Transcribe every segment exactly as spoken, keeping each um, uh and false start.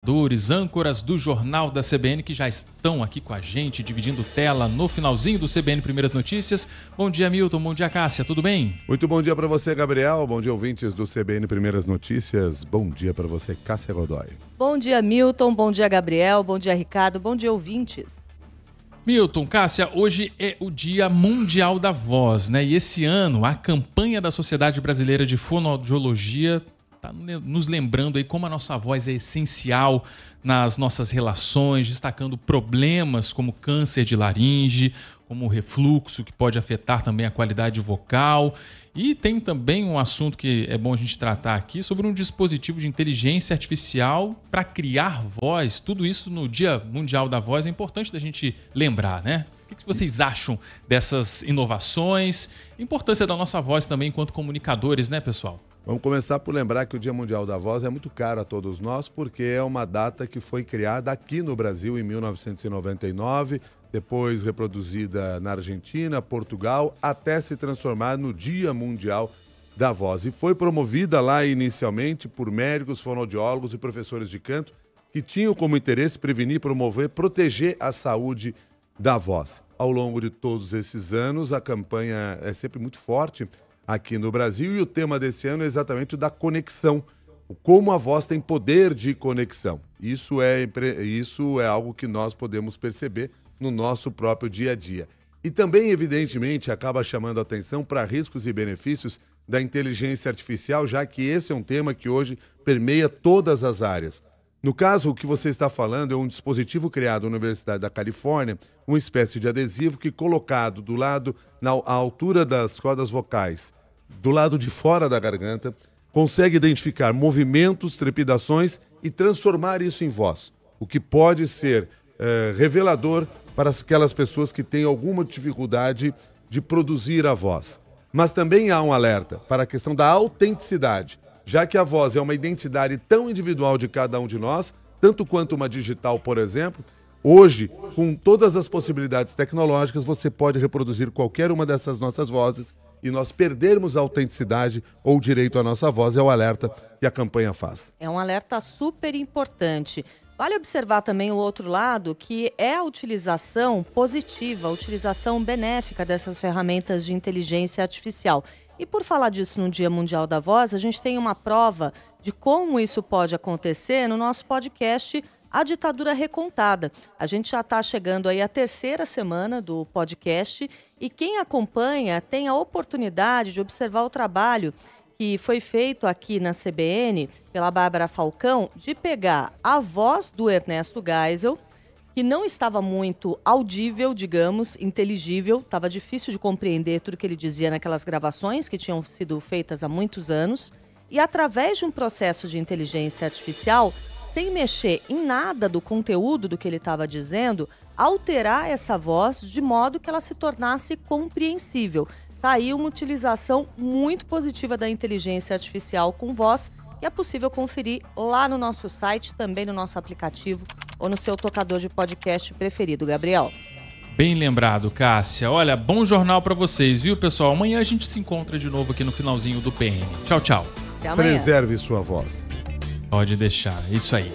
comunicadores, âncoras do Jornal da C B N que já estão aqui com a gente, dividindo tela no finalzinho do C B N Primeiras Notícias. Bom dia, Milton. Bom dia, Cássia. Tudo bem? Muito bom dia para você, Gabriel. Bom dia, ouvintes do C B N Primeiras Notícias. Bom dia para você, Cássia Godoy. Bom dia, Milton. Bom dia, Gabriel. Bom dia, Ricardo. Bom dia, ouvintes. Milton, Cássia, hoje é o Dia Mundial da Voz, né? E esse ano a campanha da Sociedade Brasileira de Fonoaudiologia está nos lembrando aí como a nossa voz é essencial nas nossas relações, destacando problemas como câncer de laringe, como o refluxo, que pode afetar também a qualidade vocal. E tem também um assunto que é bom a gente tratar aqui sobre um dispositivo de inteligência artificial para criar voz. Tudo isso no Dia Mundial da Voz é importante da gente lembrar, né? O que vocês acham dessas inovações? A importância da nossa voz também enquanto comunicadores, né, pessoal? Vamos começar por lembrar que o Dia Mundial da Voz é muito caro a todos nós, porque é uma data que foi criada aqui no Brasil em mil novecentos e noventa e nove, depois reproduzida na Argentina, Portugal, até se transformar no Dia Mundial da Voz. E foi promovida lá inicialmente por médicos, fonoaudiólogos e professores de canto que tinham como interesse prevenir, promover, proteger a saúde da voz. Ao longo de todos esses anos, a campanha é sempre muito forte aqui no Brasil e o tema desse ano é exatamente o da conexão. Como a voz tem poder de conexão. Isso é, isso é algo que nós podemos perceber no nosso próprio dia a dia. E também, evidentemente, acaba chamando a atenção para riscos e benefícios da inteligência artificial, já que esse é um tema que hoje permeia todas as áreas. No caso, o que você está falando é um dispositivo criado na Universidade da Califórnia, uma espécie de adesivo que, colocado do lado, na à altura das cordas vocais, do lado de fora da garganta, consegue identificar movimentos, trepidações e transformar isso em voz, o que pode ser é, revelador para aquelas pessoas que têm alguma dificuldade de produzir a voz. Mas também há um alerta para a questão da autenticidade, já que a voz é uma identidade tão individual de cada um de nós, tanto quanto uma digital, por exemplo. Hoje, com todas as possibilidades tecnológicas, você pode reproduzir qualquer uma dessas nossas vozes e nós perdermos a autenticidade ou o direito à nossa voz, é o alerta que a campanha faz. É um alerta super importante. Vale observar também o outro lado, que é a utilização positiva, a utilização benéfica dessas ferramentas de inteligência artificial. E por falar disso no Dia Mundial da Voz, a gente tem uma prova de como isso pode acontecer no nosso podcast A Ditadura Recontada. A gente já está chegando aí à terceira semana do podcast e quem acompanha tem a oportunidade de observar o trabalho que foi feito aqui na C B N pela Bárbara Falcão, de pegar a voz do Ernesto Geisel, que não estava muito audível, digamos, inteligível, estava difícil de compreender tudo que ele dizia naquelas gravações que tinham sido feitas há muitos anos, e através de um processo de inteligência artificial, sem mexer em nada do conteúdo do que ele estava dizendo, alterar essa voz de modo que ela se tornasse compreensível. Está aí uma utilização muito positiva da inteligência artificial com voz e é possível conferir lá no nosso site, também no nosso aplicativo ou no seu tocador de podcast preferido, Gabriel. Bem lembrado, Cássia. Olha, bom jornal para vocês, viu, pessoal? Amanhã a gente se encontra de novo aqui no finalzinho do P N. Tchau, tchau. Até amanhã. Preserve sua voz. Pode deixar, isso aí.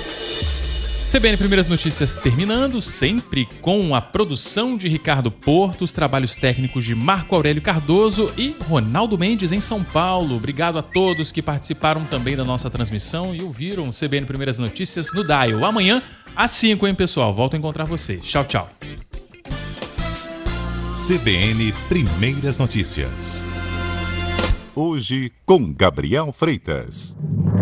C B N Primeiras Notícias terminando, sempre com a produção de Ricardo Porto, os trabalhos técnicos de Marco Aurélio Cardoso e Ronaldo Mendes em São Paulo. Obrigado a todos que participaram também da nossa transmissão e ouviram o C B N Primeiras Notícias no Dial. Amanhã, às cinco, hein, pessoal? Volto a encontrar vocês. Tchau, tchau. C B N Primeiras Notícias. Hoje com Gabriel Freitas.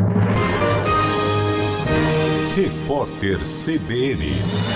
Repórter C B N.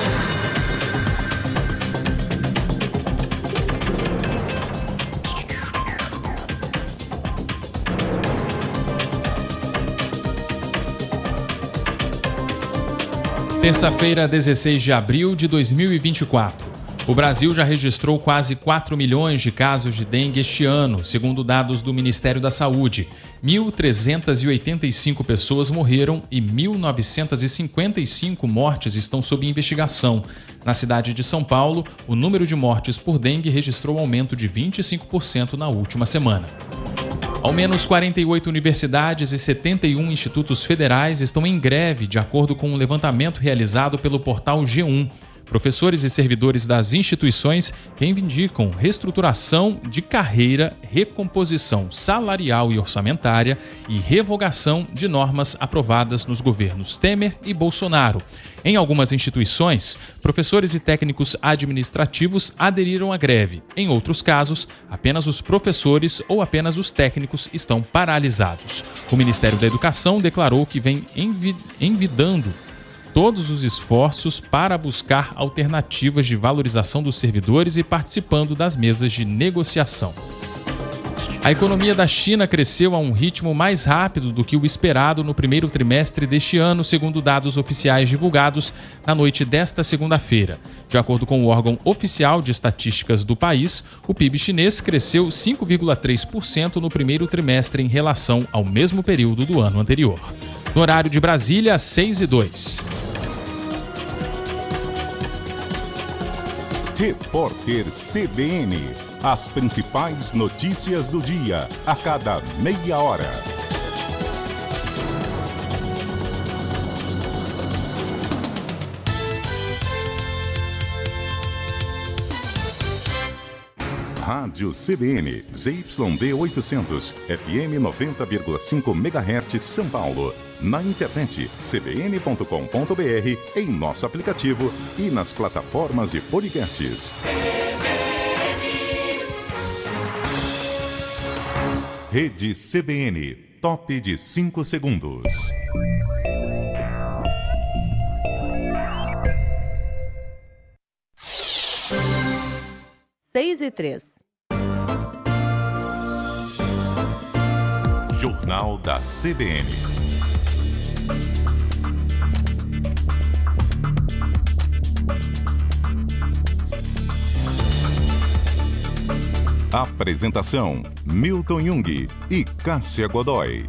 Terça-feira, dezesseis de abril de dois mil e vinte e quatro. O Brasil já registrou quase quatro milhões de casos de dengue este ano, segundo dados do Ministério da Saúde. mil trezentas e oitenta e cinco pessoas morreram e mil novecentas e cinquenta e cinco mortes estão sob investigação. Na cidade de São Paulo, o número de mortes por dengue registrou aumento de vinte e cinco por cento na última semana. Ao menos quarenta e oito universidades e setenta e um institutos federais estão em greve, de acordo com um levantamento realizado pelo portal G um. Professores e servidores das instituições reivindicam reestruturação de carreira, recomposição salarial e orçamentária e revogação de normas aprovadas nos governos Temer e Bolsonaro. Em algumas instituições, professores e técnicos administrativos aderiram à greve. Em outros casos, apenas os professores ou apenas os técnicos estão paralisados. O Ministério da Educação declarou que vem envi- envidando todos os esforços para buscar alternativas de valorização dos servidores e participando das mesas de negociação. A economia da China cresceu a um ritmo mais rápido do que o esperado no primeiro trimestre deste ano, segundo dados oficiais divulgados na noite desta segunda-feira. De acordo com o órgão oficial de estatísticas do país, o P I B chinês cresceu cinco vírgula três por cento no primeiro trimestre em relação ao mesmo período do ano anterior. No horário de Brasília, seis e dois. Repórter C B N. As principais notícias do dia, a cada meia hora. Rádio C B N, Z Y D oitocentos, F M noventa vírgula cinco megahertz, São Paulo. Na internet, c b n ponto com ponto b r, em nosso aplicativo e nas plataformas de podcasts. Rede C B N, top de cinco segundos. seis e três. Jornal da C B N. Apresentação: Milton Jung e Cássia Godoy.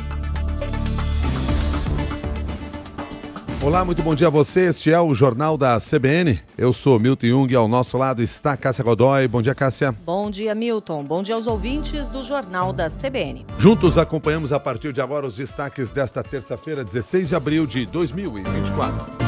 Olá, muito bom dia a você. Este é o Jornal da C B N. Eu sou Milton Jung e ao nosso lado está Cássia Godoy. Bom dia, Cássia. Bom dia, Milton. Bom dia aos ouvintes do Jornal da C B N. Juntos acompanhamos a partir de agora os destaques desta terça-feira, dezesseis de abril de dois mil e vinte e quatro.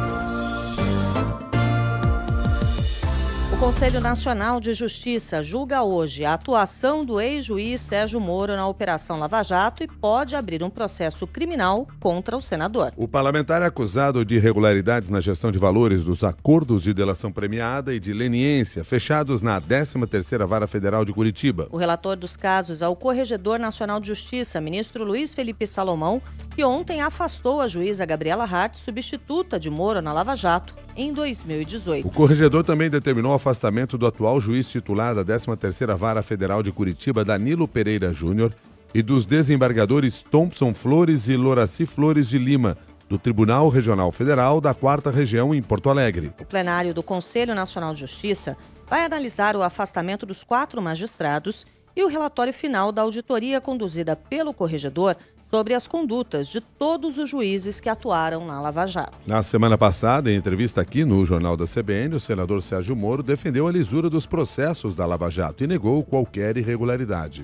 O Conselho Nacional de Justiça julga hoje a atuação do ex-juiz Sérgio Moro na Operação Lava Jato e pode abrir um processo criminal contra o senador. O parlamentar é acusado de irregularidades na gestão de valores dos acordos de delação premiada e de leniência fechados na décima terceira Vara Federal de Curitiba. O relator dos casos é o Corregedor Nacional de Justiça, ministro Luiz Felipe Salomão, que ontem afastou a juíza Gabriela Hart, substituta de Moro na Lava Jato, em dois mil e dezoito. O corregedor também determinou o afastamento do atual juiz titular da décima terceira Vara Federal de Curitiba, Danilo Pereira Júnior, e dos desembargadores Thompson Flores e Loraci Flores de Lima, do Tribunal Regional Federal da quarta Região em Porto Alegre. O plenário do Conselho Nacional de Justiça vai analisar o afastamento dos quatro magistrados e o relatório final da auditoria conduzida pelo corregedor sobre as condutas de todos os juízes que atuaram na Lava Jato. Na semana passada, em entrevista aqui no Jornal da C B N, o senador Sérgio Moro defendeu a lisura dos processos da Lava Jato e negou qualquer irregularidade.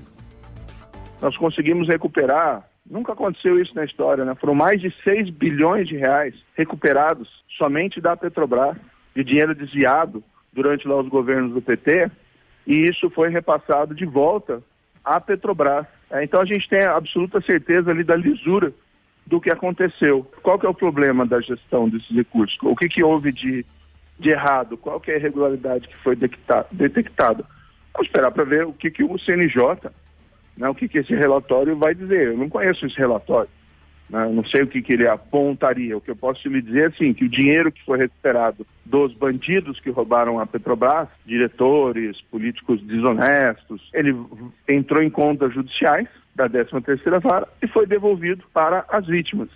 Nós conseguimos recuperar, nunca aconteceu isso na história, né? Foram mais de seis bilhões de reais recuperados somente da Petrobras, de dinheiro desviado durante lá os governos do P T, e isso foi repassado de volta à Petrobras. Então a gente tem a absoluta certeza ali da lisura do que aconteceu. Qual que é o problema da gestão desses recursos? O que, que houve de, de errado? Qual que é a irregularidade que foi detectada? Vamos esperar para ver o que, que o C N J, né, o que, que esse relatório vai dizer. Eu não conheço esse relatório, né, não sei o que, que ele apontaria. O que eu posso lhe dizer é assim, que o dinheiro que foi recuperado dos bandidos que roubaram a Petrobras, diretores, políticos desonestos, ele entrou em contas judiciais da décima terceira Vara e foi devolvido para as vítimas.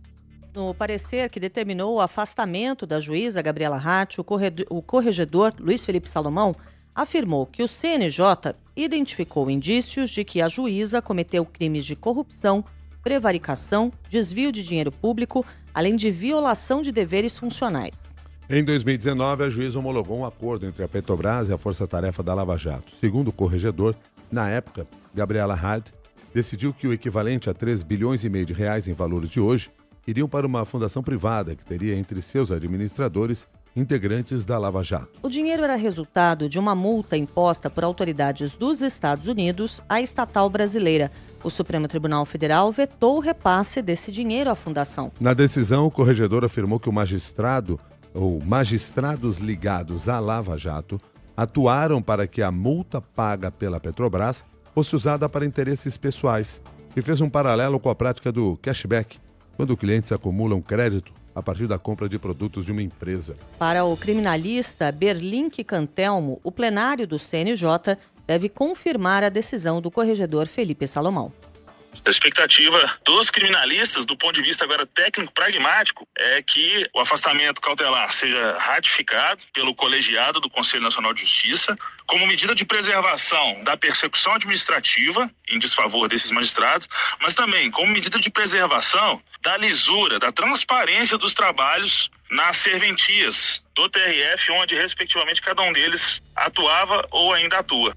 No parecer que determinou o afastamento da juíza Gabriela Hart, o, corre... o corregedor Luiz Felipe Salomão afirmou que o C N J identificou indícios de que a juíza cometeu crimes de corrupção, prevaricação, desvio de dinheiro público, além de violação de deveres funcionais. Em dois mil e dezenove, a juíza homologou um acordo entre a Petrobras e a Força Tarefa da Lava Jato. Segundo o corregedor, na época, Gabriela Hart decidiu que o equivalente a três bilhões e meio de reais em valores de hoje iriam para uma fundação privada que teria entre seus administradores integrantes da Lava Jato. O dinheiro era resultado de uma multa imposta por autoridades dos Estados Unidos à estatal brasileira. O Supremo Tribunal Federal vetou o repasse desse dinheiro à fundação. Na decisão, o corregedor afirmou que o magistrado ou magistrados ligados à Lava Jato atuaram para que a multa paga pela Petrobras fosse usada para interesses pessoais e fez um paralelo com a prática do cashback, quando clientes acumulam crédito a partir da compra de produtos de uma empresa. Para o criminalista Berlink Cantelmo, o plenário do C N J deve confirmar a decisão do corregedor Felipe Salomão. A expectativa dos criminalistas, do ponto de vista agora técnico-pragmático, é que o afastamento cautelar seja ratificado pelo colegiado do Conselho Nacional de Justiça como medida de preservação da persecução administrativa em desfavor desses magistrados, mas também como medida de preservação da lisura, da transparência dos trabalhos nas serventias do T R F, onde, respectivamente, cada um deles atuava ou ainda atua.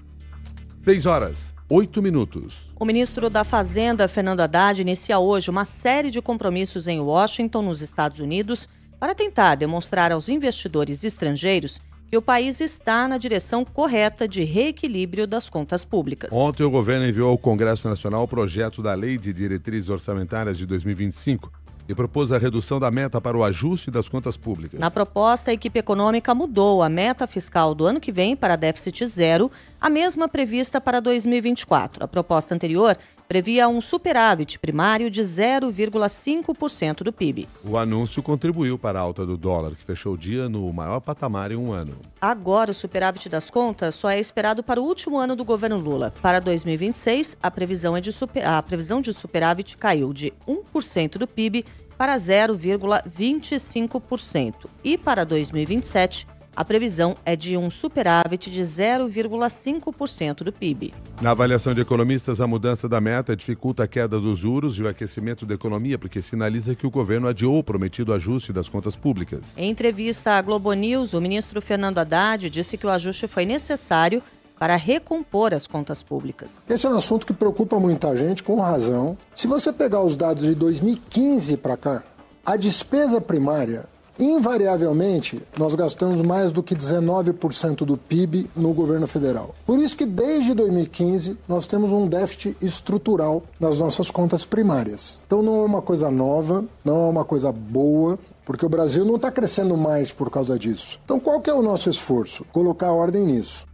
Seis horas, oito minutos. O ministro da Fazenda, Fernando Haddad, inicia hoje uma série de compromissos em Washington, nos Estados Unidos, para tentar demonstrar aos investidores estrangeiros que o país está na direção correta de reequilíbrio das contas públicas. Ontem o governo enviou ao Congresso Nacional o projeto da Lei de Diretrizes Orçamentárias de dois mil e vinte e cinco e propôs a redução da meta para o ajuste das contas públicas. Na proposta, a equipe econômica mudou a meta fiscal do ano que vem para déficit zero, a mesma prevista para dois mil e vinte e quatro. A proposta anterior previa um superávit primário de zero vírgula cinco por cento do P I B. O anúncio contribuiu para a alta do dólar, que fechou o dia no maior patamar em um ano. Agora, o superávit das contas só é esperado para o último ano do governo Lula. Para dois mil e vinte e seis, a previsão, é de super... a previsão de superávit caiu de um por cento do P I B para zero vírgula vinte e cinco por cento. E para dois mil e vinte e sete, a previsão é de um superávit de zero vírgula cinco por cento do P I B. Na avaliação de economistas, a mudança da meta dificulta a queda dos juros e o aquecimento da economia, porque sinaliza que o governo adiou o prometido ajuste das contas públicas. Em entrevista à Globo News, o ministro Fernando Haddad disse que o ajuste foi necessário para recompor as contas públicas. Esse é um assunto que preocupa muita gente, com razão. Se você pegar os dados de dois mil e quinze para cá, a despesa primária, invariavelmente, nós gastamos mais do que dezenove por cento do P I B no governo federal. Por isso que desde dois mil e quinze nós temos um déficit estrutural nas nossas contas primárias. Então não é uma coisa nova, não é uma coisa boa, porque o Brasil não está crescendo mais por causa disso. Então qual que é o nosso esforço? Colocar ordem nisso.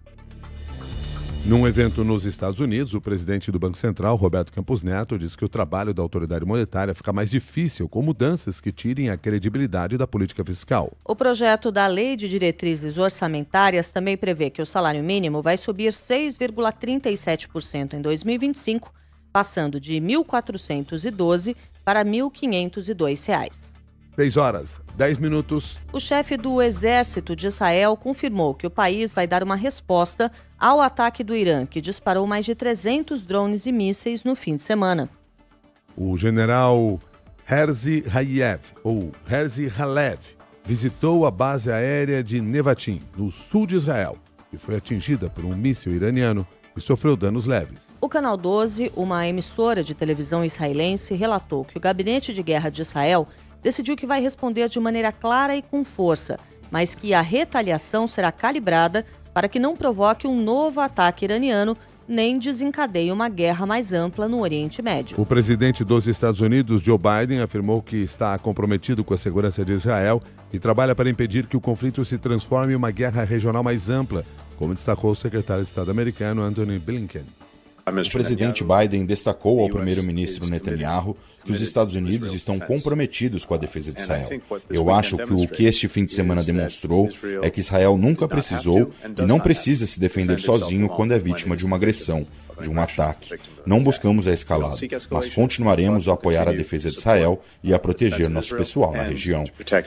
Num evento nos Estados Unidos, o presidente do Banco Central, Roberto Campos Neto, disse que o trabalho da autoridade monetária fica mais difícil com mudanças que tirem a credibilidade da política fiscal. O projeto da Lei de Diretrizes Orçamentárias também prevê que o salário mínimo vai subir seis vírgula trinta e sete por cento em dois mil e vinte e cinco, passando de mil quatrocentos e doze para mil quinhentos e dois reais. seis horas, dez minutos. O chefe do Exército de Israel confirmou que o país vai dar uma resposta ao ataque do Irã, que disparou mais de trezentos drones e mísseis no fim de semana. O general Herzi Hayev, ou Herzi Halev, visitou a base aérea de Nevatim, no sul de Israel, e foi atingida por um míssil iraniano e sofreu danos leves. O Canal doze, uma emissora de televisão israelense, relatou que o Gabinete de Guerra de Israel decidiu que vai responder de maneira clara e com força, mas que a retaliação será calibrada para que não provoque um novo ataque iraniano nem desencadeie uma guerra mais ampla no Oriente Médio. O presidente dos Estados Unidos, Joe Biden, afirmou que está comprometido com a segurança de Israel e trabalha para impedir que o conflito se transforme em uma guerra regional mais ampla, como destacou o secretário de Estado americano, Antony Blinken. O presidente Biden destacou ao primeiro-ministro Netanyahu que os Estados Unidos estão comprometidos com a defesa de Israel. Eu acho que o que este fim de semana demonstrou é que Israel nunca precisou e não precisa se defender sozinho quando é vítima de uma agressão, de um ataque. Não buscamos a escalada, mas continuaremos a apoiar a defesa de Israel e a proteger nosso pessoal na região.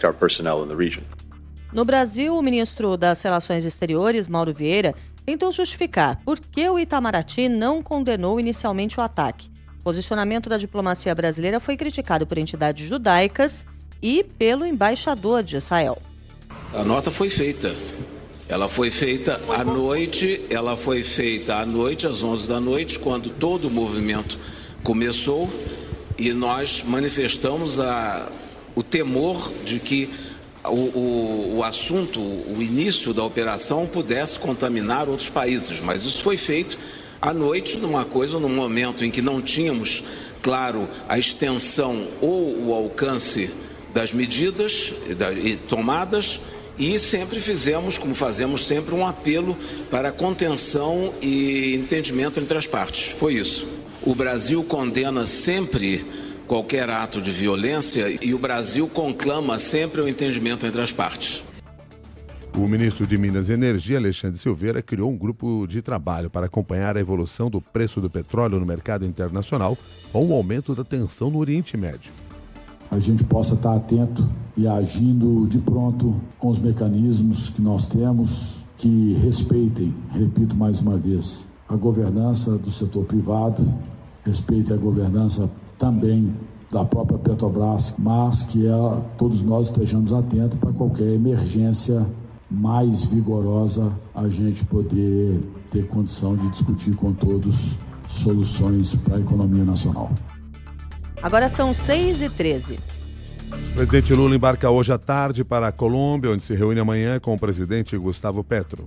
No Brasil, o ministro das Relações Exteriores, Mauro Vieira, tentou justificar por que o Itamaraty não condenou inicialmente o ataque. O posicionamento da diplomacia brasileira foi criticado por entidades judaicas e pelo embaixador de Israel. A nota foi feita Ela foi feita à noite, ela foi feita à noite, às onze da noite, quando todo o movimento começou, e nós manifestamos a, o temor de que o, o, o assunto, o início da operação pudesse contaminar outros países, mas isso foi feito à noite, numa coisa, num momento em que não tínhamos, claro, a extensão ou o alcance das medidas tomadas, e sempre fizemos, como fazemos sempre, um apelo para contenção e entendimento entre as partes. Foi isso. O Brasil condena sempre qualquer ato de violência e o Brasil conclama sempre o entendimento entre as partes. O ministro de Minas e Energia, Alexandre Silveira, criou um grupo de trabalho para acompanhar a evolução do preço do petróleo no mercado internacional com o aumento da tensão no Oriente Médio. A gente possa estar atento e agindo de pronto com os mecanismos que nós temos, que respeitem, repito mais uma vez, a governança do setor privado, respeitem a governança também da própria Petrobras, mas que ela, todos nós estejamos atentos para qualquer emergência mais vigorosa, a gente poder ter condição de discutir com todos soluções para a economia nacional. Agora são seis e treze. O presidente Lula embarca hoje à tarde para a Colômbia, onde se reúne amanhã com o presidente Gustavo Petro.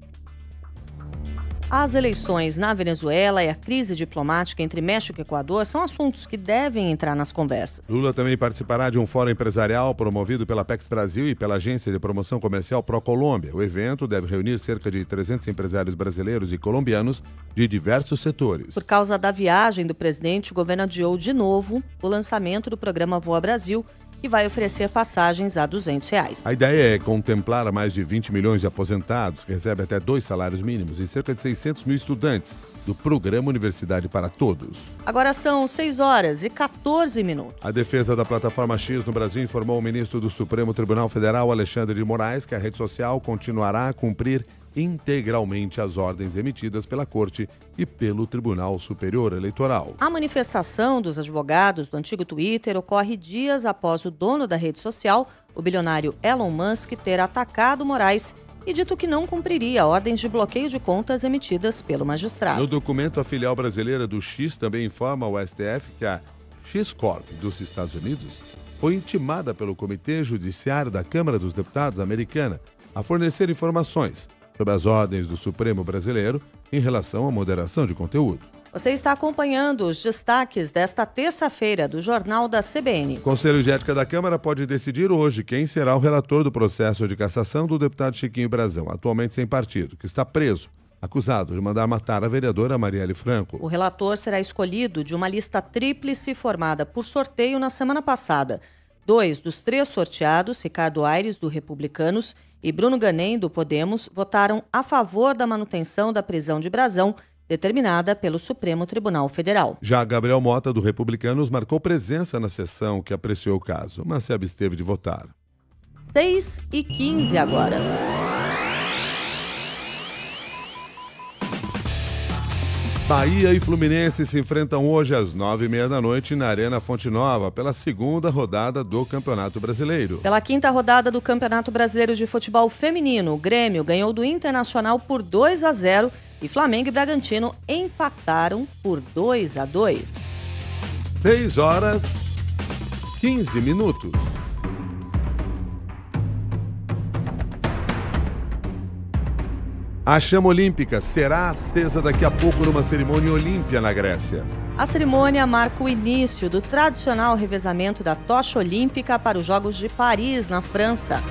As eleições na Venezuela e a crise diplomática entre México e Equador são assuntos que devem entrar nas conversas. Lula também participará de um fórum empresarial promovido pela Pex Brasil e pela Agência de Promoção Comercial ProColômbia. O evento deve reunir cerca de trezentos empresários brasileiros e colombianos de diversos setores. Por causa da viagem do presidente, o governo adiou de novo o lançamento do programa Voa Brasil, que vai oferecer passagens a duzentos reais. A ideia é contemplar mais de vinte milhões de aposentados, que recebem até dois salários mínimos, e cerca de seiscentos mil estudantes do programa Universidade para Todos. Agora são seis horas e quatorze minutos. A defesa da plataforma X no Brasil informou o ministro do Supremo Tribunal Federal, Alexandre de Moraes, que a rede social continuará a cumprir integralmente as ordens emitidas pela Corte e pelo Tribunal Superior Eleitoral. A manifestação dos advogados do antigo Twitter ocorre dias após o dono da rede social, o bilionário Elon Musk, ter atacado Moraes e dito que não cumpriria ordens de bloqueio de contas emitidas pelo magistrado. No documento, a filial brasileira do X também informa ao S T F que a X-Corp dos Estados Unidos foi intimada pelo Comitê Judiciário da Câmara dos Deputados americana a fornecer informações sobre as ordens do Supremo brasileiro em relação à moderação de conteúdo. Você está acompanhando os destaques desta terça-feira do Jornal da C B N. O Conselho de Ética da Câmara pode decidir hoje quem será o relator do processo de cassação do deputado Chiquinho Brazão, atualmente sem partido, que está preso, acusado de mandar matar a vereadora Marielle Franco. O relator será escolhido de uma lista tríplice formada por sorteio na semana passada. Dois dos três sorteados, Ricardo Aires, do Republicanos, e Bruno Ganem, do Podemos, votaram a favor da manutenção da prisão de Brazão, determinada pelo Supremo Tribunal Federal. Já Gabriel Mota, do Republicanos, marcou presença na sessão que apreciou o caso, mas se absteve de votar. seis e quinze agora. Bahia e Fluminense se enfrentam hoje às nove e meia da noite na Arena Fonte Nova pela segunda rodada do Campeonato Brasileiro. Pela quinta rodada do Campeonato Brasileiro de Futebol Feminino, o Grêmio ganhou do Internacional por dois a zero e Flamengo e Bragantino empataram por dois a dois. seis horas e quinze minutos. A chama olímpica será acesa daqui a pouco numa cerimônia olímpia na Grécia. A cerimônia marca o início do tradicional revezamento da tocha olímpica para os Jogos de Paris, na França.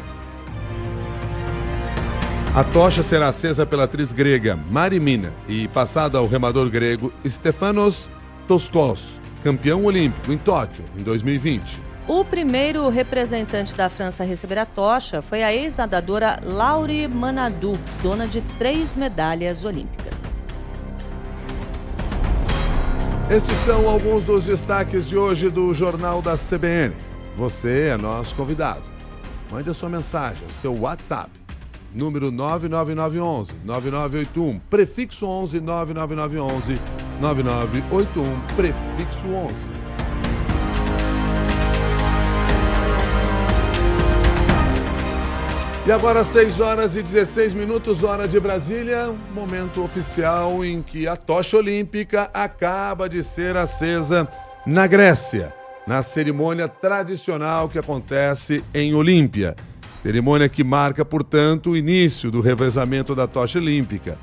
A tocha será acesa pela atriz grega Marimina e passada ao remador grego Stefanos Toskos, campeão olímpico em Tóquio em dois mil e vinte. O primeiro representante da França a receber a tocha foi a ex-nadadora Laure Manadou, dona de três medalhas olímpicas. Estes são alguns dos destaques de hoje do Jornal da C B N. Você é nosso convidado. Mande a sua mensagem, seu WhatsApp, número nove nove nove um um nove nove oito um, prefixo onze, nove nove nove um um nove nove oito um, prefixo onze. E agora, seis horas e dezesseis minutos, hora de Brasília, momento oficial em que a tocha olímpica acaba de ser acesa na Grécia, na cerimônia tradicional que acontece em Olímpia. Cerimônia que marca, portanto, o início do revezamento da tocha olímpica.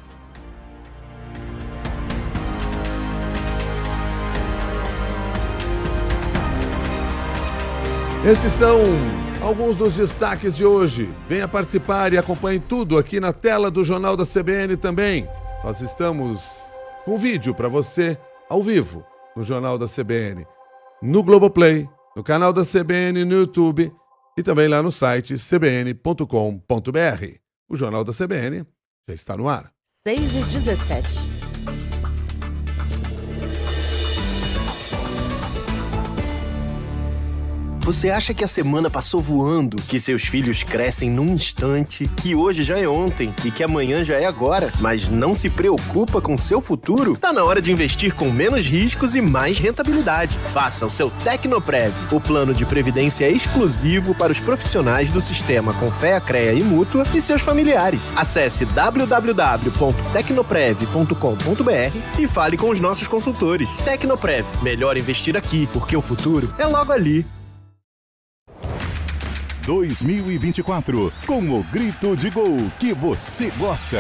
Estes são alguns dos destaques de hoje. Venha participar e acompanhe tudo aqui na tela do Jornal da C B N também. Nós estamos com vídeo para você ao vivo no Jornal da C B N, no Globoplay, no canal da C B N no YouTube e também lá no site c b n ponto com ponto b r. O Jornal da C B N já está no ar. seis e dezessete. Você acha que a semana passou voando, que seus filhos crescem num instante, que hoje já é ontem e que amanhã já é agora, mas não se preocupa com seu futuro? Tá na hora de investir com menos riscos e mais rentabilidade. Faça o seu Tecnoprev, o plano de previdência exclusivo para os profissionais do sistema Confea, Crea e Mútua e seus familiares. Acesse w w w ponto tecnoprev ponto com ponto b r e fale com os nossos consultores. Tecnoprev, melhor investir aqui, porque o futuro é logo ali. dois mil e vinte e quatro, com o grito de gol que você gosta.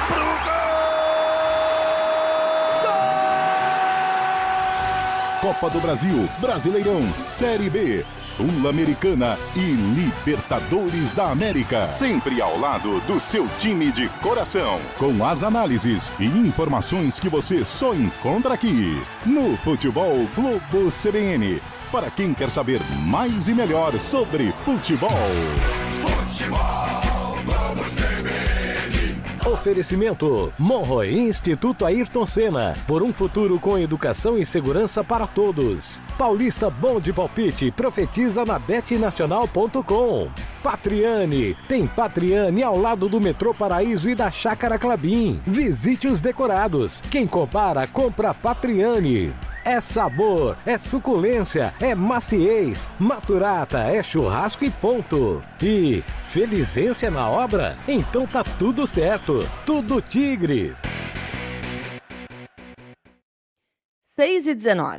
Copa do Brasil, Brasileirão, Série B, Sul-Americana e Libertadores da América. Sempre ao lado do seu time de coração. Com as análises e informações que você só encontra aqui. No Futebol Globo C B N. Para quem quer saber mais e melhor sobre futebol. Futebol Globo C B N. Oferecimento Monroe Instituto Ayrton Senna. Por um futuro com educação e segurança para todos. Paulista Bom de Palpite profetiza na bet nacional ponto com. Patriani. Tem Patriani ao lado do Metrô Paraíso e da Chácara Clabim. Visite os decorados. Quem compara, compra Patriani. É sabor, é suculência, é maciez, Maturata, é churrasco e ponto. E felizência na obra? Então tá tudo certo, tudo Tigre. seis e dezenove.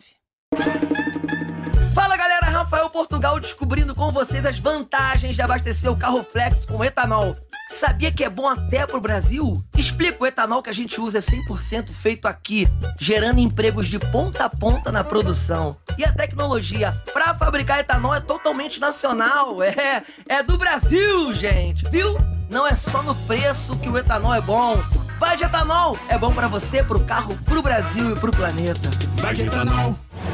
Fala galera, Rafael Portugal descobrindo com vocês as vantagens de abastecer o carro Flex com etanol. Sabia que é bom até pro Brasil? Explica, o etanol que a gente usa é cem por cento feito aqui, gerando empregos de ponta a ponta na produção. E a tecnologia para fabricar etanol é totalmente nacional, é, é do Brasil, gente, viu? Não é só no preço que o etanol é bom. Vai de etanol, é bom para você, pro carro, pro Brasil e pro planeta. Vai de etanol.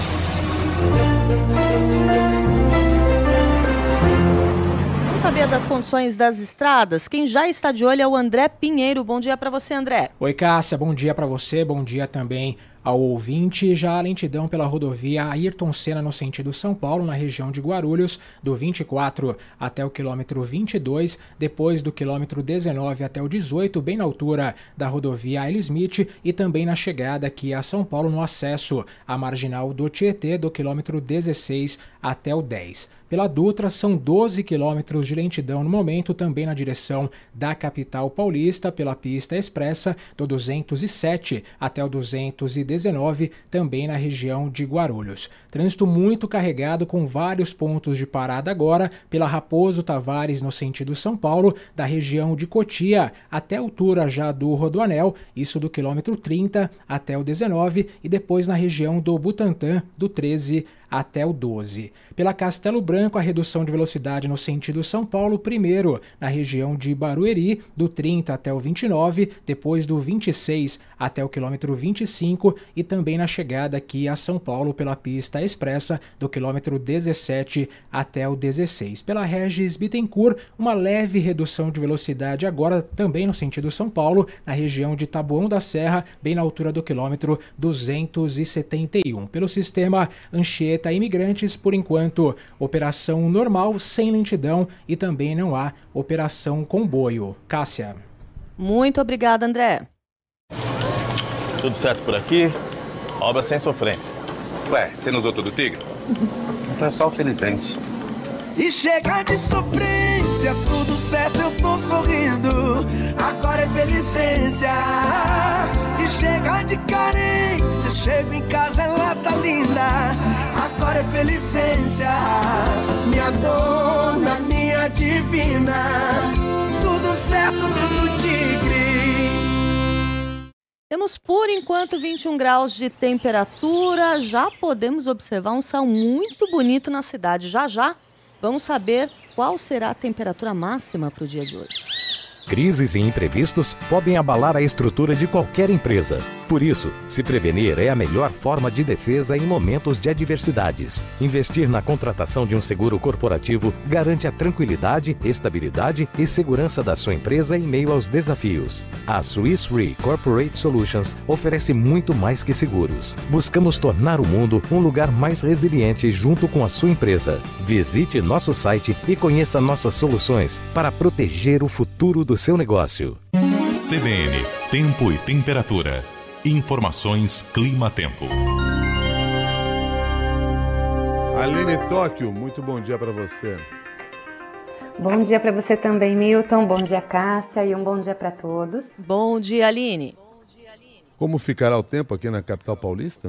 Vamos saber das condições das estradas? Quem já está de olho é o André Pinheiro. Bom dia para você, André. Oi, Cássia. Bom dia para você. Bom dia também ao ouvinte. Já a lentidão pela rodovia Ayrton Senna no sentido São Paulo, na região de Guarulhos, do vinte e quatro até o quilômetro vinte e dois, depois do quilômetro dezenove até o dezoito, bem na altura da rodovia L. Smith, e também na chegada aqui a São Paulo no acesso à marginal do Tietê, do quilômetro dezesseis até o dez. Pela Dutra, são doze quilômetros de lentidão no momento, também na direção da capital paulista, pela pista expressa, do duzentos e sete até o duzentos e dezenove, também na região de Guarulhos. Trânsito muito carregado, com vários pontos de parada agora, pela Raposo Tavares no sentido São Paulo, da região de Cotia até a altura já do Rodoanel, isso do quilômetro trinta até o dezenove, e depois na região do Butantã, do treze até o doze. Pela Castelo Branco, a redução de velocidade no sentido São Paulo, primeiro na região de Barueri, do trinta até o vinte e nove, depois do vinte e seis até o quilômetro vinte e cinco, e também na chegada aqui a São Paulo pela pista expressa, do quilômetro dezessete até o dezesseis. Pela Regis Bittencourt, uma leve redução de velocidade agora também no sentido São Paulo, na região de Taboão da Serra, bem na altura do quilômetro duzentos e setenta e um. Pelo sistema Anchieta Imigrantes, por enquanto, operação normal, sem lentidão, e também não há operação comboio. Cássia. Muito obrigada, André. Tudo certo por aqui? Obra sem sofrência. Ué, você não usou todo o Tigre? É só o Felizense. E chega de sofrência, tudo certo, eu tô sorrindo. Agora é felicência. E chega de carência, chego em casa, ela tá linda. Agora é felicência. Minha dona, minha divina. Tudo certo, tudo tigre. Temos por enquanto vinte e um graus de temperatura. Já podemos observar um céu muito bonito na cidade. Já já vamos saber qual será a temperatura máxima para o dia de hoje. Crises e imprevistos podem abalar a estrutura de qualquer empresa. Por isso, se prevenir é a melhor forma de defesa em momentos de adversidades. Investir na contratação de um seguro corporativo garante a tranquilidade, estabilidade e segurança da sua empresa em meio aos desafios. A Swiss Re Corporate Solutions oferece muito mais que seguros. Buscamos tornar o mundo um lugar mais resiliente junto com a sua empresa. Visite nosso site e conheça nossas soluções para proteger o futuro do seu negócio. C B N, Tempo e Temperatura. Informações Clima-Tempo. Aline Tóquio, muito bom dia para você. Bom dia para você também, Milton. Bom dia, Cássia, e um bom dia para todos. Bom dia, Aline. Como ficará o tempo aqui na capital paulista?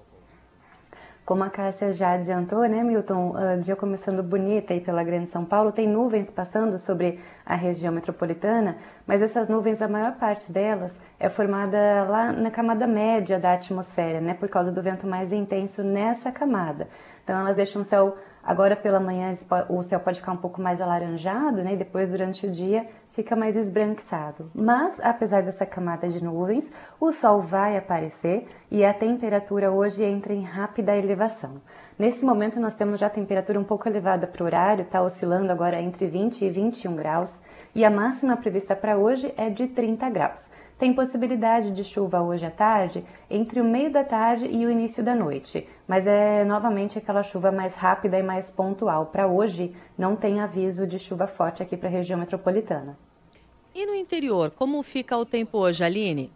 Como a Cássia já adiantou, né, Milton, uh, dia começando bonita aí pela Grande São Paulo, tem nuvens passando sobre a região metropolitana, mas essas nuvens, a maior parte delas é formada lá na camada média da atmosfera, né, por causa do vento mais intenso nessa camada. Então elas deixam o céu, agora pela manhã o céu pode ficar um pouco mais alaranjado, né, e depois durante o dia fica mais esbranquiçado. Mas, apesar dessa camada de nuvens, o sol vai aparecer e a temperatura hoje entra em rápida elevação. Nesse momento nós temos já a temperatura um pouco elevada para o horário, está oscilando agora entre vinte e vinte e um graus, e a máxima prevista para hoje é de trinta graus. Tem possibilidade de chuva hoje à tarde, entre o meio da tarde e o início da noite, mas é novamente aquela chuva mais rápida e mais pontual. Para hoje não tem aviso de chuva forte aqui para a região metropolitana. E no interior, como fica o tempo hoje, Aline?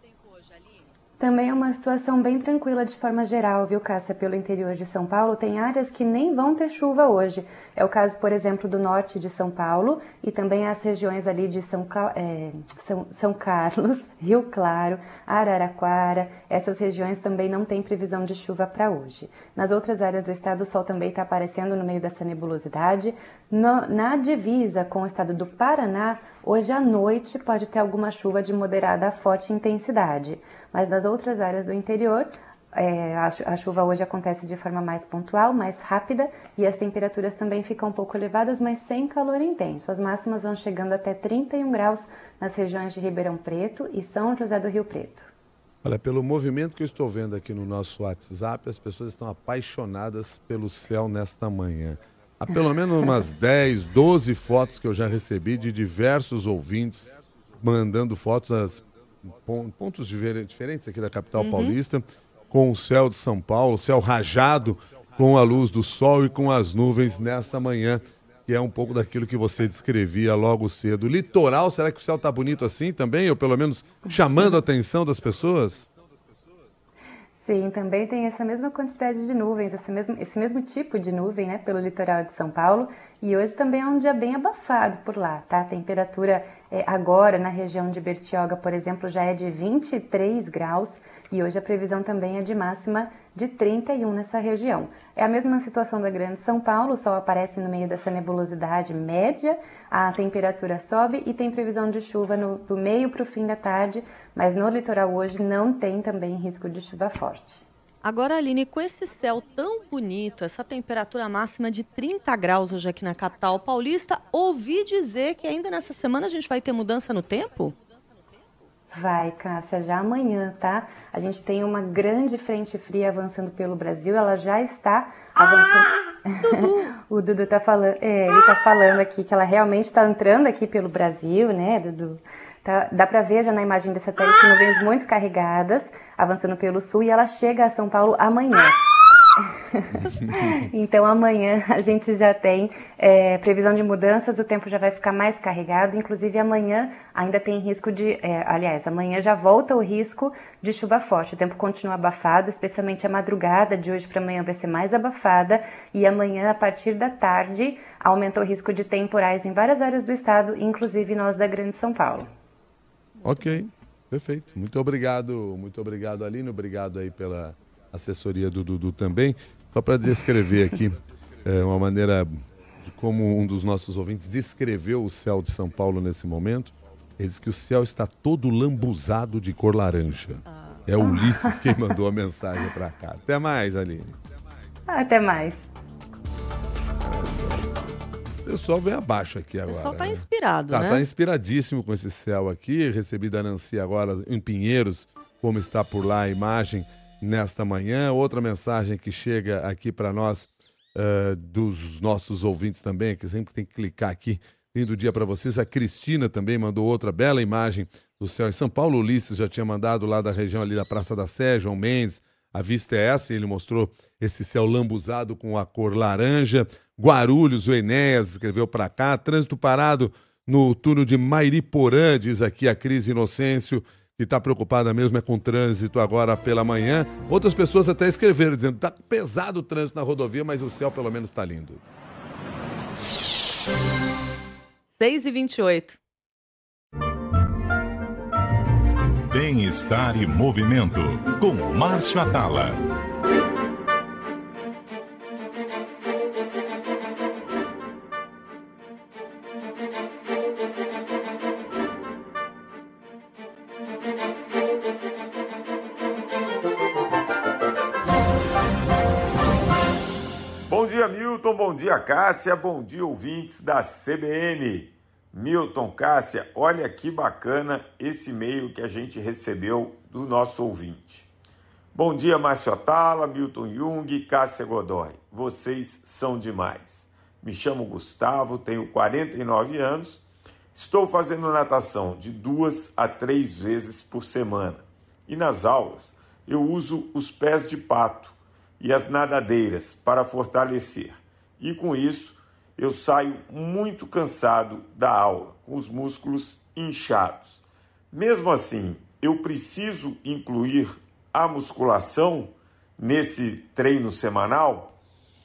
Também é uma situação bem tranquila de forma geral, viu, Cássia? Pelo interior de São Paulo, tem áreas que nem vão ter chuva hoje. É o caso, por exemplo, do norte de São Paulo e também as regiões ali de São, é, São, São Carlos, Rio Claro, Araraquara. Essas regiões também não têm previsão de chuva para hoje. Nas outras áreas do estado, o sol também está aparecendo no meio dessa nebulosidade. No, na divisa com o estado do Paraná, hoje à noite pode ter alguma chuva de moderada a forte intensidade. Mas nas outras áreas do interior, é, a, a chuva hoje acontece de forma mais pontual, mais rápida, e as temperaturas também ficam um pouco elevadas, mas sem calor intenso. As máximas vão chegando até trinta e um graus nas regiões de Ribeirão Preto e São José do Rio Preto. Olha, pelo movimento que eu estou vendo aqui no nosso WhatsApp, as pessoas estão apaixonadas pelo céu nesta manhã. Há pelo menos umas dez, doze fotos que eu já recebi de diversos ouvintes mandando fotos às pontos diferentes aqui da capital uhum. paulista, com o céu de São Paulo, céu rajado com a luz do sol e com as nuvens nessa manhã, que é um pouco daquilo que você descrevia logo cedo. Litoral, será que o céu está bonito assim também? Ou pelo menos chamando a atenção das pessoas? Sim, também tem essa mesma quantidade de nuvens, esse mesmo, esse mesmo tipo de nuvem, né, pelo litoral de São Paulo. E hoje também é um dia bem abafado por lá, tá? A temperatura é, agora na região de Bertioga, por exemplo, já é de vinte e três graus e hoje a previsão também é de máxima de trinta e um nessa região. É a mesma situação da Grande São Paulo, o sol aparece no meio dessa nebulosidade média, a temperatura sobe e tem previsão de chuva no, do meio para o fim da tarde, mas no litoral hoje não tem também risco de chuva forte. Agora, Aline, com esse céu tão bonito, essa temperatura máxima de trinta graus hoje aqui na capital paulista, ouvi dizer que ainda nessa semana a gente vai ter mudança no tempo? Vai, Cássia, já amanhã, tá? A gente tem uma grande frente fria avançando pelo Brasil, ela já está avançando. Ah, Dudu. O Dudu tá falando, é, ele tá falando aqui que ela realmente está entrando aqui pelo Brasil, né, Dudu? Tá, dá para ver já na imagem desse satélite nuvens muito carregadas, avançando pelo sul, e ela chega a São Paulo amanhã. Então amanhã a gente já tem é, previsão de mudanças, o tempo já vai ficar mais carregado, inclusive amanhã ainda tem risco de, é, aliás, amanhã já volta o risco de chuva forte, o tempo continua abafado, especialmente a madrugada de hoje para amanhã vai ser mais abafada, e amanhã a partir da tarde aumentou o risco de temporais em várias áreas do estado, inclusive nós da Grande São Paulo. Ok, perfeito. Muito obrigado, muito obrigado, Aline. Obrigado aí pela assessoria do Dudu também. Só para descrever aqui é, uma maneira de como um dos nossos ouvintes descreveu o céu de São Paulo nesse momento. Ele diz que o céu está todo lambuzado de cor laranja. É o Ulisses quem mandou a mensagem para cá. Até mais, Aline. Até mais. O pessoal vem abaixo aqui agora. O pessoal está né? inspirado, tá, né? Está inspiradíssimo com esse céu aqui. Recebi da Nancy agora em Pinheiros, como está por lá a imagem nesta manhã. Outra mensagem que chega aqui para nós, uh, dos nossos ouvintes também, que sempre tem que clicar aqui. Lindo dia para vocês. A Cristina também mandou outra bela imagem do céu em São Paulo. O Ulisses já tinha mandado lá da região ali da Praça da Sé, João Mendes. A vista é essa, e ele mostrou esse céu lambuzado com a cor laranja. Guarulhos, o Enéas escreveu para cá. Trânsito parado no túnel de Mairiporã, diz aqui a Cris Inocêncio, que está preocupada mesmo é com o trânsito agora pela manhã. Outras pessoas até escreveram, dizendo que está pesado o trânsito na rodovia, mas o céu pelo menos está lindo. seis e vinte e oito. Bem-estar e movimento, com Márcio Atala. Bom dia, Milton. Bom dia, Cássia. Bom dia, ouvintes da C B N. Milton, Cássia, olha que bacana esse e-mail que a gente recebeu do nosso ouvinte. Bom dia, Márcio Atala, Milton Jung, Cássia Godoy. Vocês são demais. Me chamo Gustavo, tenho quarenta e nove anos, estou fazendo natação de duas a três vezes por semana. E nas aulas eu uso os pés de pato e as nadadeiras para fortalecer. E com isso eu saio muito cansado da aula, com os músculos inchados. Mesmo assim, eu preciso incluir a musculação nesse treino semanal?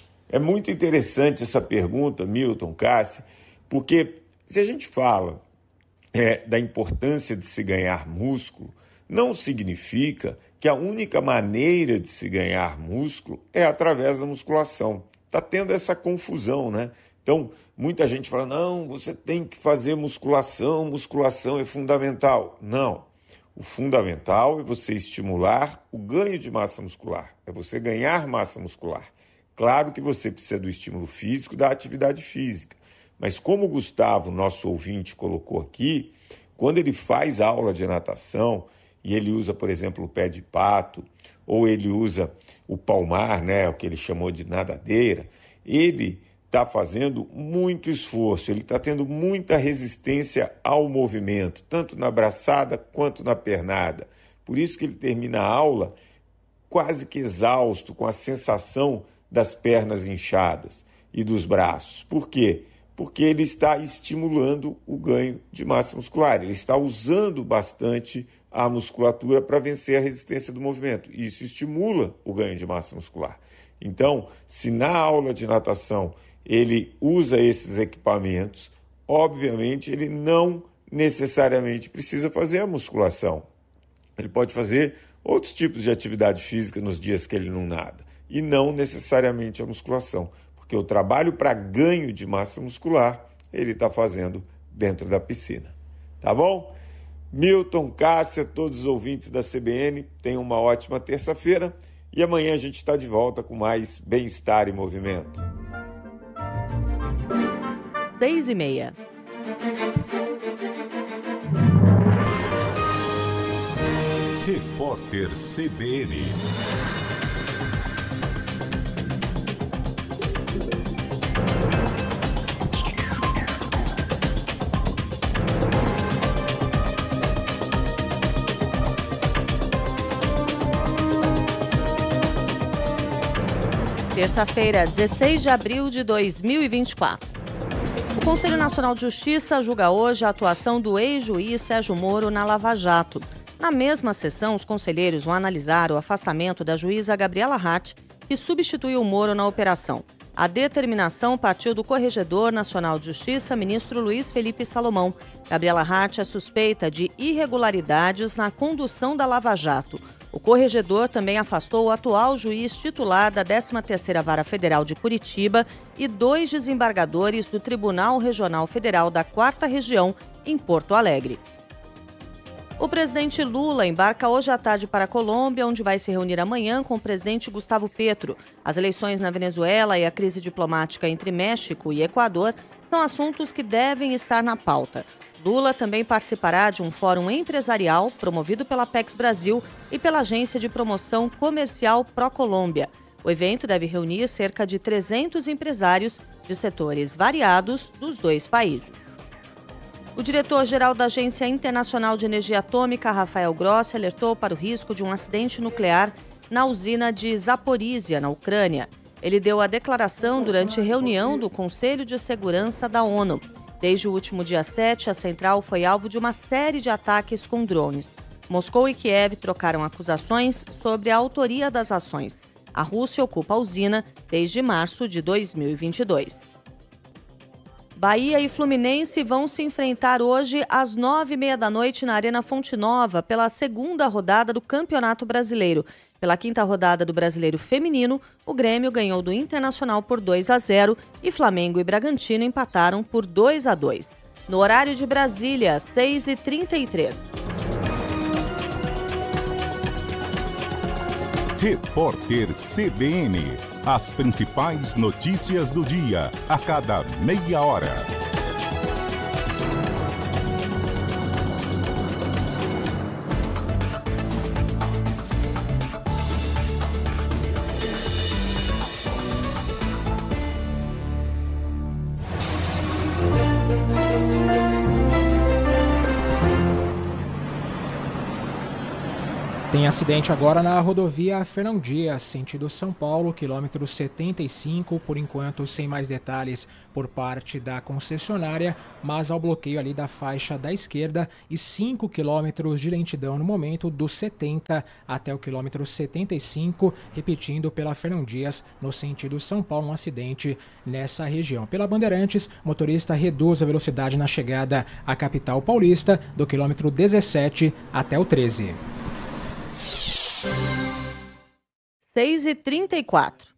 É muito interessante essa pergunta, Milton, Cássia, porque se a gente fala é, da importância de se ganhar músculo, não significa que a única maneira de se ganhar músculo é através da musculação. Está tendo essa confusão, né? Então, muita gente fala, não, você tem que fazer musculação, musculação é fundamental. Não, o fundamental é você estimular o ganho de massa muscular, é você ganhar massa muscular. Claro que você precisa do estímulo físico, da atividade física, mas como o Gustavo, nosso ouvinte, colocou aqui, quando ele faz aula de natação e ele usa, por exemplo, o pé de pato, ou ele usa o palmar, né, o que ele chamou de nadadeira, ele está fazendo muito esforço, ele está tendo muita resistência ao movimento, tanto na braçada quanto na pernada. Por isso que ele termina a aula quase que exausto, com a sensação das pernas inchadas e dos braços. Por quê? Porque ele está estimulando o ganho de massa muscular, ele está usando bastante a musculatura para vencer a resistência do movimento. Isso estimula o ganho de massa muscular. Então, se na aula de natação ele usa esses equipamentos, obviamente ele não necessariamente precisa fazer a musculação. Ele pode fazer outros tipos de atividade física nos dias que ele não nada, e não necessariamente a musculação, porque o trabalho para ganho de massa muscular ele está fazendo dentro da piscina. Tá bom? Milton, Cássia, todos os ouvintes da C B N, tenham uma ótima terça-feira e amanhã a gente está de volta com mais Bem-Estar e Movimento. Seis e meia. Repórter C B N. Terça-feira, dezesseis de abril de dois mil e vinte e quatro. O Conselho Nacional de Justiça julga hoje a atuação do ex-juiz Sérgio Moro na Lava Jato. Na mesma sessão, os conselheiros vão analisar o afastamento da juíza Gabriela Ratti, que substituiu o Moro na operação. A determinação partiu do Corregedor Nacional de Justiça, ministro Luiz Felipe Salomão. Gabriela Hart é suspeita de irregularidades na condução da Lava Jato. O corregedor também afastou o atual juiz titular da décima terceira Vara Federal de Curitiba e dois desembargadores do Tribunal Regional Federal da quarta Região, em Porto Alegre. O presidente Lula embarca hoje à tarde para a Colômbia, onde vai se reunir amanhã com o presidente Gustavo Petro. As eleições na Venezuela e a crise diplomática entre México e Equador são assuntos que devem estar na pauta. Lula também participará de um fórum empresarial promovido pela Apex Brasil e pela Agência de Promoção Comercial ProColômbia. O evento deve reunir cerca de trezentos empresários de setores variados dos dois países. O diretor-geral da Agência Internacional de Energia Atômica, Rafael Grossi, alertou para o risco de um acidente nuclear na usina de Zaporizhia, na Ucrânia. Ele deu a declaração durante reunião do Conselho de Segurança da ONU. Desde o último dia sete, a central foi alvo de uma série de ataques com drones. Moscou e Kiev trocaram acusações sobre a autoria das ações. A Rússia ocupa a usina desde março de dois mil e vinte e dois. Bahia e Fluminense vão se enfrentar hoje às nove e meia da noite na Arena Fonte Nova pela segunda rodada do Campeonato Brasileiro. Pela quinta rodada do Brasileiro Feminino, o Grêmio ganhou do Internacional por dois a zero e Flamengo e Bragantino empataram por dois a dois. No horário de Brasília, seis e trinta e três. Repórter C B N. As principais notícias do dia, a cada meia hora. Tem acidente agora na rodovia Fernão Dias, sentido São Paulo, quilômetro setenta e cinco, por enquanto sem mais detalhes por parte da concessionária, mas ao bloqueio ali da faixa da esquerda e cinco quilômetros de lentidão no momento do setenta até o quilômetro setenta e cinco, repetindo pela Fernão Dias no sentido São Paulo, um acidente nessa região. Pela Bandeirantes, motorista reduz a velocidade na chegada à capital paulista do quilômetro dezessete até o treze. seis e trinta e quatro.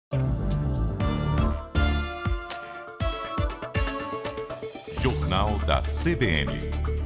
Jornal da C B N.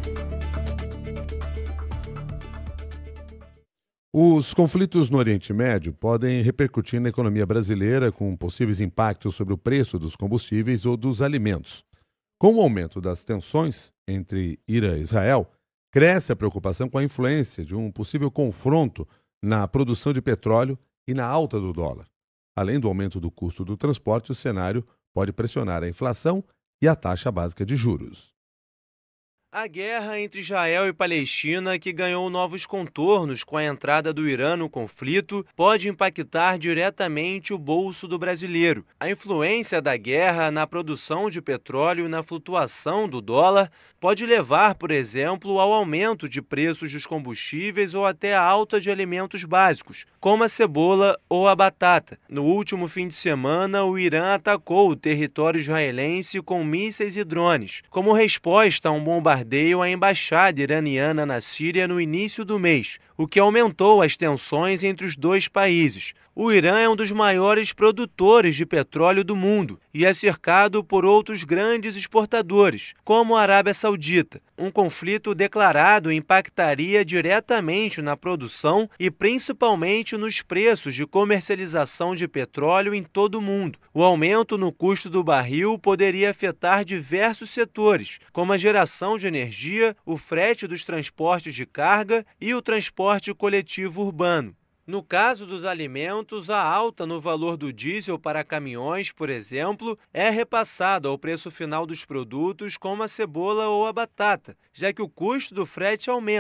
Os conflitos no Oriente Médio podem repercutir na economia brasileira com possíveis impactos sobre o preço dos combustíveis ou dos alimentos. Com o aumento das tensões entre Irã e Israel, cresce a preocupação com a influência de um possível confronto na produção de petróleo e na alta do dólar. Além do aumento do custo do transporte, o cenário pode pressionar a inflação e a taxa básica de juros. A guerra entre Israel e Palestina, que ganhou novos contornos com a entrada do Irã no conflito, pode impactar diretamente o bolso do brasileiro. A influência da guerra na produção de petróleo e na flutuação do dólar pode levar, por exemplo, ao aumento de preços dos combustíveis ou até a alta de alimentos básicos, como a cebola ou a batata. No último fim de semana, o Irã atacou o território israelense com mísseis e drones, como resposta a um bombardeio à embaixada iraniana na Síria no início do mês, o que aumentou as tensões entre os dois países. O Irã é um dos maiores produtores de petróleo do mundo e é cercado por outros grandes exportadores, como a Arábia Saudita. Um conflito declarado impactaria diretamente na produção e principalmente nos preços de comercialização de petróleo em todo o mundo. O aumento no custo do barril poderia afetar diversos setores, como a geração de energia, o frete dos transportes de carga e o transporte coletivo urbano. No caso dos alimentos, a alta no valor do diesel para caminhões, por exemplo, é repassada ao preço final dos produtos como a cebola ou a batata, já que o custo do frete aumenta.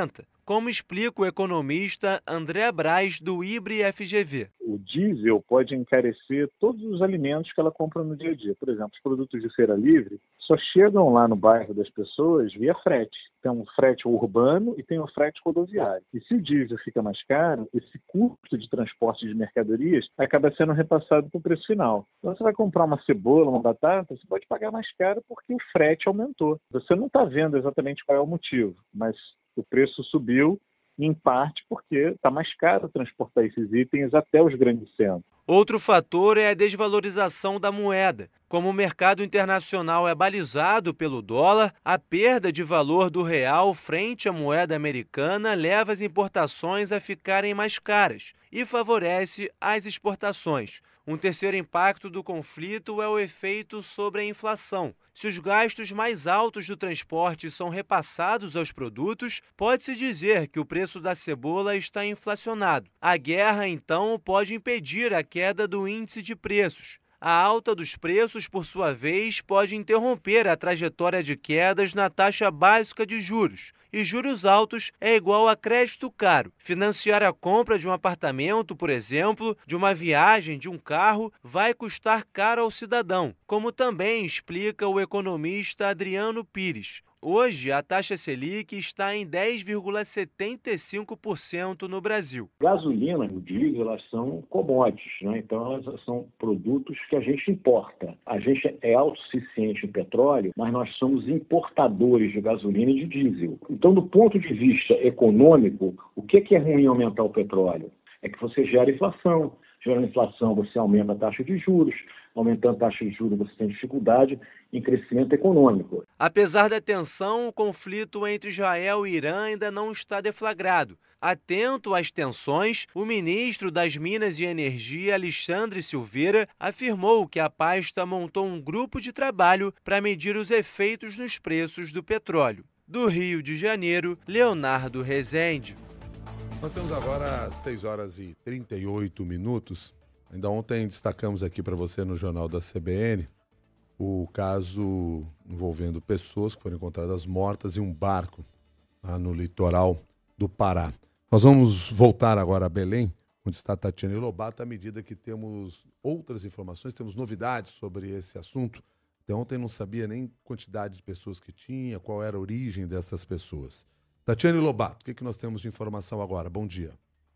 como explica o economista André Braz, do Ibre F G V. O diesel pode encarecer todos os alimentos que ela compra no dia a dia. Por exemplo, os produtos de feira livre só chegam lá no bairro das pessoas via frete. Tem um frete urbano e tem um frete rodoviário. E se o diesel fica mais caro, esse custo de transporte de mercadorias acaba sendo repassado para o preço final. Então você vai comprar uma cebola, uma batata, você pode pagar mais caro porque o frete aumentou. Você não está vendo exatamente qual é o motivo, mas o preço subiu em parte porque está mais caro transportar esses itens até os grandes centros. Outro fator é a desvalorização da moeda. Como o mercado internacional é balizado pelo dólar, a perda de valor do real frente à moeda americana leva as importações a ficarem mais caras e favorece as exportações. Um terceiro impacto do conflito é o efeito sobre a inflação. Se os gastos mais altos do transporte são repassados aos produtos, pode-se dizer que o preço da cebola está inflacionado. A guerra, então, pode impedir a queda do índice de preços. A alta dos preços, por sua vez, pode interromper a trajetória de quedas na taxa básica de juros. E juros altos é igual a crédito caro. Financiar a compra de um apartamento, por exemplo, de uma viagem, de um carro, vai custar caro ao cidadão, como também explica o economista Adriano Pires. Hoje, a taxa Selic está em dez vírgula setenta e cinco por cento no Brasil. Gasolina e o diesel, elas são commodities, né? Então elas são produtos que a gente importa. A gente é autossuficiente em petróleo, mas nós somos importadores de gasolina e de diesel. Então, do ponto de vista econômico, o que é ruim aumentar o petróleo? É que você gera inflação. Gerando inflação, você aumenta a taxa de juros. Aumentando a taxa de juros, você tem dificuldade em crescimento econômico. Apesar da tensão, o conflito entre Israel e Irã ainda não está deflagrado. Atento às tensões, o ministro das Minas e Energia, Alexandre Silveira, afirmou que a pasta montou um grupo de trabalho para medir os efeitos nos preços do petróleo. Do Rio de Janeiro, Leonardo Rezende. Nós temos agora seis horas e trinta e oito minutos. Ainda ontem destacamos aqui para você no Jornal da C B N o caso envolvendo pessoas que foram encontradas mortas em um barco lá no litoral do Pará. Nós vamos voltar agora a Belém, onde está a Tatiane Lobato, à medida que temos outras informações, temos novidades sobre esse assunto. Até ontem não sabia nem quantidade de pessoas que tinha, qual era a origem dessas pessoas. Tatiane Lobato, o que, que nós temos de informação agora? Bom dia.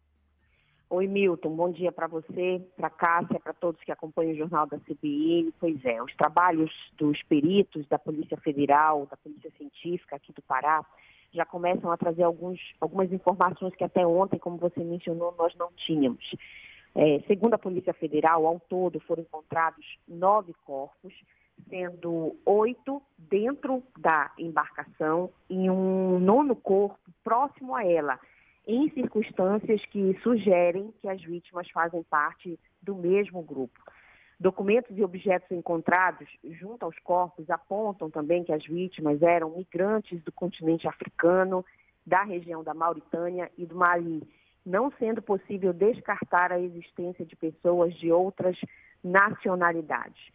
Oi, Milton. Bom dia para você, para a Cássia, para todos que acompanham o Jornal da C B N. Pois é, os trabalhos dos peritos da Polícia Federal, da Polícia Científica aqui do Pará, já começam a trazer alguns, algumas informações que até ontem, como você mencionou, nós não tínhamos. É, segundo a Polícia Federal, ao todo foram encontrados nove corpos, sendo oito dentro da embarcação e um nono corpo próximo a ela, em circunstâncias que sugerem que as vítimas fazem parte do mesmo grupo. Documentos e objetos encontrados junto aos corpos apontam também que as vítimas eram migrantes do continente africano, da região da Mauritânia e do Mali, não sendo possível descartar a existência de pessoas de outras nacionalidades.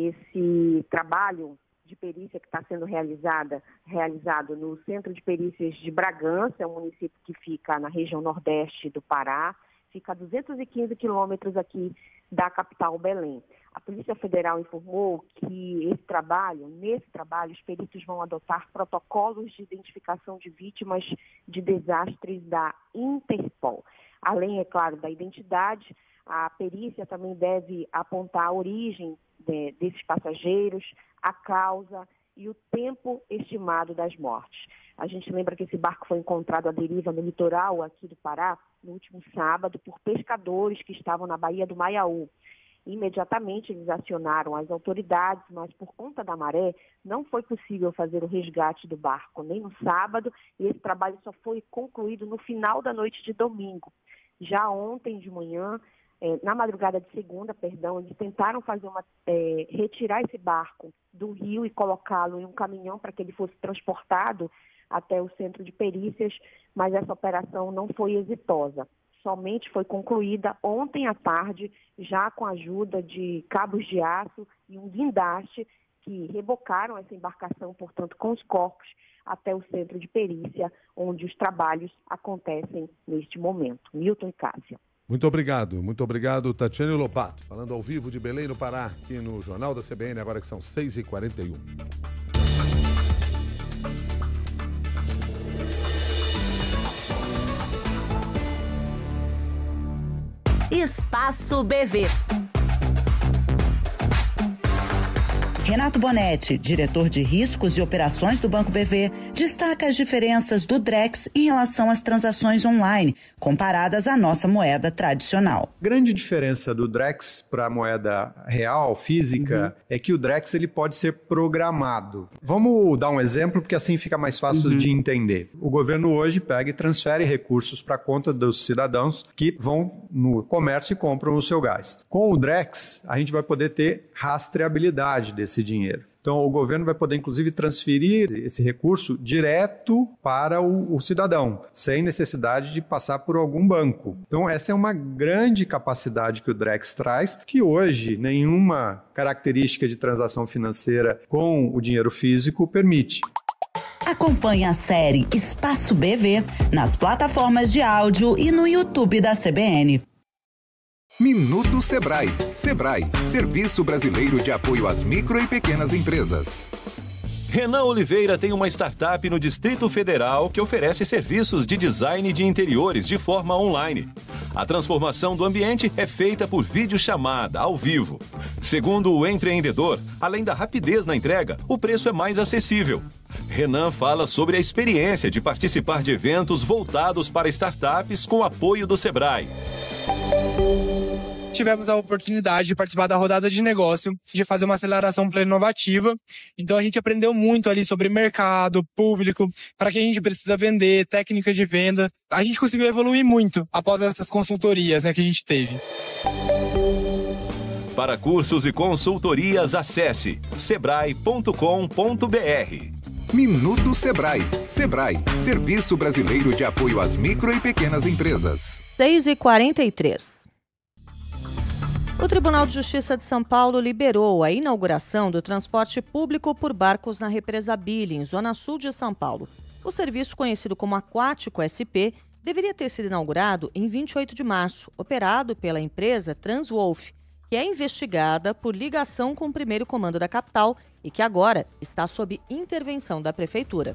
Esse trabalho de perícia que está sendo realizada, realizado no Centro de Perícias de Bragança, é um município que fica na região nordeste do Pará, fica a duzentos e quinze quilômetros aqui da capital Belém. A Polícia Federal informou que esse trabalho, nesse trabalho, os peritos vão adotar protocolos de identificação de vítimas de desastres da Interpol. Além, é claro, da identidade, a perícia também deve apontar a origem de, desses passageiros, a causa e o tempo estimado das mortes. A gente lembra que esse barco foi encontrado à deriva no litoral aqui do Pará no último sábado por pescadores que estavam na Baía do Maiaú. Imediatamente eles acionaram as autoridades, mas por conta da maré não foi possível fazer o resgate do barco nem no sábado, e esse trabalho só foi concluído no final da noite de domingo. Já ontem de manhã, É, na madrugada de segunda, perdão, eles tentaram fazer uma, é, retirar esse barco do rio e colocá-lo em um caminhão para que ele fosse transportado até o centro de perícias, mas essa operação não foi exitosa. Somente foi concluída ontem à tarde, já com a ajuda de cabos de aço e um guindaste que rebocaram essa embarcação, portanto, com os corpos até o centro de perícia, onde os trabalhos acontecem neste momento. Milton e Cássia. Muito obrigado, muito obrigado, Tatiane Lobato, falando ao vivo de Belém, no Pará, aqui no Jornal da C B N, agora que são seis e quarenta e um. Espaço B V. Renato Bonetti, diretor de riscos e operações do Banco B V, destaca as diferenças do Drex em relação às transações online, comparadas à nossa moeda tradicional. Grande diferença do Drex para a moeda real, física, uhum. é que o Drex ele pode ser programado. Vamos dar um exemplo, porque assim fica mais fácil uhum. de entender. O governo hoje pega e transfere recursos para a conta dos cidadãos que vão no comércio e compram o seu gás. Com o Drex, a gente vai poder ter rastreabilidade desse dinheiro. Então, o governo vai poder, inclusive, transferir esse recurso direto para o, o cidadão, sem necessidade de passar por algum banco. Então, essa é uma grande capacidade que o Drex traz, que hoje nenhuma característica de transação financeira com o dinheiro físico permite. Acompanhe a série Espaço B V nas plataformas de áudio e no YouTube da C B N. Minuto Sebrae. Sebrae, Serviço Brasileiro de Apoio às Micro e Pequenas Empresas. Renan Oliveira tem uma startup no Distrito Federal que oferece serviços de design de interiores de forma online. A transformação do ambiente é feita por videochamada, ao vivo. Segundo o empreendedor, além da rapidez na entrega, o preço é mais acessível. Renan fala sobre a experiência de participar de eventos voltados para startups com apoio do Sebrae. Tivemos a oportunidade de participar da rodada de negócio, de fazer uma aceleração pleno-inovativa. Então a gente aprendeu muito ali sobre mercado, público, para que a gente precisa vender, técnicas de venda. A gente conseguiu evoluir muito após essas consultorias, né, que a gente teve. Para cursos e consultorias, acesse sebrae ponto com ponto br. Minuto Sebrae. Sebrae, Serviço Brasileiro de Apoio às Micro e Pequenas Empresas. seis e quarenta e três. O Tribunal de Justiça de São Paulo liberou a inauguração do transporte público por barcos na represa Billings, zona sul de São Paulo. O serviço, conhecido como Aquático S P, deveria ter sido inaugurado em vinte e oito de março, operado pela empresa Transwolf, que é investigada por ligação com o primeiro comando da capital e que agora está sob intervenção da Prefeitura.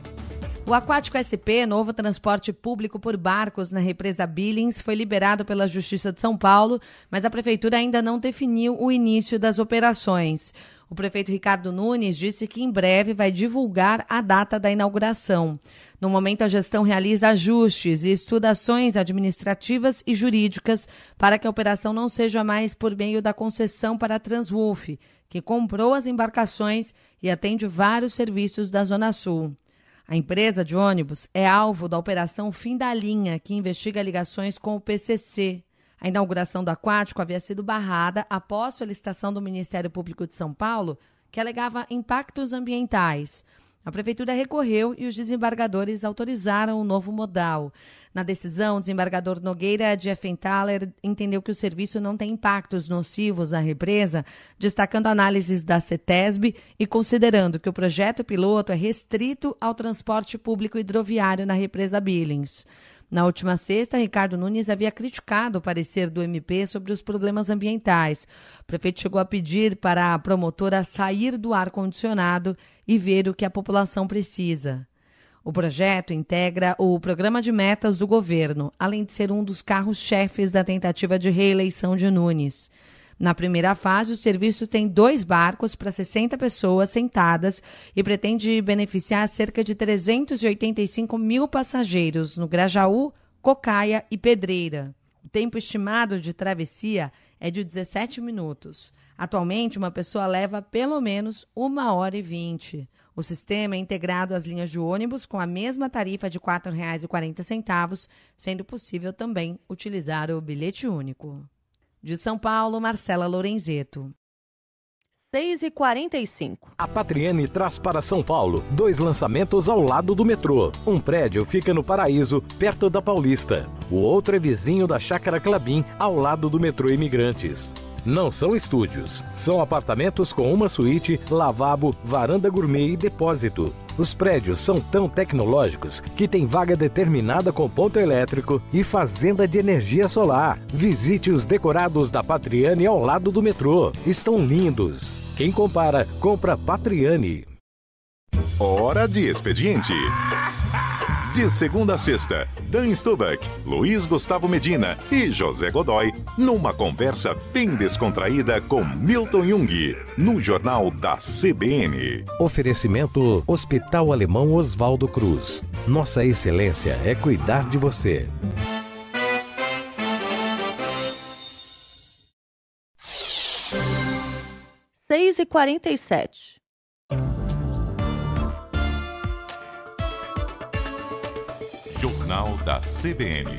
O Aquático S P, novo transporte público por barcos na represa Billings, foi liberado pela Justiça de São Paulo, mas a Prefeitura ainda não definiu o início das operações. O prefeito Ricardo Nunes disse que em breve vai divulgar a data da inauguração. No momento, a gestão realiza ajustes e estuda ações administrativas e jurídicas para que a operação não seja mais por meio da concessão para a Transwolf, que comprou as embarcações e atende vários serviços da Zona Sul. A empresa de ônibus é alvo da Operação Fim da Linha, que investiga ligações com o P C C. A inauguração do Aquático havia sido barrada após solicitação do Ministério Público de São Paulo, que alegava impactos ambientais. A Prefeitura recorreu e os desembargadores autorizaram o novo modal. Na decisão, o desembargador Nogueira de Effenthaler entendeu que o serviço não tem impactos nocivos à represa, destacando análises da CETESB e considerando que o projeto piloto é restrito ao transporte público hidroviário na represa Billings. Na última sexta, Ricardo Nunes havia criticado o parecer do M P sobre os problemas ambientais. O prefeito chegou a pedir para a promotora sair do ar-condicionado e ver o que a população precisa. O projeto integra o programa de metas do governo, além de ser um dos carros-chefes da tentativa de reeleição de Nunes. Na primeira fase, o serviço tem dois barcos para sessenta pessoas sentadas e pretende beneficiar cerca de trezentos e oitenta e cinco mil passageiros no Grajaú, Cocaia e Pedreira. O tempo estimado de travessia é de dezessete minutos. Atualmente, uma pessoa leva pelo menos uma hora e vinte. O sistema é integrado às linhas de ônibus com a mesma tarifa de quatro reais e quarenta centavos, sendo possível também utilizar o bilhete único. De São Paulo, Marcela Lorenzeto. seis e quarenta e cinco. A Patriene traz para São Paulo dois lançamentos ao lado do metrô. Um prédio fica no Paraíso, perto da Paulista. O outro é vizinho da Chácara Clabim, ao lado do metrô Imigrantes. Não são estúdios, são apartamentos com uma suíte, lavabo, varanda gourmet e depósito. Os prédios são tão tecnológicos que tem vaga determinada com ponto elétrico e fazenda de energia solar. Visite os decorados da Patriani ao lado do metrô. Estão lindos. Quem compara, compra Patriani. Hora de expediente. De segunda a sexta, Dan Stubach, Luiz Gustavo Medina e José Godoy, numa conversa bem descontraída com Milton Jung, no Jornal da C B N. Oferecimento Hospital Alemão Oswaldo Cruz. Nossa excelência é cuidar de você. seis e quarenta e sete. Jornal da C B N.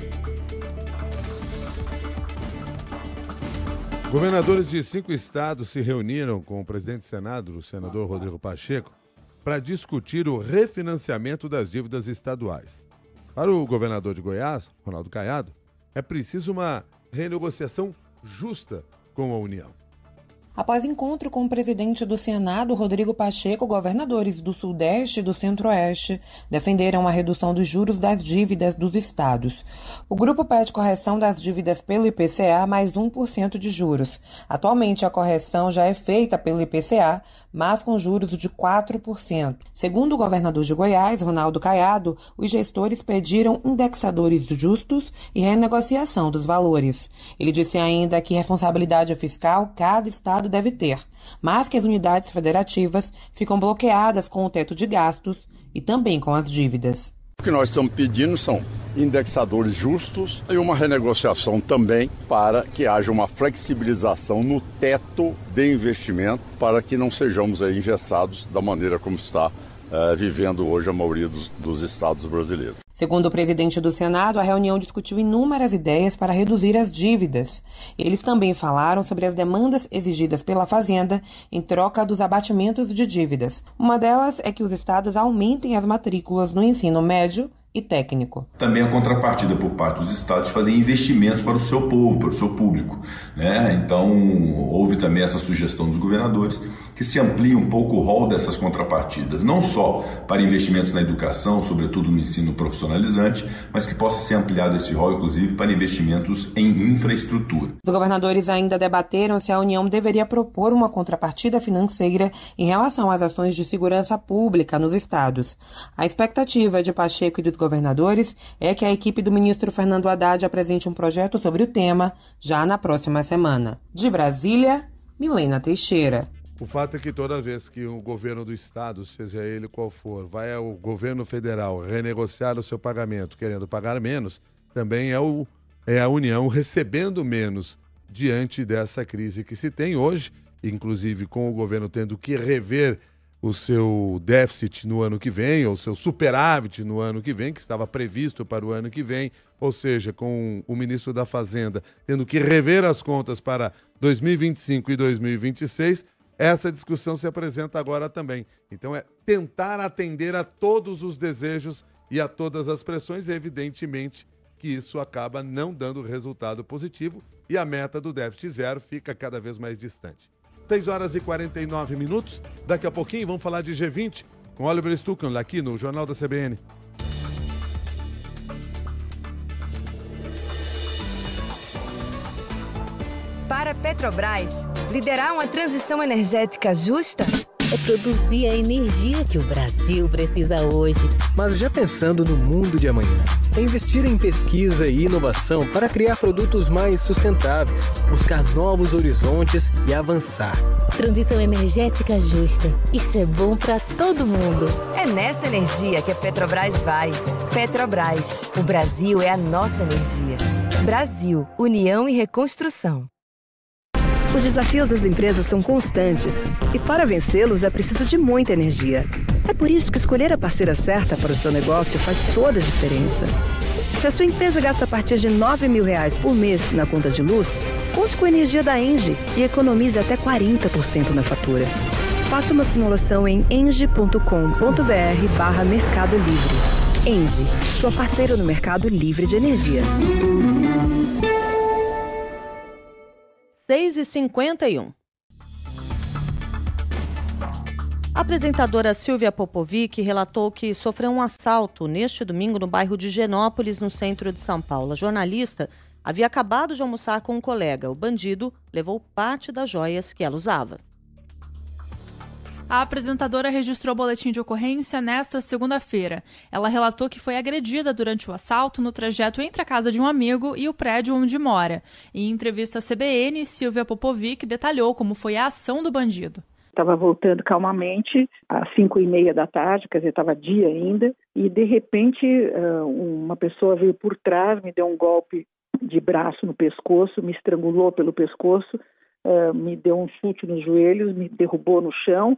Governadores de cinco estados se reuniram com o presidente do Senado, o senador Rodrigo Pacheco, para discutir o refinanciamento das dívidas estaduais. Para o governador de Goiás, Ronaldo Caiado, é preciso uma renegociação justa com a União. Após encontro com o presidente do Senado, Rodrigo Pacheco, governadores do Sudeste e do Centro-Oeste defenderam a redução dos juros das dívidas dos estados. O grupo pede correção das dívidas pelo I P C A mais um por cento de juros. Atualmente, a correção já é feita pelo I P C A, mas com juros de quatro por cento. Segundo o governador de Goiás, Ronaldo Caiado, os gestores pediram indexadores justos e renegociação dos valores. Ele disse ainda que responsabilidade fiscal cada estado deve ter, mas que as unidades federativas ficam bloqueadas com o teto de gastos e também com as dívidas. O que nós estamos pedindo são indexadores justos e uma renegociação também para que haja uma flexibilização no teto de investimento para que não sejamos aí engessados da maneira como está uh, vivendo hoje a maioria dos, dos estados brasileiros. Segundo o presidente do Senado, a reunião discutiu inúmeras ideias para reduzir as dívidas. Eles também falaram sobre as demandas exigidas pela Fazenda em troca dos abatimentos de dívidas. Uma delas é que os estados aumentem as matrículas no ensino médio e técnico. Também a contrapartida por parte dos estados de fazer investimentos para o seu povo, para o seu público, né? Então, houve também essa sugestão dos governadores que se amplie um pouco o rol dessas contrapartidas, não só para investimentos na educação, sobretudo no ensino profissionalizante, mas que possa ser ampliado esse rol, inclusive, para investimentos em infraestrutura. Os governadores ainda debateram se a União deveria propor uma contrapartida financeira em relação às ações de segurança pública nos estados. A expectativa de Pacheco e dos governadores é que a equipe do ministro Fernando Haddad apresente um projeto sobre o tema já na próxima semana. De Brasília, Milena Teixeira. O fato é que toda vez que o governo do estado, seja ele qual for, vai ao governo federal renegociar o seu pagamento, querendo pagar menos, também é, o, é a União recebendo menos diante dessa crise que se tem hoje, inclusive com o governo tendo que rever o seu déficit no ano que vem, ou o seu superávit no ano que vem, que estava previsto para o ano que vem, ou seja, com o ministro da Fazenda tendo que rever as contas para dois mil e vinte e cinco e dois mil e vinte e seis, essa discussão se apresenta agora também. Então é tentar atender a todos os desejos e a todas as pressões, e evidentemente que isso acaba não dando resultado positivo e a meta do déficit zero fica cada vez mais distante. seis horas e quarenta e nove minutos. Daqui a pouquinho vamos falar de G vinte com Oliver Stuckel aqui no Jornal da C B N. Para a Petrobras, liderar uma transição energética justa é produzir a energia que o Brasil precisa hoje. Mas já pensando no mundo de amanhã, é investir em pesquisa e inovação para criar produtos mais sustentáveis, buscar novos horizontes e avançar. Transição energética justa. Isso é bom para todo mundo. É nessa energia que a Petrobras vai. Petrobras. O Brasil é a nossa energia. Brasil. União e reconstrução. Os desafios das empresas são constantes e para vencê-los é preciso de muita energia. É por isso que escolher a parceira certa para o seu negócio faz toda a diferença. Se a sua empresa gasta a partir de nove mil reais por mês na conta de luz, conte com a energia da Engie e economize até quarenta por cento na fatura. Faça uma simulação em engie ponto com ponto br barra Mercado Livre. Engie, sua parceira no mercado livre de energia. seis e cinquenta e um. A apresentadora Silvia Popovic relatou que sofreu um assalto neste domingo no bairro de Genópolis, no centro de São Paulo. A jornalista havia acabado de almoçar com um colega. O bandido levou parte das joias que ela usava. A apresentadora registrou o boletim de ocorrência nesta segunda-feira. Ela relatou que foi agredida durante o assalto no trajeto entre a casa de um amigo e o prédio onde mora. Em entrevista à C B N, Silvia Popovic detalhou como foi a ação do bandido. Estava voltando calmamente às cinco e meia da tarde, quer dizer, estava dia ainda, e de repente uma pessoa veio por trás, me deu um golpe de braço no pescoço, me estrangulou pelo pescoço, me deu um chute nos joelhos, me derrubou no chão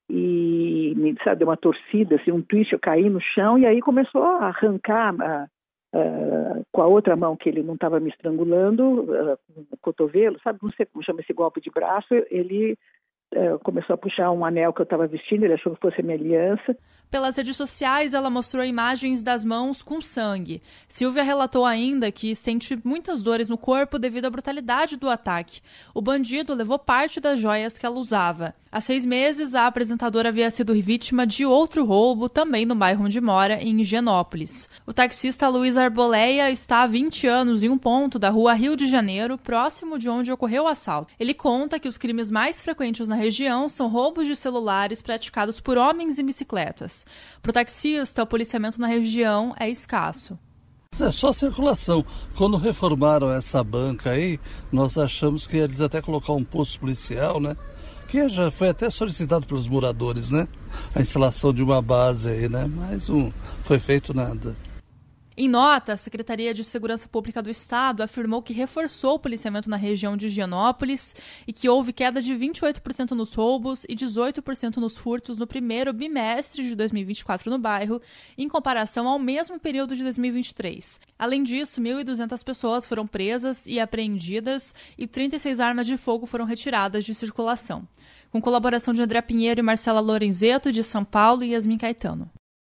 e me sabe, deu uma torcida, assim, um twist, eu caí no chão e aí começou a arrancar a, a, com a outra mão que ele não estava me estrangulando, a, o cotovelo, sabe, não sei como chama esse golpe de braço, ele começou a puxar um anel que eu estava vestindo, ele achou que fosse a minha aliança. Pelas redes sociais, ela mostrou imagens das mãos com sangue. Silvia relatou ainda que sente muitas dores no corpo devido à brutalidade do ataque. O bandido levou parte das joias que ela usava. Há seis meses, a apresentadora havia sido vítima de outro roubo, também no bairro onde mora, em Higienópolis. O taxista Luiz Arboleia está há vinte anos em um ponto da rua Rio de Janeiro, próximo de onde ocorreu o assalto. Ele conta que os crimes mais frequentes na região são roubos de celulares praticados por homens em bicicletas. Para o taxista, o policiamento na região é escasso. É só circulação. Quando reformaram essa banca aí, nós achamos que eles até colocar um posto policial, né? Que já foi até solicitado pelos moradores, né? A instalação de uma base aí, né? Mas não foi feito nada. Em nota, a Secretaria de Segurança Pública do Estado afirmou que reforçou o policiamento na região de Higienópolis e que houve queda de vinte e oito por cento nos roubos e dezoito por cento nos furtos no primeiro bimestre de dois mil e vinte e quatro no bairro, em comparação ao mesmo período de dois mil e vinte e três. Além disso, mil e duzentas pessoas foram presas e apreendidas e trinta e seis armas de fogo foram retiradas de circulação. Com colaboração de André Pinheiro e Marcela Lorenzeto, de São Paulo, e Yasmin Caetano.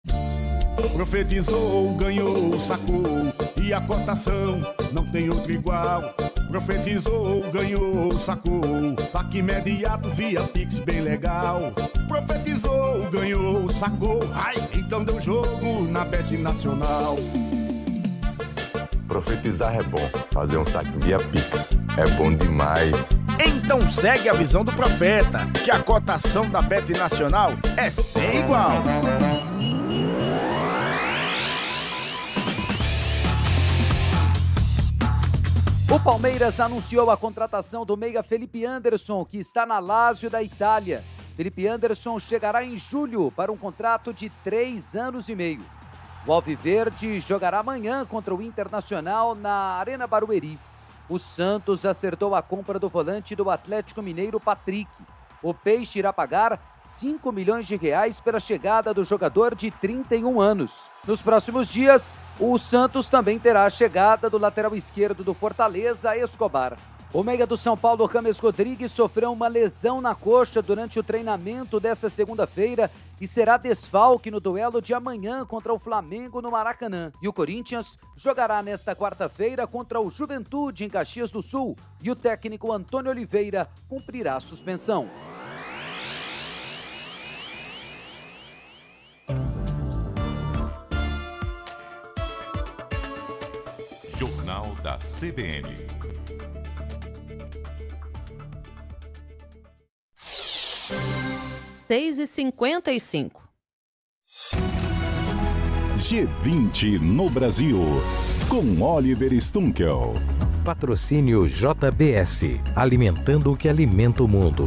Profetizou, ganhou, sacou, e a cotação não tem outro igual. Profetizou, ganhou, sacou, saque imediato via Pix bem legal. Profetizou, ganhou, sacou, ai, então deu jogo na Bet Nacional. Profetizar é bom, fazer um saque via Pix é bom demais. Então segue a visão do profeta, que a cotação da Bet Nacional é sem igual. O Palmeiras anunciou a contratação do meia Felipe Anderson, que está na Lazio da Itália. Felipe Anderson chegará em julho para um contrato de três anos e meio. O Alviverde jogará amanhã contra o Internacional na Arena Barueri. O Santos acertou a compra do volante do Atlético Mineiro, Patrick. O Peixe irá pagar cinco milhões de reais pela chegada do jogador de trinta e um anos. Nos próximos dias, o Santos também terá a chegada do lateral esquerdo do Fortaleza, Escobar. O meia do São Paulo, James Rodrigues, sofreu uma lesão na coxa durante o treinamento dessa segunda-feira e será desfalque no duelo de amanhã contra o Flamengo no Maracanã. E o Corinthians jogará nesta quarta-feira contra o Juventude em Caxias do Sul e o técnico Antônio Oliveira cumprirá a suspensão. Jornal da C B N. seis e cinquenta e cinco. G vinte no Brasil, com Oliver Stunkel. Patrocínio J B S, alimentando o que alimenta o mundo.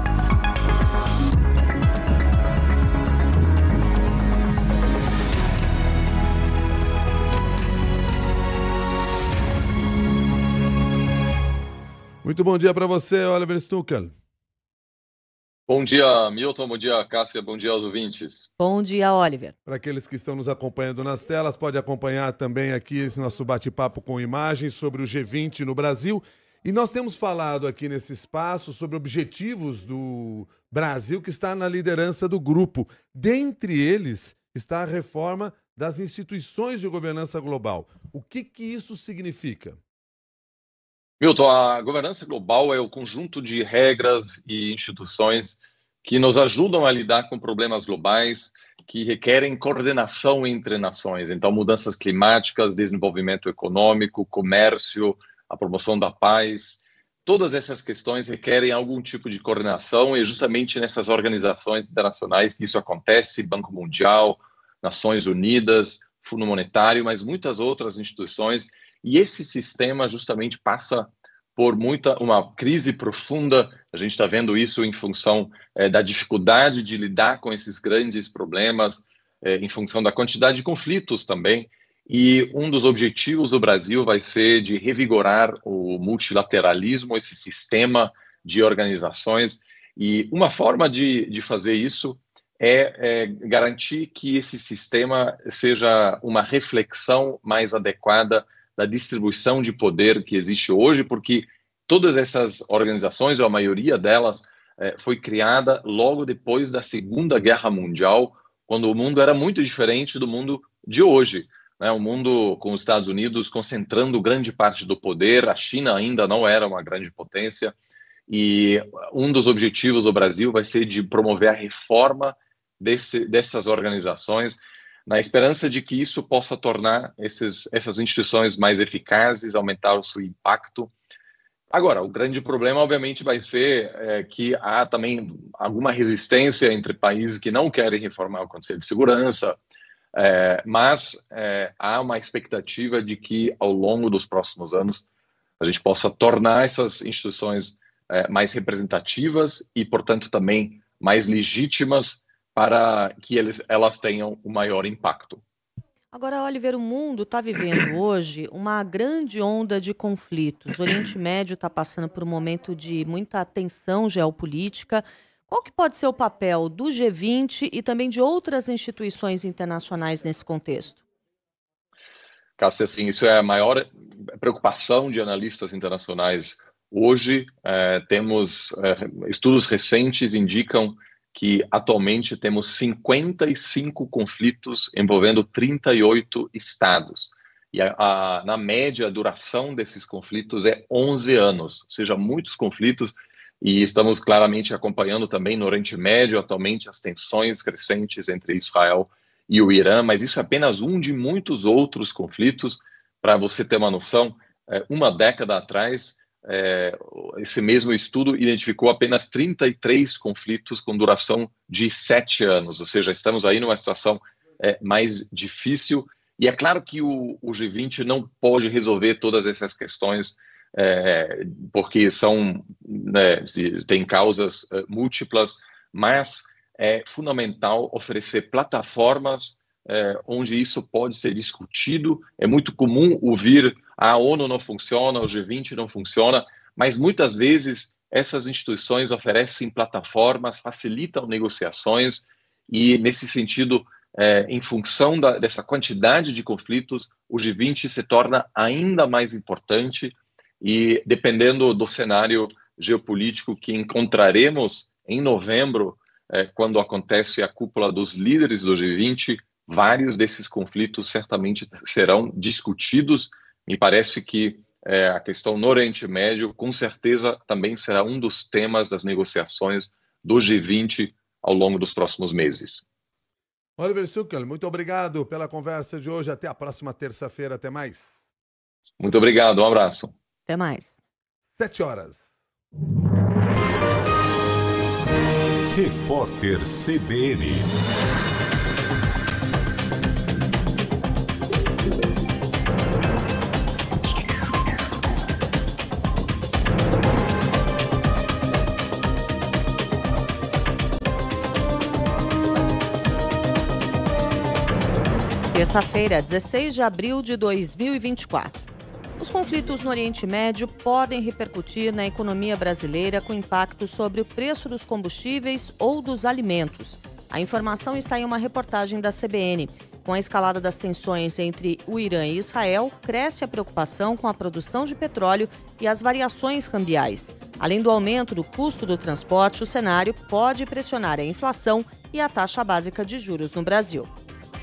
Muito bom dia para você, Oliver Stunkel. Bom dia, Milton. Bom dia, Cássia. Bom dia aos ouvintes. Bom dia, Oliver. Para aqueles que estão nos acompanhando nas telas, pode acompanhar também aqui esse nosso bate-papo com imagens sobre o G vinte no Brasil. E nós temos falado aqui nesse espaço sobre objetivos do Brasil que está na liderança do grupo. Dentre eles está a reforma das instituições de governança global. O que que isso significa? Milton, a governança global é o conjunto de regras e instituições que nos ajudam a lidar com problemas globais que requerem coordenação entre nações. Então, mudanças climáticas, desenvolvimento econômico, comércio, a promoção da paz, todas essas questões requerem algum tipo de coordenação e é justamente nessas organizações internacionais que isso acontece, Banco Mundial, Nações Unidas, Fundo Monetário, mas muitas outras instituições. E esse sistema justamente passa por muita, uma crise profunda. A gente está vendo isso em função é, da dificuldade de lidar com esses grandes problemas, é, em função da quantidade de conflitos também. E um dos objetivos do Brasil vai ser de revigorar o multilateralismo, esse sistema de organizações. E uma forma de, de fazer isso é, é garantir que esse sistema seja uma reflexão mais adequada da distribuição de poder que existe hoje, porque todas essas organizações, ou a maioria delas, eh, foi criada logo depois da Segunda Guerra Mundial, quando o mundo era muito diferente do mundo de hoje, né? O mundo com os Estados Unidos concentrando grande parte do poder, a China ainda não era uma grande potência, e um dos objetivos do Brasil vai ser de promover a reforma desse, dessas organizações, na esperança de que isso possa tornar esses, essas instituições mais eficazes, aumentar o seu impacto. Agora, o grande problema, obviamente, vai ser é, que há também alguma resistência entre países que não querem reformar o Conselho de Segurança, é, mas é, há uma expectativa de que, ao longo dos próximos anos, a gente possa tornar essas instituições é, mais representativas e, portanto, também mais legítimas para que eles, elas tenham o maior impacto. Agora, Oliver, o mundo está vivendo hoje uma grande onda de conflitos. O Oriente Médio está passando por um momento de muita tensão geopolítica. Qual que pode ser o papel do G vinte e também de outras instituições internacionais nesse contexto? Cássia, assim, isso é a maior preocupação de analistas internacionais hoje. É, temos é, estudos recentes indicam que atualmente temos cinquenta e cinco conflitos envolvendo trinta e oito estados. E a, a, na média, a duração desses conflitos é onze anos, ou seja, muitos conflitos, e estamos claramente acompanhando também no Oriente Médio, atualmente, as tensões crescentes entre Israel e o Irã, mas isso é apenas um de muitos outros conflitos. Para você ter uma noção, uma década atrás, É, esse mesmo estudo identificou apenas trinta e três conflitos com duração de sete anos, ou seja, estamos aí numa situação é, mais difícil, e é claro que o, o G vinte não pode resolver todas essas questões, é, porque são, né, tem causas é, múltiplas, mas é fundamental oferecer plataformas é, onde isso pode ser discutido. É muito comum ouvir a ONU não funciona, o G vinte não funciona, mas muitas vezes essas instituições oferecem plataformas, facilitam negociações e, nesse sentido, é, em função da, dessa quantidade de conflitos, o G vinte se torna ainda mais importante e, dependendo do cenário geopolítico que encontraremos em novembro, é, quando acontece a cúpula dos líderes do G vinte, vários desses conflitos certamente serão discutidos. Me parece que é, a questão no Oriente Médio, com certeza, também será um dos temas das negociações do G vinte ao longo dos próximos meses. Oliver Stuckel, muito obrigado pela conversa de hoje. Até a próxima terça-feira. Até mais. Muito obrigado. Um abraço. Até mais. Sete horas. Repórter C B N. Terça-feira, dezesseis de abril de dois mil e vinte e quatro. Os conflitos no Oriente Médio podem repercutir na economia brasileira com impacto sobre o preço dos combustíveis ou dos alimentos. A informação está em uma reportagem da C B N. Com a escalada das tensões entre o Irã e Israel, cresce a preocupação com a produção de petróleo e as variações cambiais. Além do aumento do custo do transporte, o cenário pode pressionar a inflação e a taxa básica de juros no Brasil.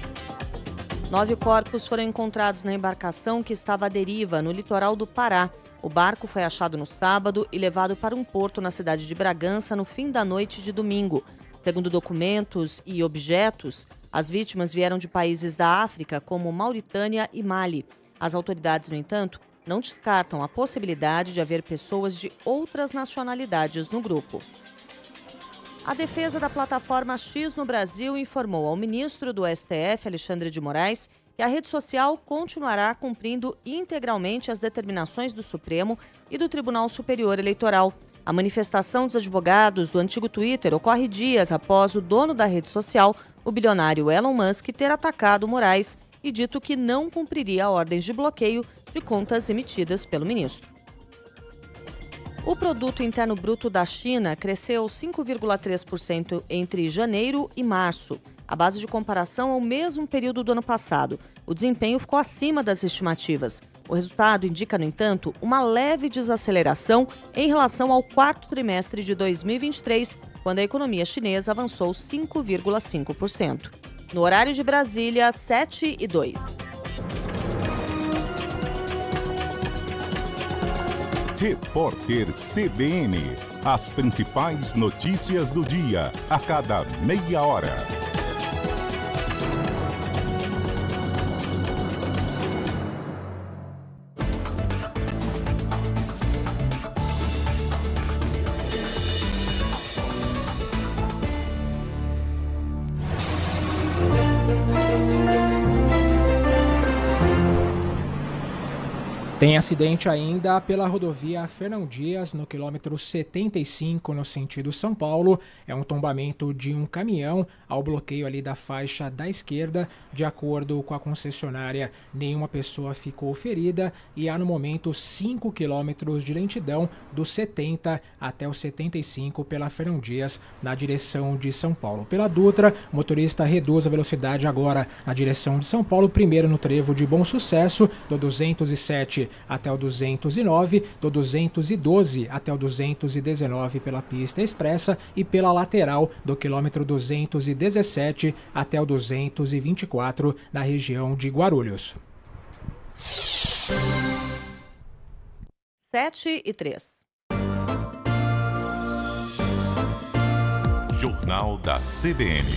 Nove corpos foram encontrados na embarcação que estava à deriva no litoral do Pará. O barco foi achado no sábado e levado para um porto na cidade de Bragança no fim da noite de domingo. Segundo documentos e objetos, as vítimas vieram de países da África, como Mauritânia e Mali. As autoridades, no entanto, não descartam a possibilidade de haver pessoas de outras nacionalidades no grupo. A defesa da plataforma X no Brasil informou ao ministro do S T F, Alexandre de Moraes, que a rede social continuará cumprindo integralmente as determinações do Supremo e do Tribunal Superior Eleitoral. A manifestação dos advogados do antigo Twitter ocorre dias após o dono da rede social, o bilionário Elon Musk, ter atacado Moraes e dito que não cumpriria ordens de bloqueio de contas emitidas pelo ministro. O produto interno bruto da China cresceu cinco vírgula três por cento entre janeiro e março. A base de comparação é o mesmo período do ano passado. O desempenho ficou acima das estimativas. O resultado indica, no entanto, uma leve desaceleração em relação ao quarto trimestre de dois mil e vinte e três, quando a economia chinesa avançou cinco vírgula cinco por cento. No horário de Brasília, sete e dois. Repórter C B N. As principais notícias do dia, a cada meia hora. Tem acidente ainda pela rodovia Fernão Dias, no quilômetro setenta e cinco, no sentido São Paulo. É um tombamento de um caminhão ao bloqueio ali da faixa da esquerda. De acordo com a concessionária, nenhuma pessoa ficou ferida e há no momento cinco quilômetros de lentidão do setenta até o setenta e cinco pela Fernão Dias, na direção de São Paulo. Pela Dutra, o motorista reduz a velocidade agora na direção de São Paulo, primeiro no trevo de Bom Sucesso, do duzentos e sete até o duzentos e nove, do duzentos e doze até o duzentos e dezenove pela pista expressa e pela lateral do quilômetro duzentos e dezessete até o duzentos e vinte e quatro na região de Guarulhos. sete e três. Jornal da C B N.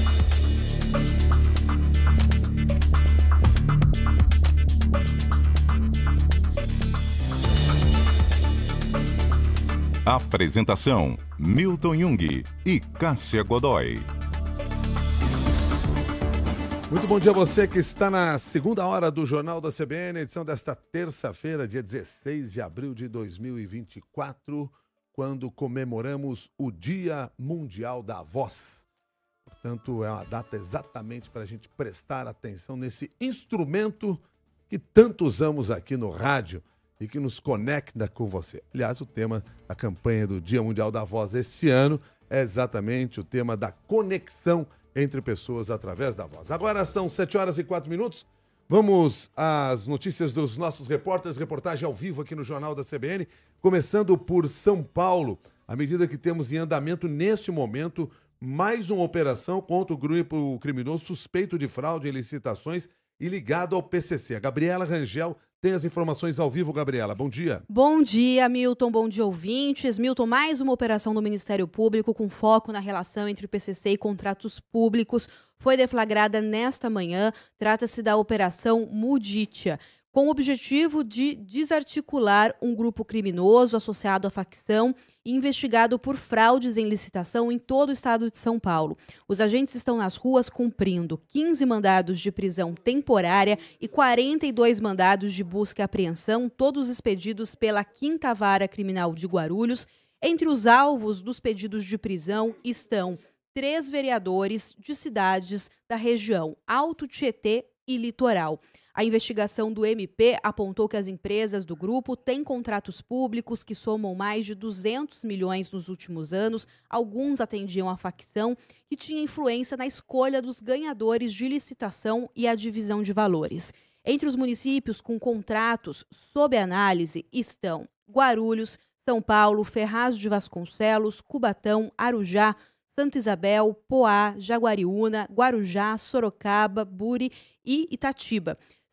Apresentação: Milton Jung e Cássia Godoy. Muito bom dia a você que está na segunda hora do Jornal da C B N, edição desta terça-feira, dia dezesseis de abril de dois mil e vinte e quatro, quando comemoramos o Dia Mundial da Voz. Portanto, é uma data exatamente para a gente prestar atenção nesse instrumento que tanto usamos aqui no rádio e que nos conecta com você. Aliás, o tema da campanha do Dia Mundial da Voz este ano é exatamente o tema da conexão entre pessoas através da voz. Agora são sete horas e quatro minutos. Vamos às notícias dos nossos repórteres, reportagem ao vivo aqui no Jornal da C B N, começando por São Paulo. À medida que temos em andamento, neste momento, mais uma operação contra o grupo criminoso suspeito de fraude em licitações e ligado ao P C C. A Gabriela Rangel tem as informações ao vivo. Gabriela, bom dia. Bom dia, Milton. Bom dia, ouvintes. Milton, mais uma operação do Ministério Público com foco na relação entre o P C C e contratos públicos foi deflagrada nesta manhã. Trata-se da Operação Muditia, com o objetivo de desarticular um grupo criminoso associado à facção e investigado por fraudes em licitação em todo o estado de São Paulo. Os agentes estão nas ruas cumprindo quinze mandados de prisão temporária e quarenta e dois mandados de busca e apreensão, todos expedidos pela quinta Vara Criminal de Guarulhos. Entre os alvos dos pedidos de prisão estão três vereadores de cidades da região Alto Tietê e Litoral. A investigação do M P apontou que as empresas do grupo têm contratos públicos que somam mais de duzentos milhões nos últimos anos. Alguns atendiam à facção, que tinha influência na escolha dos ganhadores de licitação e a divisão de valores. Entre os municípios com contratos sob análise estão Guarulhos, São Paulo, Ferraz de Vasconcelos, Cubatão, Arujá, Santa Isabel, Poá, Jaguariúna, Guarujá, Sorocaba, Buri e Itatiba.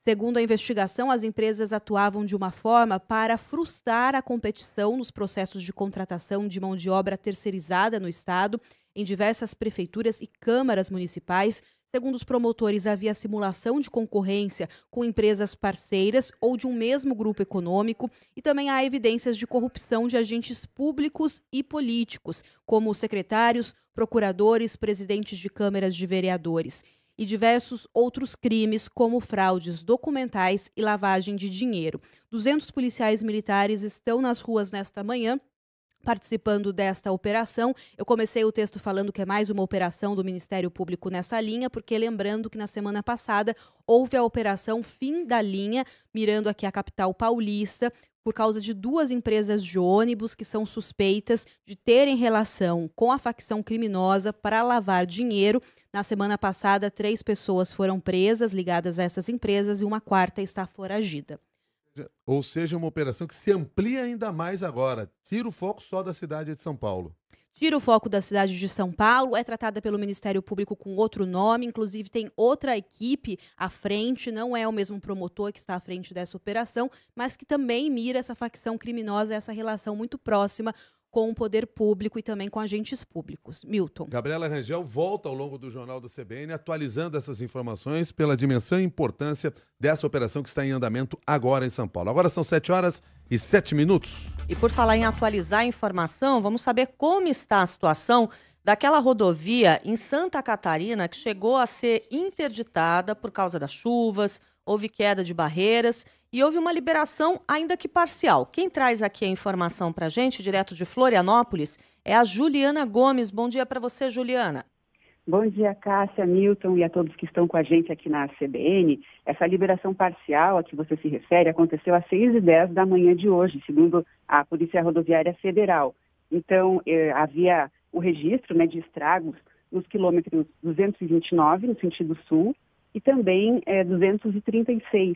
Segundo a investigação, as empresas atuavam de uma forma para frustrar a competição nos processos de contratação de mão de obra terceirizada no Estado, em diversas prefeituras e câmaras municipais. Segundo os promotores, havia simulação de concorrência com empresas parceiras ou de um mesmo grupo econômico e também há evidências de corrupção de agentes públicos e políticos, como secretários, procuradores, presidentes de câmaras de vereadores, e diversos outros crimes, como fraudes documentais e lavagem de dinheiro. duzentos policiais militares estão nas ruas nesta manhã, participando desta operação. Eu comecei o texto falando que é mais uma operação do Ministério Público nessa linha, porque lembrando que na semana passada houve a operação Fim da Linha, mirando aqui a capital paulista, por causa de duas empresas de ônibus que são suspeitas de terem relação com a facção criminosa para lavar dinheiro. Na semana passada, três pessoas foram presas ligadas a essas empresas e uma quarta está foragida. Ou seja, uma operação que se amplia ainda mais agora. Tira o foco só da cidade de São Paulo. Tira o foco da cidade de São Paulo, é tratada pelo Ministério Público com outro nome, inclusive tem outra equipe à frente, não é o mesmo promotor que está à frente dessa operação, mas que também mira essa facção criminosa, essa relação muito próxima com o poder público e também com agentes públicos. Milton. Gabriela Rangel volta ao longo do Jornal da C B N, atualizando essas informações pela dimensão e importância dessa operação que está em andamento agora em São Paulo. Agora são sete horas e sete minutos. E por falar em atualizar a informação, vamos saber como está a situação daquela rodovia em Santa Catarina que chegou a ser interditada por causa das chuvas, houve queda de barreiras e houve uma liberação, ainda que parcial. Quem traz aqui a informação para a gente, direto de Florianópolis, é a Juliana Gomes. Bom dia para você, Juliana. Bom dia, Cássia, Milton e a todos que estão com a gente aqui na C B N. Essa liberação parcial a que você se refere aconteceu às seis e dez da manhã de hoje, segundo a Polícia Rodoviária Federal. Então, eh, havia o registro, né, de estragos nos quilômetros duzentos e vinte e nove, no sentido sul, e também eh, duzentos e trinta e seis,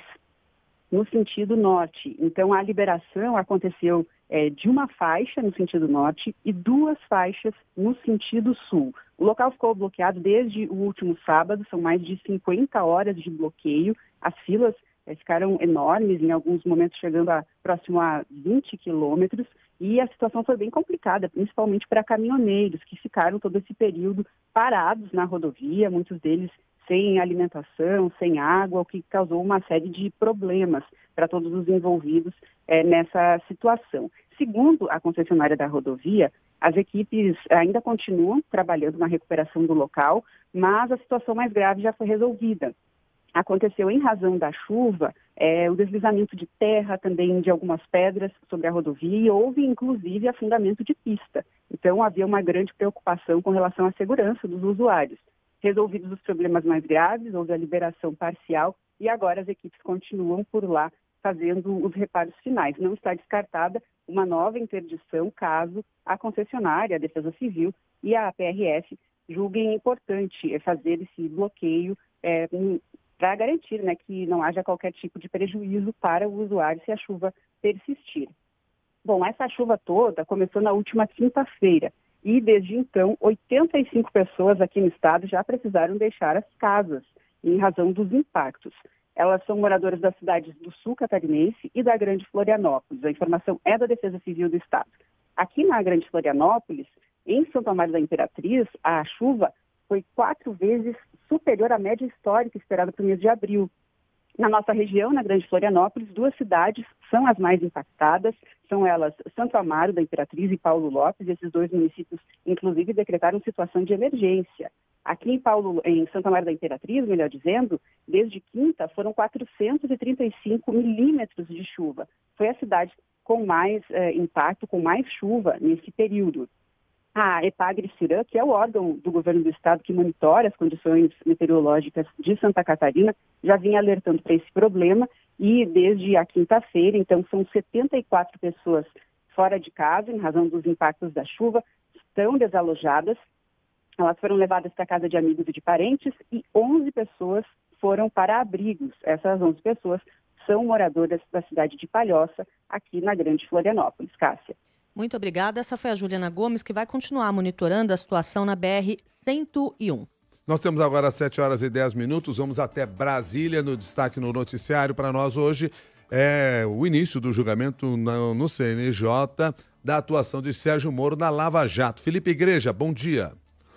no sentido norte. Então, a liberação aconteceu é, de uma faixa no sentido norte e duas faixas no sentido sul. O local ficou bloqueado desde o último sábado, são mais de cinquenta horas de bloqueio. As filas é, ficaram enormes, em alguns momentos chegando a próximo a vinte quilômetros, e a situação foi bem complicada, principalmente para caminhoneiros, que ficaram todo esse período parados na rodovia, muitos deles sem alimentação, sem água, o que causou uma série de problemas para todos os envolvidos é, nessa situação. Segundo a concessionária da rodovia, as equipes ainda continuam trabalhando na recuperação do local, mas a situação mais grave já foi resolvida. Aconteceu em razão da chuva é, o deslizamento de terra, também de algumas pedras sobre a rodovia, e houve inclusive afundamento de pista. Então havia uma grande preocupação com relação à segurança dos usuários. Resolvidos os problemas mais graves, houve a liberação parcial e agora as equipes continuam por lá fazendo os reparos finais. Não está descartada uma nova interdição caso a concessionária, a Defesa Civil e a P R F julguem importante fazer esse bloqueio é, para garantir, né, que não haja qualquer tipo de prejuízo para o usuário se a chuva persistir. Bom, essa chuva toda começou na última quinta-feira. E, desde então, oitenta e cinco pessoas aqui no estado já precisaram deixar as casas em razão dos impactos. Elas são moradoras das cidades do sul catarinense e da Grande Florianópolis. A informação é da Defesa Civil do estado. Aqui na Grande Florianópolis, em Santo Amaro da Imperatriz, a chuva foi quatro vezes superior à média histórica esperada para o mês de abril. Na nossa região, na Grande Florianópolis, duas cidades são as mais impactadas, são elas Santo Amaro da Imperatriz e Paulo Lopes. Esses dois municípios, inclusive, decretaram situação de emergência. Aqui em, Paulo, em Santo Amaro da Imperatriz, melhor dizendo, desde quinta foram quatrocentos e trinta e cinco milímetros de chuva. Foi a cidade com mais eh, impacto, com mais chuva nesse período. A Epagre-Cirã, que é o órgão do governo do estado que monitora as condições meteorológicas de Santa Catarina, já vinha alertando para esse problema e desde a quinta-feira, então são setenta e quatro pessoas fora de casa em razão dos impactos da chuva, estão desalojadas. Elas foram levadas para a casa de amigos e de parentes e onze pessoas foram para abrigos. Essas onze pessoas são moradoras da cidade de Palhoça, aqui na Grande Florianópolis. Cássia. Muito obrigada. Essa foi a Juliana Gomes, que vai continuar monitorando a situação na B R cento e um. Nós temos agora sete horas e dez minutos, vamos até Brasília. No destaque no noticiário para nós hoje é o início do julgamento no, no C N J da atuação de Sérgio Moro na Lava Jato. Felipe Igreja, bom dia.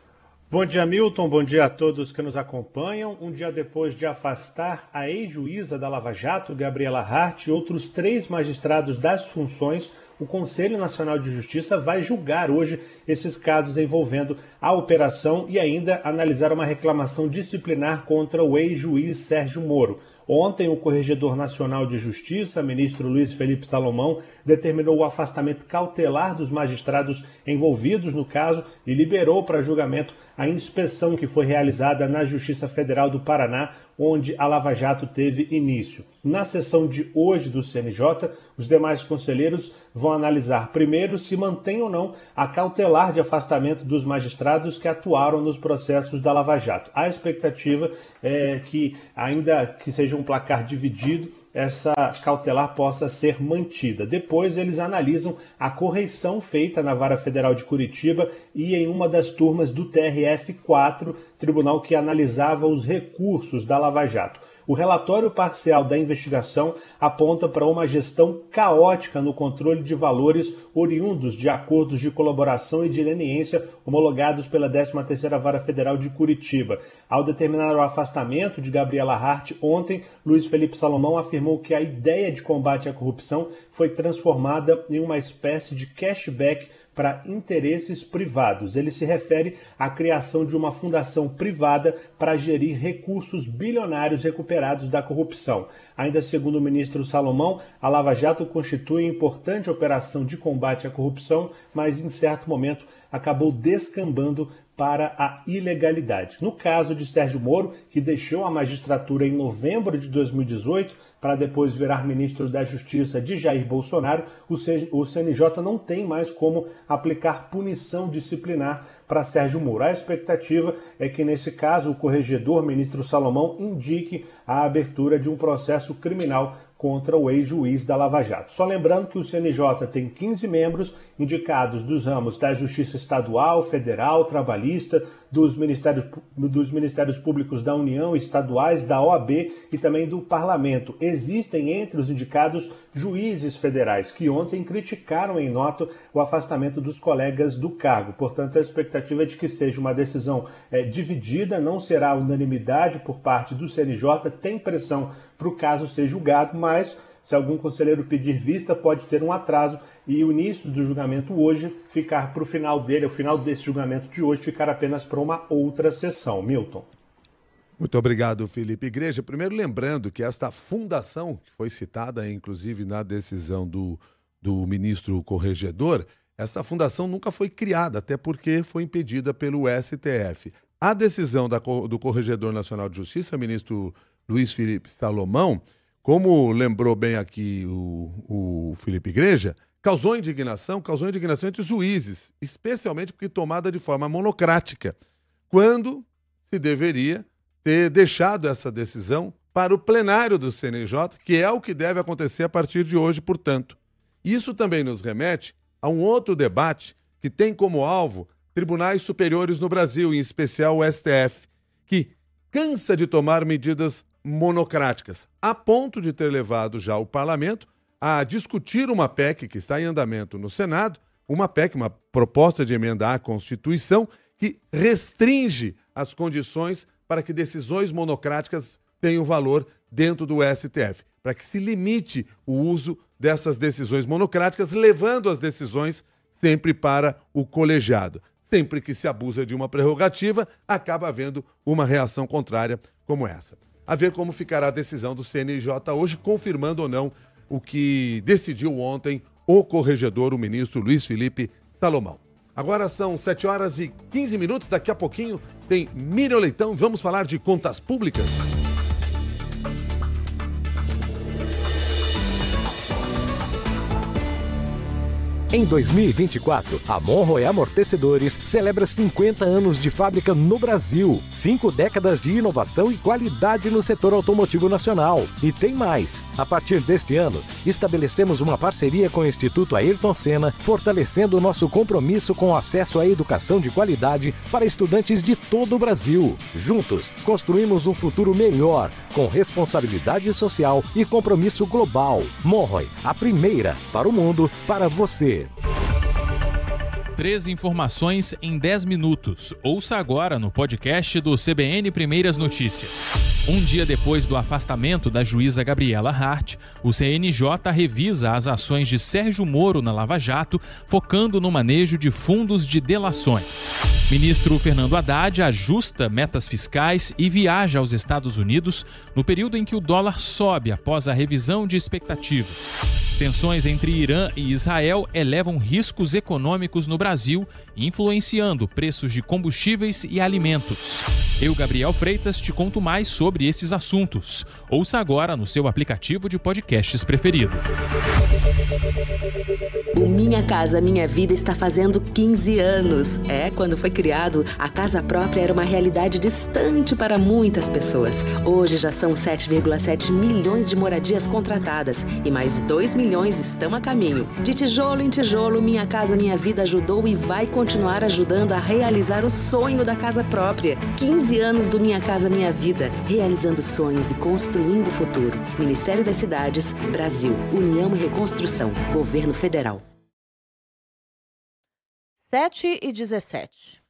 Bom dia, Milton. Bom dia a todos que nos acompanham. Um dia depois de afastar a ex-juíza da Lava Jato, Gabriela Hart, e outros três magistrados das funções, o Conselho Nacional de Justiça vai julgar hoje esses casos envolvendo a operação e ainda analisar uma reclamação disciplinar contra o ex-juiz Sérgio Moro. Ontem, o Corregedor Nacional de Justiça, ministro Luiz Felipe Salomão, determinou o afastamento cautelar dos magistrados envolvidos no caso e liberou para julgamento a inspeção que foi realizada na Justiça Federal do Paraná, onde a Lava Jato teve início. Na sessão de hoje do C N J, os demais conselheiros vão analisar primeiro se mantém ou não a cautelar de afastamento dos magistrados que atuaram nos processos da Lava Jato. A expectativa é que, ainda que seja um placar dividido, essa cautelar possa ser mantida. Depois eles analisam a correição feita na Vara Federal de Curitiba e em uma das turmas do T R F quatro, tribunal que analisava os recursos da Lava Jato. O relatório parcial da investigação aponta para uma gestão caótica no controle de valores oriundos de acordos de colaboração e de leniência homologados pela décima terceira Vara Federal de Curitiba. Ao determinar o afastamento de Gabriela Hart ontem, Luiz Felipe Salomão afirmou que a ideia de combate à corrupção foi transformada em uma espécie de cashback para interesses privados. Ele se refere à criação de uma fundação privada para gerir recursos bilionários recuperados da corrupção. Ainda segundo o ministro Salomão, a Lava Jato constitui importante operação de combate à corrupção, mas em certo momento acabou descambando para a ilegalidade. No caso de Sérgio Moro, que deixou a magistratura em novembro de dois mil e dezoito, para depois virar ministro da Justiça de Jair Bolsonaro, o C N J não tem mais como aplicar punição disciplinar para Sérgio Moro. A expectativa é que, nesse caso, o corregedor, ministro Salomão, indique a abertura de um processo criminal contra o ex-juiz da Lava Jato. Só lembrando que o C N J tem quinze membros indicados dos ramos da Justiça Estadual, Federal, Trabalhista, dos Ministérios, dos Ministérios Públicos da União, estaduais, da O A B e também do Parlamento. Existem entre os indicados juízes federais que ontem criticaram em nota o afastamento dos colegas do cargo. Portanto, a expectativa é de que seja uma decisão é, dividida, não será unanimidade por parte do C N J, tem pressão para o caso ser julgado, mas se algum conselheiro pedir vista, pode ter um atraso e o início do julgamento hoje ficar para o final dele, o final desse julgamento de hoje ficar apenas para uma outra sessão. Milton. Muito obrigado, Felipe Igreja. Primeiro, lembrando que esta fundação, que foi citada inclusive na decisão do, do ministro corregedor, essa fundação nunca foi criada, até porque foi impedida pelo S T F. A decisão da, do Corregedor Nacional de Justiça, ministro Luiz Felipe Salomão, como lembrou bem aqui o, o Felipe Igreja, causou indignação, causou indignação entre os juízes, especialmente porque tomada de forma monocrática, quando se deveria ter deixado essa decisão para o plenário do C N J, que é o que deve acontecer a partir de hoje, portanto. Isso também nos remete a um outro debate que tem como alvo tribunais superiores no Brasil, em especial o S T F, que cansa de tomar medidas monocráticas, a ponto de ter levado já o parlamento a discutir uma P E C que está em andamento no Senado, uma P E C, uma proposta de emenda à Constituição, que restringe as condições para que decisões monocráticas tenham valor dentro do S T F, para que se limite o uso dessas decisões monocráticas, levando as decisões sempre para o colegiado. Sempre que se abusa de uma prerrogativa, acaba havendo uma reação contrária como essa. A ver como ficará a decisão do C N J hoje, confirmando ou não o que decidiu ontem o corregedor, o ministro Luiz Felipe Salomão. Agora são sete horas e quinze minutos, daqui a pouquinho tem Miriam Leitão, vamos falar de contas públicas. Em dois mil e vinte e quatro, a Monroe Amortecedores celebra cinquenta anos de fábrica no Brasil, cinco décadas de inovação e qualidade no setor automotivo nacional. E tem mais! A partir deste ano, estabelecemos uma parceria com o Instituto Ayrton Senna, fortalecendo o nosso compromisso com o acesso à educação de qualidade para estudantes de todo o Brasil. Juntos, construímos um futuro melhor, com responsabilidade social e compromisso global. Monroe, a primeira para o mundo, para você. Três informações em dez minutos. Ouça agora no podcast do C B N Primeiras Notícias. Um dia depois do afastamento da juíza Gabriela Hart, o C N J revisa as ações de Sérgio Moro na Lava Jato, focando no manejo de fundos de delações. Ministro Fernando Haddad ajusta metas fiscais e viaja aos Estados Unidos no período em que o dólar sobe após a revisão de expectativas. Tensões entre Irã e Israel elevam riscos econômicos no Brasil, influenciando preços de combustíveis e alimentos. Eu, Gabriel Freitas, te conto mais sobre esses assuntos. Ouça agora no seu aplicativo de podcasts preferido. O Minha Casa Minha Vida está fazendo quinze anos. É, quando foi criado, a casa própria era uma realidade distante para muitas pessoas. Hoje já são sete vírgula sete milhões de moradias contratadas e mais dois milhões estão a caminho. De tijolo em tijolo, Minha Casa Minha Vida ajudou e vai continuar ajudando a realizar o sonho da casa própria. quinze anos do Minha Casa Minha Vida, realizando sonhos e construindo o futuro. Ministério das Cidades, Brasil, União e Reconstrução, Governo Federal. sete e dezessete.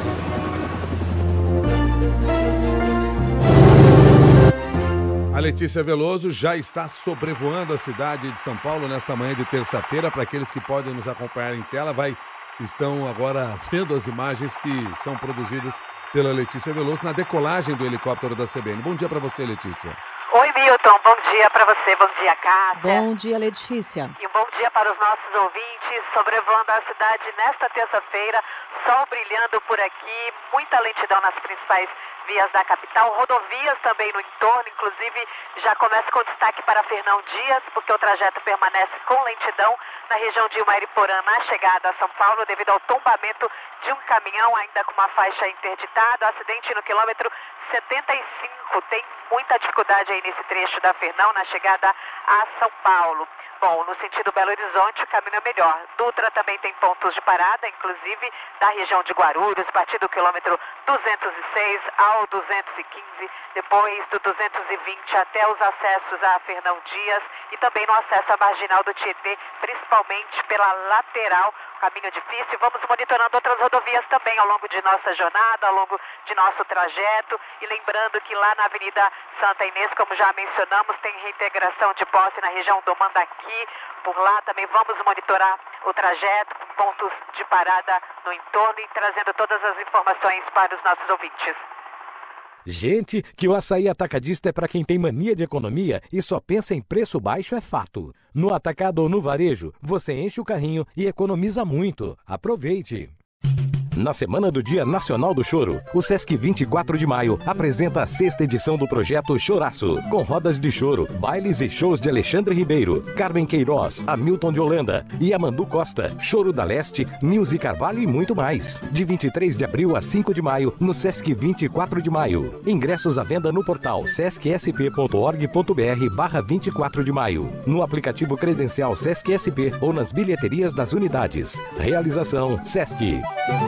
A Letícia Veloso já está sobrevoando a cidade de São Paulo nesta manhã de terça-feira. Para aqueles que podem nos acompanhar em tela, vai, estão agora vendo as imagens que são produzidas pela Letícia Veloso na decolagem do helicóptero da C B N. Bom dia para você, Letícia. Oi, Milton. Bom dia para você. Bom dia, Cássia. Bom dia, Letícia. E um bom dia para os nossos ouvintes, sobrevoando a cidade nesta terça-feira, sol brilhando por aqui, muita lentidão nas principais vias da capital, rodovias também no entorno, inclusive já começa com destaque para Fernão Dias, porque o trajeto permanece com lentidão na região de Mariporã, na chegada a São Paulo, devido ao tombamento de um caminhão, ainda com uma faixa interditada, acidente no quilômetro setenta e cinco, tem muita dificuldade aí nesse trecho da Fernão, na chegada a São Paulo. Bom, no sentido Belo Horizonte, o caminho é melhor. Dutra também tem pontos de parada, inclusive da região de Guarulhos, a partir do quilômetro duzentos e seis ao duzentos e quinze, depois do duzentos e vinte até os acessos a Fernão Dias e também no acesso à Marginal do Tietê, principalmente pela lateral. Caminho difícil. Vamos monitorando outras rodovias também ao longo de nossa jornada, ao longo de nosso trajeto. E lembrando que lá na Avenida Santa Inês, como já mencionamos, tem reintegração de posse na região do Mandaqui. Por lá também vamos monitorar o trajeto com pontos de parada no entorno e trazendo todas as informações para os nossos ouvintes. Gente, que o açaí atacadista é para quem tem mania de economia e só pensa em preço baixo é fato. No atacado ou no varejo, você enche o carrinho e economiza muito. Aproveite! Na Semana do Dia Nacional do Choro, o Sesc vinte e quatro de maio apresenta a sexta edição do projeto Choraço, com rodas de choro, bailes e shows de Alexandre Ribeiro, Carmen Queiroz, Hamilton de Holanda e Amandu Costa, Choro da Leste, Nilce Carvalho e muito mais. De vinte e três de abril a cinco de maio, no Sesc vinte e quatro de maio. Ingressos à venda no portal sesc s p ponto org ponto b r barra vinte e quatro de maio, no aplicativo credencial Sesc S P ou nas bilheterias das unidades. Realização Sesc.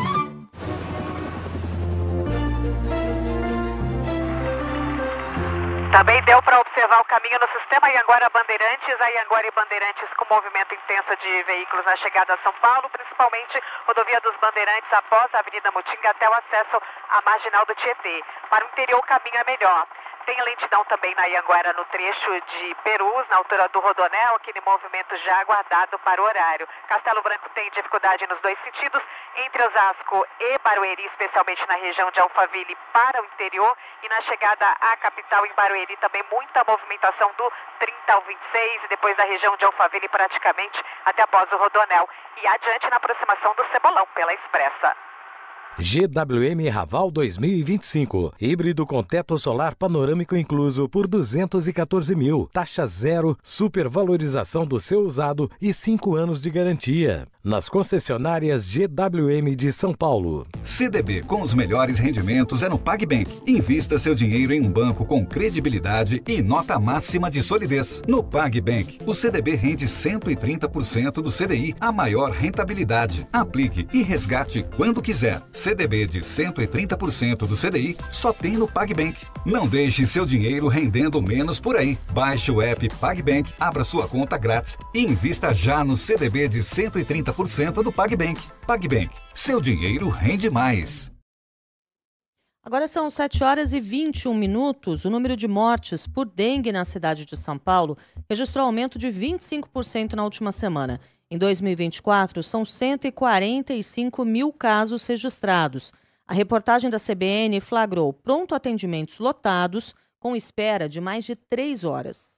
Também deu para observar o caminho no sistema Anhanguera-Bandeirantes, a Anhanguera e Bandeirantes com movimento intenso de veículos na chegada a São Paulo, principalmente rodovia dos Bandeirantes após a Avenida Mutinga até o acesso à Marginal do Tietê. Para o interior o caminho é melhor. Tem lentidão também na Anhanguera no trecho de Perus, na altura do Rodonel, aquele movimento já aguardado para o horário. Castelo Branco tem dificuldade nos dois sentidos, entre Osasco e Barueri, especialmente na região de Alphaville para o interior, e na chegada à capital em Barueri também muita movimentação do trinta ao vinte e seis, e depois da região de Alphaville praticamente até após o Rodonel. E adiante na aproximação do Cebolão pela Expressa. G W M Raval dois mil e vinte e cinco. Híbrido com teto solar panorâmico incluso por duzentos e quatorze mil. Taxa zero, supervalorização do seu usado e cinco anos de garantia. nas concessionárias G W M de São Paulo. C D B com os melhores rendimentos é no PagBank. Invista seu dinheiro em um banco com credibilidade e nota máxima de solidez. No PagBank, o C D B rende cento e trinta por cento do C D I, a maior rentabilidade. Aplique e resgate quando quiser. C D B de cento e trinta por cento do C D I só tem no PagBank. Não deixe seu dinheiro rendendo menos por aí. Baixe o app PagBank, abra sua conta grátis e invista já no C D B de cento e trinta por cento do PagBank. PagBank, seu dinheiro rende mais. Agora são sete horas e vinte e um minutos. O número de mortes por dengue na cidade de São Paulo registrou aumento de vinte e cinco por cento na última semana. Em dois mil e vinte e quatro, são cento e quarenta e cinco mil casos registrados. A reportagem da C B N flagrou pronto atendimentos lotados, com espera de mais de três horas.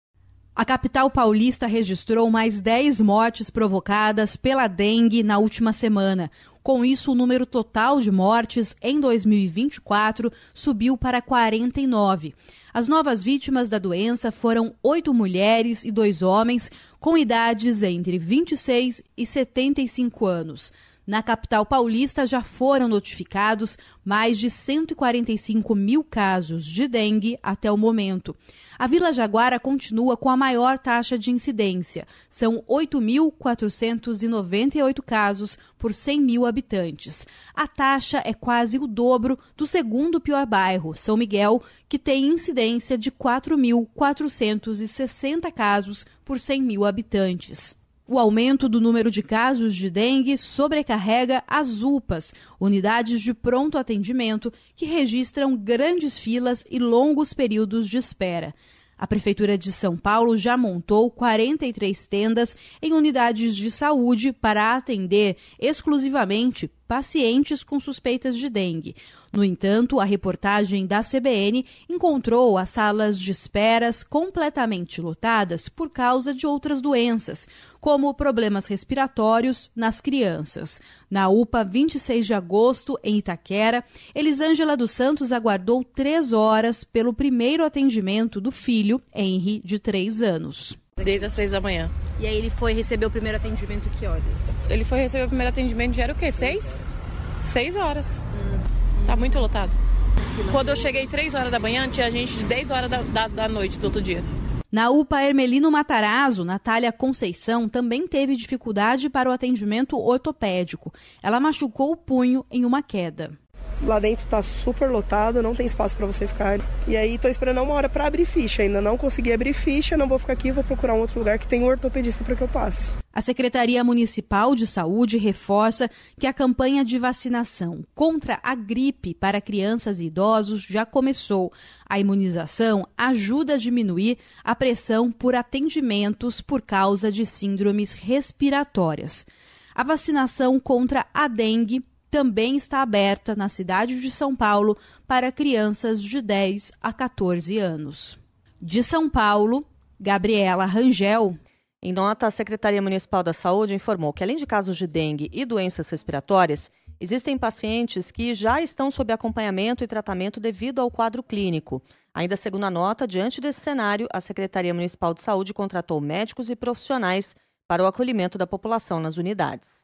A capital paulista registrou mais dez mortes provocadas pela dengue na última semana. Com isso, o número total de mortes em dois mil e vinte e quatro subiu para quarenta e nove. As novas vítimas da doença foram oito mulheres e dois homens com idades entre vinte e seis e setenta e cinco anos. Na capital paulista já foram notificados mais de cento e quarenta e cinco mil casos de dengue até o momento. A Vila Jaguara continua com a maior taxa de incidência. São oito mil quatrocentos e noventa e oito casos por cem mil habitantes. A taxa é quase o dobro do segundo pior bairro, São Miguel, que tem incidência de quatro mil quatrocentos e sessenta casos por cem mil habitantes. O aumento do número de casos de dengue sobrecarrega as U P As, unidades de pronto atendimento, que registram grandes filas e longos períodos de espera. A Prefeitura de São Paulo já montou quarenta e três tendas em unidades de saúde para atender exclusivamente pacientes com suspeitas de dengue. No entanto, a reportagem da C B N encontrou as salas de esperas completamente lotadas por causa de outras doenças, como problemas respiratórios nas crianças. Na U P A vinte e seis de agosto, em Itaquera, Elisângela dos Santos aguardou três horas pelo primeiro atendimento do filho, Henry, de três anos. Desde as três da manhã. E aí ele foi receber o primeiro atendimento que horas? Ele foi receber o primeiro atendimento, já era o quê? Seis? Seis horas. Hum. Tá muito lotado. Quando eu cheguei três horas da manhã, tinha gente de dez horas da, da, da noite do outro dia. Na U P A Hermelino Matarazzo, Natália Conceição também teve dificuldade para o atendimento ortopédico. Ela machucou o punho em uma queda. Lá dentro tá super lotado, não tem espaço para você ficar. E aí tô esperando uma hora para abrir ficha. Ainda não consegui abrir ficha, não vou ficar aqui, vou procurar um outro lugar que tem um ortopedista para que eu passe. A Secretaria Municipal de Saúde reforça que a campanha de vacinação contra a gripe para crianças e idosos já começou. A imunização ajuda a diminuir a pressão por atendimentos por causa de síndromes respiratórias. A vacinação contra a dengue também está aberta na cidade de São Paulo para crianças de dez a quatorze anos. De São Paulo, Gabriela Rangel. Em nota, a Secretaria Municipal da Saúde informou que, além de casos de dengue e doenças respiratórias, existem pacientes que já estão sob acompanhamento e tratamento devido ao quadro clínico. Ainda segundo a nota, diante desse cenário, a Secretaria Municipal de Saúde contratou médicos e profissionais para o acolhimento da população nas unidades.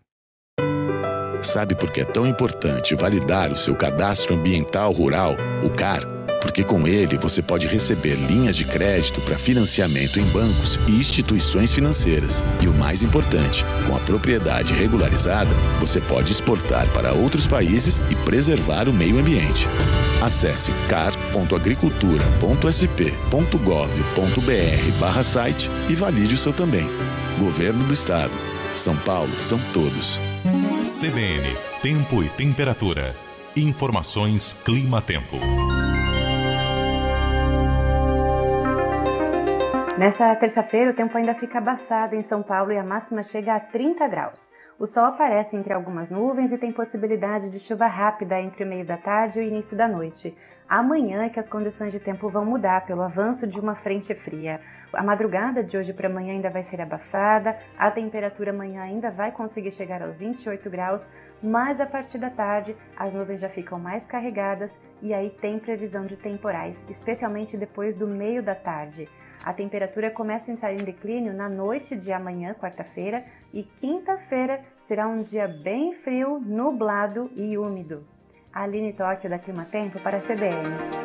Sabe por que é tão importante validar o seu cadastro ambiental rural, o C A R? Porque com ele você pode receber linhas de crédito para financiamento em bancos e instituições financeiras. E o mais importante, com a propriedade regularizada, você pode exportar para outros países e preservar o meio ambiente. Acesse car ponto agricultura ponto s p ponto gov ponto b r barra site e valide o seu também. Governo do Estado. São Paulo são todos. C B N, Tempo e Temperatura. Informações Clima-Tempo. Nessa terça-feira, o tempo ainda fica abafado em São Paulo e a máxima chega a trinta graus. O sol aparece entre algumas nuvens e tem possibilidade de chuva rápida entre o meio da tarde e o início da noite. Amanhã é que as condições de tempo vão mudar pelo avanço de uma frente fria. A madrugada de hoje para amanhã ainda vai ser abafada, a temperatura amanhã ainda vai conseguir chegar aos vinte e oito graus, mas a partir da tarde as nuvens já ficam mais carregadas e aí tem previsão de temporais, especialmente depois do meio da tarde. A temperatura começa a entrar em declínio na noite de amanhã, quarta-feira, e quinta-feira será um dia bem frio, nublado e úmido. Aline Tóquio, da Climatempo, para a C B N.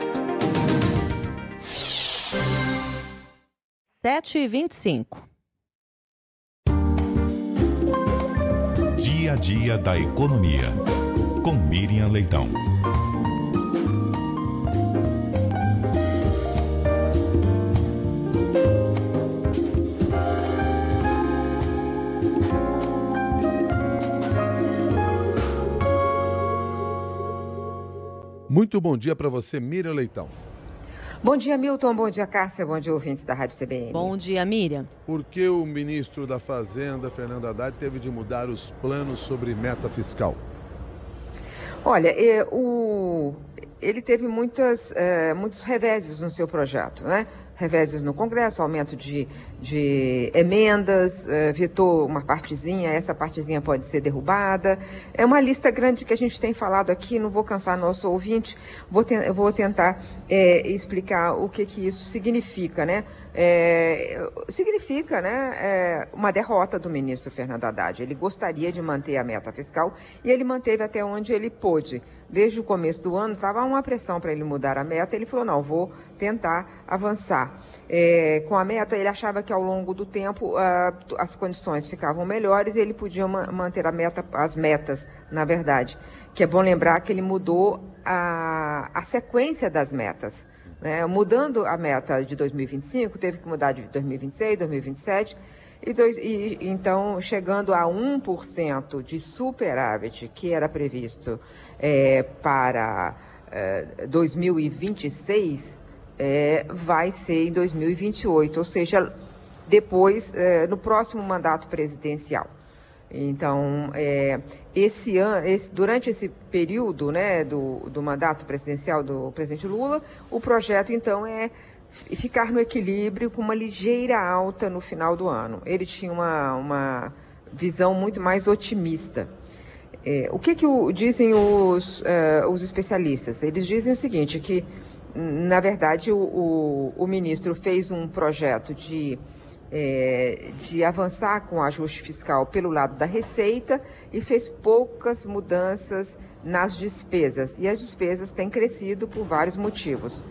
sete e vinte e cinco. Dia a dia da economia, com Miriam Leitão. Muito bom dia para você, Miriam Leitão. Bom dia, Milton. Bom dia, Cássia. Bom dia, ouvintes da Rádio C B N. Bom dia, Miriam. Por que o ministro da Fazenda, Fernando Haddad, teve de mudar os planos sobre meta fiscal? Olha, é, o... ele teve muitas, é, muitos reveses no seu projeto, né? Reveses no Congresso, aumento de, de emendas, é, vetou uma partezinha, essa partezinha pode ser derrubada. É uma lista grande que a gente tem falado aqui, não vou cansar nosso ouvinte, vou, te, vou tentar é, explicar o que, que isso significa, né? É, significa, né, é, uma derrota do ministro Fernando Haddad. Ele gostaria de manter a meta fiscal e ele manteve até onde ele pôde. Desde o começo do ano estava uma pressão para ele mudar a meta, ele falou, não, vou tentar avançar. É, com a meta, ele achava que ao longo do tempo uh, as condições ficavam melhores e ele podia ma manter a meta, as metas, na verdade. Que é bom lembrar que ele mudou a, a sequência das metas. Né? Mudando a meta de dois mil e vinte e cinco, teve que mudar de dois mil e vinte e seis, dois mil e vinte e sete, e, dois, e então chegando a um por cento de superávit que era previsto é, para é, dois mil e vinte e seis, é, vai ser em dois mil e vinte e oito, ou seja, depois, é, no próximo mandato presidencial. Então, é, esse ano, esse, durante esse período, né, do, do mandato presidencial do presidente Lula, o projeto, então, é ficar no equilíbrio com uma ligeira alta no final do ano. Ele tinha uma, uma visão muito mais otimista. É, o que, que o, dizem os, uh, os especialistas? Eles dizem o seguinte, que, na verdade, o, o, o ministro fez um projeto de... É, de avançar com o ajuste fiscal pelo lado da receita e fez poucas mudanças nas despesas. E as despesas têm crescido por vários motivos.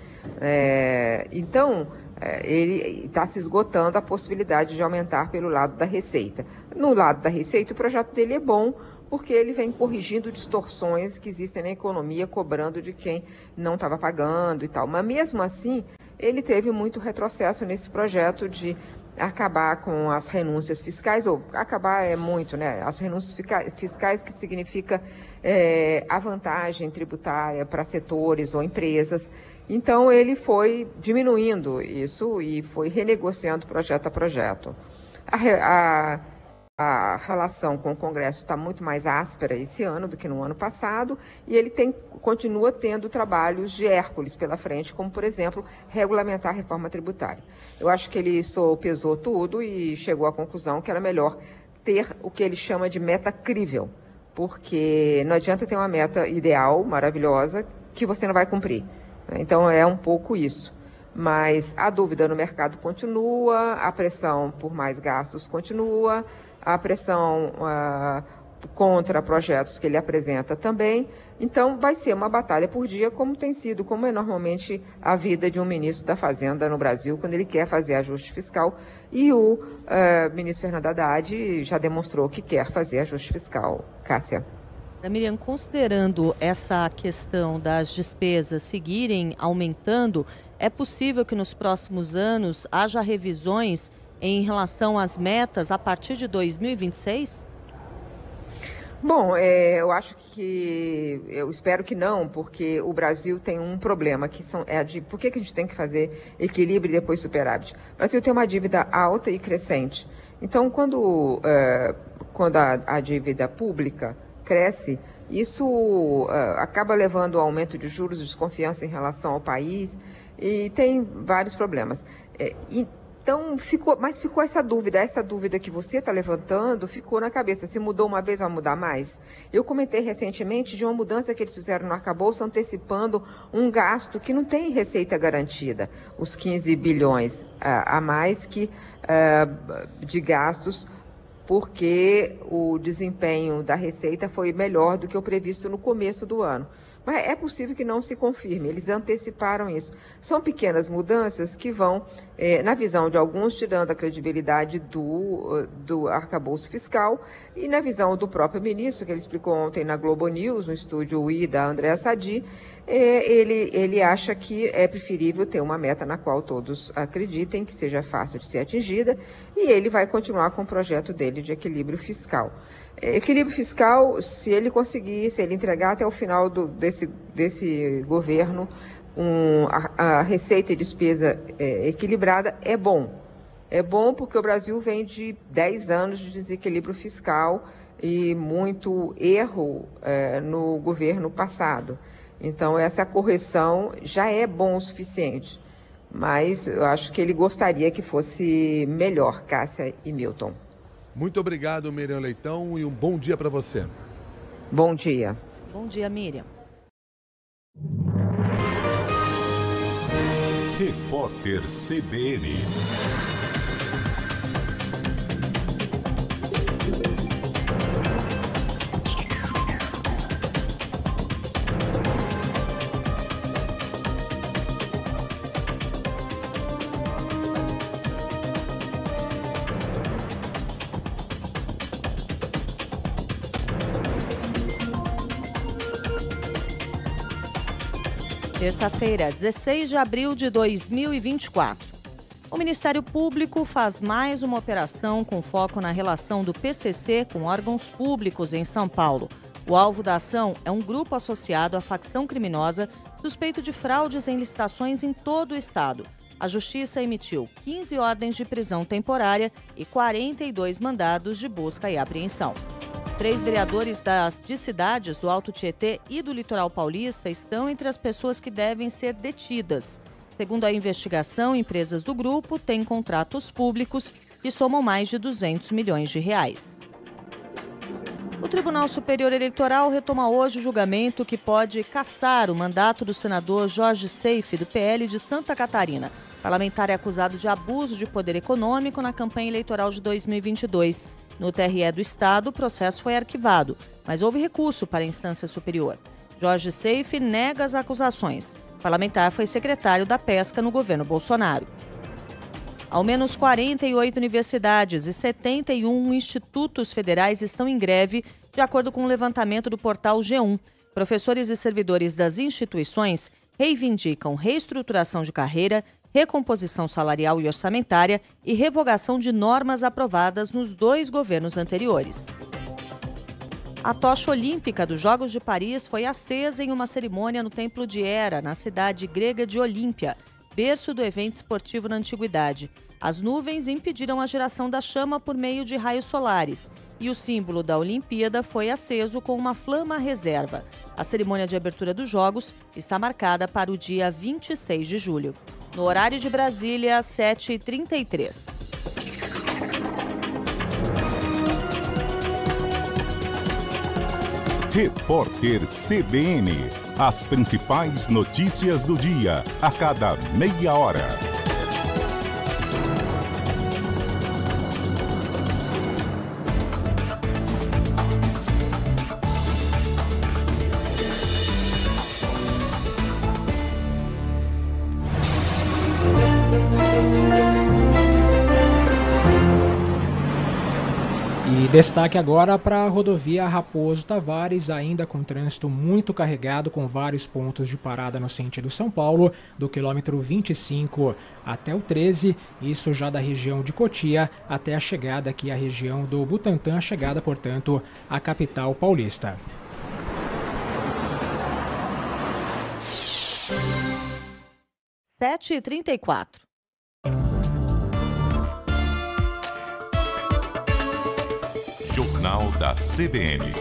É, então, é, ele está se esgotando a possibilidade de aumentar pelo lado da receita. No lado da receita, o projeto dele é bom, porque ele vem corrigindo distorções que existem na economia, cobrando de quem não estava pagando e tal. Mas, mesmo assim, ele teve muito retrocesso nesse projeto de acabar com as renúncias fiscais, ou acabar é muito, né? As renúncias fiscais que significa é, a vantagem tributária para setores ou empresas. Então, ele foi diminuindo isso e foi renegociando projeto a projeto. A, a, a relação com o Congresso está muito mais áspera esse ano do que no ano passado, e ele tem, continua tendo trabalhos de Hércules pela frente, como, por exemplo, regulamentar a reforma tributária. Eu acho que ele sopesou tudo e chegou à conclusão que era melhor ter o que ele chama de meta crível, porque não adianta ter uma meta ideal, maravilhosa, que você não vai cumprir. Então, é um pouco isso. Mas a dúvida no mercado continua, a pressão por mais gastos continua, a pressão uh, contra projetos que ele apresenta também. Então, vai ser uma batalha por dia, como tem sido, como é normalmente a vida de um ministro da Fazenda no Brasil, quando ele quer fazer ajuste fiscal. E o uh, ministro Fernando Haddad já demonstrou que quer fazer ajuste fiscal. Cássia. Miriam, considerando essa questão das despesas seguirem aumentando, é possível que nos próximos anos haja revisões em relação às metas a partir de dois mil e vinte e seis? Bom, é, eu acho que, eu espero que não, porque o Brasil tem um problema, que são, é a de, por que, que a gente tem que fazer equilíbrio e depois superávit? O Brasil tem uma dívida alta e crescente. Então, quando, é, quando a, a dívida pública cresce, isso uh, acaba levando ao aumento de juros, de desconfiança em relação ao país, e tem vários problemas. É, e então, ficou, mas ficou essa dúvida, essa dúvida que você está levantando, ficou na cabeça. Se mudou uma vez, vai mudar mais? Eu comentei recentemente de uma mudança que eles fizeram no arcabouço, antecipando um gasto que não tem receita garantida, os quinze bilhões a, a mais que uh, de gastos, porque o desempenho da receita foi melhor do que o previsto no começo do ano. Mas é possível que não se confirme, eles anteciparam isso. São pequenas mudanças que vão, eh, na visão de alguns, tirando a credibilidade do, do arcabouço fiscal, e na visão do próprio ministro, que ele explicou ontem na Globo News, no estúdio I da Andréa Sadi, eh, ele, ele acha que é preferível ter uma meta na qual todos acreditem, que seja fácil de ser atingida, e ele vai continuar com o projeto dele de equilíbrio fiscal. Equilíbrio fiscal, se ele conseguir, se ele entregar até o final do, desse, desse governo um, a, a receita e despesa é, equilibrada, é bom. É bom porque o Brasil vem de dez anos de desequilíbrio fiscal e muito erro é, no governo passado. Então, essa correção já é bom o suficiente. Mas eu acho que ele gostaria que fosse melhor, Cássia e Milton. Muito obrigado, Miriam Leitão, e um bom dia para você. Bom dia. Bom dia, Miriam. Repórter C B N. Terça-feira, dezesseis de abril de dois mil e vinte e quatro. O Ministério Público faz mais uma operação com foco na relação do P C C com órgãos públicos em São Paulo. O alvo da ação é um grupo associado à facção criminosa suspeito de fraudes em licitações em todo o estado. A Justiça emitiu quinze ordens de prisão temporária e quarenta e dois mandados de busca e apreensão. Três vereadores das, de cidades do Alto Tietê e do Litoral Paulista estão entre as pessoas que devem ser detidas. Segundo a investigação, empresas do grupo têm contratos públicos que somam mais de duzentos milhões de reais. O Tribunal Superior Eleitoral retoma hoje o julgamento que pode cassar o mandato do senador Jorge Seife, do P L de Santa Catarina. O parlamentar é acusado de abuso de poder econômico na campanha eleitoral de dois mil e vinte e dois. No T R E do Estado, o processo foi arquivado, mas houve recurso para a instância superior. Jorge Seife nega as acusações. O parlamentar foi secretário da Pesca no governo Bolsonaro. Ao menos quarenta e oito universidades e setenta e um institutos federais estão em greve, de acordo com o levantamento do portal G um. Professores e servidores das instituições reivindicam reestruturação de carreira, recomposição salarial e orçamentária e revogação de normas aprovadas nos dois governos anteriores. A tocha olímpica dos Jogos de Paris foi acesa em uma cerimônia no Templo de Hera, na cidade grega de Olímpia, berço do evento esportivo na antiguidade. As nuvens impediram a geração da chama por meio de raios solares e o símbolo da Olimpíada foi aceso com uma flama reserva. A cerimônia de abertura dos Jogos está marcada para o dia vinte e seis de julho. No horário de Brasília, às sete e trinta e três. Repórter C B N. As principais notícias do dia, a cada meia hora. E destaque agora para a rodovia Raposo Tavares, ainda com trânsito muito carregado, com vários pontos de parada no sentido São Paulo, do quilômetro vinte e cinco até o treze, isso já da região de Cotia até a chegada aqui à região do Butantã, a chegada, portanto, à capital paulista. sete e trinta e quatro. Jornal da C B N.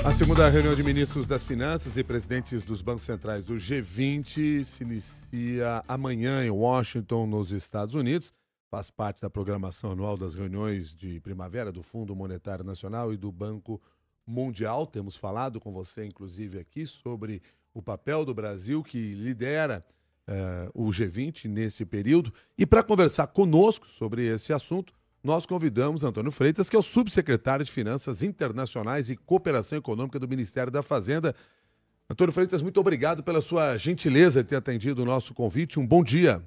A segunda reunião de ministros das Finanças e presidentes dos bancos centrais do G vinte se inicia amanhã em Washington, nos Estados Unidos. Faz parte da programação anual das reuniões de primavera do Fundo Monetário Nacional e do Banco Mundial. Temos falado com você, inclusive, aqui sobre o papel do Brasil, que lidera uh, o G vinte nesse período. E para conversar conosco sobre esse assunto, nós convidamos Antônio Freitas, que é o subsecretário de Finanças Internacionais e Cooperação Econômica do Ministério da Fazenda. Antônio Freitas, muito obrigado pela sua gentileza de ter atendido o nosso convite. Um bom dia.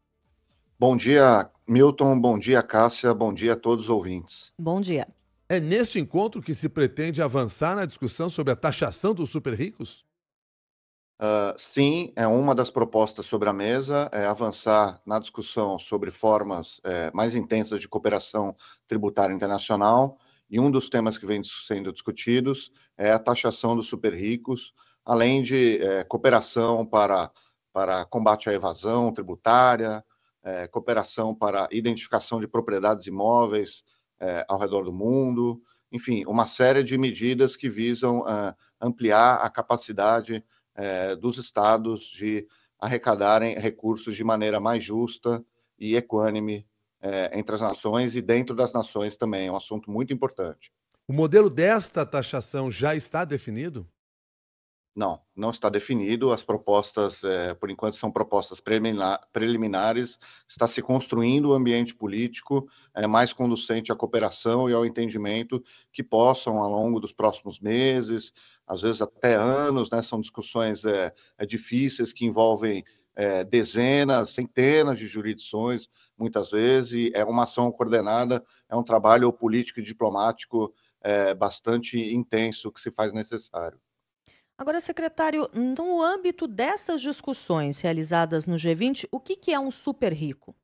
Bom dia, Milton. Bom dia, Cássia. Bom dia a todos os ouvintes. Bom dia. É neste encontro que se pretende avançar na discussão sobre a taxação dos super ricos? Uh, sim, é uma das propostas sobre a mesa, é avançar na discussão sobre formas é, mais intensas de cooperação tributária internacional, e um dos temas que vem sendo discutidos é a taxação dos super ricos, além de é, cooperação para, para combate à evasão tributária, é, cooperação para identificação de propriedades imóveis é, ao redor do mundo, enfim, uma série de medidas que visam é, ampliar a capacidade É, dos estados de arrecadarem recursos de maneira mais justa e equânime é, entre as nações e dentro das nações também. É um assunto muito importante. O modelo desta taxação já está definido? Não, não está definido. As propostas, é, por enquanto, são propostas preliminares. Está se construindo um ambiente político é, mais conducente à cooperação e ao entendimento que possam, ao longo dos próximos meses, às vezes até anos, né, são discussões é, é, difíceis que envolvem é, dezenas, centenas de jurisdições, muitas vezes, e é uma ação coordenada, é um trabalho político e diplomático é, bastante intenso que se faz necessário. Agora, secretário, no âmbito dessas discussões realizadas no G vinte, o que, que é um super rico?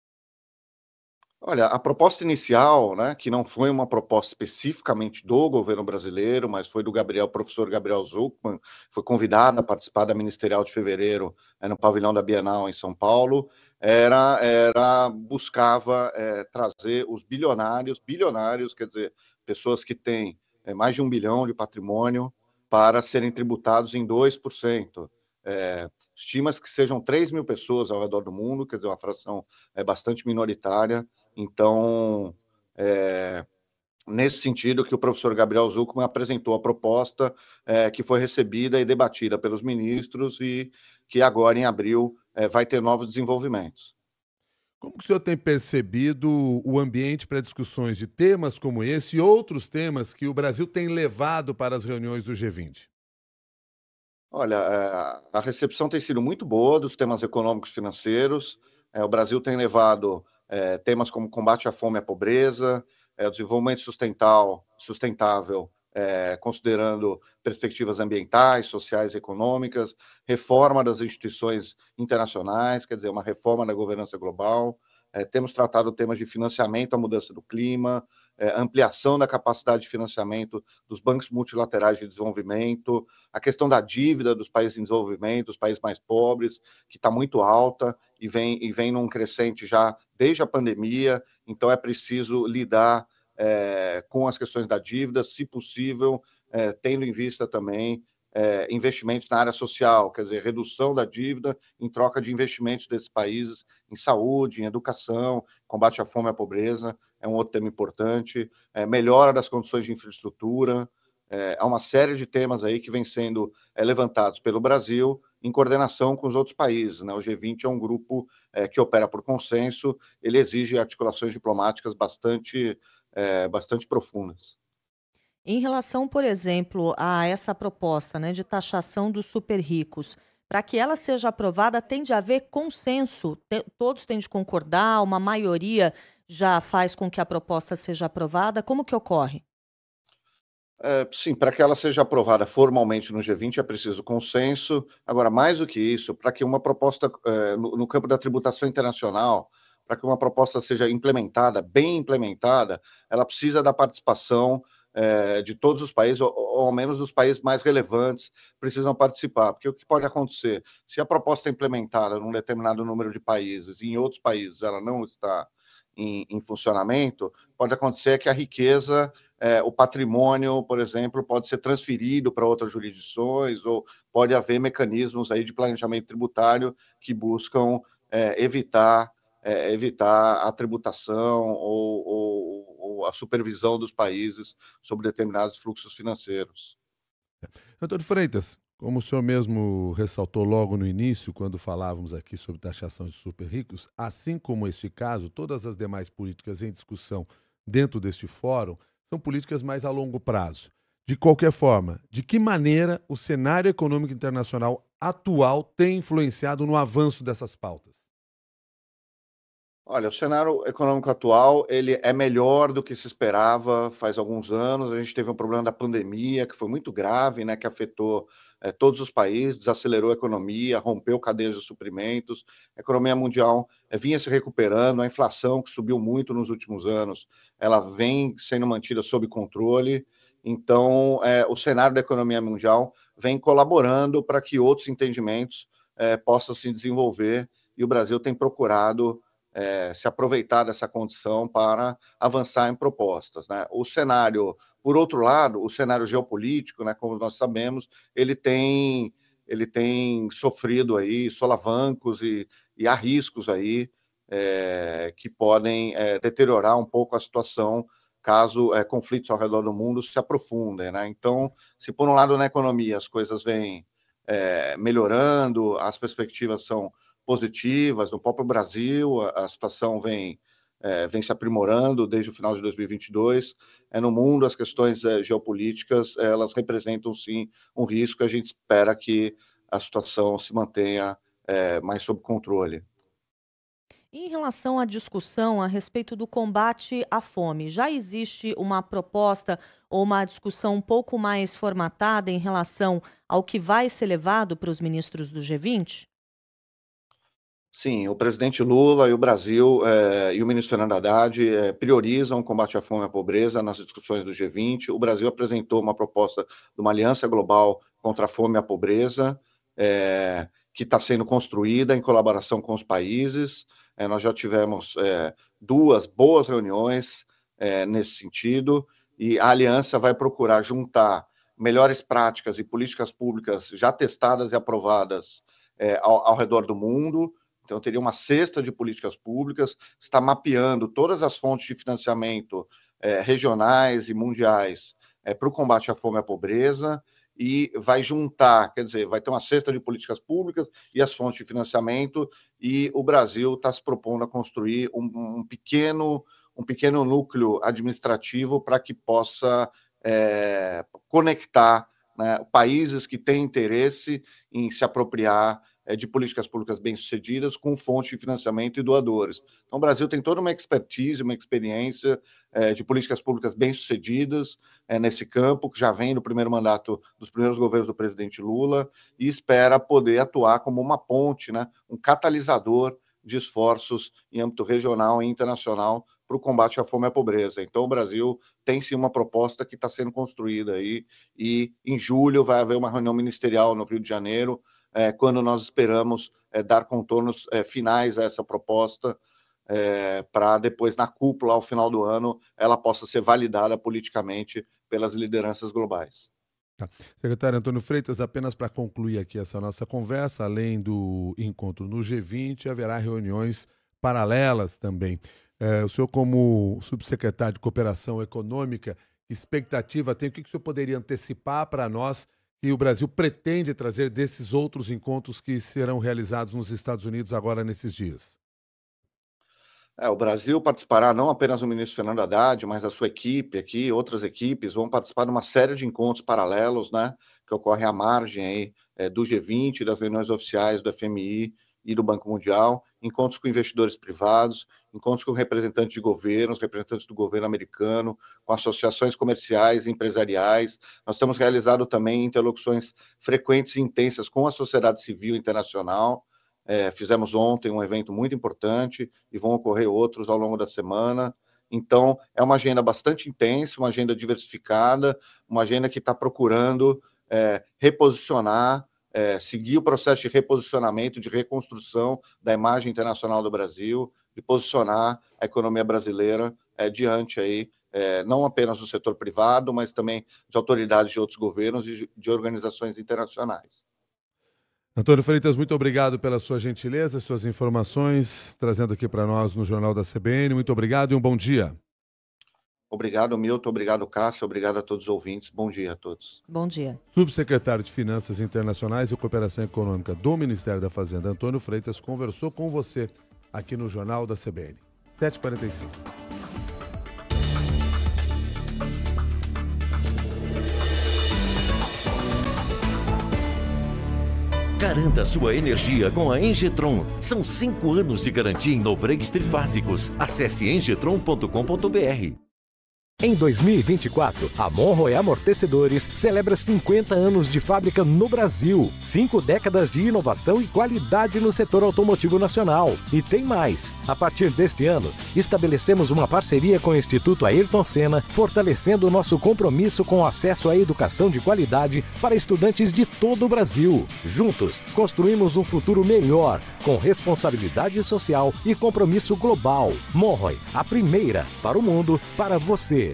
Olha, a proposta inicial, né, que não foi uma proposta especificamente do governo brasileiro, mas foi do Gabriel, professor Gabriel Zucman, foi convidado a participar da ministerial de fevereiro é, no pavilhão da Bienal em São Paulo, era, era buscava é, trazer os bilionários, bilionários, quer dizer, pessoas que têm é, mais de um bilhão de patrimônio, para serem tributados em dois por cento. É, estima-se que sejam três mil pessoas ao redor do mundo, quer dizer, uma fração é, bastante minoritária. Então, é, nesse sentido que o professor Gabriel Zucman apresentou a proposta é, que foi recebida e debatida pelos ministros e que agora, em abril, é, vai ter novos desenvolvimentos. Como que o senhor tem percebido o ambiente para discussões de temas como esse e outros temas que o Brasil tem levado para as reuniões do G vinte? Olha, a recepção tem sido muito boa dos temas econômicos e financeiros. O Brasil tem levado é, temas como combate à fome e à pobreza, é, o desenvolvimento sustentável, sustentável é, considerando perspectivas ambientais, sociais e econômicas, reforma das instituições internacionais, quer dizer, uma reforma da governança global. É, temos tratado temas de financiamento à mudança do clima, é, ampliação da capacidade de financiamento dos bancos multilaterais de desenvolvimento, a questão da dívida dos países em desenvolvimento, dos países mais pobres, que está muito alta e vem, e vem num crescente já desde a pandemia, então é preciso lidar é, com as questões da dívida, se possível, é, tendo em vista também É, investimentos na área social, quer dizer, redução da dívida em troca de investimentos desses países em saúde, em educação, combate à fome e à pobreza, é um outro tema importante, é, melhora das condições de infraestrutura, é, há uma série de temas aí que vem sendo é, levantados pelo Brasil em coordenação com os outros países, né? O G vinte é um grupo é, que opera por consenso, ele exige articulações diplomáticas bastante, é, bastante profundas. Em relação, por exemplo, a essa proposta, né, de taxação dos super ricos, para que ela seja aprovada, tem de haver consenso, te- todos têm de concordar, uma maioria já faz com que a proposta seja aprovada. Como que ocorre? É, sim, para que ela seja aprovada formalmente no G vinte é preciso consenso. Agora, mais do que isso, para que uma proposta é, no, no campo da tributação internacional, para que uma proposta seja implementada, bem implementada, ela precisa da participação é, de todos os países, ou, ou ao menos dos países mais relevantes, precisam participar. Porque o que pode acontecer? Se a proposta é implementada num determinado número de países e em outros países ela não está em, em funcionamento, pode acontecer que a riqueza, é, o patrimônio, por exemplo, pode ser transferido para outras jurisdições, ou pode haver mecanismos aí de planejamento tributário que buscam é, evitar, é, evitar a tributação ou, ou, ou a supervisão dos países sobre determinados fluxos financeiros. Antônio Freitas, como o senhor mesmo ressaltou logo no início, quando falávamos aqui sobre taxação de super ricos, assim como este caso, todas as demais políticas em discussão dentro deste fórum são políticas mais a longo prazo. De qualquer forma, de que maneira o cenário econômico internacional atual tem influenciado no avanço dessas pautas? Olha, o cenário econômico atual ele é melhor do que se esperava faz alguns anos. A gente teve um problema da pandemia que foi muito grave, né, que afetou eh, todos os países, desacelerou a economia, rompeu cadeias de suprimentos. A economia mundial eh, vinha se recuperando, a inflação que subiu muito nos últimos anos, ela vem sendo mantida sob controle. Então, eh, o cenário da economia mundial vem colaborando para que outros entendimentos eh, possam se desenvolver, e o Brasil tem procurado É, se aproveitar dessa condição para avançar em propostas, né? O cenário, por outro lado, o cenário geopolítico, né, como nós sabemos, ele tem, ele tem sofrido aí solavancos e, e há riscos aí é, que podem é, deteriorar um pouco a situação caso é, conflitos ao redor do mundo se aprofundem, né? Então, se por um lado na economia as coisas vêm é, melhorando, as perspectivas são positivas, no próprio Brasil a, a situação vem, é, vem se aprimorando desde o final de dois mil e vinte e dois, é, no mundo as questões é, geopolíticas, elas representam sim um risco, a gente espera que a situação se mantenha é, mais sob controle. Em relação à discussão a respeito do combate à fome, já existe uma proposta ou uma discussão um pouco mais formatada em relação ao que vai ser levado para os ministros do G vinte? Sim, o presidente Lula e o Brasil eh, e o ministro Fernando Haddad eh, priorizam o combate à fome e à pobreza nas discussões do G vinte. O Brasil apresentou uma proposta de uma aliança global contra a fome e a pobreza, eh, que está sendo construída em colaboração com os países. Eh, nós já tivemos eh, duas boas reuniões eh, nesse sentido, e a aliança vai procurar juntar melhores práticas e políticas públicas já testadas e aprovadas eh, ao, ao redor do mundo. Então, teria uma cesta de políticas públicas, está mapeando todas as fontes de financiamento eh, regionais e mundiais eh, para o combate à fome e à pobreza, e vai juntar, quer dizer, vai ter uma cesta de políticas públicas e as fontes de financiamento, e o Brasil está se propondo a construir um, um, pequeno, um pequeno núcleo administrativo para que possa eh, conectar, né, países que têm interesse em se apropriar de políticas públicas bem-sucedidas com fonte de financiamento e doadores. Então, o Brasil tem toda uma expertise, uma experiência é, de políticas públicas bem-sucedidas é, nesse campo, que já vem no primeiro mandato dos primeiros governos do presidente Lula, e espera poder atuar como uma ponte, né, um catalisador de esforços em âmbito regional e internacional para o combate à fome e à pobreza. Então, o Brasil tem sim uma proposta que está sendo construída aí, e em julho vai haver uma reunião ministerial no Rio de Janeiro, É, quando nós esperamos é, dar contornos é, finais a essa proposta, é, para depois, na cúpula, ao final do ano, ela possa ser validada politicamente pelas lideranças globais. Tá. Secretário Antônio Freitas, apenas para concluir aqui essa nossa conversa, além do encontro no G vinte, haverá reuniões paralelas também. É, o senhor, como subsecretário de Cooperação Econômica, que expectativa tem? O que, que o senhor poderia antecipar para nós que o Brasil pretende trazer desses outros encontros que serão realizados nos Estados Unidos agora nesses dias? É, o Brasil participará, não apenas o ministro Fernando Haddad, mas a sua equipe aqui, outras equipes, vão participar de uma série de encontros paralelos, né, que ocorrem à margem aí, é, do G vinte, das reuniões oficiais do F M I e do Banco Mundial, encontros com investidores privados, encontros com representantes de governos, representantes do governo americano, com associações comerciais e empresariais. Nós temos realizado também interlocuções frequentes e intensas com a sociedade civil internacional. É, fizemos ontem um evento muito importante e vão ocorrer outros ao longo da semana. Então, é uma agenda bastante intensa, uma agenda diversificada, uma agenda que está procurando é, reposicionar, É, seguir o processo de reposicionamento, de reconstrução da imagem internacional do Brasil, de posicionar a economia brasileira é, diante aí, é, não apenas do setor privado, mas também de autoridades de outros governos e de organizações internacionais. Antônio Freitas, muito obrigado pela sua gentileza, suas informações, trazendo aqui para nós no Jornal da C B N. Muito obrigado e um bom dia. Obrigado, Milton. Obrigado, Cássio. Obrigado a todos os ouvintes. Bom dia a todos. Bom dia. Subsecretário de Finanças Internacionais e Cooperação Econômica do Ministério da Fazenda, Antônio Freitas, conversou com você aqui no Jornal da C B N. sete e quarenta e cinco. Garanta sua energia com a Engetron. São cinco anos de garantia em no-breaks trifásicos. Acesse engetron ponto com ponto br. Em dois mil e vinte e quatro, a Monroe Amortecedores celebra cinquenta anos de fábrica no Brasil, cinco décadas de inovação e qualidade no setor automotivo nacional. E tem mais! A partir deste ano, estabelecemos uma parceria com o Instituto Ayrton Senna, fortalecendo o nosso compromisso com o acesso à educação de qualidade para estudantes de todo o Brasil. Juntos, construímos um futuro melhor, com responsabilidade social e compromisso global. Monroe, a primeira para o mundo, para você.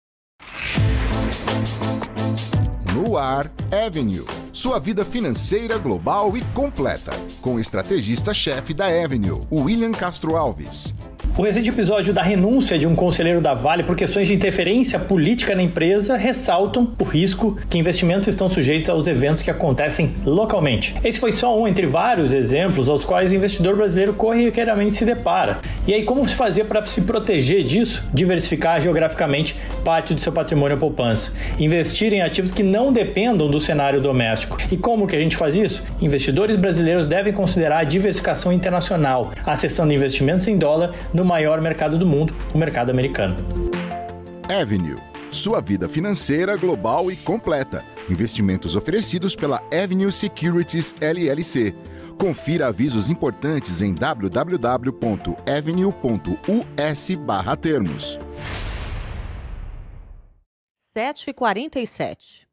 No ar, Avenue, sua vida financeira global e completa, com o estrategista-chefe da Avenue, William Castro Alves. O recente episódio da renúncia de um conselheiro da Vale por questões de interferência política na empresa ressaltam o risco que investimentos estão sujeitos aos eventos que acontecem localmente. Esse foi só um entre vários exemplos aos quais o investidor brasileiro corriqueiramente se depara. E aí, como se fazer para se proteger disso? Diversificar geograficamente parte do seu patrimônio à poupança. Investir em ativos que não dependam do cenário doméstico. E como que a gente faz isso? Investidores brasileiros devem considerar a diversificação internacional, acessando investimentos em dólar no maior mercado do mundo, o mercado americano. Avenue, sua vida financeira global e completa. Investimentos oferecidos pela Avenue Securities L L C. Confira avisos importantes em w w w ponto avenue ponto u s barra termos. sete e quarenta e sete.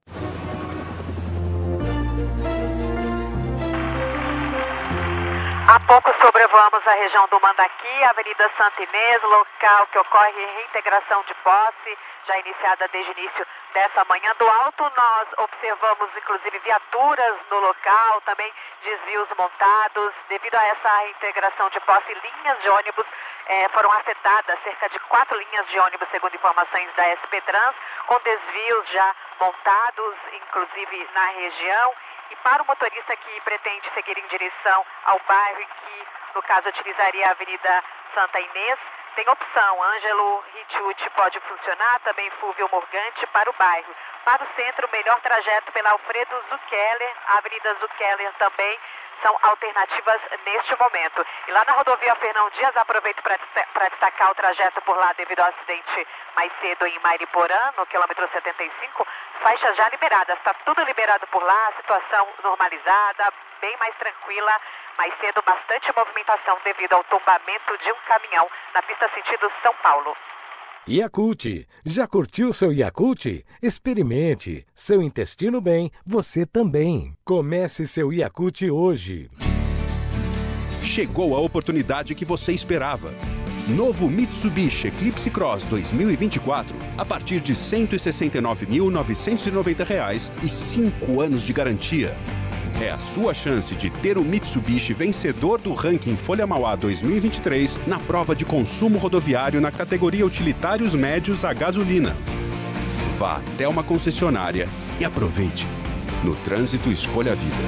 Há pouco sobrevoamos a região do Mandaqui, Avenida Santa Inês, local que ocorre reintegração de posse, já iniciada desde o início dessa manhã. Do alto nós observamos inclusive viaturas no local, também desvios montados. Devido a essa reintegração de posse, linhas de ônibus eh, foram afetadas, cerca de quatro linhas de ônibus, segundo informações da S P Trans, com desvios já montados, inclusive na região. E para o motorista que pretende seguir em direção ao bairro e que, no caso, utilizaria a Avenida Santa Inês, tem opção. Ângelo Ricciuti pode funcionar, também Fúvio Morgante para o bairro. Para o centro, o melhor trajeto pela Alfredo Zuckeller, a Avenida Zuckeller também são alternativas neste momento. E lá na rodovia Fernão Dias, aproveito para destacar o trajeto por lá devido ao acidente mais cedo em Mariporã, no quilômetro setenta e cinco, faixas já liberadas, está tudo liberado por lá, situação normalizada, bem mais tranquila, mais cedo bastante movimentação devido ao tombamento de um caminhão na pista sentido São Paulo. Yakult. Já curtiu seu Yakult? Experimente. Seu intestino bem, você também. Comece seu Yakult hoje. Chegou a oportunidade que você esperava. Novo Mitsubishi Eclipse Cross dois mil e vinte e quatro a partir de cento e sessenta e nove mil novecentos e noventa reais e cinco anos de garantia. É a sua chance de ter o Mitsubishi vencedor do ranking Folha Mauá dois mil e vinte e três na prova de consumo rodoviário na categoria Utilitários Médios a gasolina. Vá até uma concessionária e aproveite. No trânsito, escolha a vida.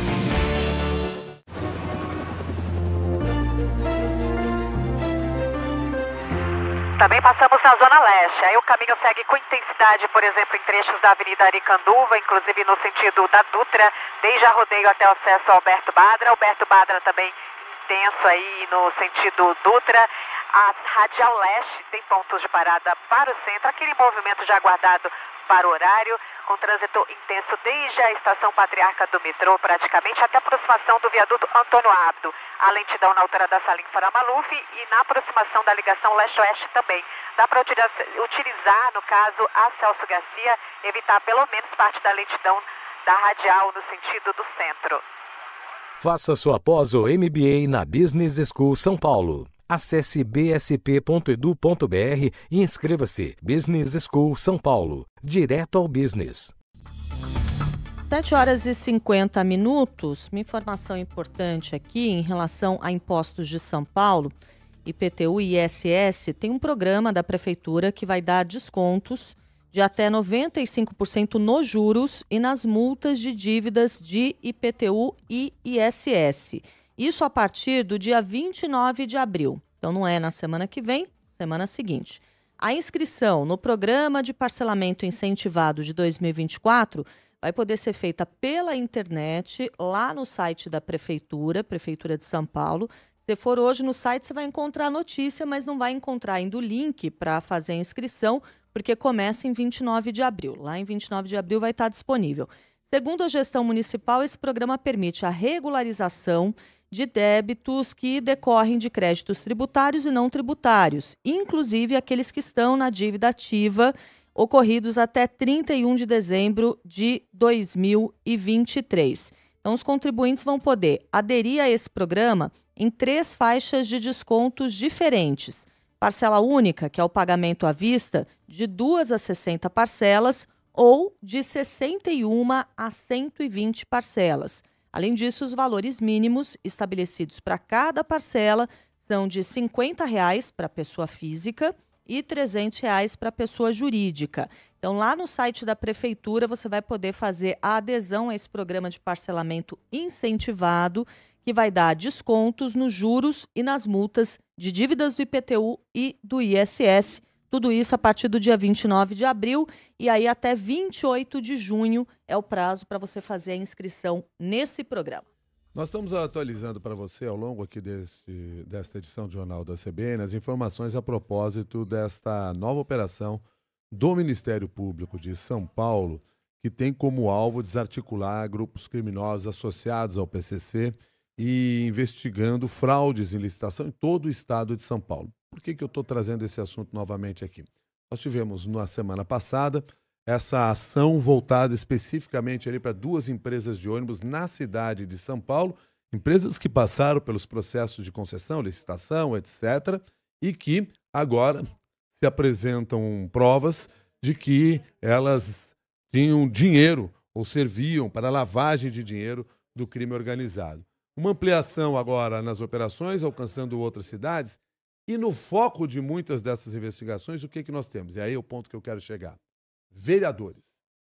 Também passamos na Zona Leste. Aí o caminho segue com intensidade, por exemplo, em trechos da Avenida Aricanduva, inclusive no sentido da Dutra, desde a Rodeio até o acesso ao Alberto Badra. Alberto Badra também intenso aí no sentido Dutra. A Radial Leste tem pontos de parada para o centro, aquele movimento já aguardado para o horário, com trânsito intenso desde a estação Patriarca do metrô, praticamente até a aproximação do viaduto Antônio Abdo. A lentidão na altura da Salim Faramaluf e na aproximação da ligação leste-oeste também. Dá para utilizar, no caso, a Celso Garcia, evitar pelo menos parte da lentidão da radial no sentido do centro. Faça sua pós ou M B A na Business School São Paulo. Acesse b s p ponto e d u ponto b r e inscreva-se. Business School São Paulo. Direto ao business. sete horas e cinquenta minutos. Uma informação importante aqui em relação a impostos de São Paulo. I P T U e I S S tem um programa da Prefeitura que vai dar descontos de até noventa e cinco por cento nos juros e nas multas de dívidas de I P T U e I S S. Isso a partir do dia vinte e nove de abril. Então não é na semana que vem, semana seguinte. A inscrição no Programa de Parcelamento Incentivado de dois mil e vinte e quatro vai poder ser feita pela internet, lá no site da Prefeitura, Prefeitura de São Paulo. Se for hoje no site, você vai encontrar a notícia, mas não vai encontrar ainda o link para fazer a inscrição, porque começa em vinte e nove de abril. Lá em vinte e nove de abril vai estar disponível. Segundo a gestão municipal, esse programa permite a regularização de débitos que decorrem de créditos tributários e não tributários, inclusive aqueles que estão na dívida ativa, ocorridos até trinta e um de dezembro de dois mil e vinte e três. Então, os contribuintes vão poder aderir a esse programa em três faixas de descontos diferentes. Parcela única, que é o pagamento à vista, de duas a sessenta parcelas, ou de sessenta e uma a cento e vinte parcelas. Além disso, os valores mínimos estabelecidos para cada parcela são de cinquenta reais para a pessoa física e trezentos reais para a pessoa jurídica. Então, lá no site da Prefeitura, você vai poder fazer a adesão a esse programa de parcelamento incentivado, que vai dar descontos nos juros e nas multas de dívidas do I P T U e do I S S. Tudo isso a partir do dia vinte e nove de abril e aí até vinte e oito de junho é o prazo para você fazer a inscrição nesse programa. Nós estamos atualizando para você ao longo aqui deste, desta edição do Jornal da C B N as informações a propósito desta nova operação do Ministério Público de São Paulo, que tem como alvo desarticular grupos criminosos associados ao P C C e investigando fraudes em licitação em todo o estado de São Paulo. Por que que eu estou trazendo esse assunto novamente aqui? Nós tivemos na semana passada essa ação voltada especificamente ali para duas empresas de ônibus na cidade de São Paulo, empresas que passaram pelos processos de concessão, licitação, etcétera, e que agora se apresentam provas de que elas tinham dinheiro ou serviam para a lavagem de dinheiro do crime organizado. Uma ampliação agora nas operações, alcançando outras cidades. E no foco de muitas dessas investigações, o que, que nós temos? E aí é o ponto que eu quero chegar. Vereadores.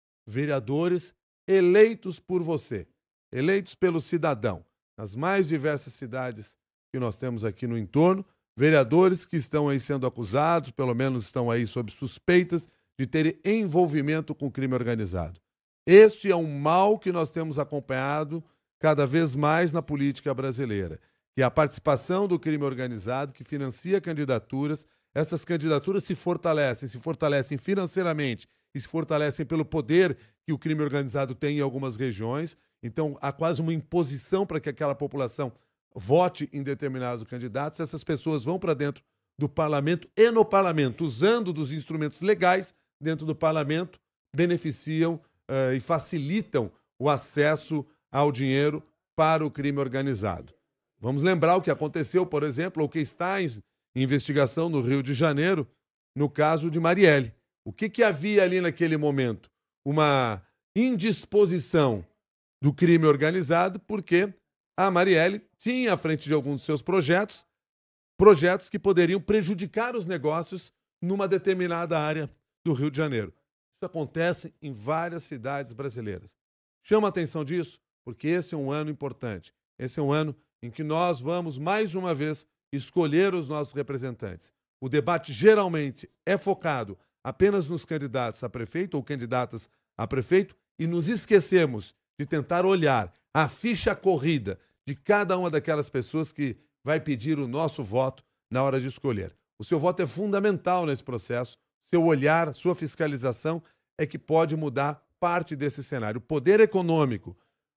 Vereadores eleitos por você, eleitos pelo cidadão. Nas mais diversas cidades que nós temos aqui no entorno, vereadores que estão aí sendo acusados, pelo menos estão aí sob suspeitas de terem envolvimento com crime organizado. Este é um mal que nós temos acompanhado cada vez mais na política brasileira, que é a participação do crime organizado, que financia candidaturas. Essas candidaturas se fortalecem, se fortalecem financeiramente e se fortalecem pelo poder que o crime organizado tem em algumas regiões. Então, há quase uma imposição para que aquela população vote em determinados candidatos. Essas pessoas vão para dentro do parlamento e no parlamento, usando dos instrumentos legais dentro do parlamento, beneficiam uh, e facilitam o acesso ao dinheiro para o crime organizado. Vamos lembrar o que aconteceu, por exemplo, ou que está em investigação no Rio de Janeiro, no caso de Marielle. O que, que havia ali naquele momento? Uma indisposição do crime organizado, porque a Marielle tinha à frente de alguns dos seus projetos, projetos que poderiam prejudicar os negócios numa determinada área do Rio de Janeiro. Isso acontece em várias cidades brasileiras. Chama a atenção disso, porque esse é um ano importante. Esse é um ano em que nós vamos, mais uma vez, escolher os nossos representantes. O debate geralmente é focado apenas nos candidatos a prefeito ou candidatas a prefeito e nos esquecemos de tentar olhar a ficha corrida de cada uma daquelas pessoas que vai pedir o nosso voto na hora de escolher. O seu voto é fundamental nesse processo. Seu olhar, sua fiscalização é que pode mudar parte desse cenário. O poder econômico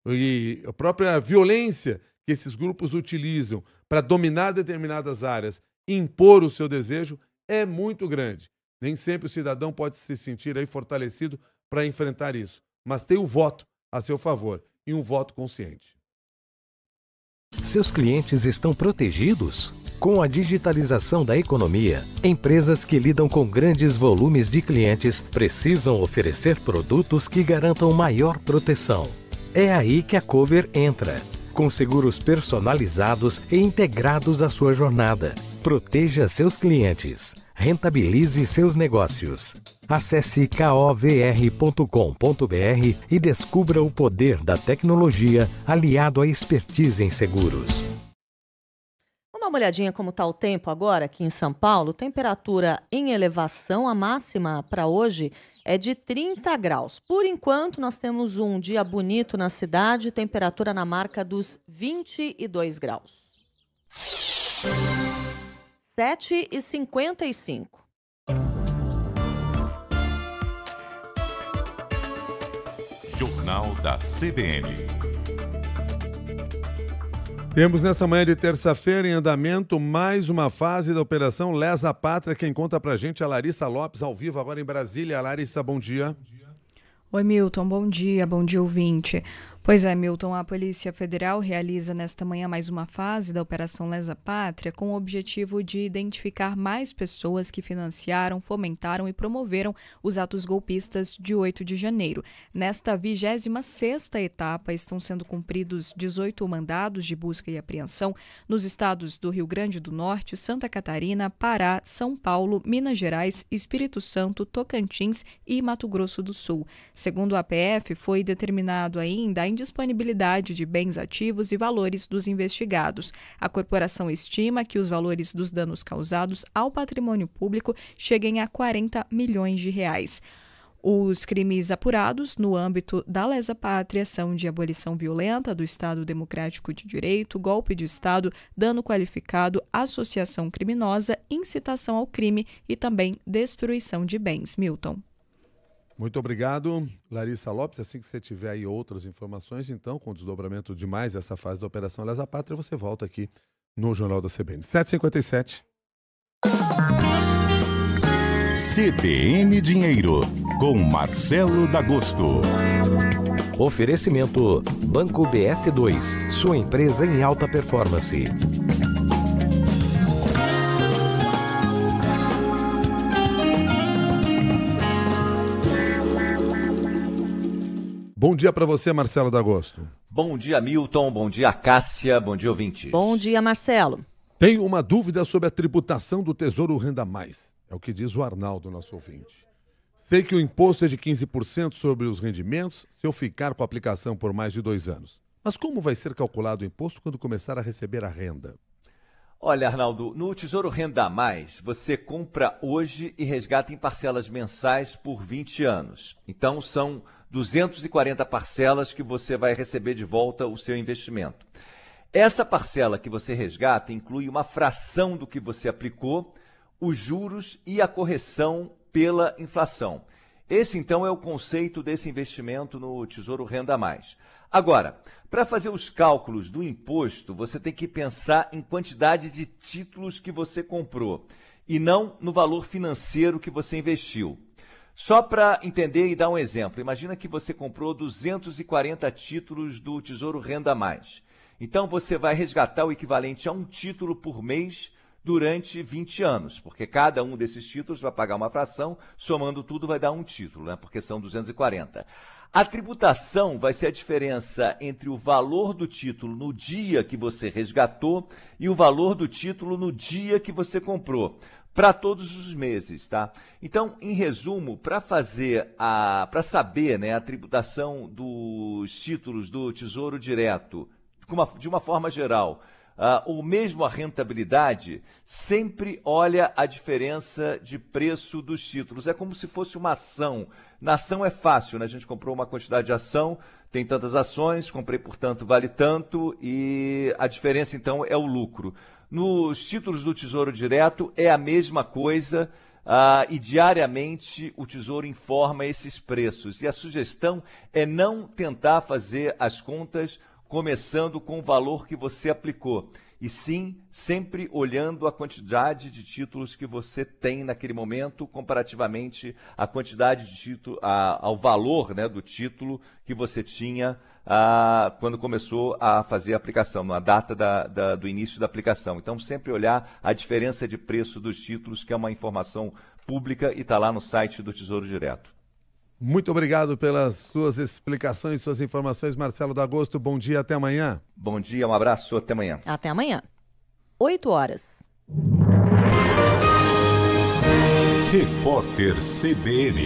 e a própria violência que esses grupos utilizam para dominar determinadas áreas e impor o seu desejo é muito grande. Nem sempre o cidadão pode se sentir aí fortalecido para enfrentar isso, mas tem o voto a seu favor e um voto consciente. Seus clientes estão protegidos? Com a digitalização da economia, empresas que lidam com grandes volumes de clientes precisam oferecer produtos que garantam maior proteção. É aí que a Cover entra, com seguros personalizados e integrados à sua jornada. Proteja seus clientes. Rentabilize seus negócios. Acesse kovr ponto com ponto br e descubra o poder da tecnologia aliado à expertise em seguros. Vamos dar uma olhadinha como está o tempo agora aqui em São Paulo. Temperatura em elevação, a máxima para hoje é de trinta graus. Por enquanto, nós temos um dia bonito na cidade, temperatura na marca dos vinte e dois graus. sete e cinquenta e cinco. Jornal da C B N. Temos nessa manhã de terça-feira em andamento mais uma fase da Operação Lesa Pátria. Quem conta pra gente é a Larissa Lopes, ao vivo agora em Brasília. Larissa, bom dia. Oi, Milton, bom dia, bom dia, ouvinte. Pois é, Milton, a Polícia Federal realiza nesta manhã mais uma fase da Operação Lesa Pátria com o objetivo de identificar mais pessoas que financiaram, fomentaram e promoveram os atos golpistas de oito de janeiro. Nesta vigésima sexta etapa estão sendo cumpridos dezoito mandados de busca e apreensão nos estados do Rio Grande do Norte, Santa Catarina, Pará, São Paulo, Minas Gerais, Espírito Santo, Tocantins e Mato Grosso do Sul. Segundo a P F, foi determinado ainda a indisponibilidade de bens ativos e valores dos investigados. A corporação estima que os valores dos danos causados ao patrimônio público cheguem a quarenta milhões de reais. Os crimes apurados no âmbito da Lesa Pátria são de abolição violenta do Estado Democrático de Direito, golpe de Estado, dano qualificado, associação criminosa, incitação ao crime e também destruição de bens. Milton. Muito obrigado, Larissa Lopes. Assim que você tiver aí outras informações, então, com o desdobramento de mais essa fase da Operação Lesa Pátria, você volta aqui no Jornal da C B N. sete e cinquenta e sete. C B N Dinheiro, com Marcelo D'Agosto. Oferecimento Banco B S dois, sua empresa em alta performance. Bom dia para você, Marcelo D'Agosto. Bom dia, Milton. Bom dia, Cássia. Bom dia, ouvintes. Bom dia, Marcelo. Tenho uma dúvida sobre a tributação do Tesouro Renda Mais. É o que diz o Arnaldo, nosso ouvinte. Sei que o imposto é de quinze por cento sobre os rendimentos se eu ficar com a aplicação por mais de dois anos. Mas como vai ser calculado o imposto quando começar a receber a renda? Olha, Arnaldo, no Tesouro Renda Mais, você compra hoje e resgata em parcelas mensais por vinte anos. Então, são duzentas e quarenta parcelas que você vai receber de volta o seu investimento. Essa parcela que você resgata inclui uma fração do que você aplicou, os juros e a correção pela inflação. Esse, então, é o conceito desse investimento no Tesouro Renda Mais. Agora, para fazer os cálculos do imposto, você tem que pensar em quantidade de títulos que você comprou e não no valor financeiro que você investiu. Só para entender e dar um exemplo, imagina que você comprou duzentos e quarenta títulos do Tesouro Renda Mais. Então, você vai resgatar o equivalente a um título por mês durante vinte anos, porque cada um desses títulos vai pagar uma fração, somando tudo vai dar um título, né? Porque são duzentos e quarenta. A tributação vai ser a diferença entre o valor do título no dia que você resgatou e o valor do título no dia que você comprou, para todos os meses, tá? Então, em resumo, para fazer a, para saber, né, a tributação dos títulos do Tesouro Direto, de uma, de uma forma geral, Uh, ou mesmo a rentabilidade, sempre olha a diferença de preço dos títulos. É como se fosse uma ação. Na ação é fácil, né? A gente comprou uma quantidade de ação, tem tantas ações, comprei, portanto, vale tanto, e a diferença, então, é o lucro. Nos títulos do Tesouro Direto é a mesma coisa, uh, e diariamente o Tesouro informa esses preços. E a sugestão é não tentar fazer as contas começando com o valor que você aplicou, e sim sempre olhando a quantidade de títulos que você tem naquele momento, comparativamente à quantidade de título, a, ao valor, né, do título que você tinha a, quando começou a fazer a aplicação, na data da, da, do início da aplicação. Então, sempre olhar a diferença de preço dos títulos, que é uma informação pública e está lá no site do Tesouro Direto. Muito obrigado pelas suas explicações, suas informações, Marcelo D'Agosto. Bom dia, até amanhã. Bom dia, um abraço, até amanhã. Até amanhã. oito horas. Repórter C B N.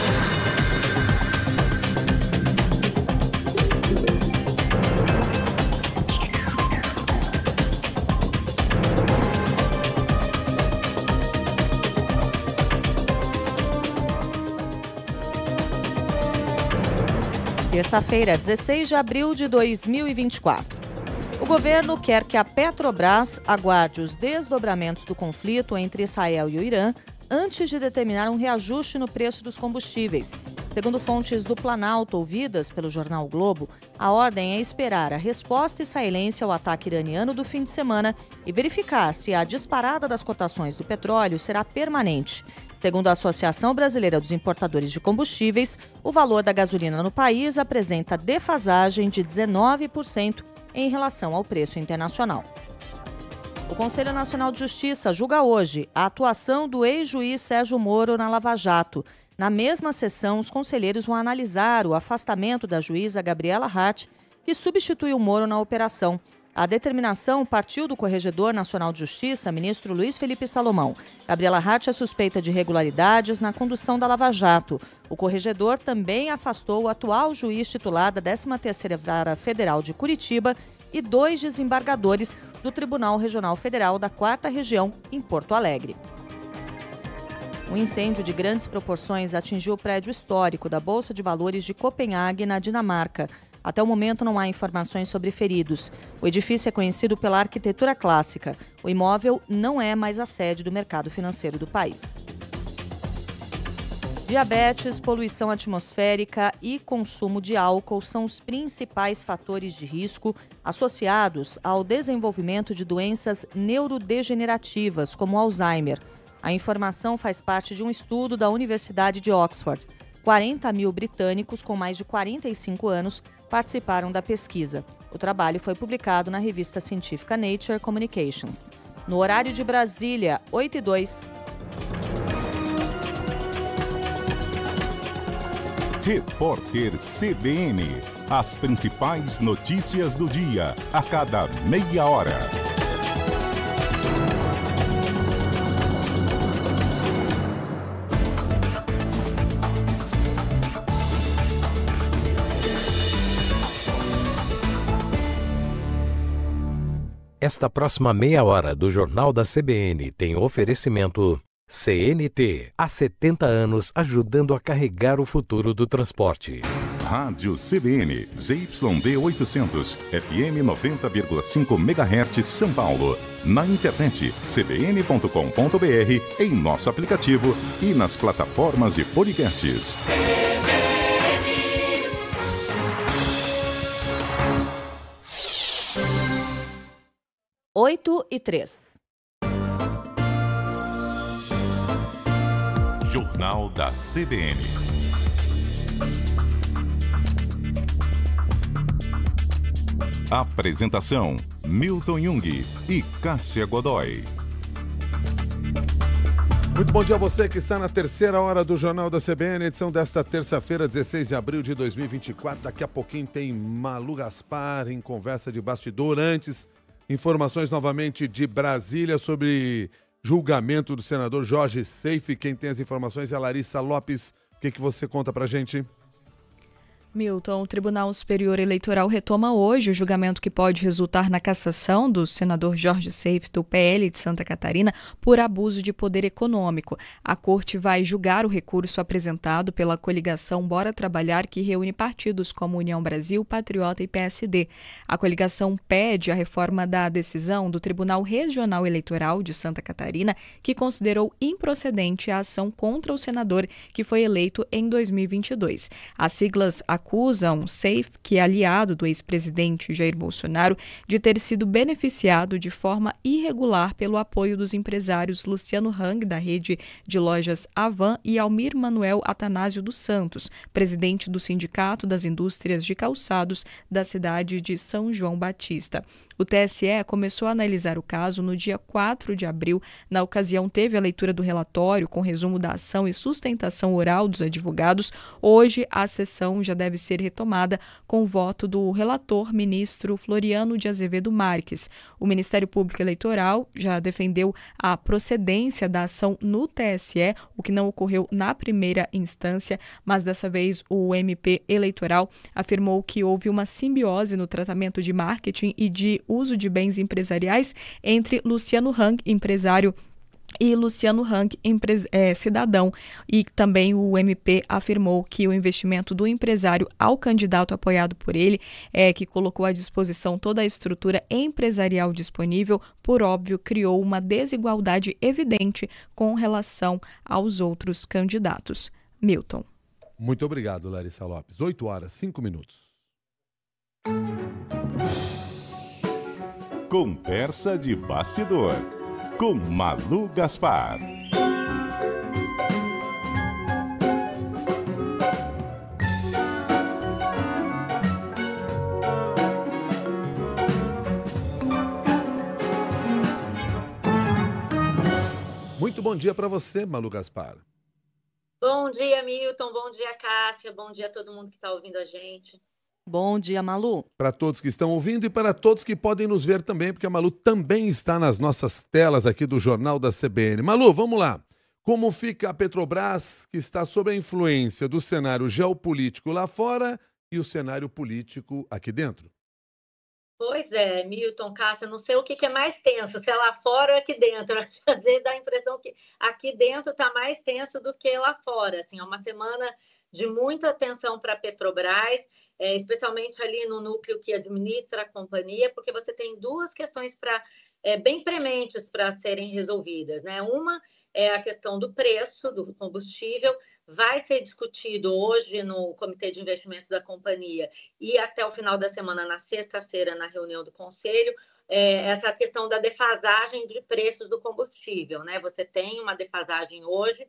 Terça-feira, dezesseis de abril de dois mil e vinte e quatro. O governo quer que a Petrobras aguarde os desdobramentos do conflito entre Israel e o Irã antes de determinar um reajuste no preço dos combustíveis. Segundo fontes do Planalto ouvidas pelo jornal o Globo, a ordem é esperar a resposta israelense ao ataque iraniano do fim de semana e verificar se a disparada das cotações do petróleo será permanente. Segundo a Associação Brasileira dos Importadores de Combustíveis, o valor da gasolina no país apresenta defasagem de dezenove por cento em relação ao preço internacional. O Conselho Nacional de Justiça julga hoje a atuação do ex-juiz Sérgio Moro na Lava Jato. Na mesma sessão, os conselheiros vão analisar o afastamento da juíza Gabriela Hart, que substituiu Moro na operação. A determinação partiu do Corregedor Nacional de Justiça, ministro Luiz Felipe Salomão. Gabriela Hart é suspeita de irregularidades na condução da Lava Jato. O Corregedor também afastou o atual juiz titular da décima terceira Vara Federal de Curitiba e dois desembargadores do Tribunal Regional Federal da quarta Região, em Porto Alegre. Um incêndio de grandes proporções atingiu o prédio histórico da Bolsa de Valores de Copenhague, na Dinamarca. Até o momento não há informações sobre feridos. O edifício é conhecido pela arquitetura clássica. O imóvel não é mais a sede do mercado financeiro do país. Diabetes, poluição atmosférica e consumo de álcool são os principais fatores de risco associados ao desenvolvimento de doenças neurodegenerativas, como Alzheimer. A informação faz parte de um estudo da Universidade de Oxford. quarenta mil britânicos com mais de quarenta e cinco anos participaram da pesquisa. O trabalho foi publicado na revista científica Nature Communications. No horário de Brasília, oito e dois. Repórter C B N. As principais notícias do dia, a cada meia hora. Esta próxima meia hora do Jornal da C B N tem oferecimento C N T, há setenta anos ajudando a carregar o futuro do transporte. Rádio C B N, Z Y D oitocentos, F M noventa vírgula cinco megahertz, São Paulo. Na internet, c b n ponto com ponto b r, em nosso aplicativo e nas plataformas de podcasts. oito e três. Jornal da C B N. Apresentação: Milton Jung e Cássia Godoy. Muito bom dia a você que está na terceira hora do Jornal da C B N, edição desta terça-feira, dezesseis de abril de dois mil e vinte e quatro. Daqui a pouquinho tem Malu Gaspar em conversa de bastidor. Antes, informações novamente de Brasília sobre julgamento do senador Jorge Seife. Quem tem as informações é a Larissa Lopes. O que, que você conta pra gente? Milton, o Tribunal Superior Eleitoral retoma hoje o julgamento que pode resultar na cassação do senador Jorge Seife, do P L de Santa Catarina, por abuso de poder econômico. A Corte vai julgar o recurso apresentado pela coligação Bora Trabalhar, que reúne partidos como União Brasil, Patriota e P S D. A coligação pede a reforma da decisão do Tribunal Regional Eleitoral de Santa Catarina, que considerou improcedente a ação contra o senador que foi eleito em dois mil e vinte e dois. As siglas acusam Safe, que é aliado do ex-presidente Jair Bolsonaro, de ter sido beneficiado de forma irregular pelo apoio dos empresários Luciano Hang, da rede de lojas Avan, e Almir Manuel Atanásio dos Santos, presidente do Sindicato das Indústrias de Calçados da cidade de São João Batista. O T S E começou a analisar o caso no dia quatro de abril. Na ocasião, teve a leitura do relatório com resumo da ação e sustentação oral dos advogados. Hoje, a sessão já deve ser retomada com o voto do relator, ministro Floriano de Azevedo Marques. O Ministério Público Eleitoral já defendeu a procedência da ação no T S E, o que não ocorreu na primeira instância, mas dessa vez o M P eleitoral afirmou que houve uma simbiose no tratamento de marketing e de uso de bens empresariais entre Luciano Hang, empresário, e Luciano Hang, empre- é, cidadão. E também o M P afirmou que o investimento do empresário ao candidato apoiado por ele, é, que colocou à disposição toda a estrutura empresarial disponível, por óbvio, criou uma desigualdade evidente com relação aos outros candidatos. Milton. Muito obrigado, Larissa Lopes. oito horas, cinco minutos. Conversa de bastidor, com Malu Gaspar. Muito bom dia para você, Malu Gaspar. Bom dia, Milton. Bom dia, Cássia. Bom dia a todo mundo que está ouvindo a gente. Bom dia, Malu. Para todos que estão ouvindo e para todos que podem nos ver também, porque a Malu também está nas nossas telas aqui do Jornal da C B N. Malu, vamos lá. Como fica a Petrobras, que está sob a influência do cenário geopolítico lá fora e o cenário político aqui dentro? Pois é, Milton, Cássia, não sei o que é mais tenso, se é lá fora ou aqui dentro. Às vezes dá a impressão que aqui dentro está mais tenso do que lá fora. Assim, é uma semana de muita atenção para a Petrobras, é, especialmente ali no núcleo que administra a companhia, porque você tem duas questões pra, é, bem prementes para serem resolvidas, né? Uma é a questão do preço do combustível, vai ser discutido hoje no Comitê de Investimentos da companhia e até o final da semana, na sexta-feira, na reunião do Conselho, é, essa questão da defasagem de preços do combustível, né? Você tem uma defasagem hoje,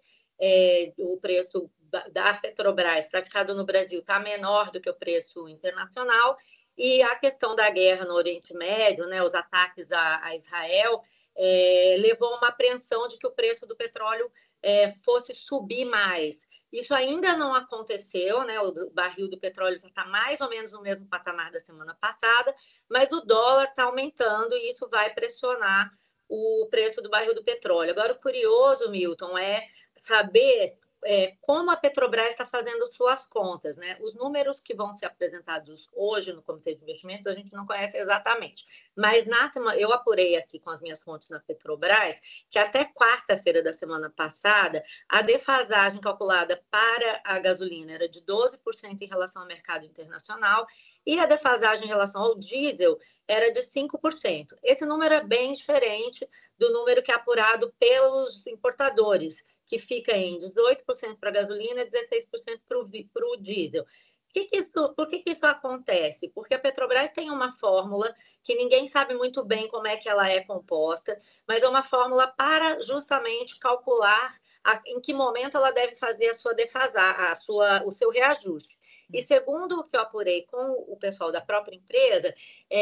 é, o preço da Petrobras praticado no Brasil está menor do que o preço internacional, e a questão da guerra no Oriente Médio, né, os ataques a, a Israel, é, levou a uma apreensão de que o preço do petróleo é, fosse subir mais. Isso ainda não aconteceu, né? O barril do petróleo já está mais ou menos no mesmo patamar da semana passada, mas o dólar está aumentando e isso vai pressionar o preço do barril do petróleo. Agora, o curioso, Milton, é saber É, como a Petrobras está fazendo suas contas, né? Os números que vão ser apresentados hoje no Comitê de Investimentos a gente não conhece exatamente, mas na semana, eu apurei aqui com as minhas fontes na Petrobras que até quarta-feira da semana passada a defasagem calculada para a gasolina era de doze por cento em relação ao mercado internacional e a defasagem em relação ao diesel era de cinco por cento. Esse número é bem diferente do número que é apurado pelos importadores, que fica em dezoito por cento para a gasolina e dezesseis por cento para o diesel. Que que isso, por que, que isso acontece? Porque a Petrobras tem uma fórmula que ninguém sabe muito bem como é que ela é composta, mas é uma fórmula para justamente calcular a, em que momento ela deve fazer a sua defasar, a sua, o seu reajuste. E segundo o que eu apurei com o pessoal da própria empresa,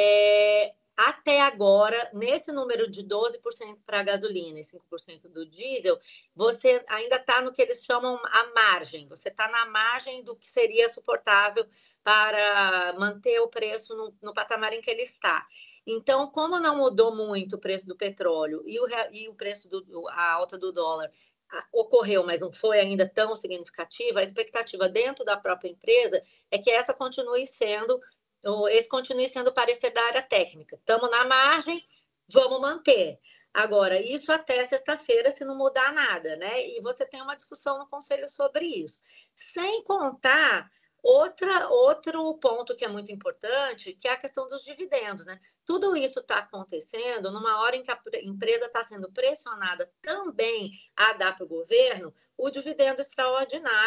é, até agora, nesse número de doze por cento para a gasolina e cinco por cento do diesel, você ainda está no que eles chamam a margem. Você está na margem do que seria suportável para manter o preço no, no patamar em que ele está. Então, como não mudou muito o preço do petróleo e o, e o preço do, a alta do dólar ocorreu, mas não foi ainda tão significativa, a expectativa dentro da própria empresa é que essa continue sendo esse continue sendo o parecer da área técnica. Estamos na margem, vamos manter. Agora, isso até sexta-feira, se não mudar nada, né? E você tem uma discussão no Conselho sobre isso. Sem contar outra, outro ponto que é muito importante, que é a questão dos dividendos, né? Tudo isso está acontecendo numa hora em que a empresa está sendo pressionada também a dar para o governo o dividendo extraordinário,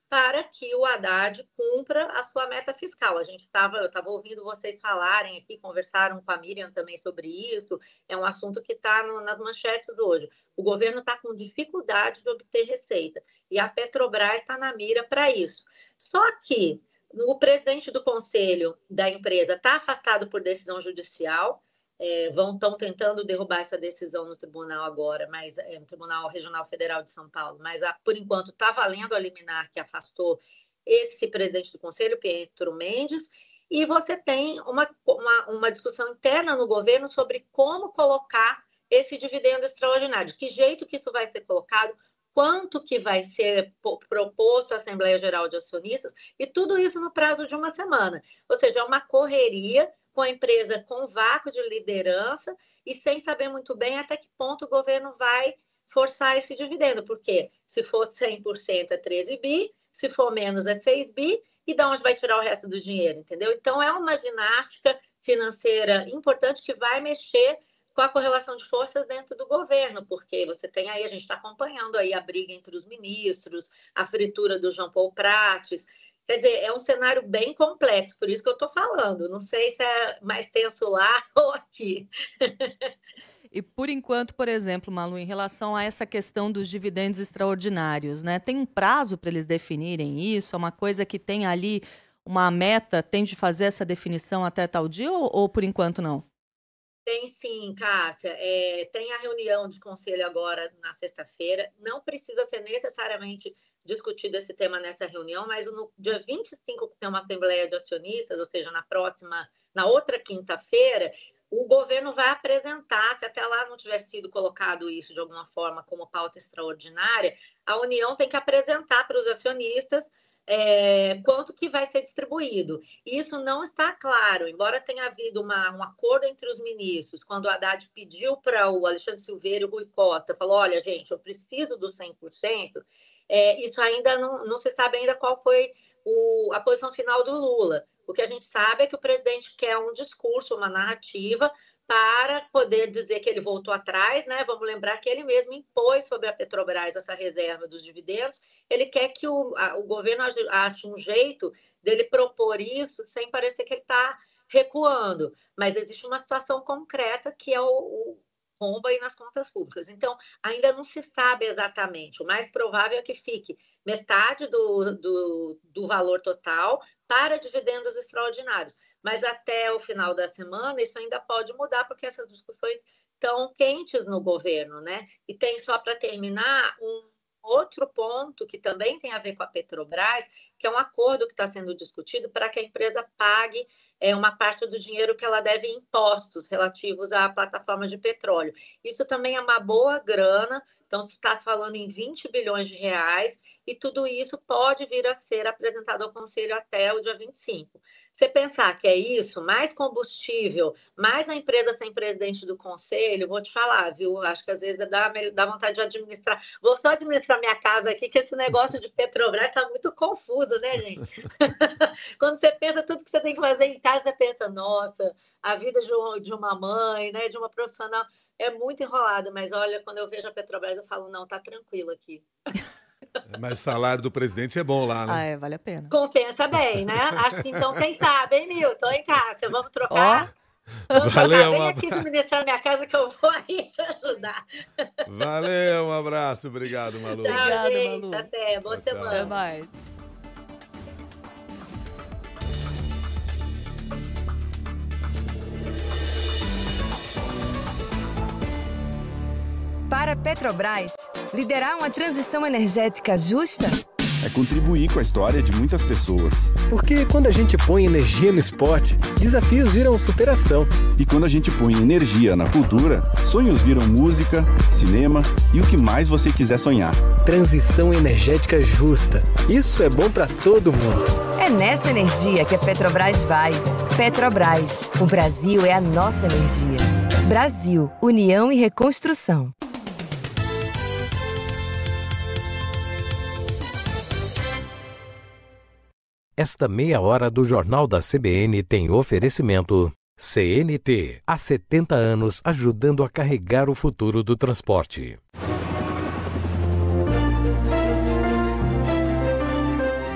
para que o Haddad cumpra a sua meta fiscal. A gente estava, eu estava ouvindo vocês falarem aqui, conversaram com a Miriam também sobre isso, é um assunto que está nas manchetes hoje. O governo está com dificuldade de obter receita e a Petrobras está na mira para isso. Só que o presidente do conselho da empresa está afastado por decisão judicial, é, vão estão tentando derrubar essa decisão no tribunal agora, mas é, no Tribunal Regional Federal de São Paulo, mas a, por enquanto está valendo a liminar que afastou esse presidente do conselho, Pietro Mendes, e você tem uma, uma, uma discussão interna no governo sobre como colocar esse dividendo extraordinário, de que jeito que isso vai ser colocado, quanto que vai ser proposto à Assembleia Geral de Acionistas, e tudo isso no prazo de uma semana. Ou seja, é uma correria com a empresa com vácuo de liderança e sem saber muito bem até que ponto o governo vai forçar esse dividendo, porque se for cem por cento é treze bi, se for menos é seis bi, e de onde vai tirar o resto do dinheiro, entendeu? Então, é uma ginástica financeira importante que vai mexer com a correlação de forças dentro do governo, porque você tem aí, a gente está acompanhando aí a briga entre os ministros, a fritura do Jean Paul Prates. Quer dizer, é um cenário bem complexo, por isso que eu estou falando. Não sei se é mais tenso lá ou aqui. E por enquanto, por exemplo, Malu, em relação a essa questão dos dividendos extraordinários, né? Tem um prazo para eles definirem isso? É uma coisa que tem ali uma meta, tem de fazer essa definição até tal dia ou, ou por enquanto não? Tem sim, Cássia. É, tem a reunião de conselho agora na sexta-feira. Não precisa ser necessariamente discutido esse tema nessa reunião, mas no dia vinte e cinco, que tem uma Assembleia de Acionistas, ou seja, na próxima, na outra quinta-feira, o governo vai apresentar, se até lá não tiver sido colocado isso de alguma forma como pauta extraordinária, a União tem que apresentar para os acionistas É, quanto que vai ser distribuído. Isso não está claro, embora tenha havido uma, um acordo entre os ministros, quando o Haddad pediu para o Alexandre Silveira e o Rui Costa, falou, olha, gente, eu preciso do cem por cento, é, isso ainda não, não se sabe ainda qual foi o, a posição final do Lula. O que a gente sabe é que o presidente quer um discurso, uma narrativa, para poder dizer que ele voltou atrás, né? Vamos lembrar que ele mesmo impôs sobre a Petrobras essa reserva dos dividendos. Ele quer que o, a, o governo ache um jeito dele propor isso sem parecer que ele está recuando. Mas existe uma situação concreta que é o, o rombo aí nas contas públicas. Então, ainda não se sabe exatamente. O mais provável é que fique metade do, do, do valor total para dividendos extraordinários. Mas até o final da semana isso ainda pode mudar, porque essas discussões estão quentes no governo, né? E tem, só para terminar, um outro ponto que também tem a ver com a Petrobras, que é um acordo que está sendo discutido para que a empresa pague é, uma parte do dinheiro que ela deve em impostos relativos à plataforma de petróleo. Isso também é uma boa grana, então se está falando em vinte bilhões de reais, e tudo isso pode vir a ser apresentado ao Conselho até o dia vinte e cinco. Você pensar que é isso, mais combustível, mais a empresa sem presidente do Conselho, vou te falar, viu? Acho que às vezes dá, dá vontade de administrar. Vou só administrar minha casa aqui, que esse negócio de Petrobras está muito confuso, né, gente? Quando você pensa tudo que você tem que fazer em casa, você pensa, nossa, a vida de, um, de uma mãe, né, de uma profissional, é muito enrolada. Mas olha, quando eu vejo a Petrobras, eu falo, não, tá tranquilo aqui. Mas o salário do presidente é bom lá, né? Ah, é, vale a pena. Compensa bem, né? Acho que então, quem sabe, hein, Milton? Hein, Cássia? Vamos trocar? Oh. Vamos Valeu, trocar. Vem um aqui abra... administrar minha casa que eu vou aí te ajudar. Valeu, um abraço. Obrigado, Malu. Tchau, Obrigada, gente. Malu. Até. Boa Tchau, tchau. semana. Até mais. Para a Petrobras, liderar uma transição energética justa é contribuir com a história de muitas pessoas. Porque quando a gente põe energia no esporte, desafios viram superação. E quando a gente põe energia na cultura, sonhos viram música, cinema e o que mais você quiser sonhar. Transição energética justa. Isso é bom para todo mundo. É nessa energia que a Petrobras vai. Petrobras. O Brasil é a nossa energia. Brasil. União e reconstrução. Esta meia hora do Jornal da C B N tem oferecimento C N T, há setenta anos ajudando a carregar o futuro do transporte.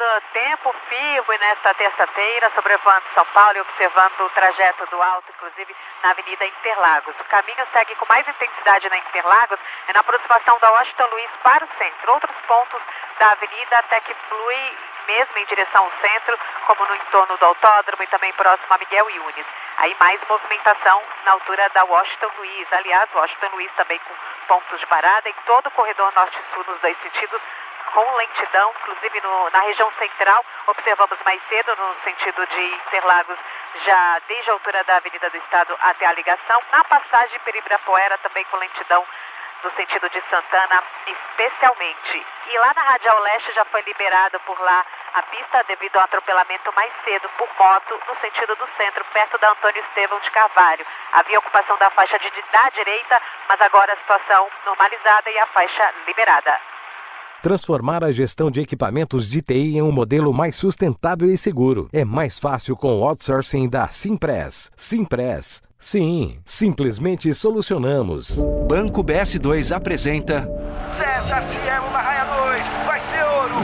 tempo firme nesta terça-feira, sobrevoando São Paulo e observando o trajeto do alto, inclusive na Avenida Interlagos. O caminho segue com mais intensidade na Interlagos, é na aproximação da Washington Luiz para o centro. Outros pontos da avenida até que flui mesmo em direção ao centro, como no entorno do autódromo e também próximo a Miguel Yunes. Aí mais movimentação na altura da Washington Luiz. Aliás, Washington Luiz também com pontos de parada em todo o corredor norte-sul nos dois sentidos, com lentidão, inclusive no, na região central, observamos mais cedo no sentido de Interlagos, já desde a altura da Avenida do Estado até a ligação, na passagem por Ibirapuera também com lentidão no sentido de Santana, especialmente. E lá na Radial Leste já foi liberado por lá a pista devido ao atropelamento mais cedo por moto no sentido do centro, perto da Antônio Estevão de Carvalho. Havia ocupação da faixa de, da direita, mas agora a situação normalizada e a faixa liberada. Transformar a gestão de equipamentos de T I em um modelo mais sustentável e seguro. É mais fácil com o outsourcing da Simpress. Simpress. Sim, simplesmente solucionamos. Banco B S dois apresenta... César Cielo na raia dois, vai ser ouro!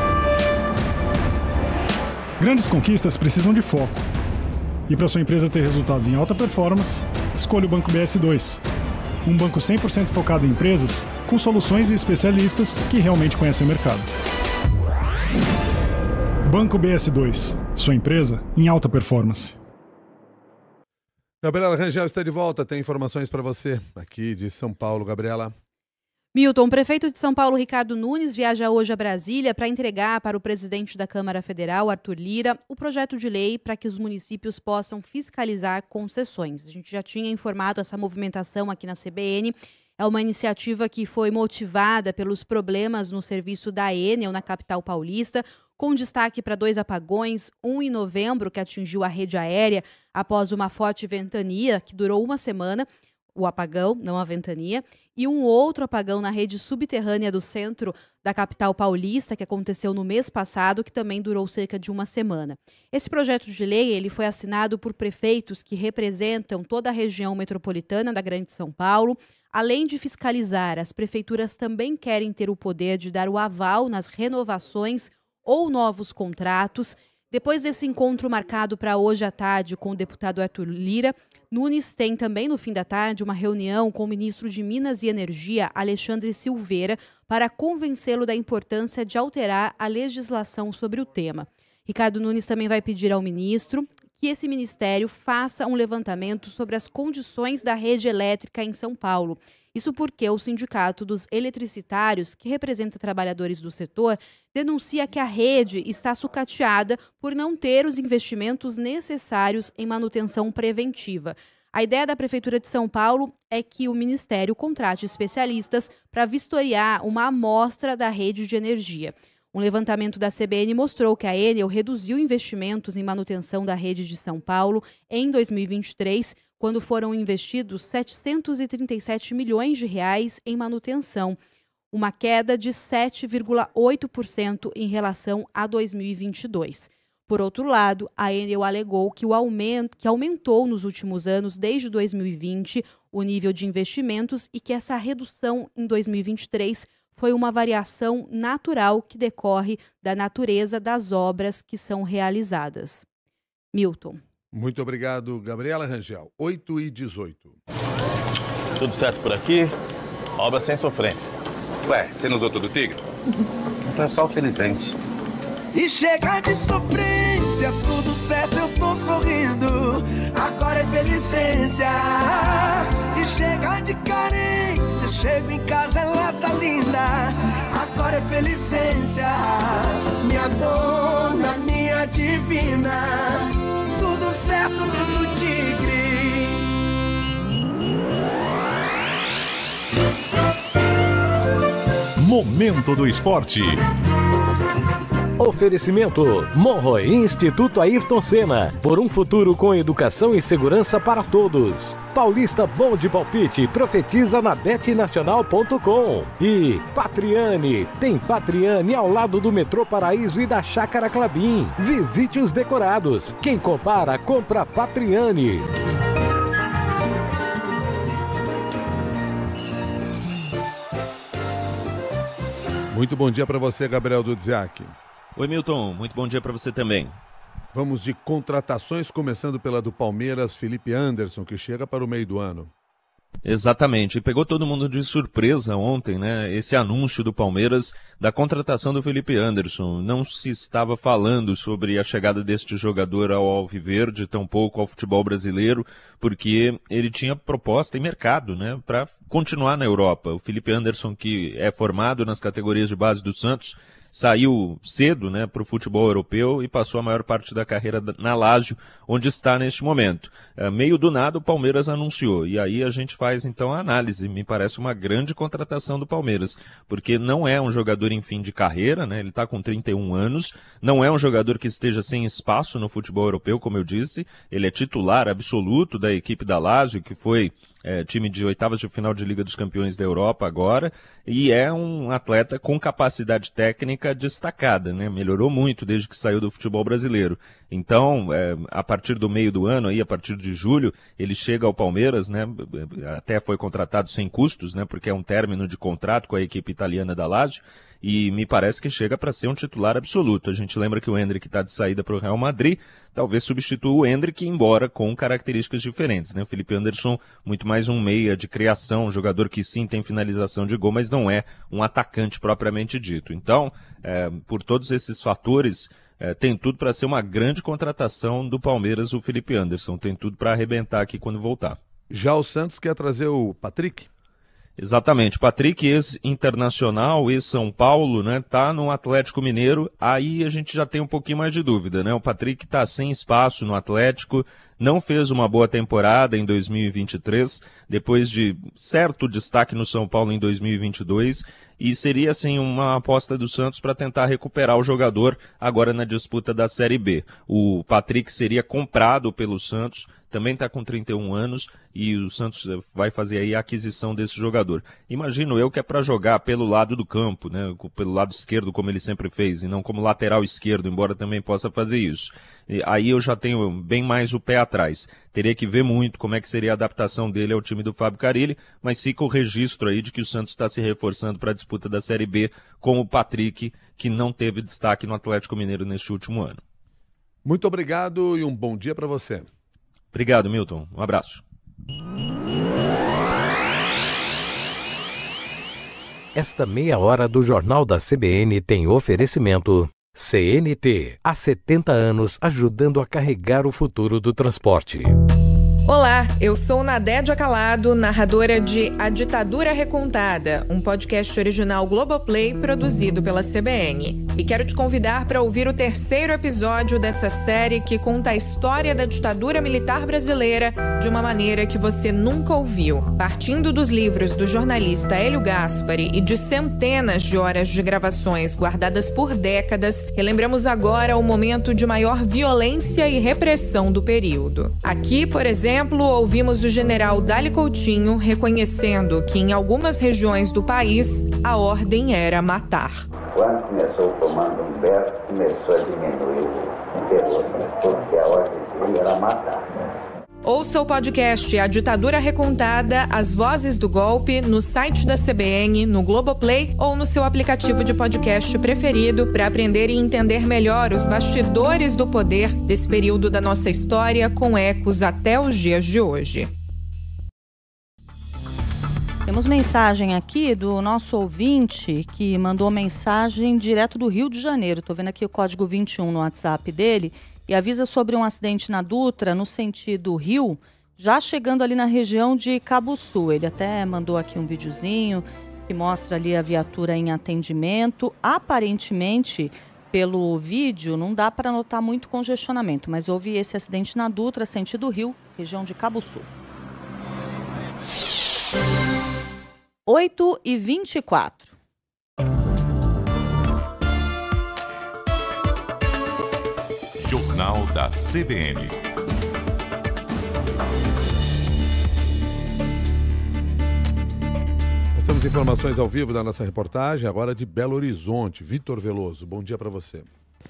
Grandes conquistas precisam de foco. E para sua empresa ter resultados em alta performance, escolha o Banco B S dois. Um banco cem por cento focado em empresas, com soluções e especialistas que realmente conhecem o mercado. Banco B S dois. Sua empresa em alta performance. Gabriela Rangel está de volta. Tem informações para você aqui de São Paulo. Gabriela. Milton, o prefeito de São Paulo, Ricardo Nunes, viaja hoje a Brasília para entregar para o presidente da Câmara Federal, Arthur Lira, o projeto de lei para que os municípios possam fiscalizar concessões. A gente já tinha informado essa movimentação aqui na C B N. É uma iniciativa que foi motivada pelos problemas no serviço da Enel na capital paulista, com destaque para dois apagões, um em novembro, que atingiu a rede aérea após uma forte ventania, que durou uma semana, o apagão, não a ventania, e um outro apagão na rede subterrânea do centro da capital paulista, que aconteceu no mês passado, que também durou cerca de uma semana. Esse projeto de lei ele foi assinado por prefeitos que representam toda a região metropolitana da Grande São Paulo. Além de fiscalizar, as prefeituras também querem ter o poder de dar o aval nas renovações ou novos contratos. Depois desse encontro marcado para hoje à tarde com o deputado Arthur Lira, Nunes tem também no fim da tarde uma reunião com o ministro de Minas e Energia, Alexandre Silveira, para convencê-lo da importância de alterar a legislação sobre o tema. Ricardo Nunes também vai pedir ao ministro que esse ministério faça um levantamento sobre as condições da rede elétrica em São Paulo. Isso porque o Sindicato dos Eletricitários, que representa trabalhadores do setor, denuncia que a rede está sucateada por não ter os investimentos necessários em manutenção preventiva. A ideia da Prefeitura de São Paulo é que o Ministério contrate especialistas para vistoriar uma amostra da rede de energia. Um levantamento da C B N mostrou que a Enel reduziu investimentos em manutenção da rede de São Paulo em dois mil e vinte e três, quando foram investidos setecentos e trinta e sete milhões de reais em manutenção, uma queda de sete vírgula oito por cento em relação a dois mil e vinte e dois. Por outro lado, a Enel alegou que o aumento que aumentou nos últimos anos, desde dois mil e vinte, o nível de investimentos e que essa redução em dois mil e vinte e três foi uma variação natural que decorre da natureza das obras que são realizadas. Milton. Muito obrigado, Gabriela Rangel. oito e dezoito. Tudo certo por aqui? Obra sem sofrência. Ué, você não usou todo o tigre? Então é só o Felizense. E chega de sofrência, tudo certo, eu tô sorrindo. Agora é Felicência. E chega de carência, chego em casa, ela tá linda. Agora é Felicência. Minha dona, minha divina. Tudo certo, tudo tigre. Momento do Esporte. Oferecimento Monroe Instituto Ayrton Senna. Por um futuro com educação e segurança para todos. Paulista Bom de Palpite profetiza na bet nacional ponto com. E Patriani. Tem Patriani ao lado do Metrô Paraíso e da Chácara Clabim. Visite os decorados. Quem compara, compra Patriani. Muito bom dia para você, Gabriel Dudziak. Oi, Milton. Muito bom dia para você também. Vamos de contratações, começando pela do Palmeiras, Felipe Anderson, que chega para o meio do ano. Exatamente, e pegou todo mundo de surpresa ontem, né, esse anúncio do Palmeiras da contratação do Felipe Anderson. Não se estava falando sobre a chegada deste jogador ao Alviverde, tampouco ao futebol brasileiro, porque ele tinha proposta em mercado, né, para continuar na Europa. O Felipe Anderson, que é formado nas categorias de base do Santos, saiu cedo, né, para o futebol europeu e passou a maior parte da carreira na Lazio, onde está neste momento. É, meio do nada o Palmeiras anunciou, e aí a gente faz então a análise. Me parece uma grande contratação do Palmeiras, porque não é um jogador em fim de carreira, né, ele está com trinta e um anos, não é um jogador que esteja sem espaço no futebol europeu, como eu disse, ele é titular absoluto da equipe da Lazio, que foi É, time de oitavas de final de Liga dos Campeões da Europa agora, e é um atleta com capacidade técnica destacada, né? Melhorou muito desde que saiu do futebol brasileiro. Então, é, a partir do meio do ano, aí, a partir de julho, ele chega ao Palmeiras, né? Até foi contratado sem custos, né? Porque é um término de contrato com a equipe italiana da Lazio, e me parece que chega para ser um titular absoluto. A gente lembra que o Endrick está de saída para o Real Madrid, talvez substitua o Endrick, embora com características diferentes, né? O Felipe Anderson, muito mais um meia de criação, um jogador que sim tem finalização de gol, mas não é um atacante propriamente dito. Então, é, por todos esses fatores, é, tem tudo para ser uma grande contratação do Palmeiras, o Felipe Anderson. Tem tudo para arrebentar aqui quando voltar. Já o Santos quer trazer o Patrick? Exatamente, Patrick, ex-internacional, ex-São Paulo, né, tá no Atlético Mineiro, aí a gente já tem um pouquinho mais de dúvida, né, o Patrick tá sem espaço no Atlético, não fez uma boa temporada em dois mil e vinte e três, depois de certo destaque no São Paulo em dois mil e vinte e dois, e seria assim uma aposta do Santos para tentar recuperar o jogador agora na disputa da Série B. O Patrick seria comprado pelo Santos, também está com trinta e um anos, e o Santos vai fazer aí a aquisição desse jogador. Imagino eu que é para jogar pelo lado do campo, né, pelo lado esquerdo, como ele sempre fez, e não como lateral esquerdo, embora também possa fazer isso. E aí eu já tenho bem mais o pé atrás. Teria que ver muito como é que seria a adaptação dele ao time do Fábio Carille, mas fica o registro aí de que o Santos está se reforçando para a disputa da Série B com o Patrick, que não teve destaque no Atlético Mineiro neste último ano. Muito obrigado e um bom dia para você. Obrigado, Milton. Um abraço. Esta meia hora do Jornal da C B N tem oferecimento C N T, há setenta anos ajudando a carregar o futuro do transporte. Olá, eu sou Nadédia Calado, narradora de A Ditadura Recontada, um podcast original Globoplay produzido pela C B N. E quero te convidar para ouvir o terceiro episódio dessa série que conta a história da ditadura militar brasileira de uma maneira que você nunca ouviu. Partindo dos livros do jornalista Hélio Gaspari e de centenas de horas de gravações guardadas por décadas, relembramos agora o momento de maior violência e repressão do período. Aqui, por exemplo, exemplo, ouvimos o general Dali Coutinho reconhecendo que em algumas regiões do país a ordem era matar. Quando começou o comando Humberto, começou a diminuir o terror, porque a ordem dele era matar. Ouça o podcast A Ditadura Recontada, As Vozes do Golpe, no site da C B N, no Globoplay ou no seu aplicativo de podcast preferido para aprender e entender melhor os bastidores do poder desse período da nossa história com ecos até os dias de hoje. Temos mensagem aqui do nosso ouvinte que mandou mensagem direto do Rio de Janeiro. Estou vendo aqui o código vinte e um no WhatsApp dele. E avisa sobre um acidente na Dutra, no sentido Rio, já chegando ali na região de Cabo Sul. Ele até mandou aqui um videozinho que mostra ali a viatura em atendimento. Aparentemente, pelo vídeo, não dá para notar muito congestionamento, mas houve esse acidente na Dutra, sentido Rio, região de Cabo Sul. oito e vinte e quatro. Jornal da C B N. Nós temos informações ao vivo da nossa reportagem, agora de Belo Horizonte. Vitor Veloso, bom dia para você.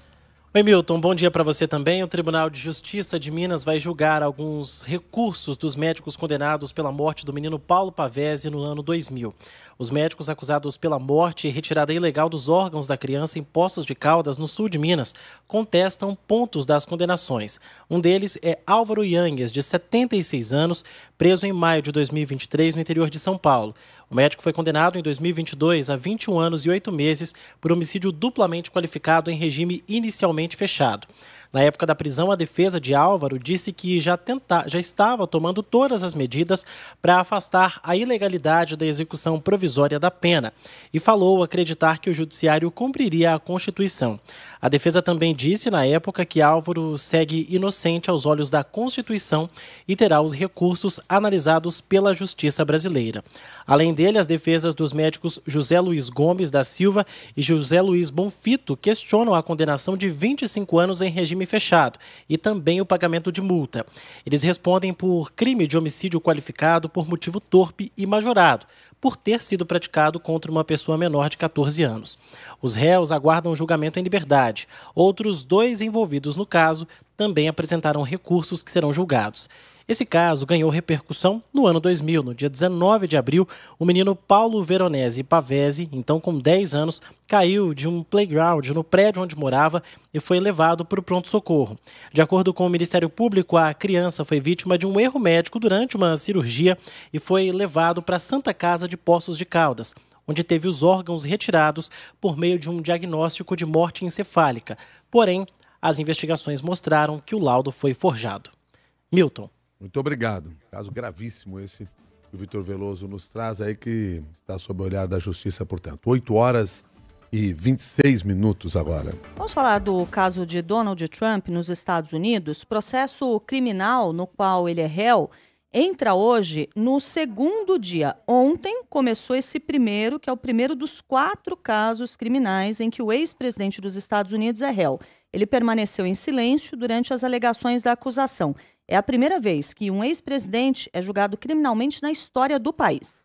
Oi, Milton, bom dia para você também. O Tribunal de Justiça de Minas vai julgar alguns recursos dos médicos condenados pela morte do menino Paulo Pavese no ano dois mil. Os médicos acusados pela morte e retirada ilegal dos órgãos da criança em Poços de Caldas, no sul de Minas, contestam pontos das condenações. Um deles é Álvaro Yangues, de setenta e seis anos, preso em maio de dois mil e vinte e três no interior de São Paulo. O médico foi condenado em dois mil e vinte e dois a vinte e um anos e oito meses por homicídio duplamente qualificado em regime inicialmente fechado. Na época da prisão, a defesa de Álvaro disse que já, tenta... já estava tomando todas as medidas para afastar a ilegalidade da execução provisória da pena e falou acreditar que o judiciário cumpriria a Constituição. A defesa também disse, na época, que Álvaro segue inocente aos olhos da Constituição e terá os recursos analisados pela Justiça brasileira. Além dele, as defesas dos médicos José Luiz Gomes da Silva e José Luiz Bonfito questionam a condenação de vinte e cinco anos em regime fechado e também o pagamento de multa. Eles respondem por crime de homicídio qualificado por motivo torpe e majorado, por ter sido praticado contra uma pessoa menor de catorze anos. Os réus aguardam julgamento em liberdade. Outros dois envolvidos no caso também apresentaram recursos que serão julgados. Esse caso ganhou repercussão no ano dois mil. No dia dezenove de abril, o menino Paulo Veronese Pavese, então com dez anos, caiu de um playground no prédio onde morava e foi levado para o pronto-socorro. De acordo com o Ministério Público, a criança foi vítima de um erro médico durante uma cirurgia e foi levado para a Santa Casa de Poços de Caldas, onde teve os órgãos retirados por meio de um diagnóstico de morte encefálica. Porém, as investigações mostraram que o laudo foi forjado. Milton. Muito obrigado. Caso gravíssimo esse que o Vitor Veloso nos traz aí, que está sob o olhar da justiça, portanto. oito horas e vinte e seis minutos agora. Vamos falar do caso de Donald Trump nos Estados Unidos. Processo criminal no qual ele é réu entra hoje no segundo dia. Ontem começou esse primeiro, que é o primeiro dos quatro casos criminais em que o ex-presidente dos Estados Unidos é réu. Ele permaneceu em silêncio durante as alegações da acusação. É a primeira vez que um ex-presidente é julgado criminalmente na história do país.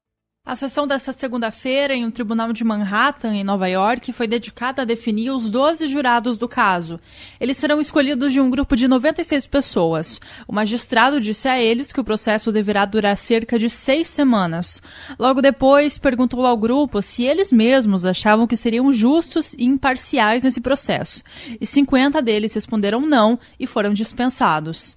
A sessão desta segunda-feira em um tribunal de Manhattan, em Nova York, foi dedicada a definir os doze jurados do caso. Eles serão escolhidos de um grupo de noventa e seis pessoas. O magistrado disse a eles que o processo deverá durar cerca de seis semanas. Logo depois, perguntou ao grupo se eles mesmos achavam que seriam justos e imparciais nesse processo. E cinquenta deles responderam não e foram dispensados.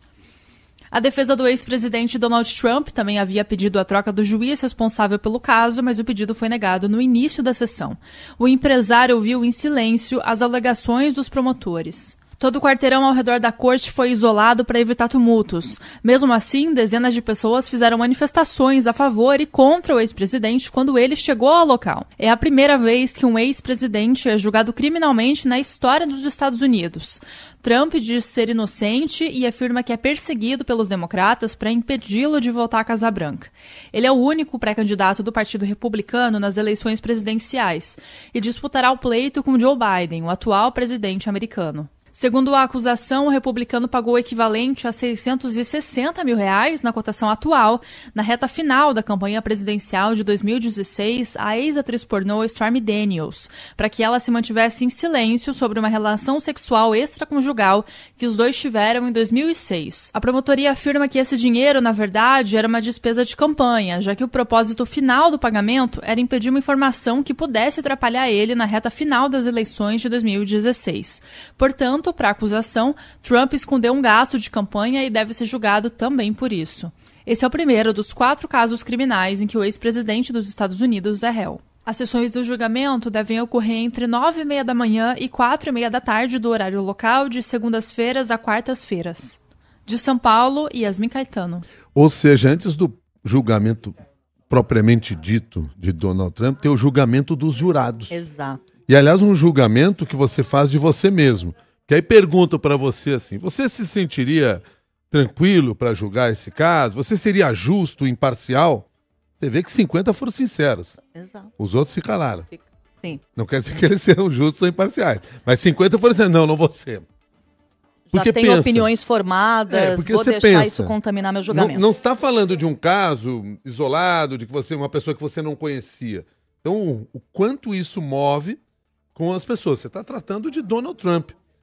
A defesa do ex-presidente Donald Trump também havia pedido a troca do juiz responsável pelo caso, mas o pedido foi negado no início da sessão. O empresário ouviu em silêncio as alegações dos promotores. Todo o quarteirão ao redor da corte foi isolado para evitar tumultos. Mesmo assim, dezenas de pessoas fizeram manifestações a favor e contra o ex-presidente quando ele chegou ao local. É a primeira vez que um ex-presidente é julgado criminalmente na história dos Estados Unidos. Trump diz ser inocente e afirma que é perseguido pelos democratas para impedi-lo de voltar à Casa Branca. Ele é o único pré-candidato do Partido Republicano nas eleições presidenciais e disputará o pleito com Joe Biden, o atual presidente americano. Segundo a acusação, o republicano pagou o equivalente a seiscentos e sessenta mil reais na cotação atual, na reta final da campanha presidencial de dois mil e dezesseis, à ex-atriz pornô Stormy Daniels, para que ela se mantivesse em silêncio sobre uma relação sexual extraconjugal que os dois tiveram em dois mil e seis. A promotoria afirma que esse dinheiro, na verdade, era uma despesa de campanha, já que o propósito final do pagamento era impedir uma informação que pudesse atrapalhar ele na reta final das eleições de dois mil e dezesseis. Portanto, para a acusação, Trump escondeu um gasto de campanha e deve ser julgado também por isso. Esse é o primeiro dos quatro casos criminais em que o ex-presidente dos Estados Unidos é réu. As sessões do julgamento devem ocorrer entre nove e meia da manhã e quatro e meia da tarde do horário local, de segundas-feiras a quartas-feiras. De São Paulo, Yasmin Caetano. Ou seja, antes do julgamento propriamente dito de Donald Trump, tem o julgamento dos jurados. Exato. E, aliás, um julgamento que você faz de você mesmo. Que aí perguntam para você assim, você se sentiria tranquilo para julgar esse caso? Você seria justo, imparcial? Você vê que cinquenta foram sinceros. Exato. Os outros se calaram. Sim. Não quer dizer que eles serão justos ou imparciais. Mas cinquenta foram assim, não, não vou ser. Porque Já tenho pensa, opiniões formadas, é, vou deixar pensa, isso contaminar meu julgamento. Não, não está falando de um caso isolado, de que você uma pessoa que você não conhecia. Então, o, o quanto isso move com as pessoas. Você está tratando de Donald Trump.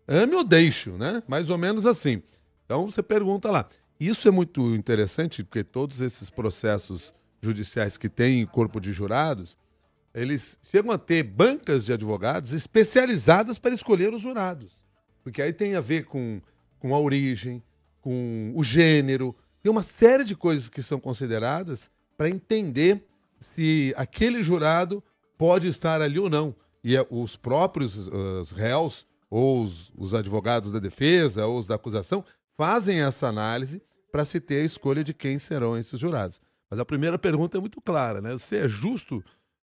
ame ou deixo, né? Mais ou menos assim. Então você pergunta lá. Isso é muito interessante, porque todos esses processos judiciais que têm corpo de jurados, eles chegam a ter bancas de advogados especializadas para escolher os jurados. Porque aí tem a ver com, com a origem, com o gênero, tem uma série de coisas que são consideradas para entender se aquele jurado pode estar ali ou não. E é, os próprios os réus, ou os, os advogados da defesa, ou os da acusação, fazem essa análise para se ter a escolha de quem serão esses jurados. Mas a primeira pergunta é muito clara, né? Se é justo,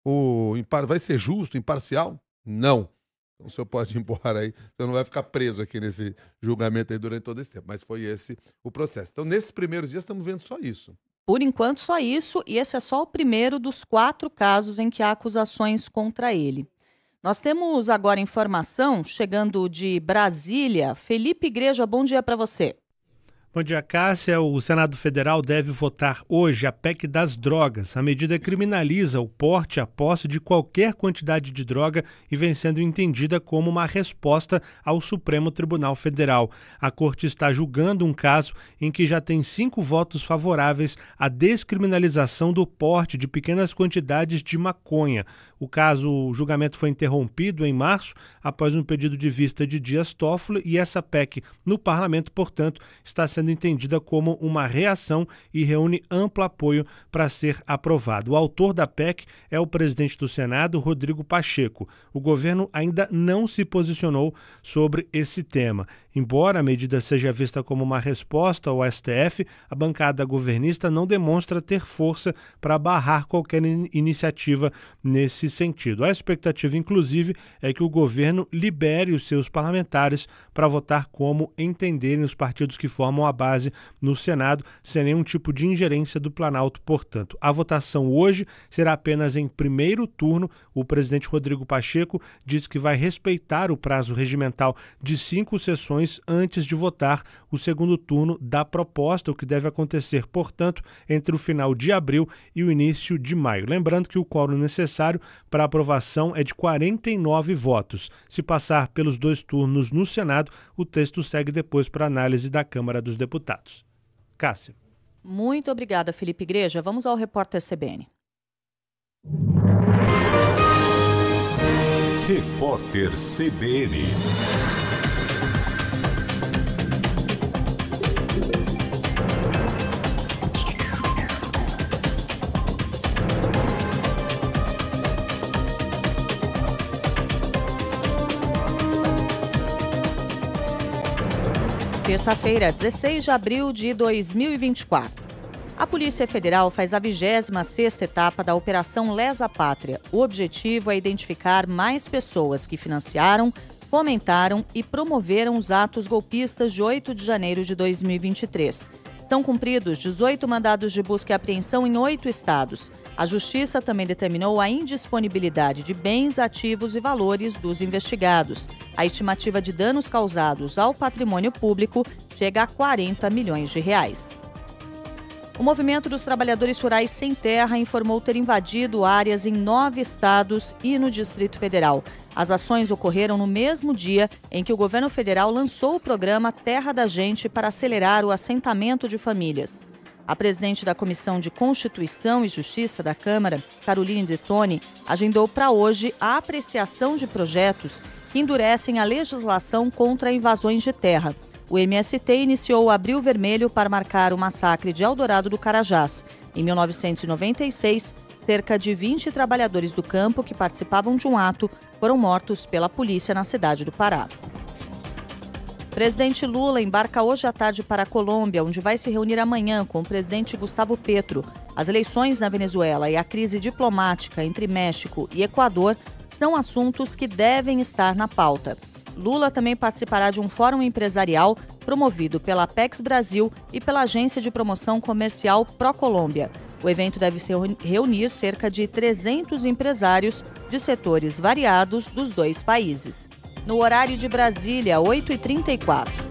ou impar... vai ser justo, imparcial? Não. Então o senhor pode ir embora aí, você não vai ficar preso aqui nesse julgamento aí durante todo esse tempo. Mas foi esse o processo. Então, nesses primeiros dias, estamos vendo só isso. Por enquanto, só isso, e esse é só o primeiro dos quatro casos em que há acusações contra ele. Nós temos agora informação chegando de Brasília. Felipe Igreja, bom dia para você. Bom dia, Cássia. O Senado Federal deve votar hoje a P E C das drogas. A medida criminaliza o porte e a posse de qualquer quantidade de droga e vem sendo entendida como uma resposta ao Supremo Tribunal Federal. A Corte está julgando um caso em que já tem cinco votos favoráveis à descriminalização do porte de pequenas quantidades de maconha. O caso, o julgamento foi interrompido em março após um pedido de vista de Dias Toffoli e essa P E C no parlamento, portanto, está sendo entendida como uma reação e reúne amplo apoio para ser aprovado. O autor da P E C é o presidente do Senado, Rodrigo Pacheco. O governo ainda não se posicionou sobre esse tema. Embora a medida seja vista como uma resposta ao S T F, a bancada governista não demonstra ter força para barrar qualquer in- iniciativa nesse sentido. A expectativa, inclusive, é que o governo libere os seus parlamentares para votar como entenderem os partidos que formam a base no Senado, sem nenhum tipo de ingerência do Planalto. Portanto, a votação hoje será apenas em primeiro turno. O presidente Rodrigo Pacheco diz que vai respeitar o prazo regimental de cinco sessões antes de votar o segundo turno da proposta, o que deve acontecer, portanto, entre o final de abril e o início de maio. Lembrando que o quórum necessário para aprovação é de quarenta e nove votos. Se passar pelos dois turnos no Senado, o texto segue depois para análise da Câmara dos Deputados. Cássia. Muito obrigada, Felipe Igreja. Vamos ao repórter C B N. Repórter C B N. Terça-feira, dezesseis de abril de dois mil e vinte e quatro. A Polícia Federal faz a vigésima sexta etapa da Operação Lesa Pátria. O objetivo é identificar mais pessoas que financiaram, fomentaram e promoveram os atos golpistas de oito de janeiro de dois mil e vinte e três. São cumpridos dezoito mandados de busca e apreensão em oito estados. A Justiça também determinou a indisponibilidade de bens, ativos e valores dos investigados. A estimativa de danos causados ao patrimônio público chega a quarenta milhões de reais. O Movimento dos Trabalhadores Rurais Sem Terra informou ter invadido áreas em nove estados e no Distrito Federal. As ações ocorreram no mesmo dia em que o governo federal lançou o programa Terra da Gente para acelerar o assentamento de famílias. A presidente da Comissão de Constituição e Justiça da Câmara, Caroline Detoni, agendou para hoje a apreciação de projetos que endurecem a legislação contra invasões de terra. O M S T iniciou o Abril Vermelho para marcar o massacre de Eldorado do Carajás. Em mil novecentos e noventa e seis, cerca de vinte trabalhadores do campo que participavam de um ato foram mortos pela polícia na cidade do Pará. Presidente Lula embarca hoje à tarde para a Colômbia, onde vai se reunir amanhã com o presidente Gustavo Petro. As eleições na Venezuela e a crise diplomática entre México e Equador são assuntos que devem estar na pauta. Lula também participará de um fórum empresarial promovido pela Apex Brasil e pela Agência de Promoção Comercial ProColômbia. O evento deve se reunir cerca de trezentos empresários de setores variados dos dois países. No horário de Brasília, oito e trinta e quatro.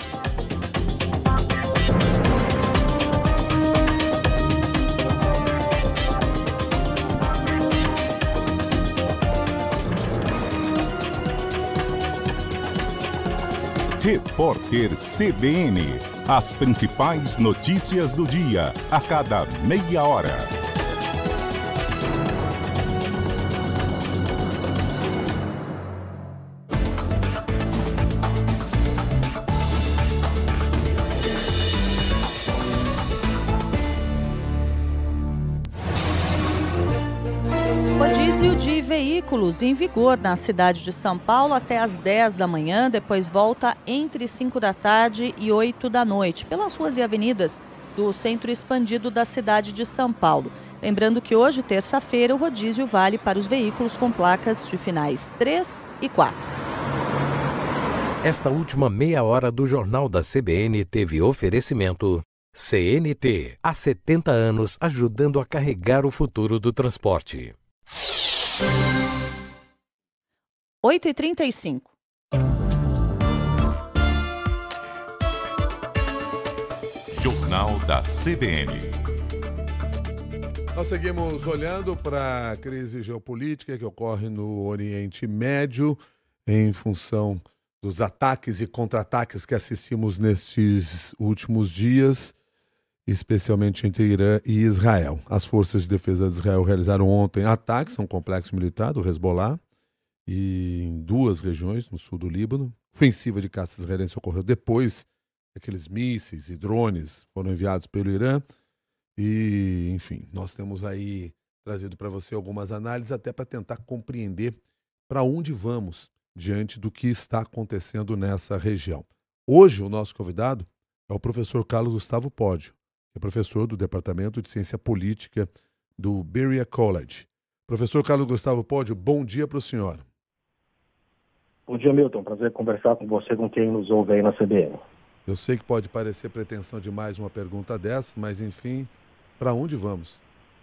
Repórter C B N. As principais notícias do dia, a cada meia hora. Rodízio de veículos em vigor na cidade de São Paulo até às dez da manhã, depois volta entre cinco da tarde e oito da noite, pelas ruas e avenidas do centro expandido da cidade de São Paulo. Lembrando que hoje, terça-feira, o rodízio vale para os veículos com placas de finais três e quatro. Esta última meia hora do Jornal da C B N teve oferecimento C N T, há setenta anos ajudando a carregar o futuro do transporte. oito e trinta e cinco. Jornal da C B N. Nós seguimos olhando para a crise geopolítica que ocorre no Oriente Médio em função dos ataques e contra-ataques que assistimos nestes últimos dias, especialmente entre Irã e Israel. As forças de defesa de Israel realizaram ontem ataques a um complexo militar do Hezbollah e em duas regiões no sul do Líbano. Ofensiva de caça israelense ocorreu depois que aqueles mísseis e drones foram enviados pelo Irã. E, enfim, nós temos aí trazido para você algumas análises até para tentar compreender para onde vamos diante do que está acontecendo nessa região. Hoje o nosso convidado é o professor Carlos Gustavo Poggio, é professor do Departamento de Ciência Política do Berea College. Professor Carlos Gustavo Poggio, bom dia para o senhor. Bom dia, Milton. Prazer conversar com você, com quem nos ouve aí na C B N. Eu sei que pode parecer pretensão de mais uma pergunta dessa, mas enfim, para onde vamos?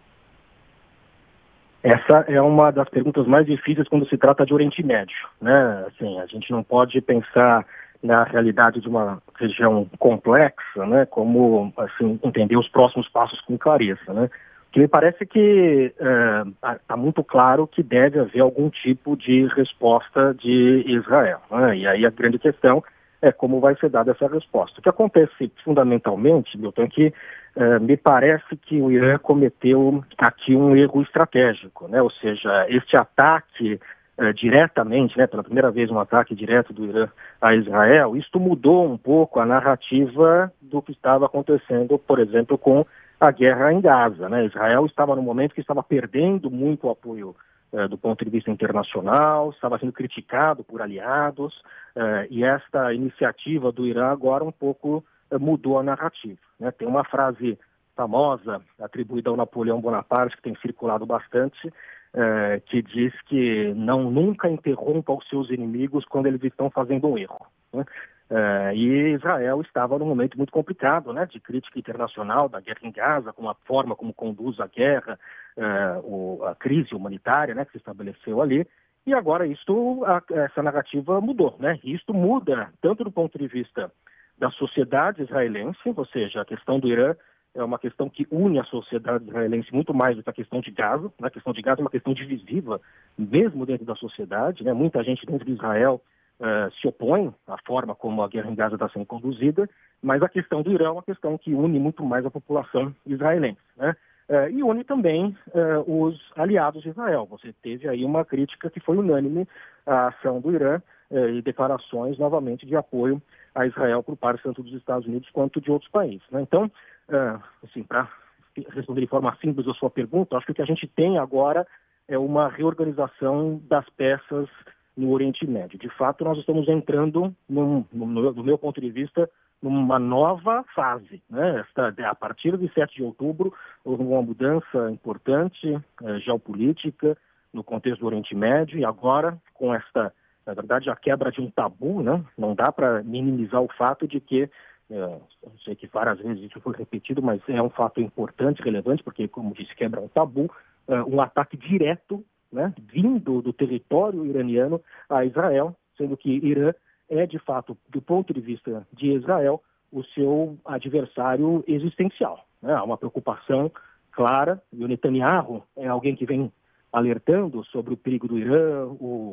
Essa é uma das perguntas mais difíceis quando se trata de Oriente Médio, né? Assim, a gente não pode pensar na realidade de uma região complexa, né, como assim, entender os próximos passos com clareza, né? O que me parece que está uh, muito claro que deve haver algum tipo de resposta de Israel, né? E aí a grande questão é como vai ser dada essa resposta. O que acontece fundamentalmente, Milton, é que uh, me parece que o Irã cometeu aqui um erro estratégico, né? Ou seja, este ataque Uh, diretamente, né, pela primeira vez um ataque direto do Irã a Israel, isto mudou um pouco a narrativa do que estava acontecendo, por exemplo, com a guerra em Gaza, né? Israel estava num momento que estava perdendo muito o apoio uh, do ponto de vista internacional, estava sendo criticado por aliados, uh, e esta iniciativa do Irã agora um pouco uh, mudou a narrativa, né? Tem uma frase famosa atribuída ao Napoleão Bonaparte que tem circulado bastante, Uh, que diz que não nunca interrompa os seus inimigos quando eles estão fazendo um erro, né? Uh, e Israel estava num momento muito complicado, né, de crítica internacional da guerra em Gaza, com a forma como conduz a guerra, uh, o, a crise humanitária, né, que se estabeleceu ali. E agora isto, a, essa narrativa mudou, né? E isto muda tanto do ponto de vista da sociedade israelense, ou seja, a questão do Irã é uma questão que une a sociedade israelense muito mais do que a questão de Gaza, né? A questão de Gaza é uma questão divisiva, mesmo dentro da sociedade, né? Muita gente dentro de Israel uh, se opõe à forma como a guerra em Gaza está sendo conduzida, mas a questão do Irã é uma questão que une muito mais a população israelense, né? Uh, e une também uh, os aliados de Israel. Você teve aí uma crítica que foi unânime à ação do Irã uh, e declarações, novamente, de apoio a Israel por parte tanto dos Estados Unidos quanto de outros países, né? Então, uh, assim, para responder de forma simples a sua pergunta, acho que o que a gente tem agora é uma reorganização das peças no Oriente Médio. De fato, nós estamos entrando, num, no, do meu ponto de vista, numa nova fase, né? Esta, a partir de sete de outubro, houve uma mudança importante eh, geopolítica no contexto do Oriente Médio e agora, com esta, na verdade, a quebra de um tabu, né? Não dá para minimizar o fato de que, eh, eu sei que várias vezes isso foi repetido, mas é um fato importante, relevante, porque, como disse, quebra um tabu, eh, um ataque direto, né, vindo do território iraniano a Israel, sendo que Irã é, de fato, do ponto de vista de Israel, o seu adversário existencial, né? Há uma preocupação clara, e o Netanyahu é alguém que vem alertando sobre o perigo do Irã, o,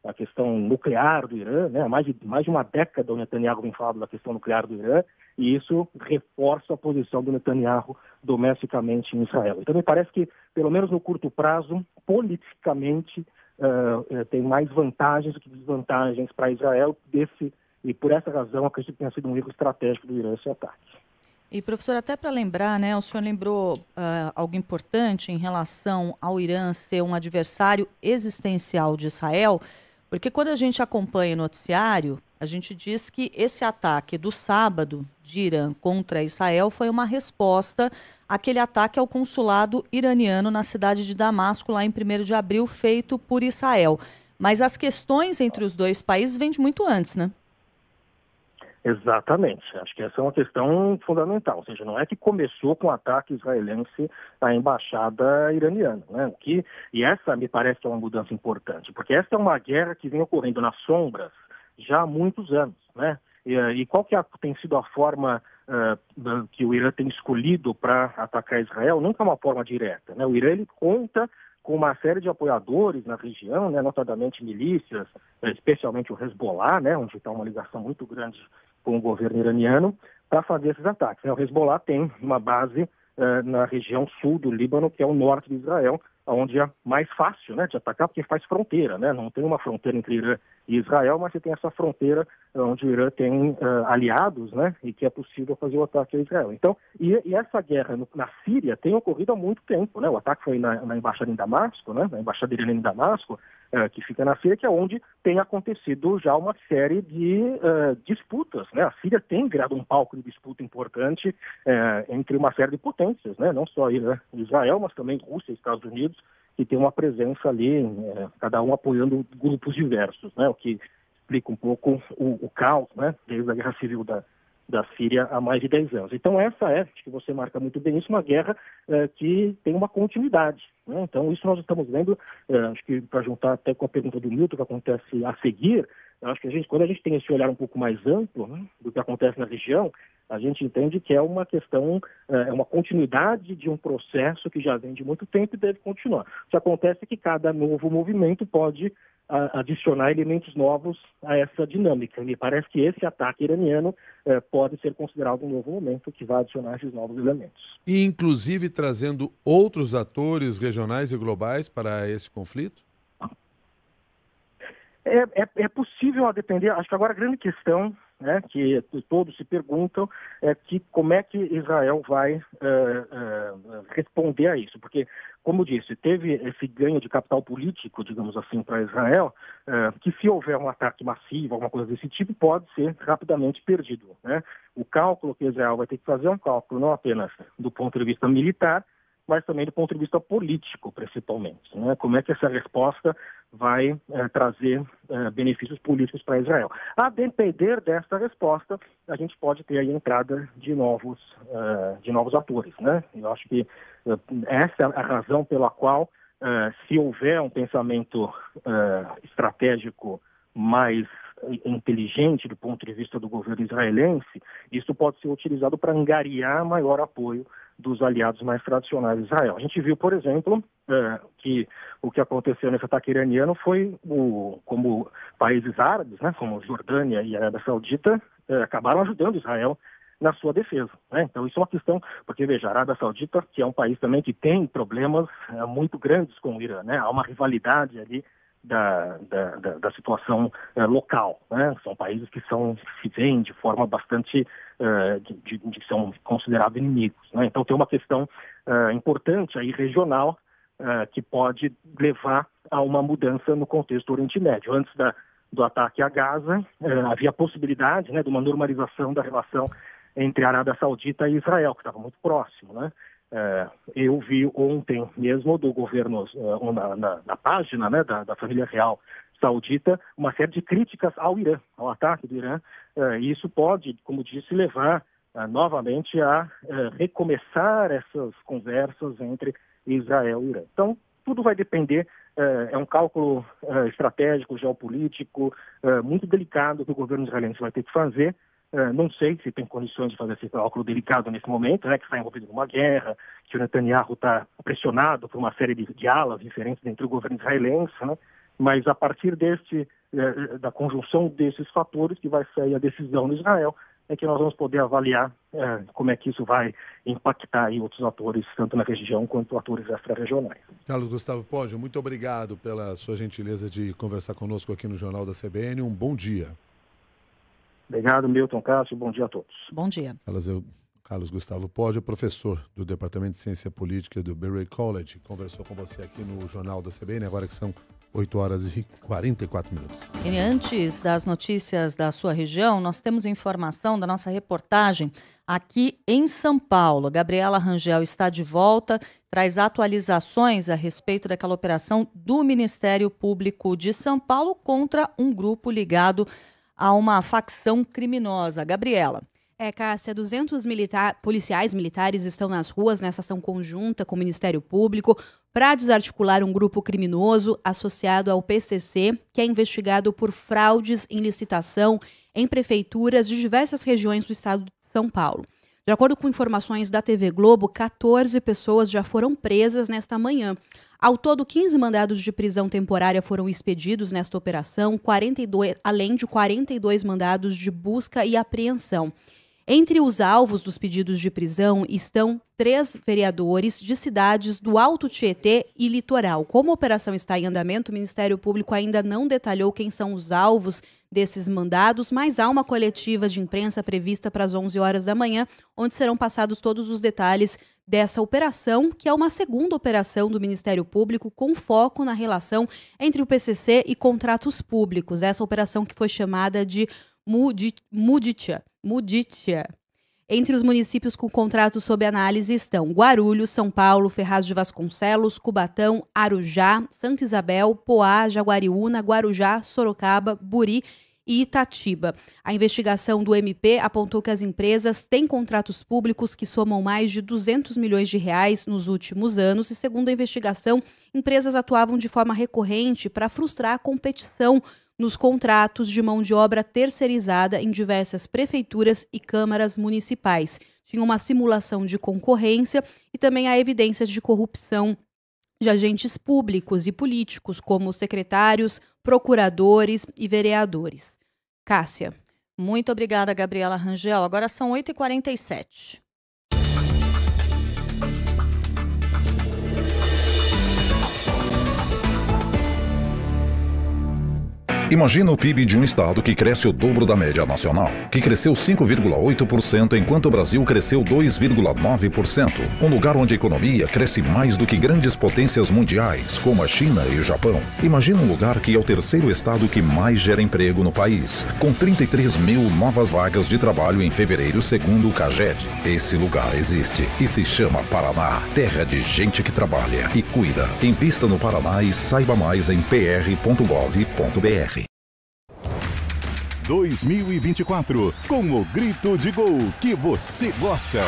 a questão nuclear do Irã, né? Há mais de, mais de uma década o Netanyahu vem falando da questão nuclear do Irã, e isso reforça a posição do Netanyahu domesticamente em Israel. Então me parece que, pelo menos no curto prazo, politicamente, uh, uh, tem mais vantagens do que desvantagens para Israel, desse, e por essa razão acredito que tenha sido um erro estratégico do Irã esse ataque. E, professor, até para lembrar, né, o senhor lembrou uh, algo importante em relação ao Irã ser um adversário existencial de Israel, porque quando a gente acompanha o noticiário, a gente diz que esse ataque do sábado de Irã contra Israel foi uma resposta àquele ataque ao consulado iraniano na cidade de Damasco, lá em primeiro de abril, feito por Israel. Mas as questões entre os dois países vêm de muito antes, né? Exatamente. Acho que essa é uma questão fundamental. Ou seja, não é que começou com o ataque israelense à embaixada iraniana, né? O que, e essa me parece que é uma mudança importante, porque essa é uma guerra que vem ocorrendo nas sombras já há muitos anos, né? E, e qual que é, tem sido a forma uh, que o Irã tem escolhido para atacar Israel? Nunca é uma forma direta, né? O Irã, ele conta com uma série de apoiadores na região, né, notadamente milícias, especialmente o Hezbollah, né, onde está uma ligação muito grande com o governo iraniano, para fazer esses ataques. O Hezbollah tem uma base uh, na região sul do Líbano, que é o norte de Israel, onde é mais fácil, né, de atacar, porque faz fronteira, né? Não tem uma fronteira entre Irã e Israel, mas você tem essa fronteira onde o Irã tem uh, aliados, né, e que é possível fazer o ataque a Israel. Então, e, e essa guerra no, na Síria tem ocorrido há muito tempo, né? O ataque foi na, na embaixada em Damasco, né, na embaixada iraniana em Damasco, uh, que fica na Síria, que é onde tem acontecido já uma série de uh, disputas, né? A Síria tem virado um palco de disputa importante uh, entre uma série de potências, né? Não só Irã e Israel, mas também Rússia e Estados Unidos, que tem uma presença ali, é, cada um apoiando grupos diversos, né? O que explica um pouco o, o caos, né? Desde a guerra civil da, da Síria há mais de dez anos. Então essa é, acho que você marca muito bem isso, uma guerra é, que tem uma continuidade, né? Então isso nós estamos vendo, é, acho que para juntar até com a pergunta do Milton, que acontece a seguir, acho que a gente, quando a gente tem esse olhar um pouco mais amplo, né, do que acontece na região, a gente entende que é uma questão, é uma continuidade de um processo que já vem de muito tempo e deve continuar. O que acontece é que cada novo movimento pode a, adicionar elementos novos a essa dinâmica. Me parece que esse ataque iraniano é, pode ser considerado um novo momento que vai adicionar esses novos elementos. E, inclusive, trazendo outros atores regionais e globais para esse conflito? É, é, é possível, a depender, acho que agora a grande questão, né, que todos se perguntam, é que como é que Israel vai uh, uh, responder a isso, porque, como eu disse, teve esse ganho de capital político, digamos assim, para Israel, uh, que se houver um ataque massivo, alguma coisa desse tipo, pode ser rapidamente perdido, né? O cálculo que Israel vai ter que fazer é um cálculo não apenas do ponto de vista militar, mas também do ponto de vista político, principalmente, né? Como é que essa resposta vai eh, trazer eh, benefícios políticos para Israel. A depender dessa resposta, a gente pode ter a entrada de novos, uh, de novos atores, né? Eu acho que uh, essa é a razão pela qual, uh, se houver um pensamento uh, estratégico mais inteligente do ponto de vista do governo israelense, isso pode ser utilizado para angariar maior apoio dos aliados mais tradicionais de Israel. A gente viu, por exemplo, é, que o que aconteceu nesse ataque iraniano foi, o, como países árabes, né, como Jordânia e a Arábia Saudita, é, acabaram ajudando Israel na sua defesa, né? Então isso é uma questão, porque veja, a Arábia Saudita, que é um país também que tem problemas é, muito grandes com o Irã, né? Há uma rivalidade ali Da, da, da, da situação uh, local, né? São países que são, se veem de forma bastante, uh, de, de, de são considerados inimigos, né? Então tem uma questão uh, importante aí regional uh, que pode levar a uma mudança no contexto do Oriente Médio. Antes da, do ataque a Gaza, uh, havia a possibilidade, né, de uma normalização da relação entre a Arábia Saudita e Israel, que estava muito próximo, né? Uh, eu vi ontem mesmo do governo, uh, na, na, na página, né, da, da família real saudita, uma série de críticas ao Irã, ao ataque do Irã, uh, e isso pode, como disse, levar uh, novamente a uh, recomeçar essas conversas entre Israel e Irã. Então, tudo vai depender, uh, é um cálculo uh, estratégico, geopolítico, uh, muito delicado que o governo israelense vai ter que fazer. Uh, não sei se tem condições de fazer esse cálculo delicado nesse momento, né, que está envolvido numa guerra, que o Netanyahu está pressionado por uma série de, de alas diferentes dentro do governo israelense, né, mas a partir deste é, da conjunção desses fatores que vai sair a decisão de Israel, é que nós vamos poder avaliar é, como é que isso vai impactar aí outros atores, tanto na região quanto atores extra-regionais. Carlos Gustavo Poggio, muito obrigado pela sua gentileza de conversar conosco aqui no Jornal da C B N. Um bom dia. Obrigado, Milton Cássio. Bom dia a todos. Bom dia. Carlos, eu, Carlos Gustavo Poggio, professor do Departamento de Ciência Política do Berea College, conversou com você aqui no Jornal da C B N, agora que são oito horas e quarenta e quatro minutos. E antes das notícias da sua região, nós temos informação da nossa reportagem aqui em São Paulo. Gabriela Rangel está de volta, traz atualizações a respeito daquela operação do Ministério Público de São Paulo contra um grupo ligado a uma facção criminosa. Gabriela. É, Cássia, duzentos militar, policiais militares estão nas ruas nessa ação conjunta com o Ministério Público para desarticular um grupo criminoso associado ao P C C, que é investigado por fraudes em licitação em prefeituras de diversas regiões do estado de São Paulo. De acordo com informações da T V Globo, quatorze pessoas já foram presas nesta manhã. Ao todo, quinze mandados de prisão temporária foram expedidos nesta operação, quarenta e dois, além de quarenta e dois mandados de busca e apreensão. Entre os alvos dos pedidos de prisão estão três vereadores de cidades do Alto Tietê e Litoral. Como a operação está em andamento, o Ministério Público ainda não detalhou quem são os alvos desses mandados, mas há uma coletiva de imprensa prevista para as onze horas da manhã, onde serão passados todos os detalhes dessa operação, que é uma segunda operação do Ministério Público com foco na relação entre o P C C e contratos públicos. Essa operação que foi chamada de Muditia. Muditia. Entre os municípios com contratos sob análise estão Guarulhos, São Paulo, Ferraz de Vasconcelos, Cubatão, Arujá, Santa Isabel, Poá, Jaguariúna, Guarujá, Sorocaba, Buri e Itatiba. A investigação do M P apontou que as empresas têm contratos públicos que somam mais de duzentos milhões de reais nos últimos anos e, segundo a investigação, empresas atuavam de forma recorrente para frustrar a competição nos contratos de mão de obra terceirizada em diversas prefeituras e câmaras municipais. Tinha uma simulação de concorrência e também há evidências de corrupção de agentes públicos e políticos, como secretários, procuradores e vereadores. Cássia. Muito obrigada, Gabriela Rangel. Agora são oito e quarenta e sete. Imagina o P I B de um estado que cresce o dobro da média nacional, que cresceu cinco vírgula oito por cento enquanto o Brasil cresceu dois vírgula nove por cento. Um lugar onde a economia cresce mais do que grandes potências mundiais, como a China e o Japão. Imagina um lugar que é o terceiro estado que mais gera emprego no país, com trinta e três mil novas vagas de trabalho em fevereiro, segundo o CAGED. Esse lugar existe e se chama Paraná, terra de gente que trabalha e cuida. Invista no Paraná e saiba mais em p r ponto gov ponto b r. dois mil e vinte e quatro, com o grito de gol que você gosta.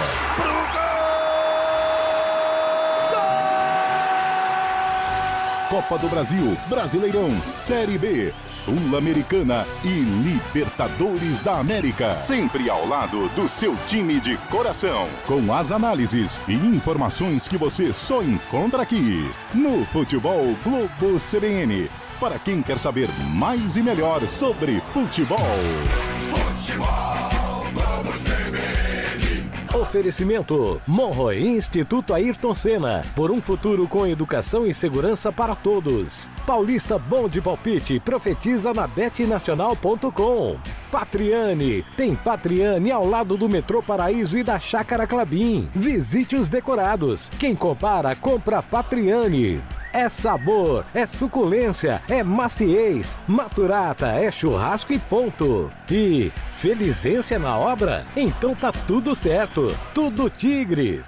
Copa do Brasil, Brasileirão, Série B, Sul-Americana e Libertadores da América. Sempre ao lado do seu time de coração. Com as análises e informações que você só encontra aqui. No Futebol Globo C B N. Para quem quer saber mais e melhor sobre futebol. Futebol Globo C B N. Oferecimento Monroe Instituto Ayrton Senna. Por um futuro com educação e segurança para todos. Paulista Bom de Palpite profetiza na bet nacional ponto com. Patriani. Tem Patriani ao lado do Metrô Paraíso e da Chácara Clabim. Visite os decorados. Quem compara, compra Patriani. É sabor, é suculência, é maciez, maturata, é churrasco e ponto. E felizência na obra? Então tá tudo certo. Tudo Tigre.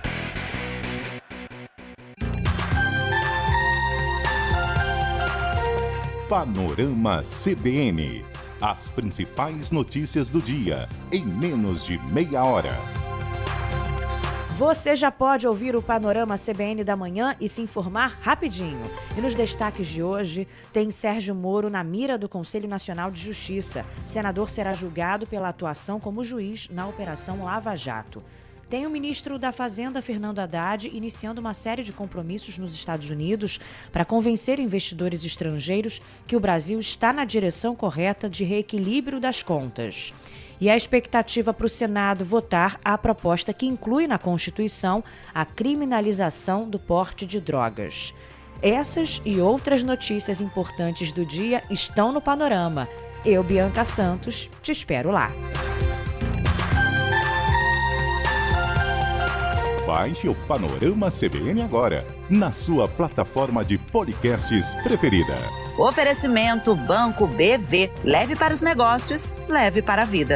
Panorama C B N. As principais notícias do dia, em menos de meia hora. Você já pode ouvir o Panorama C B N da manhã e se informar rapidinho. E nos destaques de hoje, tem Sérgio Moro na mira do Conselho Nacional de Justiça. Senador será julgado pela atuação como juiz na Operação Lava Jato. Tem o ministro da Fazenda, Fernando Haddad, iniciando uma série de compromissos nos Estados Unidos para convencer investidores estrangeiros que o Brasil está na direção correta de reequilíbrio das contas. E a expectativa para o Senado votar a proposta que inclui na Constituição a criminalização do porte de drogas. Essas e outras notícias importantes do dia estão no Panorama. Eu, Bianca Santos, te espero lá. Baixe o Panorama C B N agora, na sua plataforma de podcasts preferida. Oferecimento Banco B V. Leve para os negócios, leve para a vida.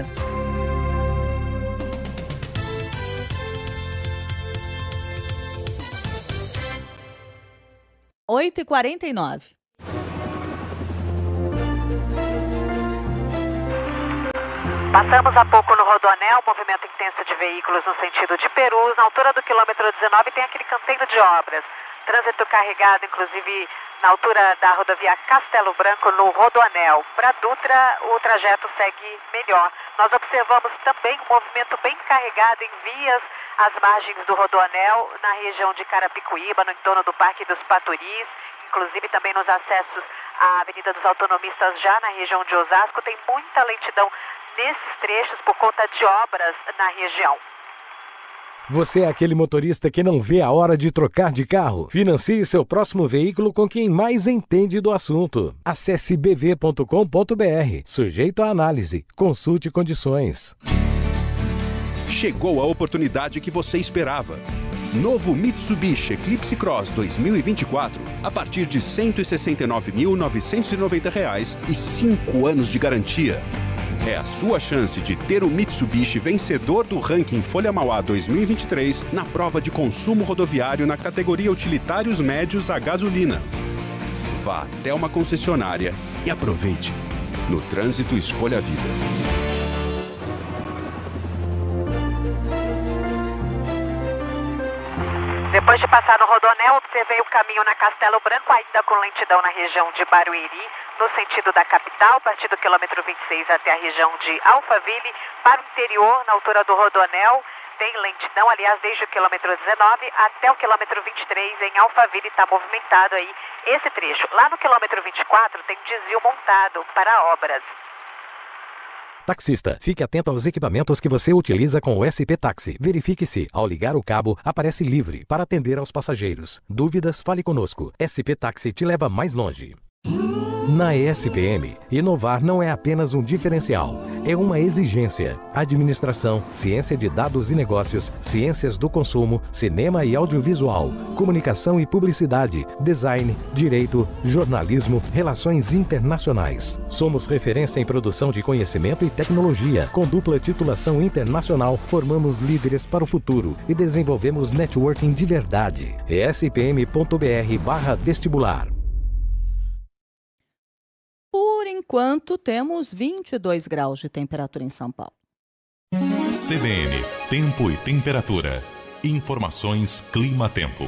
oito e quarenta e nove. Passamos há pouco no Rodoanel, movimento intenso de veículos no sentido de Perus. Na altura do quilômetro dezenove tem aquele canteiro de obras. Trânsito carregado, inclusive na altura da rodovia Castelo Branco, no Rodoanel. Para Dutra, o trajeto segue melhor. Nós observamos também um movimento bem carregado em vias às margens do Rodoanel, na região de Carapicuíba, no entorno do Parque dos Paturis, inclusive também nos acessos à Avenida dos Autonomistas, já na região de Osasco. Tem muita lentidão nesses trechos por conta de obras na região. Você é aquele motorista que não vê a hora de trocar de carro? Financie seu próximo veículo com quem mais entende do assunto. Acesse b v ponto com ponto b r. Sujeito à análise. Consulte condições. Chegou a oportunidade que você esperava. Novo Mitsubishi Eclipse Cross dois mil e vinte e quatro a partir de cento e sessenta e nove mil novecentos e noventa reais e cinco anos de garantia. É a sua chance de ter o Mitsubishi vencedor do ranking Folha Mauá dois mil e vinte e três na prova de consumo rodoviário na categoria Utilitários Médios a gasolina. Vá até uma concessionária e aproveite. No trânsito, escolha a vida. Depois de passar no Rodoanel, observei o caminho na Castelo Branco, ainda com lentidão na região de Barueri, no sentido da capital, a partir do quilômetro vinte e seis até a região de Alphaville. Para o interior, na altura do Rodoanel, tem lentidão, aliás, desde o quilômetro dezenove até o quilômetro vinte e três, em Alphaville, está movimentado aí esse trecho. Lá no quilômetro vinte e quatro tem desvio montado para obras. Taxista, fique atento aos equipamentos que você utiliza com o S P Táxi. Verifique se, ao ligar o cabo, aparece livre para atender aos passageiros. Dúvidas? Fale conosco. S P Táxi te leva mais longe. Na E S P M, inovar não é apenas um diferencial, é uma exigência. Administração, ciência de dados e negócios, ciências do consumo, cinema e audiovisual, comunicação e publicidade, design, direito, jornalismo, relações internacionais. Somos referência em produção de conhecimento e tecnologia. Com dupla titulação internacional, formamos líderes para o futuro e desenvolvemos networking de verdade. e s p m ponto b r barra vestibular. Por enquanto, temos vinte e dois graus de temperatura em São Paulo. C B N, Tempo e Temperatura. Informações Clima-Tempo.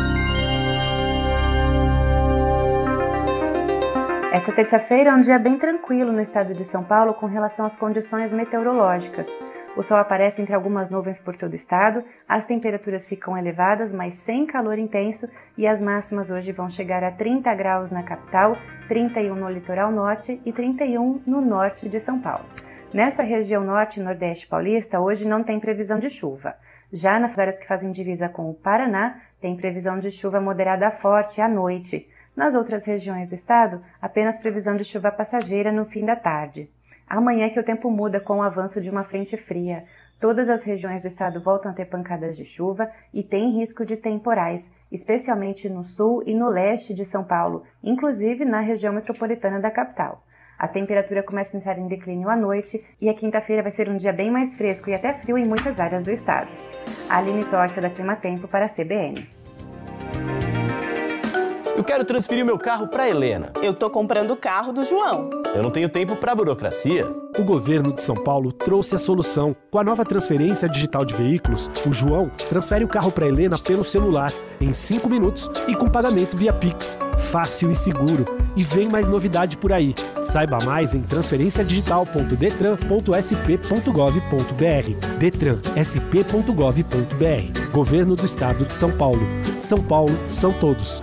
Essa terça-feira é um dia bem tranquilo no estado de São Paulo com relação às condições meteorológicas. O sol aparece entre algumas nuvens por todo o estado, as temperaturas ficam elevadas, mas sem calor intenso, e as máximas hoje vão chegar a trinta graus na capital, trinta e um no litoral norte e trinta e um no norte de São Paulo. Nessa região norte e nordeste paulista, hoje não tem previsão de chuva. Já nas áreas que fazem divisa com o Paraná, tem previsão de chuva moderada a forte à noite. Nas outras regiões do estado, apenas previsão de chuva passageira no fim da tarde. Amanhã é que o tempo muda com o avanço de uma frente fria. Todas as regiões do estado voltam a ter pancadas de chuva e tem risco de temporais, especialmente no sul e no leste de São Paulo, inclusive na região metropolitana da capital. A temperatura começa a entrar em declínio à noite e a quinta-feira vai ser um dia bem mais fresco e até frio em muitas áreas do estado. Aline Tóquio da Clima Tempo para a C B N. Eu quero transferir meu carro para Helena. Eu tô comprando o carro do João. Eu não tenho tempo para burocracia. O governo de São Paulo trouxe a solução. Com a nova transferência digital de veículos, o João transfere o carro para Helena pelo celular, em cinco minutos e com pagamento via Pix. Fácil e seguro. E vem mais novidade por aí. Saiba mais em transferência digital ponto detran ponto s p ponto gov ponto b r. Detran, s p ponto gov ponto b r. Governo do Estado de São Paulo. São Paulo são todos.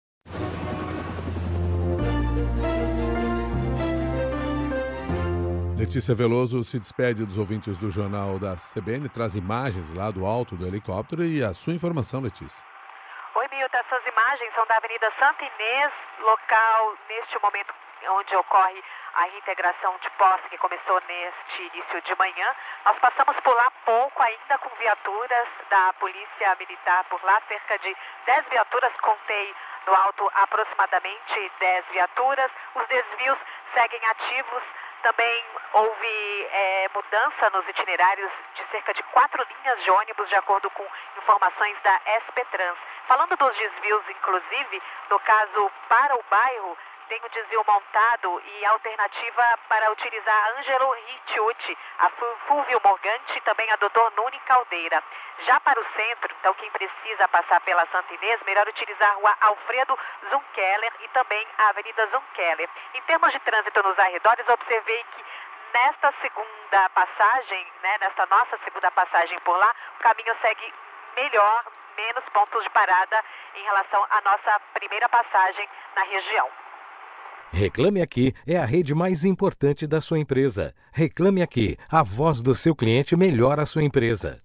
Letícia Veloso se despede dos ouvintes do Jornal da C B N, traz imagens lá do alto do helicóptero e a sua informação, Letícia. Oi, Milton, essas imagens são da Avenida Santa Inês, local neste momento onde ocorre a reintegração de posse que começou neste início de manhã. Nós passamos por lá há pouco, ainda com viaturas da Polícia Militar por lá, cerca de dez viaturas, contei no alto aproximadamente dez viaturas. Os desvios seguem ativos. Também houve é, mudança nos itinerários de cerca de quatro linhas de ônibus, de acordo com informações da S P Trans. Falando dos desvios, inclusive, no caso para o bairro, tem o desvio montado e alternativa para utilizar a Ângelo Ricciuti, a Fulvio Morgante e também a doutor Nuni Caldeira. Já para o centro, então quem precisa passar pela Santa Inês, melhor utilizar a rua Alfredo Zunkeller e também a Avenida Zunkeller. Em termos de trânsito nos arredores, observei que nesta segunda passagem, né, nesta nossa segunda passagem por lá, o caminho segue melhor, menos pontos de parada em relação à nossa primeira passagem na região. Reclame Aqui é a rede mais importante da sua empresa. Reclame Aqui, a voz do seu cliente melhora a sua empresa.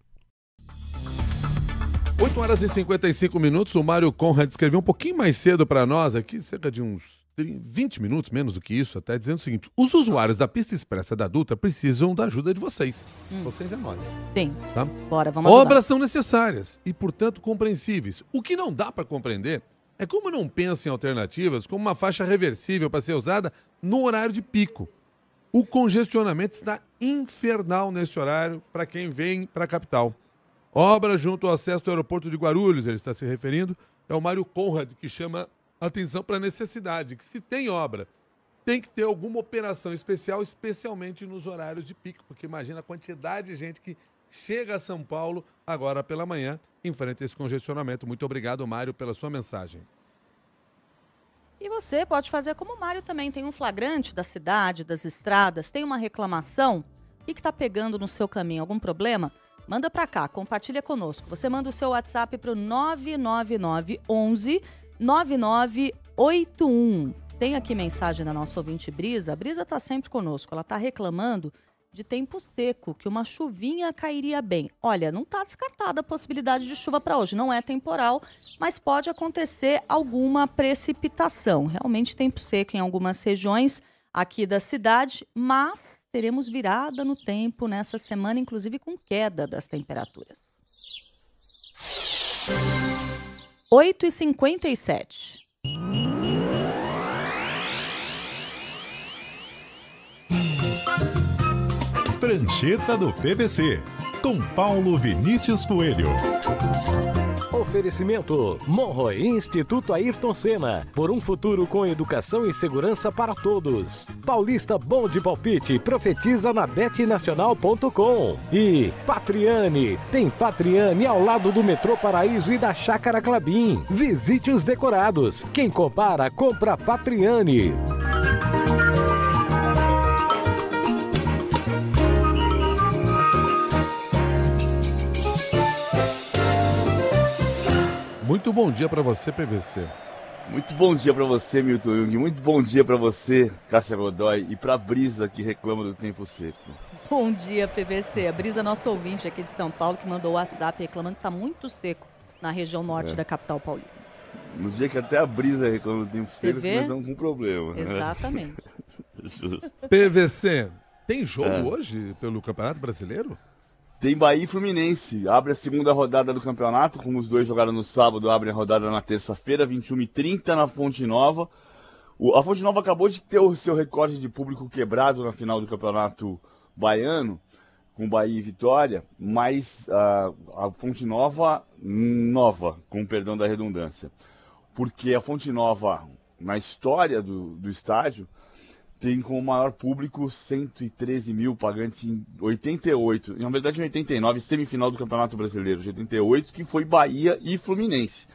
oito horas e cinquenta e cinco minutos, o Mário Conrad escreveu um pouquinho mais cedo para nós aqui, cerca de uns vinte minutos, menos do que isso, até dizendo o seguinte: os usuários da pista expressa da Dutra precisam da ajuda de vocês. Hum. Vocês é nós. Sim. Tá? Bora, vamos ajudar. Obras são necessárias e, portanto, compreensíveis. O que não dá para compreender é como não pensa em alternativas como uma faixa reversível para ser usada no horário de pico. O congestionamento está infernal nesse horário para quem vem para a capital. Obra junto ao acesso do aeroporto de Guarulhos, ele está se referindo, é o Mário Conrad que chama atenção para a necessidade, que se tem obra, tem que ter alguma operação especial, especialmente nos horários de pico, porque imagina a quantidade de gente que chega a São Paulo agora pela manhã, enfrenta esse congestionamento. Muito obrigado, Mário, pela sua mensagem. E você pode fazer como o Mário também, tem um flagrante da cidade, das estradas, tem uma reclamação, o que está pegando no seu caminho, algum problema? Manda para cá, compartilha conosco. Você manda o seu WhatsApp para o nove nove nove onze nove nove oito um. Tem aqui mensagem da nossa ouvinte Brisa. A Brisa está sempre conosco. Ela está reclamando de tempo seco, que uma chuvinha cairia bem. Olha, não está descartada a possibilidade de chuva para hoje. Não é temporal, mas pode acontecer alguma precipitação. Realmente tempo seco em algumas regiões aqui da cidade, mas teremos virada no tempo nessa semana, inclusive com queda das temperaturas. oito e cinquenta e sete. Prancheta do P V C, com Paulo Vinícius Coelho. Oferecimento Monroe Instituto Ayrton Senna, por um futuro com educação e segurança para todos. Paulista Bom de Palpite, profetiza na bet nacional ponto com. E Patriani, tem Patriani ao lado do Metrô Paraíso e da Chácara Clabim. Visite os decorados. Quem compara, compra Patriani. Muito bom dia para você, P V C. Muito bom dia para você, Milton Jung. Muito bom dia para você, Cássia Godoy, e para a Brisa, que reclama do tempo seco. Bom dia, P V C. A Brisa, nosso ouvinte aqui de São Paulo, que mandou o WhatsApp reclamando que está muito seco na região norte é. da capital paulista. No dia que até a Brisa reclama do tempo seco, nós estamos com problema. Exatamente. Justo. P V C, tem jogo é. hoje pelo Campeonato Brasileiro? Tem Bahia e Fluminense. Abre a segunda rodada do campeonato, como os dois jogaram no sábado, abre a rodada na terça-feira, vinte e uma e trinta, na Fonte Nova. O, a Fonte Nova acabou de ter o seu recorde de público quebrado na final do campeonato baiano, com Bahia e Vitória, mas uh, a Fonte Nova, nova, com perdão da redundância. Porque a Fonte Nova, na história do, do estádio, tem como maior público cento e treze mil pagantes em oitenta e oito, na verdade em oitenta e nove, semifinal do Campeonato Brasileiro de oitenta e oito, que foi Bahia e Fluminense.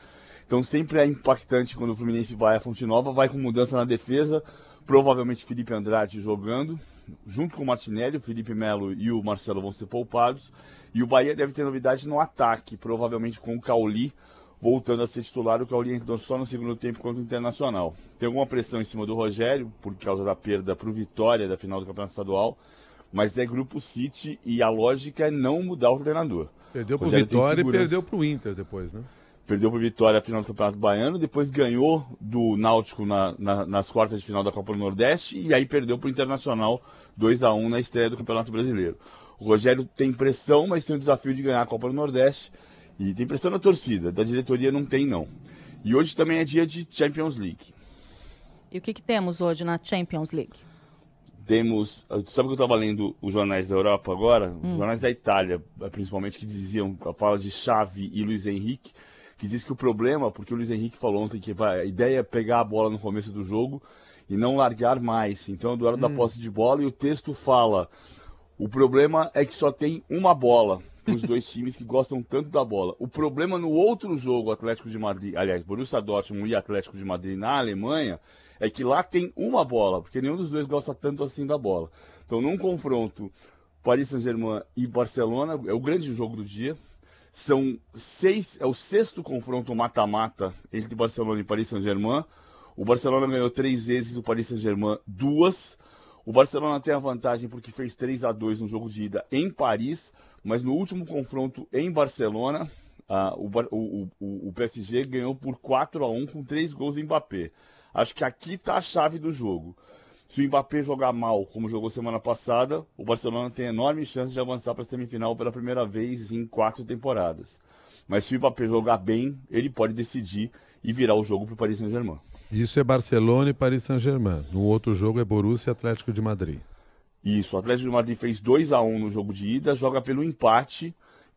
Então sempre é impactante quando o Fluminense vai à Fonte Nova, vai com mudança na defesa, provavelmente Felipe Andrade jogando, junto com o Martinelli, o Felipe Melo e o Marcelo vão ser poupados. E o Bahia deve ter novidade no ataque, provavelmente com o Cauli voltando a ser titular. O Cauli entrou só no segundo tempo contra o Internacional. Tem alguma pressão em cima do Rogério, por causa da perda para o Vitória da final do Campeonato Estadual, mas é Grupo City e a lógica é não mudar o treinador. Perdeu para o Vitória e perdeu para o Inter depois, né? Perdeu para o Vitória a final do Campeonato Baiano, depois ganhou do Náutico na, na, nas quartas de final da Copa do Nordeste e aí perdeu para o Internacional dois a um na estreia do Campeonato Brasileiro. O Rogério tem pressão, mas tem o desafio de ganhar a Copa do Nordeste e tem pressão na torcida, da diretoria não tem não. E hoje também é dia de Champions League. E o que, que temos hoje na Champions League? Temos, sabe que eu estava lendo os jornais da Europa agora? Os hum. jornais da Itália, principalmente, que diziam, a fala de Xavi e Luiz Henrique, que diz que o problema, porque o Luiz Henrique falou ontem que vai, a ideia é pegar a bola no começo do jogo e não largar mais. Então é o duelo hum. da posse de bola e o texto fala, o problema é que só tem uma bola para os dois times que gostam tanto da bola. O problema no outro jogo, Atlético de Madrid, aliás, Borussia Dortmund e Atlético de Madrid na Alemanha, é que lá tem uma bola, porque nenhum dos dois gosta tanto assim da bola. Então num confronto Paris Saint-Germain e Barcelona, é o grande jogo do dia. São seis, é o sexto confronto mata-mata entre Barcelona e Paris Saint-Germain. O Barcelona ganhou três vezes, o Paris Saint-Germain duas. O Barcelona tem a vantagem porque fez três a dois no jogo de ida em Paris, mas no último confronto em Barcelona, uh, o, o, o, o P S G ganhou por quatro a um com três gols do Mbappé. Acho que aqui está a chave do jogo. Se o Mbappé jogar mal, como jogou semana passada, o Barcelona tem enorme chance de avançar para a semifinal pela primeira vez em quatro temporadas. Mas se o Mbappé jogar bem, ele pode decidir e virar o jogo para o Paris Saint-Germain. Isso é Barcelona e Paris Saint-Germain. No outro jogo é Borussia e Atlético de Madrid. Isso, o Atlético de Madrid fez dois a um no jogo de ida, joga pelo empate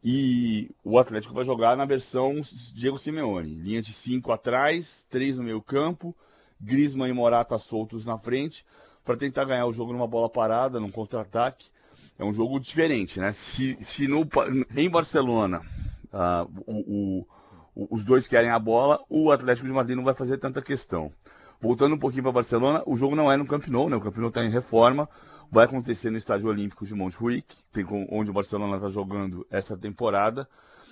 e o Atlético vai jogar na versão Diego Simeone. Linha de cinco atrás, três no meio campo, Griezmann e Morata soltos na frente, para tentar ganhar o jogo numa bola parada, num contra-ataque. É um jogo diferente, né? Se, se no, em Barcelona uh, o, o, os dois querem a bola, o Atlético de Madrid não vai fazer tanta questão. Voltando um pouquinho para Barcelona, o jogo não é no Camp Nou, né? O Camp Nou está em reforma, vai acontecer no Estádio Olímpico de Montjuic, tem com, onde o Barcelona está jogando essa temporada.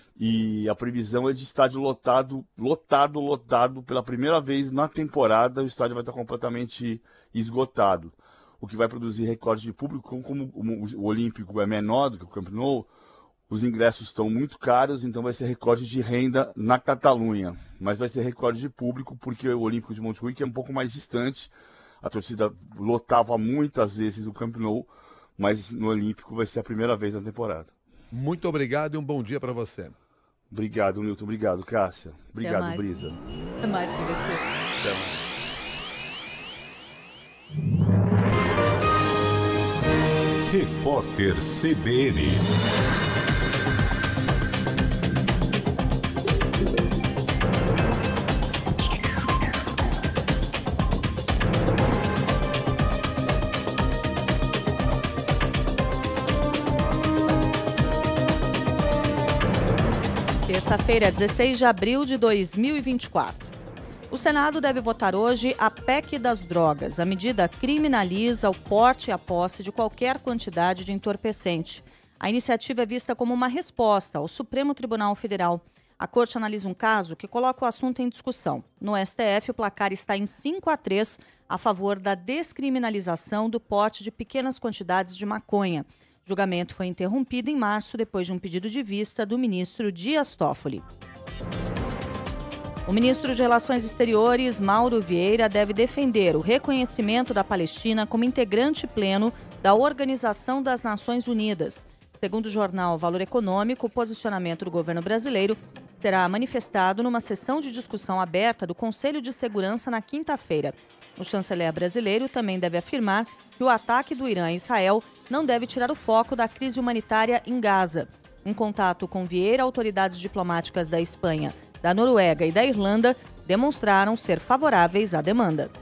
E a previsão é de estádio lotado, lotado, lotado. Pela primeira vez na temporada, o estádio vai estar completamente esgotado. O que vai produzir recorde de público. Como o Olímpico é menor do que o Camp Nou, os ingressos estão muito caros, então vai ser recorde de renda na Catalunha. Mas vai ser recorde de público, porque o Olímpico de Montjuic é um pouco mais distante. A torcida lotava muitas vezes o Camp Nou, mas no Olímpico vai ser a primeira vez na temporada. Muito obrigado e um bom dia para você. Obrigado, Nilton. Obrigado, Cássia. Obrigado, mais. Brisa. Até mais para você. Até mais. Repórter C B N. Terça-feira, dezesseis de abril de dois mil e vinte e quatro. O Senado deve votar hoje a P E C das drogas. A medida criminaliza o porte e a posse de qualquer quantidade de entorpecente. A iniciativa é vista como uma resposta ao Supremo Tribunal Federal. A Corte analisa um caso que coloca o assunto em discussão. No S T F, o placar está em cinco a três a favor da descriminalização do porte de pequenas quantidades de maconha. O julgamento foi interrompido em março depois de um pedido de vista do ministro Dias Toffoli. O ministro de Relações Exteriores, Mauro Vieira, deve defender o reconhecimento da Palestina como integrante pleno da Organização das Nações Unidas. Segundo o jornal Valor Econômico, o posicionamento do governo brasileiro será manifestado numa sessão de discussão aberta do Conselho de Segurança na quinta-feira. O chanceler brasileiro também deve afirmar que o ataque do Irã a Israel não deve tirar o foco da crise humanitária em Gaza. Em contato com Vieira, autoridades diplomáticas da Espanha, da Noruega e da Irlanda demonstraram ser favoráveis à demanda.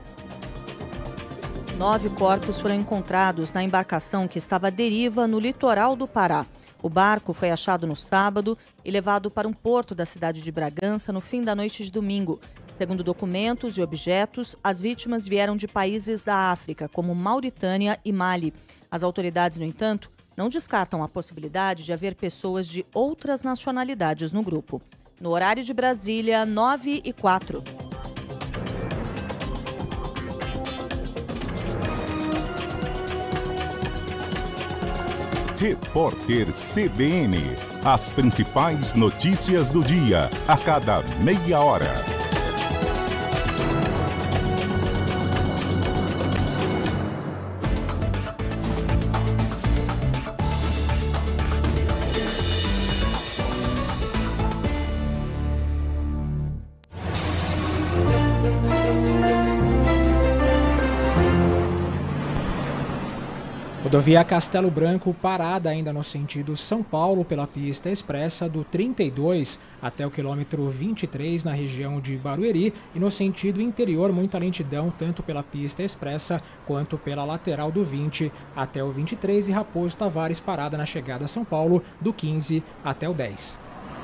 Nove corpos foram encontrados na embarcação que estava à deriva no litoral do Pará. O barco foi achado no sábado e levado para um porto da cidade de Bragança no fim da noite de domingo. Segundo documentos e objetos, as vítimas vieram de países da África, como Mauritânia e Mali. As autoridades, no entanto, não descartam a possibilidade de haver pessoas de outras nacionalidades no grupo. No horário de Brasília, nove e quatro. Repórter C B N. As principais notícias do dia, a cada meia hora. Rodovia Castelo Branco parada ainda no sentido São Paulo pela pista expressa do trinta e dois até o quilômetro vinte e três na região de Barueri e no sentido interior muita lentidão tanto pela pista expressa quanto pela lateral do vinte até o vinte e três e Raposo Tavares parada na chegada a São Paulo do quinze até o dez.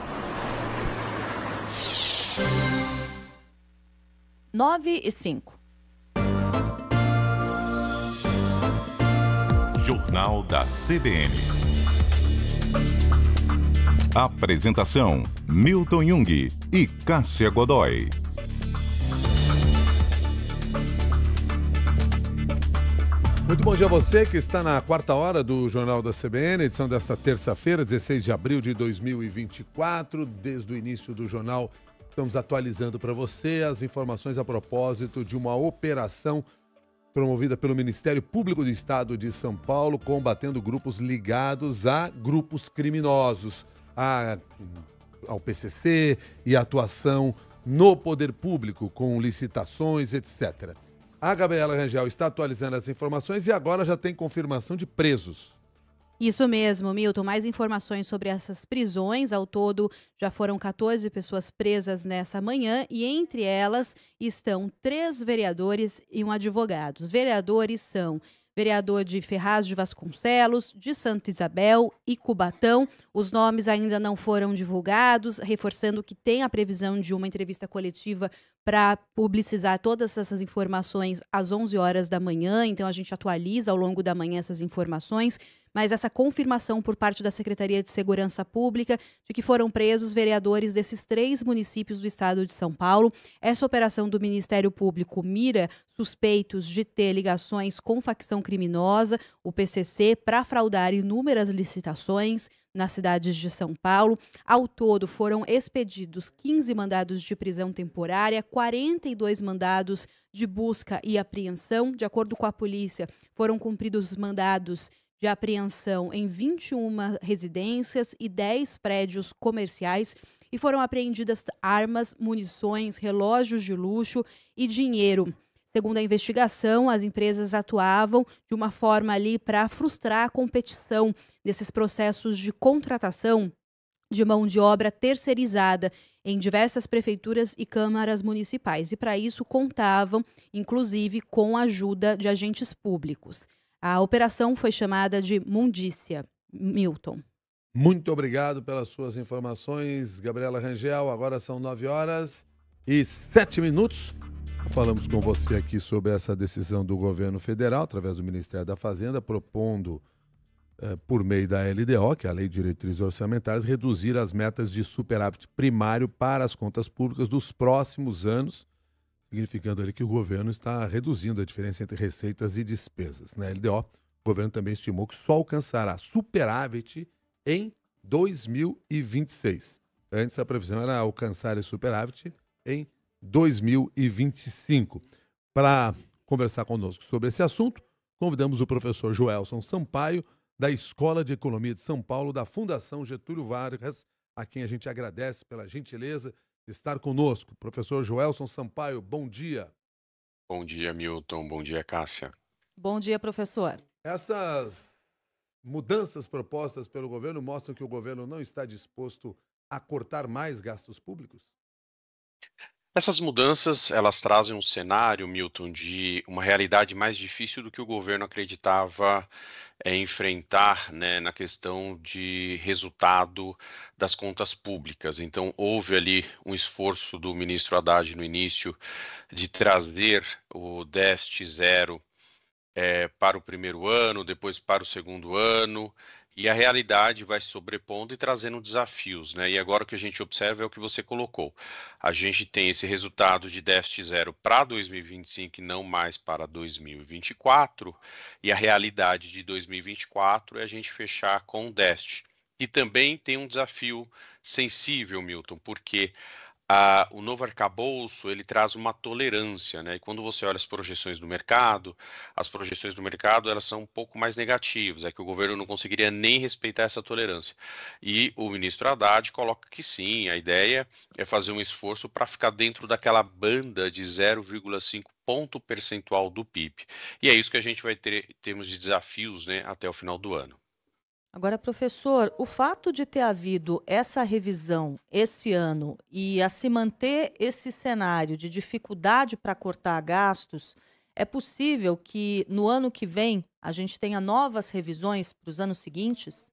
nove e cinco. Jornal da C B N. Apresentação: Milton Jung e Cássia Godoy. Muito bom dia a você que está na quarta hora do Jornal da C B N, edição desta terça-feira, dezesseis de abril de dois mil e vinte e quatro. Desde o início do jornal, estamos atualizando para você as informações a propósito de uma operação promovida pelo Ministério Público do Estado de São Paulo, combatendo grupos ligados a grupos criminosos, a, ao P C C e atuação no poder público, com licitações, etcétera. A Gabriela Rangel está atualizando as informações e agora já tem confirmação de presos. Isso mesmo, Milton. Mais informações sobre essas prisões. Ao todo, já foram quatorze pessoas presas nessa manhã e entre elas estão três vereadores e um advogado. Os vereadores são vereador de Ferraz de Vasconcelos, de Santa Isabel e Cubatão. Os nomes ainda não foram divulgados, reforçando que tem a previsão de uma entrevista coletiva para publicizar todas essas informações às onze horas da manhã. Então, a gente atualiza ao longo da manhã essas informações. Mas essa confirmação por parte da Secretaria de Segurança Pública de que foram presos vereadores desses três municípios do estado de São Paulo. Essa operação do Ministério Público mira suspeitos de ter ligações com facção criminosa, o P C C, para fraudar inúmeras licitações nas cidades de São Paulo. Ao todo, foram expedidos quinze mandados de prisão temporária, quarenta e dois mandados de busca e apreensão. De acordo com a polícia, foram cumpridos mandados de apreensão em vinte e uma residências e dez prédios comerciais e foram apreendidas armas, munições, relógios de luxo e dinheiro. Segundo a investigação, as empresas atuavam de uma forma ali para frustrar a competição nesses processos de contratação de mão de obra terceirizada em diversas prefeituras e câmaras municipais. E para isso contavam, inclusive, com a ajuda de agentes públicos. A operação foi chamada de Mundícia. Milton. Muito obrigado pelas suas informações, Gabriela Rangel. Agora são nove horas e sete minutos. Falamos com você aqui sobre essa decisão do governo federal, através do Ministério da Fazenda, propondo, eh, por meio da L D O, que é a Lei de Diretrizes Orçamentárias, reduzir as metas de superávit primário para as contas públicas dos próximos anos, significando ali que o governo está reduzindo a diferença entre receitas e despesas. Na L D O, o governo também estimou que só alcançará superávit em dois mil e vinte e seis. Antes, a previsão era alcançar esse superávit em dois mil e vinte e cinco. Para conversar conosco sobre esse assunto, convidamos o professor Joelson Sampaio, da Escola de Economia de São Paulo, da Fundação Getúlio Vargas, a quem a gente agradece pela gentileza de estar conosco. Professor Joelson Sampaio, bom dia. Bom dia, Milton. Bom dia, Cássia. Bom dia, professor. Essas mudanças propostas pelo governo mostram que o governo não está disposto a cortar mais gastos públicos? Essas mudanças, elas trazem um cenário, Milton, de uma realidade mais difícil do que o governo acreditava é, enfrentar, né, na questão de resultado das contas públicas. Então, houve ali um esforço do ministro Haddad no início de trazer o déficit zero é, para o primeiro ano, depois para o segundo ano, e a realidade vai se sobrepondo e trazendo desafios, né? E agora o que a gente observa é o que você colocou. A gente tem esse resultado de déficit zero para dois mil e vinte e cinco e não mais para dois mil e vinte e quatro, e a realidade de dois mil e vinte e quatro é a gente fechar com déficit. E também tem um desafio sensível, Milton, porque Ah, o novo arcabouço, ele traz uma tolerância, né? E quando você olha as projeções do mercado, as projeções do mercado, elas são um pouco mais negativas, é que o governo não conseguiria nem respeitar essa tolerância. E o ministro Haddad coloca que sim, a ideia é fazer um esforço para ficar dentro daquela banda de zero vírgula cinco ponto percentual do P I B. E é isso que a gente vai ter em termos de desafios, né, até o final do ano. Agora, professor, o fato de ter havido essa revisão esse ano e a se manter esse cenário de dificuldade para cortar gastos, é possível que no ano que vem a gente tenha novas revisões para os anos seguintes?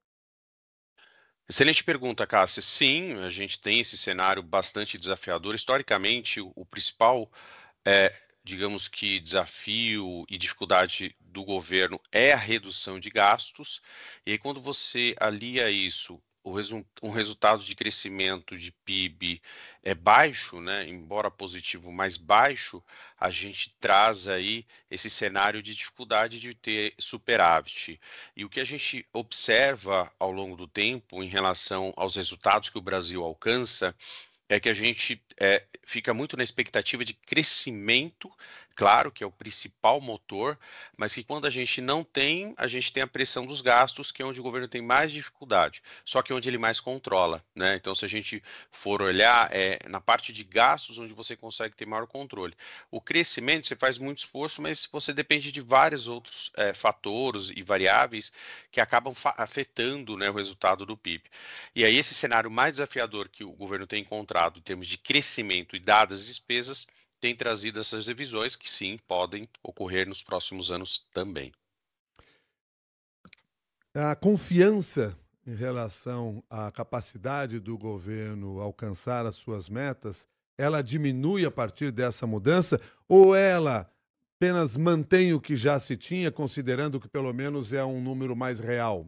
Excelente pergunta, Cássia. Sim, a gente tem esse cenário bastante desafiador. Historicamente, o, o principal, é, digamos que, desafio e dificuldade do governo é a redução de gastos. E aí, quando você alia isso, o resu um resultado de crescimento de P I B é baixo, né? Embora positivo, mais baixo, a gente traz aí esse cenário de dificuldade de ter superávit. E o que a gente observa ao longo do tempo em relação aos resultados que o Brasil alcança é que a gente é, fica muito na expectativa de crescimento, claro que é o principal motor, mas que quando a gente não tem, a gente tem a pressão dos gastos, que é onde o governo tem mais dificuldade, só que é onde ele mais controla, né? Então, se a gente for olhar, é na parte de gastos onde você consegue ter maior controle. O crescimento, você faz muito esforço, mas você depende de vários outros é, fatores e variáveis que acabam afetando, né, o resultado do P I B. E aí, esse cenário mais desafiador que o governo tem encontrado em termos de crescimento e dadas as despesas, tem trazido essas revisões que sim, podem ocorrer nos próximos anos também. A confiança em relação à capacidade do governo alcançar as suas metas, ela diminui a partir dessa mudança ou ela apenas mantém o que já se tinha, considerando que pelo menos é um número mais real?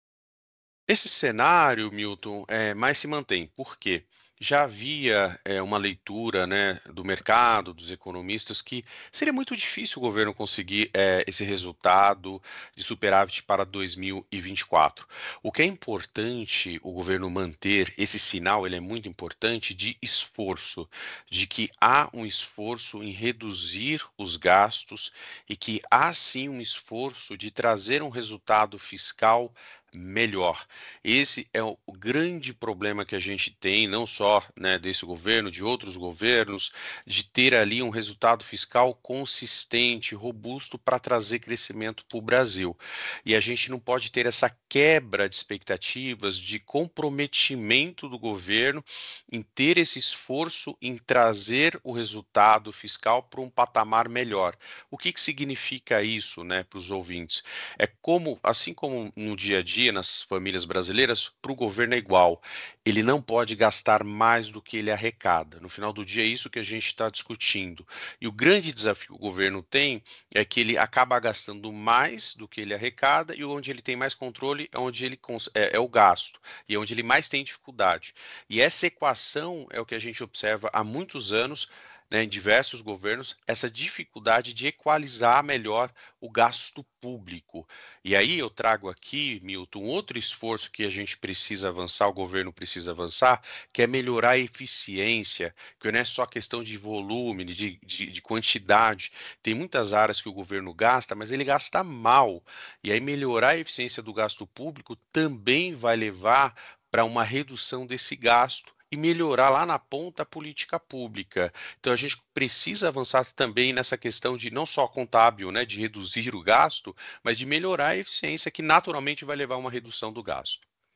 Esse cenário, Milton, é, mais se mantém. Por quê? Já havia é, uma leitura, né, do mercado, dos economistas, que seria muito difícil o governo conseguir é, esse resultado de superávit para dois mil e vinte e quatro. O que é importante o governo manter, esse sinal ele é muito importante, de esforço, de que há um esforço em reduzir os gastos e que há sim um esforço de trazer um resultado fiscal melhor. Esse é o grande problema que a gente tem, não só, né, desse governo, de outros governos, de ter ali um resultado fiscal consistente, robusto para trazer crescimento para o Brasil. E a gente não pode ter essa quebra de expectativas, de comprometimento do governo em ter esse esforço em trazer o resultado fiscal para um patamar melhor. O que que significa isso, né, para os ouvintes? É como, assim como no dia a dia, nas famílias brasileiras, para o governo é igual. Ele não pode gastar mais do que ele arrecada. No final do dia, é isso que a gente está discutindo. E o grande desafio que o governo tem é que ele acaba gastando mais do que ele arrecada e onde ele tem mais controle é onde ele é, é o gasto e é onde ele mais tem dificuldade. E essa equação é o que a gente observa há muitos anos, né, em diversos governos, essa dificuldade de equalizar melhor o gasto público. E aí eu trago aqui, Milton, outro esforço que a gente precisa avançar, o governo precisa avançar, que é melhorar a eficiência, que não é só questão de volume, de, de, de quantidade. Tem muitas áreas que o governo gasta, mas ele gasta mal. E aí melhorar a eficiência do gasto público também vai levar para uma redução desse gasto e melhorar lá na ponta a política pública. Então a gente precisa avançar também nessa questão de não só contábil, né, de reduzir o gasto, mas de melhorar a eficiência, que naturalmente vai levar a uma redução do gasto.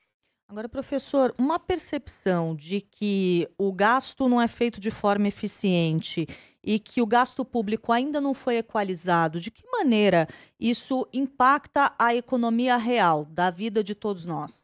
Agora, professor, uma percepção de que o gasto não é feito de forma eficiente e que o gasto público ainda não foi equalizado, de que maneira isso impacta a economia real da vida de todos nós?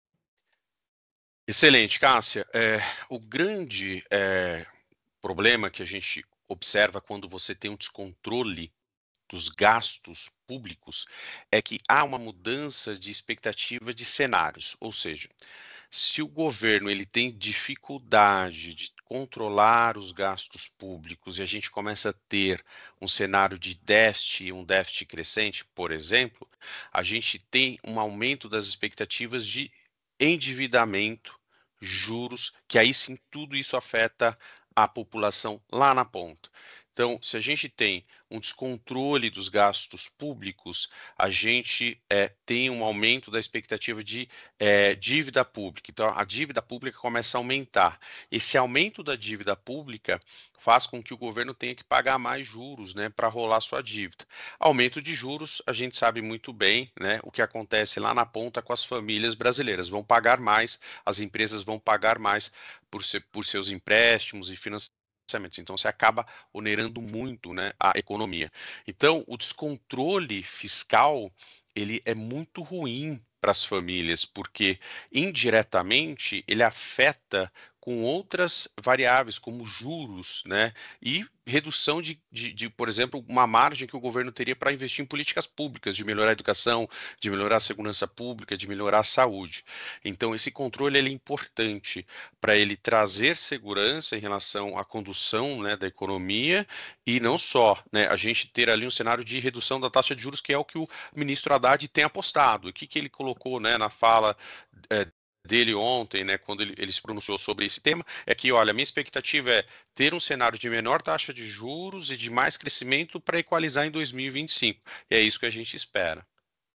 Excelente, Cássia. É, o grande é, problema que a gente observa quando você tem um descontrole dos gastos públicos é que há uma mudança de expectativa de cenários, ou seja, se o governo ele tem dificuldade de controlar os gastos públicos e a gente começa a ter um cenário de déficit, um déficit crescente, por exemplo, a gente tem um aumento das expectativas de endividamento, juros, que aí sim tudo isso afeta a população lá na ponta. Então, se a gente tem um descontrole dos gastos públicos, a gente é, tem um aumento da expectativa de é, dívida pública. Então, a dívida pública começa a aumentar. Esse aumento da dívida pública faz com que o governo tenha que pagar mais juros, né, para rolar sua dívida. Aumento de juros, a gente sabe muito bem, né, o que acontece lá na ponta com as famílias brasileiras. Vão pagar mais, as empresas vão pagar mais por, ser, por seus empréstimos e financiamentos. Então, você acaba onerando muito, né, a economia. Então, o descontrole fiscal ele é muito ruim para as famílias, porque indiretamente ele afeta com outras variáveis, como juros, né, e redução de, de, de, por exemplo, uma margem que o governo teria para investir em políticas públicas, de melhorar a educação, de melhorar a segurança pública, de melhorar a saúde. Então, esse controle ele é importante para ele trazer segurança em relação à condução, né, da economia e não só, né, a gente ter ali um cenário de redução da taxa de juros, que é o que o ministro Haddad tem apostado. O que, que ele colocou, né, na fala é, dele ontem, né, quando ele, ele se pronunciou sobre esse tema, é que, olha, a minha expectativa é ter um cenário de menor taxa de juros e de mais crescimento para equalizar em dois mil e vinte e cinco. E é isso que a gente espera.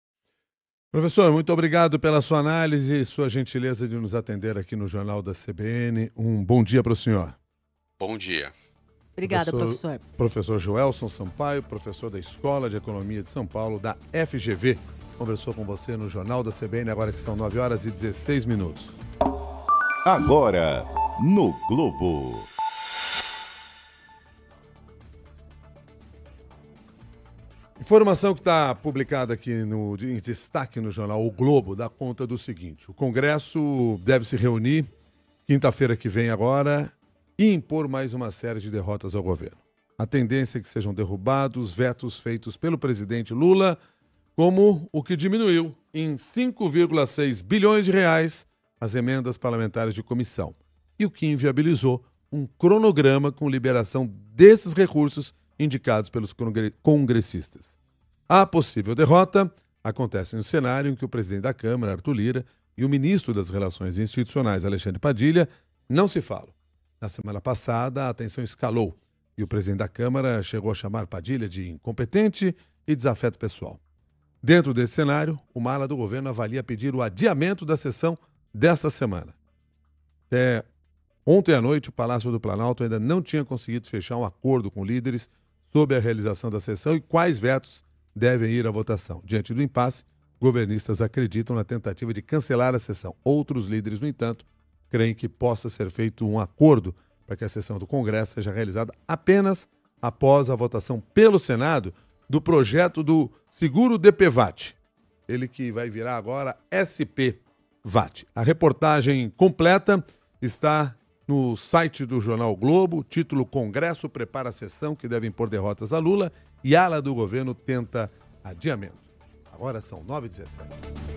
Professor, muito obrigado pela sua análise e sua gentileza de nos atender aqui no Jornal da C B N. Um bom dia para o senhor. Bom dia. Obrigada, professor. Professor Joelson Sampaio, professor da Escola de Economia de São Paulo, da F G V. Conversou com você no Jornal da C B N, agora que são nove horas e dezesseis minutos. Agora, no Globo. Informação que está publicada aqui no, em destaque no jornal O Globo dá conta do seguinte: o Congresso deve se reunir quinta-feira que vem agora e impor mais uma série de derrotas ao governo. A tendência é que sejam derrubados vetos feitos pelo presidente Lula, como o que diminuiu em cinco vírgula seis bilhões de reais as emendas parlamentares de comissão e o que inviabilizou um cronograma com liberação desses recursos indicados pelos congressistas. A possível derrota acontece no cenário em que o presidente da Câmara, Arthur Lira, e o ministro das Relações Institucionais, Alexandre Padilha, não se falam. Na semana passada, a tensão escalou e o presidente da Câmara chegou a chamar Padilha de incompetente e desafeto pessoal. Dentro desse cenário, o ala do governo avalia pedir o adiamento da sessão desta semana. Até ontem à noite, o Palácio do Planalto ainda não tinha conseguido fechar um acordo com líderes sobre a realização da sessão e quais vetos devem ir à votação. Diante do impasse, governistas acreditam na tentativa de cancelar a sessão. Outros líderes, no entanto, creem que possa ser feito um acordo para que a sessão do Congresso seja realizada apenas após a votação pelo Senado do projeto do seguro D P V A T. Ele que vai virar agora S P V A T. A reportagem completa está no site do Jornal Globo, título Congresso prepara a sessão que deve impor derrotas a Lula e ala do governo tenta adiamento. Agora são nove e dezessete.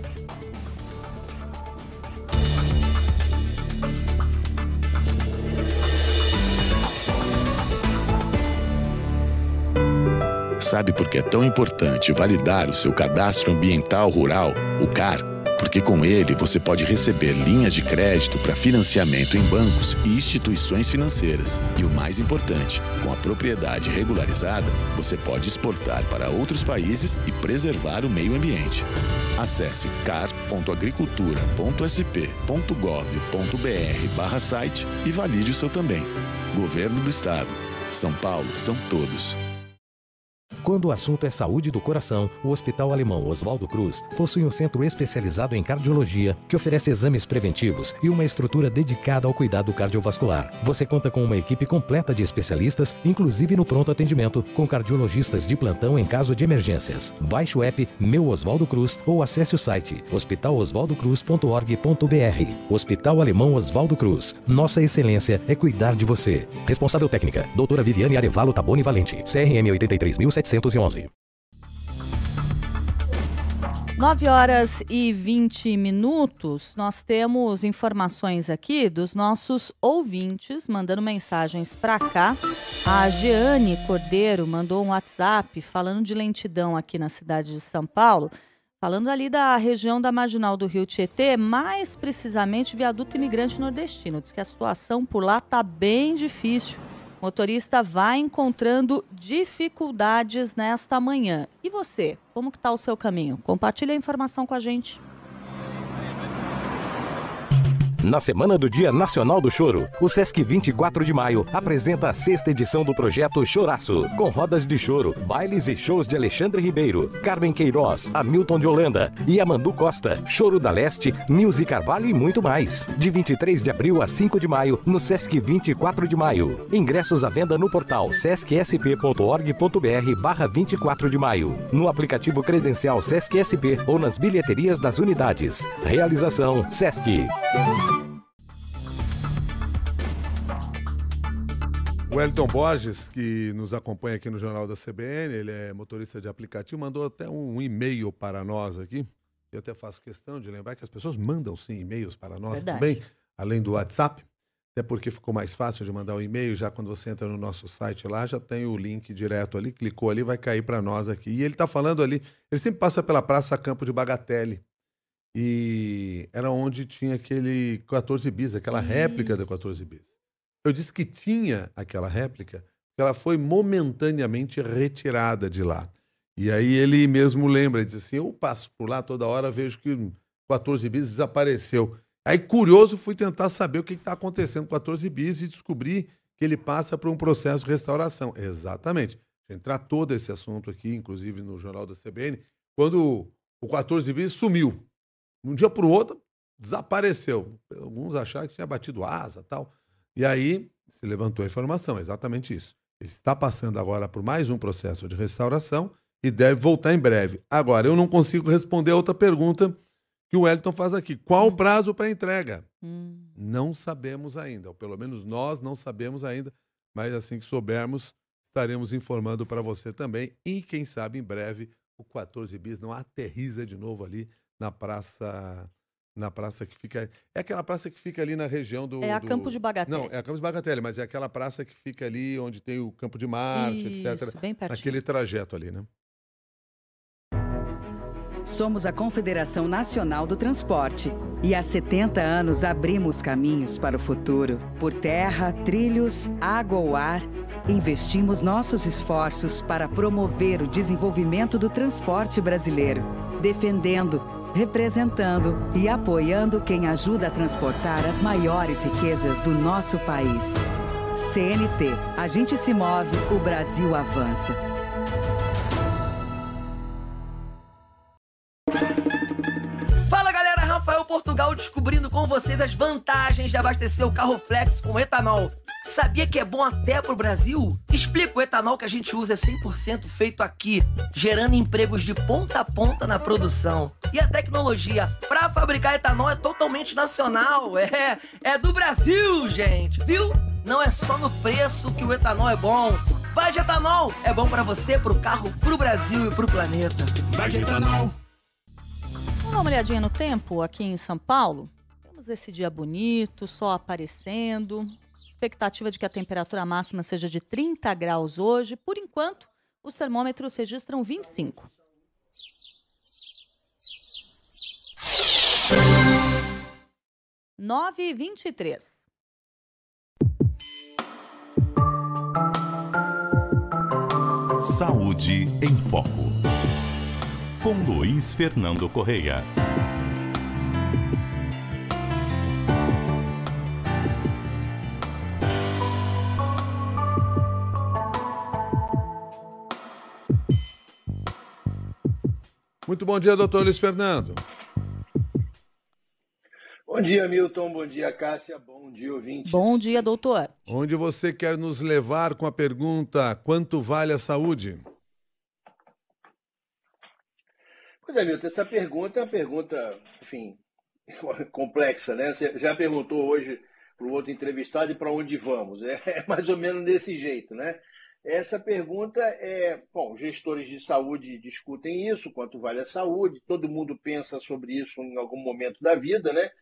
Sabe por que é tão importante validar o seu cadastro ambiental rural, o C A R? Porque com ele você pode receber linhas de crédito para financiamento em bancos e instituições financeiras. E o mais importante, com a propriedade regularizada, você pode exportar para outros países e preservar o meio ambiente. Acesse car ponto agricultura ponto s p ponto gov ponto b r barra site e valide o seu também. Governo do Estado. São Paulo são todos. Quando o assunto é saúde do coração, o Hospital Alemão Oswaldo Cruz possui um centro especializado em cardiologia que oferece exames preventivos e uma estrutura dedicada ao cuidado cardiovascular. Você conta com uma equipe completa de especialistas, inclusive no pronto atendimento, com cardiologistas de plantão em caso de emergências. Baixe o app Meu Oswaldo Cruz ou acesse o site hospital oswaldo cruz ponto org ponto br. Hospital Alemão Oswaldo Cruz. Nossa excelência é cuidar de você. Responsável técnica, doutora Viviane Arevalo Taboni Valente, C R M oitenta e três mil setecentos e onze. nove horas e vinte minutos, nós temos informações aqui dos nossos ouvintes mandando mensagens para cá. A Jeane Cordeiro mandou um WhatsApp falando de lentidão aqui na cidade de São Paulo, falando ali da região da Marginal do Rio Tietê, mais precisamente viaduto imigrante nordestino. Diz que a situação por lá está bem difícil. O motorista vai encontrando dificuldades nesta manhã. E você, como que está o seu caminho? Compartilhe a informação com a gente. Na Semana do Dia Nacional do Choro, o Sesc vinte e quatro de maio apresenta a sexta edição do projeto Choraço, com rodas de choro, bailes e shows de Alexandre Ribeiro, Carmen Queiroz, Hamilton de Holanda e Amandu Costa, Choro da Leste, Nilce Carvalho e muito mais. De vinte e três de abril a cinco de maio, no Sesc vinte e quatro de maio. Ingressos à venda no portal sesc s p ponto org ponto br barra vinte e quatro de maio, no aplicativo credencial Sesc S P ou nas bilheterias das unidades. Realização Sesc. O Wellington Borges, que nos acompanha aqui no Jornal da C B N, ele é motorista de aplicativo, mandou até um e-mail para nós aqui. Eu até faço questão de lembrar que as pessoas mandam sim e-mails para nós Verdade. também, além do WhatsApp, até porque ficou mais fácil de mandar o e-mail, já quando você entra no nosso site lá, já tem o link direto ali, clicou ali, vai cair para nós aqui. E ele está falando ali, ele sempre passa pela Praça Campo de Bagatelle, e era onde tinha aquele quatorze bis, aquela Isso. réplica da quatorze bis. Eu disse que tinha aquela réplica, porque ela foi momentaneamente retirada de lá. E aí ele mesmo lembra, ele diz assim, eu passo por lá toda hora, vejo que quatorze bis desapareceu. Aí, curioso, fui tentar saber o que está acontecendo com quatorze bis e descobri que ele passa por um processo de restauração. Exatamente. A gente tratou desse assunto aqui, inclusive no Jornal da C B N, quando o quatorze bis sumiu. De um dia para o outro, desapareceu. Alguns acharam que tinha batido asa e tal. E aí se levantou a informação, exatamente isso. Ele está passando agora por mais um processo de restauração e deve voltar em breve. Agora, eu não consigo responder a outra pergunta que o Wellington faz aqui. Qual o prazo para entrega? Hum. Não sabemos ainda, ou pelo menos nós não sabemos ainda, mas assim que soubermos, estaremos informando para você também. E quem sabe em breve o quatorze bis não aterriza de novo ali na praça... Na praça que fica... É aquela praça que fica ali na região do... É a do... Campo de Bagatelle. Não, é a Campo de Bagatelle, mas é aquela praça que fica ali onde tem o Campo de Marte, Isso, etcétera. Bem pertinho. Aquele trajeto ali, né? Somos a Confederação Nacional do Transporte e há setenta anos abrimos caminhos para o futuro. Por terra, trilhos, água ou ar, investimos nossos esforços para promover o desenvolvimento do transporte brasileiro, defendendo, representando e apoiando quem ajuda a transportar as maiores riquezas do nosso país. C N T. A gente se move, o Brasil avança. Fala galera, Rafael Portugal descobrindo com vocês as vantagens de abastecer o carro Flex com etanol. Sabia que é bom até pro Brasil? Explica, o etanol que a gente usa é cem por cento feito aqui, gerando empregos de ponta a ponta na produção. E a tecnologia para fabricar etanol é totalmente nacional, é, é do Brasil, gente, viu? Não é só no preço que o etanol é bom. Vai de etanol, é bom para você, pro carro, pro Brasil e pro planeta. Vai de etanol. Vamos dar uma olhadinha no tempo aqui em São Paulo. Temos esse dia bonito, sol aparecendo. Expectativa de que a temperatura máxima seja de trinta graus hoje. Por enquanto, os termômetros registram vinte e cinco. nove e vinte e três. Saúde em Foco. Com Luiz Fernando Correia. Muito bom dia, doutor Luiz Fernando. Bom dia, Milton. Bom dia, Cássia. Bom dia, ouvintes. Bom dia, doutor. Onde você quer nos levar com a pergunta: quanto vale a saúde? Pois é, Milton, essa pergunta é uma pergunta, enfim, complexa, né? Você já perguntou hoje para o outro entrevistado e para onde vamos. É mais ou menos desse jeito, né? Essa pergunta é... Bom, gestores de saúde discutem isso, quanto vale a saúde, todo mundo pensa sobre isso em algum momento da vida, né?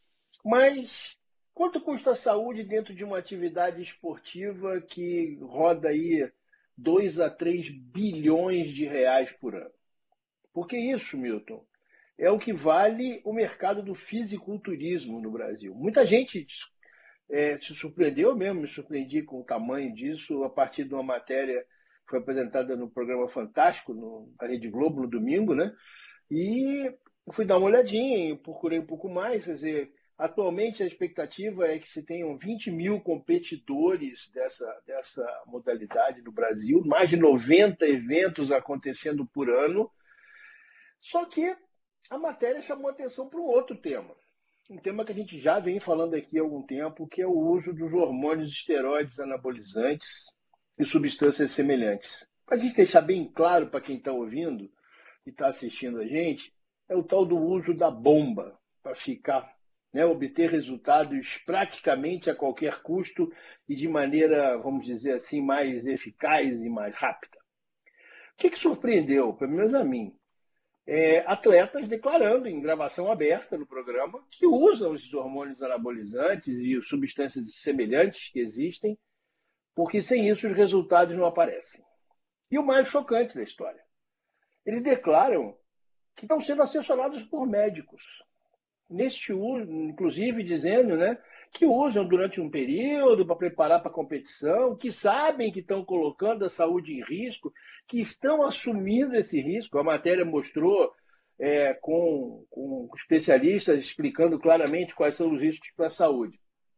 Mas quanto custa a saúde dentro de uma atividade esportiva que roda aí dois a três bilhões de reais por ano? Porque isso, Milton, é o que vale o mercado do fisiculturismo no Brasil. Muita gente é, se surpreendeu, eu mesmo me surpreendi com o tamanho disso a partir de uma matéria que foi apresentada no programa Fantástico, no, na Rede Globo, no domingo, né? E fui dar uma olhadinha, procurei um pouco mais, quer dizer... Atualmente, a expectativa é que se tenham vinte mil competidores dessa, dessa modalidade no Brasil, mais de noventa eventos acontecendo por ano. Só que a matéria chamou atenção para um outro tema. Um tema que a gente já vem falando aqui há algum tempo, que é o uso dos hormônios esteroides anabolizantes e substâncias semelhantes. Para a gente deixar bem claro para quem está ouvindo e está assistindo a gente, é o tal do uso da bomba, para ficar... Né, obter resultados praticamente a qualquer custo e de maneira, vamos dizer assim, mais eficaz e mais rápida. O que, que surpreendeu, pelo menos a mim? É, atletas declarando em gravação aberta no programa que usam esses hormônios anabolizantes e substâncias semelhantes que existem, porque sem isso os resultados não aparecem. E o mais chocante da história, eles declaram que estão sendo assessorados por médicos. Neste uso, inclusive dizendo, né, que usam durante um período para preparar para a competição, que sabem que estão colocando a saúde em risco, que estão assumindo esse risco. A matéria mostrou é, com, com especialistas explicando claramente quais são os riscos para a saúde.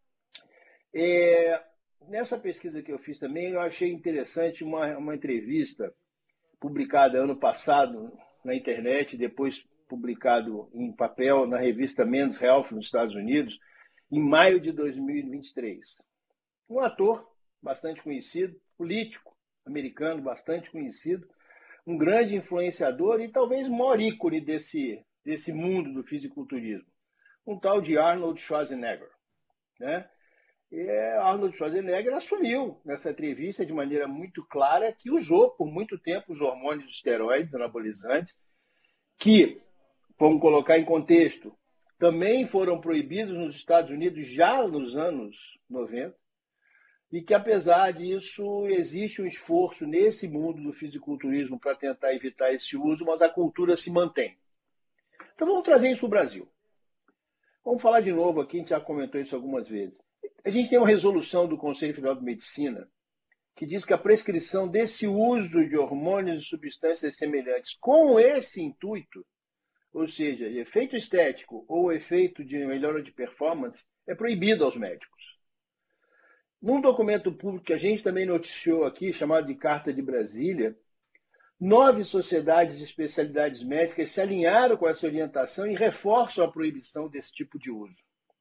É, nessa pesquisa que eu fiz também, eu achei interessante uma, uma entrevista publicada ano passado na internet, depois publicado em papel na revista Men's Health nos Estados Unidos, em maio de dois mil e vinte e três. Um ator bastante conhecido, político americano bastante conhecido, um grande influenciador e talvez o maior ícone desse, desse mundo do fisiculturismo, um tal de Arnold Schwarzenegger. Né? E Arnold Schwarzenegger assumiu nessa entrevista de maneira muito clara que usou por muito tempo os hormônios esteroides anabolizantes, que, vamos colocar em contexto, também foram proibidos nos Estados Unidos já nos anos noventa, e que, apesar disso, existe um esforço nesse mundo do fisiculturismo para tentar evitar esse uso, mas a cultura se mantém. Então vamos trazer isso para o Brasil. Vamos falar de novo aqui, a gente já comentou isso algumas vezes. A gente tem uma resolução do Conselho Federal de Medicina que diz que a prescrição desse uso de hormônios e substâncias semelhantes com esse intuito, ou seja, efeito estético ou efeito de melhora de performance, é proibido aos médicos. Num documento público que a gente também noticiou aqui, chamado de Carta de Brasília, nove sociedades e especialidades médicas se alinharam com essa orientação e reforçam a proibição desse tipo de uso.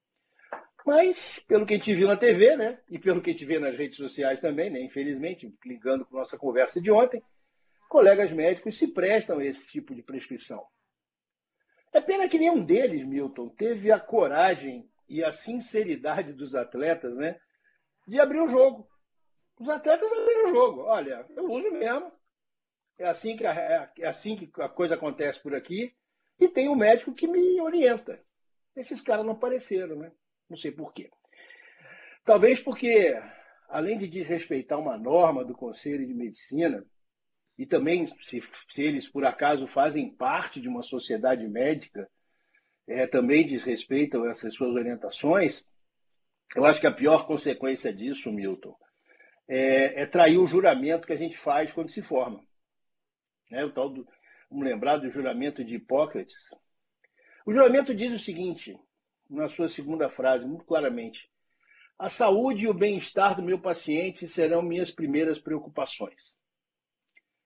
Mas, pelo que a gente viu na T V, né, e pelo que a gente vê nas redes sociais também, né, infelizmente, ligando com a nossa conversa de ontem, colegas médicos se prestam a esse tipo de prescrição. É pena que nenhum deles, Milton, teve a coragem e a sinceridade dos atletas, né, de abrir o jogo. Os atletas abriram o jogo. Olha, eu uso mesmo. É assim que a, é assim que a coisa acontece por aqui. E tem um médico que me orienta. Esses caras não apareceram, né? Não sei por quê. Talvez porque, além de desrespeitar uma norma do Conselho de Medicina, e também, se, se eles por acaso fazem parte de uma sociedade médica, é, também desrespeitam essas suas orientações, eu acho que a pior consequência disso, Milton, é, é trair o juramento que a gente faz quando se forma. Né? O tal do, vamos lembrar do juramento de Hipócrates. O juramento diz o seguinte, na sua segunda frase, muito claramente: a saúde e o bem-estar do meu paciente serão minhas primeiras preocupações.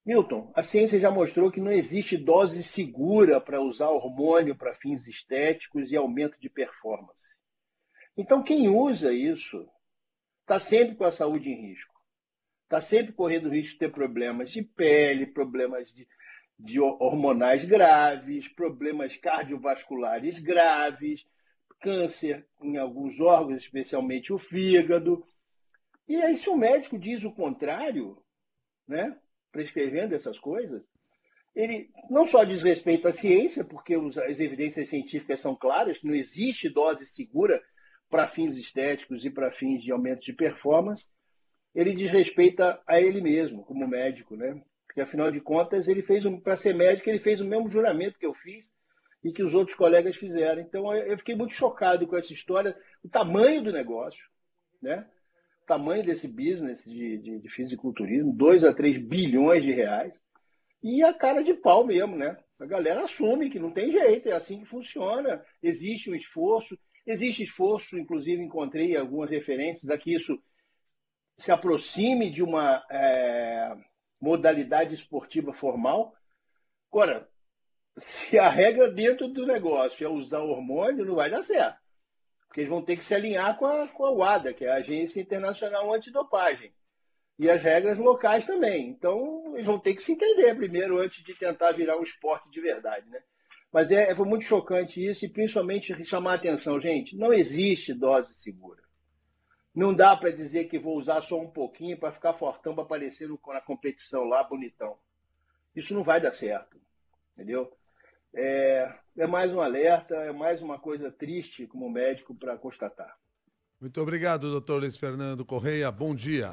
Milton, a ciência já mostrou que não existe dose segura para usar hormônio para fins estéticos e aumento de performance. Então, quem usa isso está sempre com a saúde em risco. Está sempre correndo o risco de ter problemas de pele, problemas de, de hormonais graves, problemas cardiovasculares graves, câncer em alguns órgãos, especialmente o fígado. E aí, se o médico diz o contrário, né, prescrevendo essas coisas, ele não só desrespeita a ciência, porque as evidências científicas são claras, que não existe dose segura para fins estéticos e para fins de aumento de performance, ele desrespeita a ele mesmo, como médico, né? Porque, afinal de contas, ele fez um, para ser médico, ele fez o mesmo juramento que eu fiz e que os outros colegas fizeram. Então, eu fiquei muito chocado com essa história, o tamanho do negócio, né? O tamanho desse business de, de, de fisiculturismo, dois a três bilhões de reais, e a cara de pau mesmo, né? A galera assume que não tem jeito, é assim que funciona, existe um esforço, existe esforço, inclusive encontrei algumas referências a que isso se aproxime de uma é, modalidade esportiva formal. Agora, se a regra dentro do negócio é usar hormônio, não vai dar certo. Porque eles vão ter que se alinhar com a, com a U A D A, que é a Agência Internacional Antidopagem. E as regras locais também. Então, eles vão ter que se entender primeiro antes de tentar virar um esporte de verdade, né? Mas é, foi muito chocante isso e principalmente chamar a atenção. Gente, não existe dose segura. Não dá para dizer que vou usar só um pouquinho para ficar fortão, para aparecer na competição lá, bonitão. Isso não vai dar certo, entendeu? É, é mais um alerta, é mais uma coisa triste como médico para constatar. Muito obrigado, doutor Luiz Fernando Correia. Bom dia.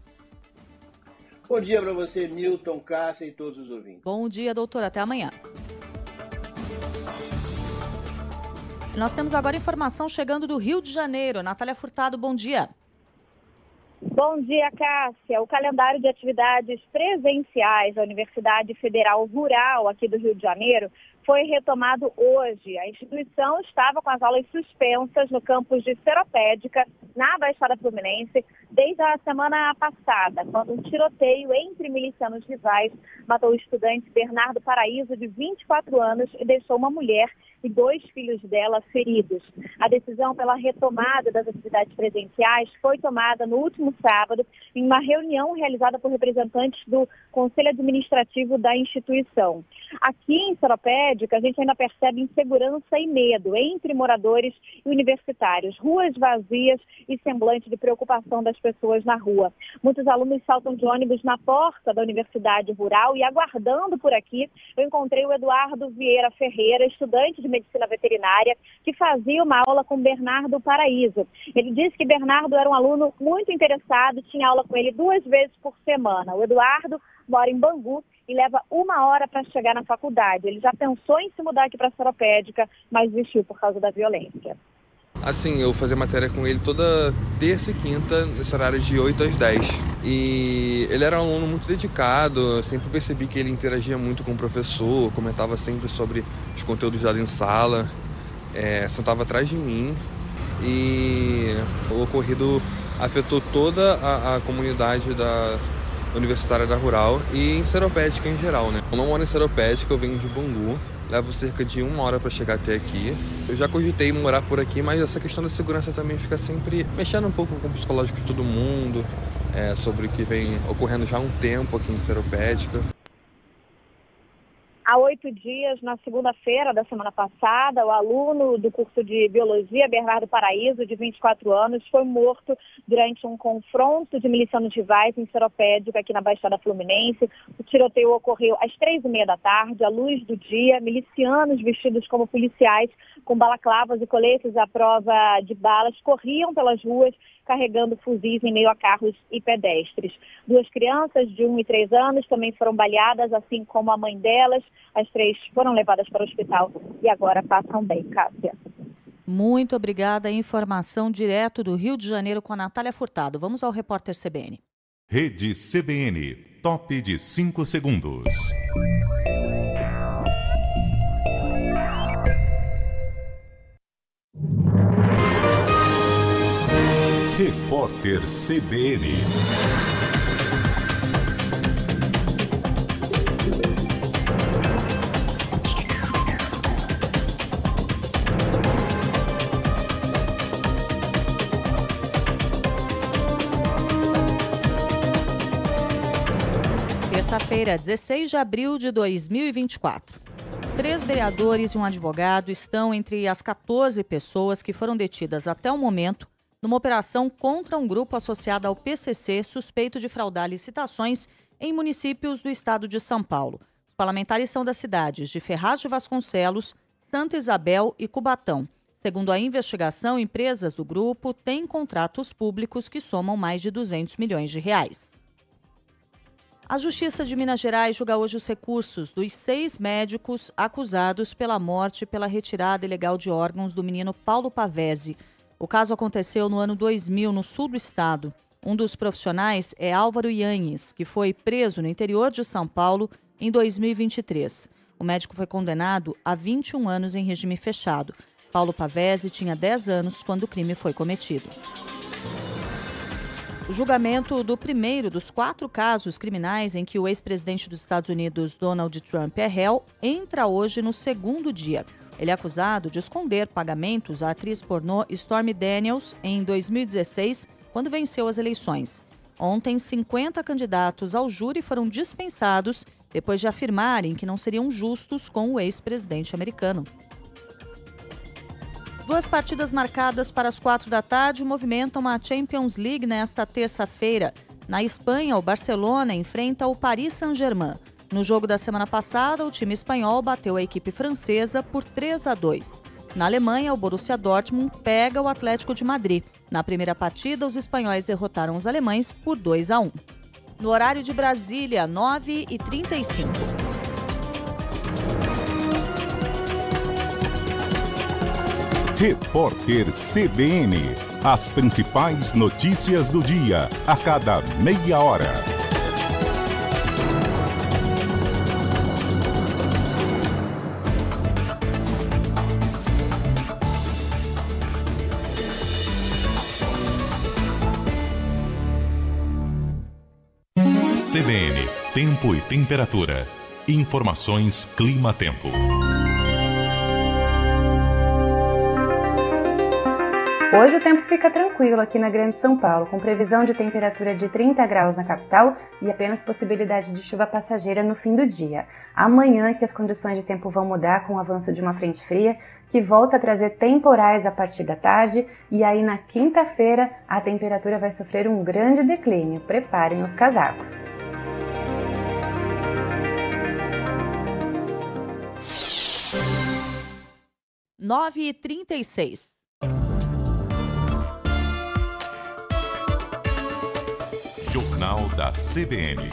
Bom dia para você, Milton, Cássia e todos os ouvintes. Bom dia, doutor. Até amanhã. Nós temos agora informação chegando do Rio de Janeiro. Natália Furtado, bom dia. Bom dia, Cássia. O calendário de atividades presenciais da Universidade Federal Rural aqui do Rio de Janeiro foi retomado hoje. A instituição estava com as aulas suspensas no campus de Seropédica, na Baixada Fluminense, desde a semana passada, quando um tiroteio entre milicianos rivais matou o estudante Bernardo Paraíso, de vinte e quatro anos, e deixou uma mulher e dois filhos dela feridos. A decisão pela retomada das atividades presenciais foi tomada no último sábado, em uma reunião realizada por representantes do Conselho Administrativo da instituição. Aqui em Seropédica, a gente ainda percebe insegurança e medo entre moradores e universitários, ruas vazias e semblante de preocupação das pessoas na rua. Muitos alunos saltam de ônibus na porta da Universidade Rural e, aguardando por aqui, eu encontrei o Eduardo Vieira Ferreira, estudante de Medicina Veterinária, que fazia uma aula com Bernardo Paraíso. Ele disse que Bernardo era um aluno muito interessado, tinha aula com ele duas vezes por semana. O Eduardo mora em Bangu e leva uma hora para chegar na faculdade. Ele já pensou em se mudar aqui para a Seropédica, mas desistiu por causa da violência. Assim, eu fazia matéria com ele toda terça e quinta, nesse horário de oito às dez. E ele era um aluno muito dedicado, eu sempre percebi que ele interagia muito com o professor, comentava sempre sobre os conteúdos dado em sala, é, sentava atrás de mim. E o ocorrido afetou toda a, a comunidade da universitária da Rural e em Seropédica em geral, né? Eu não moro em Seropédica, eu venho de Bangu, levo cerca de uma hora para chegar até aqui. Eu já cogitei morar por aqui, mas essa questão da segurança também fica sempre mexendo um pouco com o psicológico de todo mundo, é, sobre o que vem ocorrendo já há um tempo aqui em Seropédica. Há oito dias, na segunda-feira da semana passada, o aluno do curso de Biologia, Bernardo Paraíso, de vinte e quatro anos, foi morto durante um confronto de milicianos rivais em Seropédica, aqui na Baixada Fluminense. O tiroteio ocorreu às três e meia da tarde, à luz do dia. Milicianos vestidos como policiais, com balaclavas e coletes à prova de balas, corriam pelas ruas carregando fuzis em meio a carros e pedestres. Duas crianças de um e três anos também foram baleadas, assim como a mãe delas. As três foram levadas para o hospital e agora passam bem, Cássia. Muito obrigada. Informação direto do Rio de Janeiro com a Natália Furtado. Vamos ao repórter C B N. Rede C B N, top de cinco segundos. Repórter C B N. terça-feira, dezesseis de abril de dois mil e vinte e quatro. Três vereadores e um advogado estão entre as quatorze pessoas que foram detidas até o momento numa operação contra um grupo associado ao P C C suspeito de fraudar licitações em municípios do estado de São Paulo. Os parlamentares são das cidades de Ferraz de Vasconcelos, Santa Isabel e Cubatão. Segundo a investigação, empresas do grupo têm contratos públicos que somam mais de duzentos milhões de reais. A Justiça de Minas Gerais julga hoje os recursos dos seis médicos acusados pela morte e pela retirada ilegal de órgãos do menino Paulo Pavese. O caso aconteceu no ano dois mil, no sul do estado. Um dos profissionais é Álvaro Yanhes, que foi preso no interior de São Paulo em dois mil e vinte e três. O médico foi condenado a vinte e um anos em regime fechado. Paulo Pavese tinha dez anos quando o crime foi cometido. O julgamento do primeiro dos quatro casos criminais em que o ex-presidente dos Estados Unidos, Donald Trump, é réu, entra hoje no segundo dia. Ele é acusado de esconder pagamentos à atriz pornô Stormy Daniels em dois mil e dezesseis, quando venceu as eleições. Ontem, cinquenta candidatos ao júri foram dispensados depois de afirmarem que não seriam justos com o ex-presidente americano. Duas partidas marcadas para as quatro da tarde movimentam a Champions League nesta terça-feira. Na Espanha, o Barcelona enfrenta o Paris Saint-Germain. No jogo da semana passada, o time espanhol bateu a equipe francesa por três a dois. Na Alemanha, o Borussia Dortmund pega o Atlético de Madrid. Na primeira partida, os espanhóis derrotaram os alemães por dois a um. No horário de Brasília, nove e trinta e cinco. Repórter C B N. As principais notícias do dia, a cada meia hora. C B N, tempo e temperatura. Informações Clima-Tempo. Hoje o tempo fica tranquilo aqui na Grande São Paulo, com previsão de temperatura de trinta graus na capital e apenas possibilidade de chuva passageira no fim do dia. Amanhã que as condições de tempo vão mudar com o avanço de uma frente fria, que volta a trazer temporais a partir da tarde, e aí na quinta-feira a temperatura vai sofrer um grande declínio. Preparem os casacos. nove e trinta e seis. Jornal da C B N.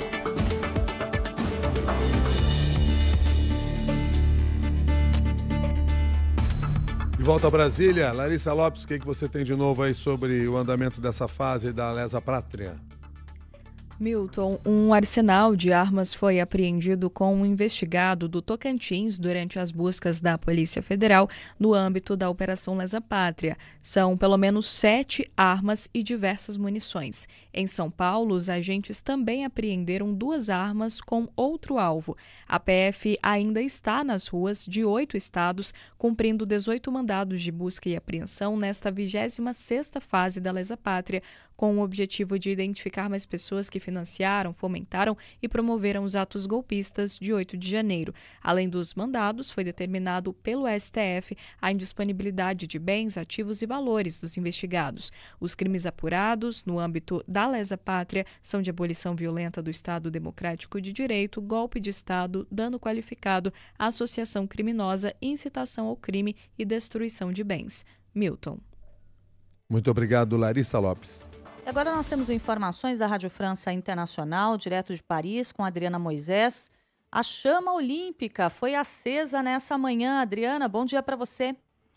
De volta a Brasília, Larissa Lopes, o que, que você tem de novo aí sobre o andamento dessa fase da Lesa Pátria? Milton, um arsenal de armas foi apreendido com um investigado do Tocantins durante as buscas da Polícia Federal no âmbito da Operação Lesa Pátria. São pelo menos sete armas e diversas munições. Em São Paulo, os agentes também apreenderam duas armas com outro alvo. A P F ainda está nas ruas de oito estados, cumprindo dezoito mandados de busca e apreensão nesta vigésima sexta fase da Lesa Pátria, com o objetivo de identificar mais pessoas que financiaram, fomentaram e promoveram os atos golpistas de oito de janeiro. Além dos mandados, foi determinado pelo S T F a indisponibilidade de bens, ativos e valores dos investigados. Os crimes apurados, no âmbito da Lesa Pátria, são de abolição violenta do Estado Democrático de Direito, golpe de Estado, dano qualificado, associação criminosa, incitação ao crime e destruição de bens. Milton. Muito obrigado, Larissa Lopes. Agora nós temos informações da Rádio França Internacional, direto de Paris, com Adriana Moisés. A chama olímpica foi acesa nessa manhã. Adriana, bom dia para você.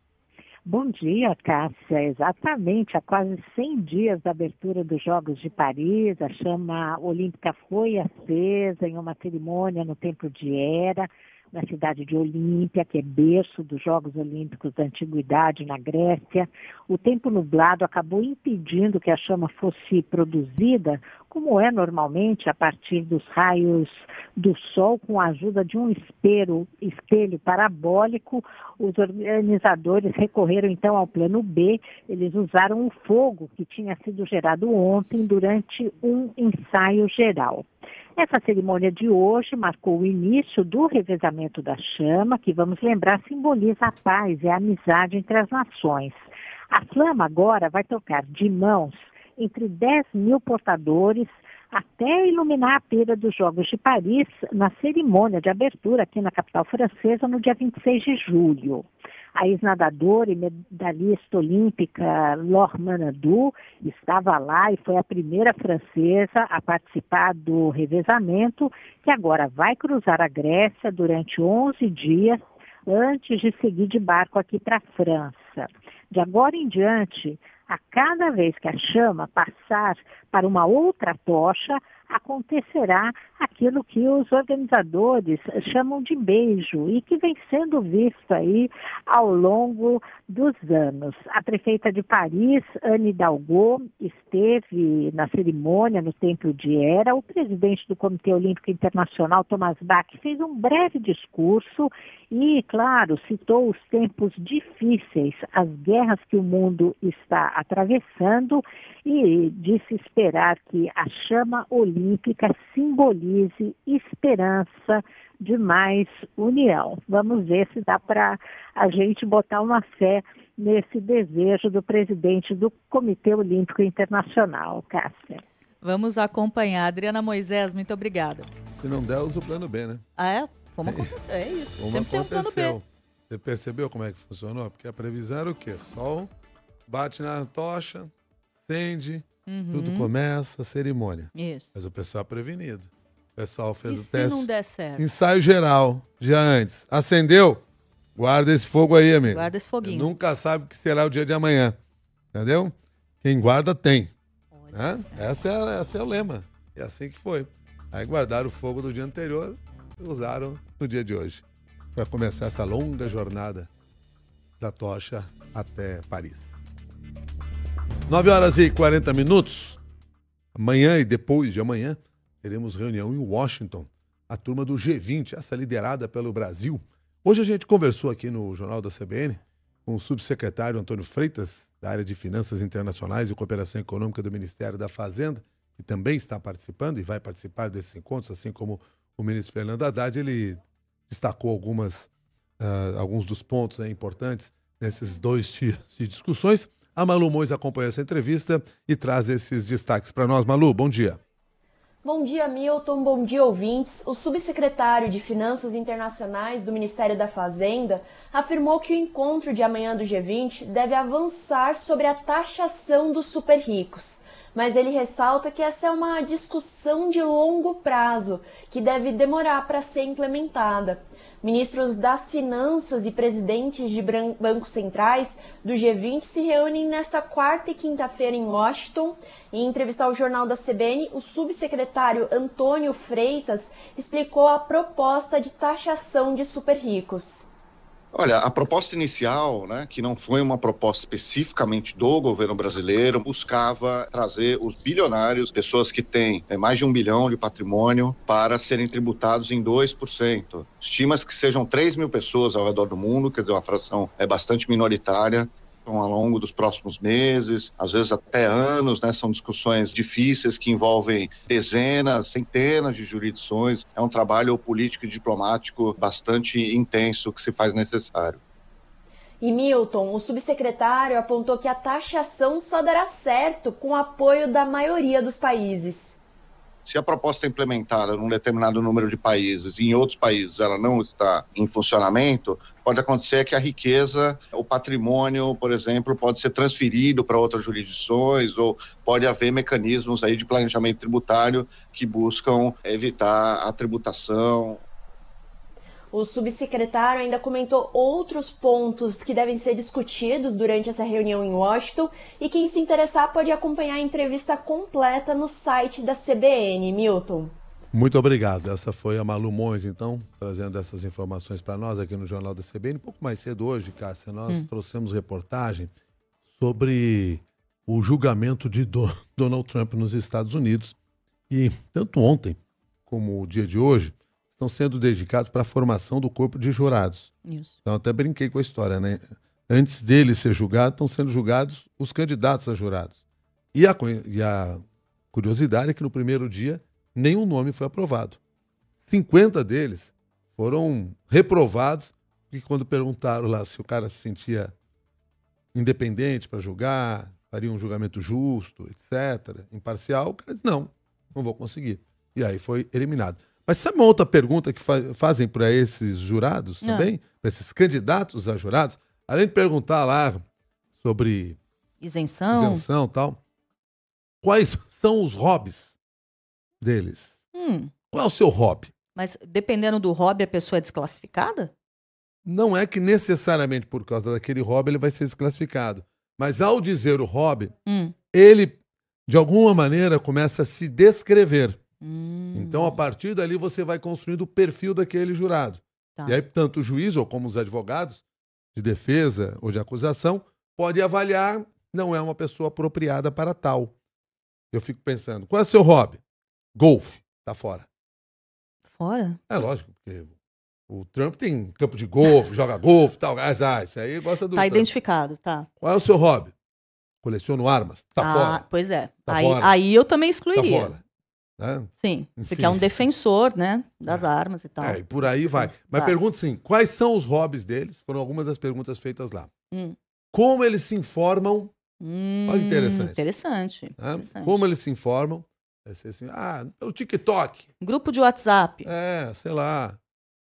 Bom dia, Cássia. Exatamente, há quase cem dias da abertura dos Jogos de Paris, a chama olímpica foi acesa em uma cerimônia no Templo de Hera, na cidade de Olímpia, que é berço dos Jogos Olímpicos da Antiguidade na Grécia. O tempo nublado acabou impedindo que a chama fosse produzida, como é normalmente, a partir dos raios do sol, com a ajuda de um espelho, espelho parabólico. Os organizadores recorreram então ao plano B. Eles usaram o fogo que tinha sido gerado ontem durante um ensaio geral. Essa cerimônia de hoje marcou o início do revezamento da chama, que, vamos lembrar, simboliza a paz e a amizade entre as nações. A flama agora vai tocar de mãos entre dez mil portadores até iluminar a pira dos Jogos de Paris na cerimônia de abertura aqui na capital francesa no dia vinte e seis de julho. A ex-nadadora e medalhista olímpica Laure Manadou estava lá e foi a primeira francesa a participar do revezamento, que agora vai cruzar a Grécia durante onze dias antes de seguir de barco aqui para a França. De agora em diante, a cada vez que a chama passar para uma outra tocha, acontecerá aquilo que os organizadores chamam de beijo e que vem sendo visto aí ao longo dos anos. A prefeita de Paris, Anne Hidalgo, esteve na cerimônia no Templo de Hera. O presidente do Comitê Olímpico Internacional, Thomas Bach, fez um breve discurso e, claro, citou os tempos difíceis, as guerras que o mundo está atravessando e disse esperar que a chama olímpica simbolize esperança de mais união. Vamos ver se dá para a gente botar uma fé nesse desejo do presidente do Comitê Olímpico Internacional, Cássia. Vamos acompanhar. Adriana Moisés, muito obrigada. Se não der, usa o plano B, né? Ah, é? Como aconteceu? É isso. Como Sempre aconteceu. tem um plano B. Você percebeu como é que funcionou? Porque a previsão era o quê? Sol, bate na tocha, acende, Uhum. tudo começa, a cerimônia. Isso. Mas o pessoal é prevenido. O pessoal fez E o se teste. não der certo? Ensaio geral, dia antes. Acendeu? Guarda esse fogo aí, amigo. Guarda esse foguinho. Você nunca sabe o que será o dia de amanhã. Entendeu? Quem guarda tem. Né? Essa é, esse é o lema. E assim que foi. Aí guardaram o fogo do dia anterior e usaram no dia de hoje. Para começar essa longa jornada da tocha até Paris. nove horas e quarenta minutos. Amanhã e depois de amanhã, teremos reunião em Washington. A turma do G vinte, essa liderada pelo Brasil. Hoje a gente conversou aqui no Jornal da C B N com o subsecretário Antônio Freitas, da área de Finanças Internacionais e Cooperação Econômica do Ministério da Fazenda, que também está participando e vai participar desses encontros, assim como o ministro Fernando Haddad. Ele destacou algumas, uh, alguns dos pontos né, importantes nesses dois dias de discussões. A Malu Mois acompanha essa entrevista e traz esses destaques para nós. Malu, bom dia. Bom dia, Milton. Bom dia, ouvintes. O subsecretário de Finanças Internacionais do Ministério da Fazenda afirmou que o encontro de amanhã do G vinte deve avançar sobre a taxação dos super ricos. Mas ele ressalta que essa é uma discussão de longo prazo, que deve demorar para ser implementada. Ministros das Finanças e presidentes de bancos centrais do G vinte se reúnem nesta quarta e quinta-feira em Washington. Em entrevista ao Jornal da C B N, o subsecretário Antônio Freitas explicou a proposta de taxação de super ricos. Olha, a proposta inicial, né, que não foi uma proposta especificamente do governo brasileiro, buscava trazer os bilionários, pessoas que têm é, mais de um bilhão de patrimônio, para serem tributados em dois por cento. Estima-se que sejam três mil pessoas ao redor do mundo, quer dizer, uma fração é bastante minoritária. Então, ao longo dos próximos meses, às vezes até anos, né? São discussões difíceis que envolvem dezenas, centenas de jurisdições. É um trabalho político e diplomático bastante intenso que se faz necessário. E Milton, o subsecretário apontou que a taxação só dará certo com o apoio da maioria dos países. Se a proposta é implementada num determinado número de países e em outros países ela não está em funcionamento, pode acontecer que a riqueza, o patrimônio, por exemplo, pode ser transferido para outras jurisdições ou pode haver mecanismos aí de planejamento tributário que buscam evitar a tributação. O subsecretário ainda comentou outros pontos que devem ser discutidos durante essa reunião em Washington e quem se interessar pode acompanhar a entrevista completa no site da C B N. Milton. Muito obrigado. Essa foi a Malu Mois, então, trazendo essas informações para nós aqui no Jornal da C B N. Um pouco mais cedo hoje, Cássia, nós hum. trouxemos reportagem sobre o julgamento de Do- Donald Trump nos Estados Unidos. E tanto ontem como o dia de hoje estão sendo dedicados para a formação do corpo de jurados. Isso. Então, até brinquei com a história, né? Antes dele ser julgado, estão sendo julgados os candidatos a jurados. E a, e a curiosidade é que no primeiro dia nenhum nome foi aprovado. cinquenta deles foram reprovados, e quando perguntaram lá se o cara se sentia independente para julgar, faria um julgamento justo, etcétera, imparcial, o cara disse, não, não vou conseguir. E aí foi eliminado. Mas sabe uma outra pergunta que fa- fazem para esses jurados Não. também? Para esses candidatos a jurados? Além de perguntar lá sobre Isenção. isenção e tal, quais são os hobbies deles? Hum, Qual é o seu hobby? mas dependendo do hobby, a pessoa é desclassificada? Não é que necessariamente por causa daquele hobby ele vai ser desclassificado. Mas ao dizer o hobby, Hum. ele, de alguma maneira, começa a se descrever. Hum. Então, a partir dali, você vai construindo o perfil daquele jurado. Tá. E aí, tanto o juiz, ou como os advogados de defesa ou de acusação, pode avaliar, não é uma pessoa apropriada para tal. Eu fico pensando, qual é o seu hobby? Golfe. Tá fora. Fora? É lógico, porque o Trump tem campo de golfe, joga golfe e tal. Ah, isso aí gosta do Tá Trump. identificado, tá. Qual é o seu hobby? Coleciono armas. Tá ah, fora. Pois é. Tá aí, fora. aí eu também Tá excluiria. fora. Né? Sim, Enfim. porque é um defensor, né, das armas e tal. É, e por aí vai. Mas Vai. pergunta sim, quais são os hobbies deles? Foram algumas das perguntas feitas lá. Hum. Como eles se informam? Hum, Olha que interessante. Interessante. Né? interessante. Como eles se informam? Vai ser assim, ah, o TikTok. Grupo de WhatsApp. É, sei lá.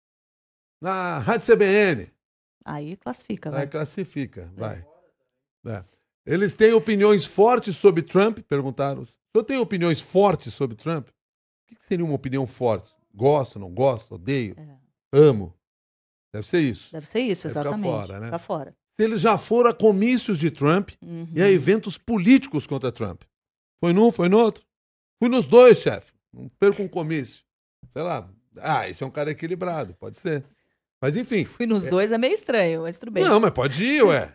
Na Rádio C B N. Aí classifica, Aí vai. classifica, vai. É. Eles têm opiniões fortes sobre Trump? Perguntaram. O senhor tem opiniões fortes sobre Trump? O que seria uma opinião forte? Gosto, não gosto, odeio, amo. Deve ser isso. Deve ser isso, Deve ficar exatamente. fora, né? Tá fora. Se eles já foram a comícios de Trump Uhum. e a eventos políticos contra Trump. Foi num, foi no outro? Fui nos dois, chefe. Não perco um comício. Sei lá. Ah, esse é um cara equilibrado, pode ser. Mas enfim. Fui nos dois é meio estranho, mas tudo bem. Não, mas pode ir, ué.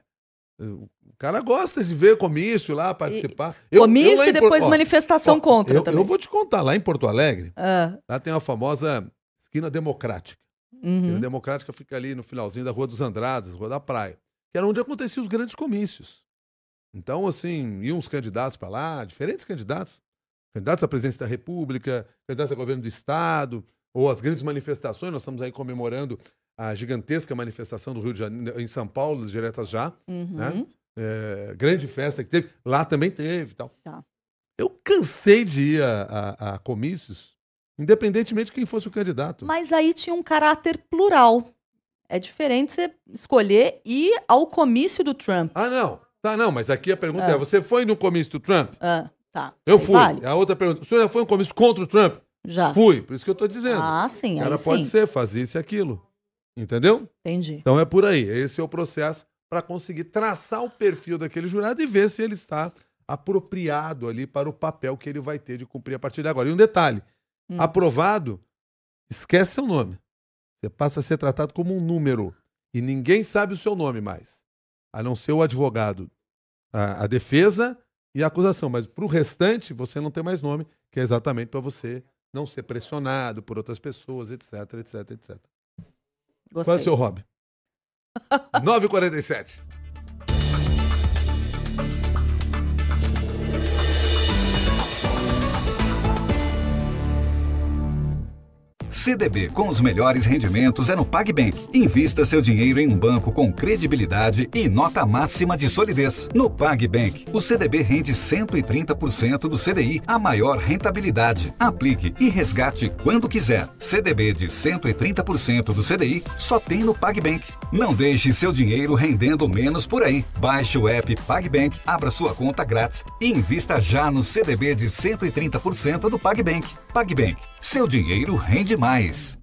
O cara gosta de ver comício lá, participar. comício lá e em Por- depois ó, manifestação ó, contra eu, também. Eu vou te contar, lá em Porto Alegre, Ah. lá tem a famosa esquina democrática. Uhum. A esquina democrática fica ali no finalzinho da Rua dos Andrades, Rua da Praia, que era onde aconteciam os grandes comícios. Então, assim, iam os candidatos para lá, diferentes candidatos, candidatos à presidência da República, candidatos a governo do Estado, ou as grandes manifestações. Nós estamos aí comemorando a gigantesca manifestação do Rio de Janeiro, em São Paulo, das Diretas Já, Uhum. né? É, grande festa que teve, lá também teve e tal. Tá. Eu cansei de ir a, a, a comícios, independentemente de quem fosse o candidato. Mas aí tinha um caráter plural. É diferente você escolher ir ao comício do Trump. Ah, não. Tá, não, mas aqui a pergunta Ah. é, você foi no comício do Trump? Ah, tá. Eu Aí fui. vale. A outra pergunta, o senhor já foi no comício contra o Trump? Já. Fui, por isso que eu tô dizendo. Ah, sim, O cara aí pode sim. ser, fazer isso e aquilo. Entendeu? Entendi. Então é por aí. Esse é o processo para conseguir traçar o perfil daquele jurado e ver se ele está apropriado ali para o papel que ele vai ter de cumprir a partir de agora. E um detalhe, Hum. aprovado, esquece seu nome. Você passa a ser tratado como um número e ninguém sabe o seu nome mais, a não ser o advogado, a, a defesa e a acusação. Mas para o restante, você não tem mais nome, que é exatamente para você não ser pressionado por outras pessoas, etc, etc, etcétera. Qual é Gostei. o seu hobby? nove e quarenta e sete. C D B com os melhores rendimentos é no PagBank. Invista seu dinheiro em um banco com credibilidade e nota máxima de solidez. No PagBank, o C D B rende cento e trinta por cento do C D I, a maior rentabilidade. Aplique e resgate quando quiser. C D B de cento e trinta por cento do C D I só tem no PagBank. Não deixe seu dinheiro rendendo menos por aí. Baixe o app PagBank, abra sua conta grátis e invista já no C D B de cento e trinta por cento do PagBank. PagBank, seu dinheiro rende mais.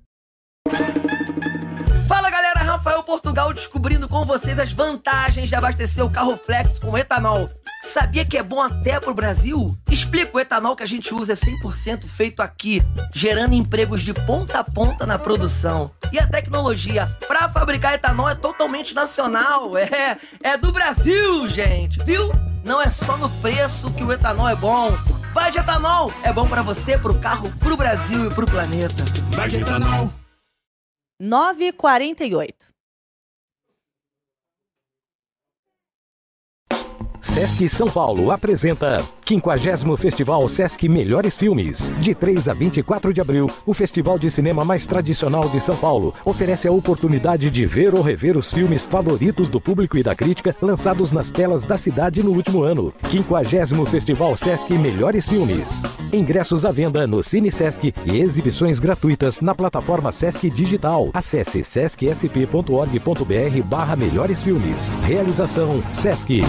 Fala galera, Rafael Portugal descobrindo com vocês as vantagens de abastecer o carro Flex com etanol. Sabia que é bom até pro Brasil? Explica, o etanol que a gente usa é cem por cento feito aqui, gerando empregos de ponta a ponta na produção. E a tecnologia para fabricar etanol é totalmente nacional, é, é do Brasil, gente, viu? Não é só no preço que o etanol é bom. Vai de etanol, é bom pra você, pro carro, pro Brasil e pro planeta. Vai de etanol. nove e quarenta e oito. Sesc São Paulo apresenta quinquagésimo Festival Sesc Melhores Filmes. De três a vinte e quatro de abril, o festival de cinema mais tradicional de São Paulo oferece a oportunidade de ver ou rever os filmes favoritos do público e da crítica lançados nas telas da cidade no último ano. quinquagésimo Festival Sesc Melhores Filmes. Ingressos à venda no Cine Sesc e exibições gratuitas na plataforma Sesc Digital. Acesse sesc s p ponto org ponto b r barra melhores filmes. Realização Sesc.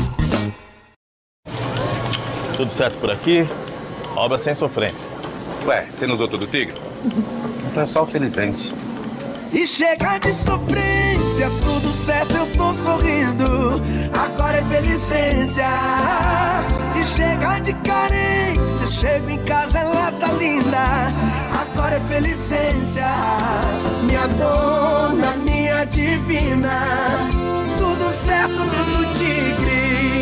Tudo certo por aqui? Obra sem sofrência. Ué, você não usou todo o tigre? Então é só o Felizense. E chega de sofrência, tudo certo, eu tô sorrindo. Agora é Felicência. E chega de carência, chego em casa, ela tá linda. Agora é Felicência. Minha dona, minha divina. Tudo certo, tudo tigre.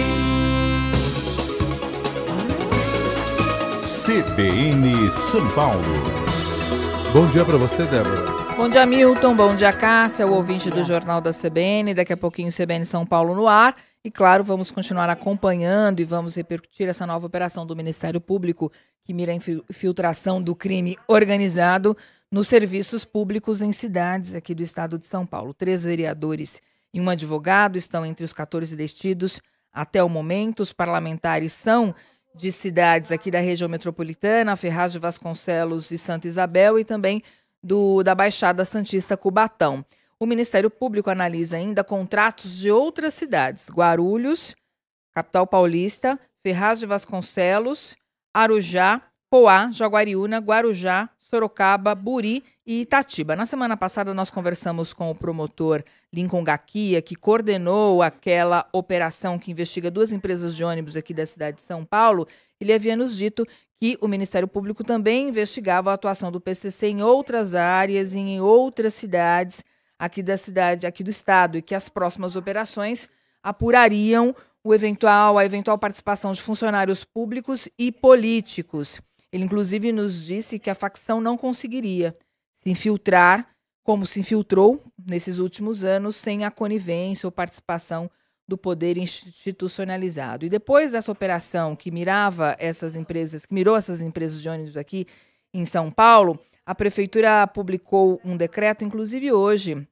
C B N São Paulo. Bom dia para você, Débora. Bom dia, Milton. Bom dia, Cássia, o ouvinte do Jornal da C B N. Daqui a pouquinho, C B N São Paulo no ar. E, claro, vamos continuar acompanhando e vamos repercutir essa nova operação do Ministério Público que mira a infiltração do crime organizado nos serviços públicos em cidades aqui do estado de São Paulo. Três vereadores e um advogado estão entre os quatorze detidos até o momento. Os parlamentares são de cidades aqui da região metropolitana, Ferraz de Vasconcelos e Santa Isabel, e também do, da Baixada Santista Cubatão. O Ministério Público analisa ainda contratos de outras cidades: Guarulhos, capital paulista, Ferraz de Vasconcelos, Arujá, Poá, Jaguariúna, Guarujá, Sorocaba, Buri e Itatiba. Na semana passada nós conversamos com o promotor Lincoln Gaquia, que coordenou aquela operação que investiga duas empresas de ônibus aqui da cidade de São Paulo. Ele havia nos dito que o Ministério Público também investigava a atuação do P C C em outras áreas e em outras cidades aqui da cidade, aqui do estado, e que as próximas operações apurariam o eventual, a eventual participação de funcionários públicos e políticos. Ele, inclusive, nos disse que a facção não conseguiria se infiltrar como se infiltrou nesses últimos anos, sem a conivência ou participação do poder institucionalizado. E depois dessa operação que mirava essas empresas, que mirou essas empresas de ônibus aqui em São Paulo, a Prefeitura publicou um decreto, inclusive hoje,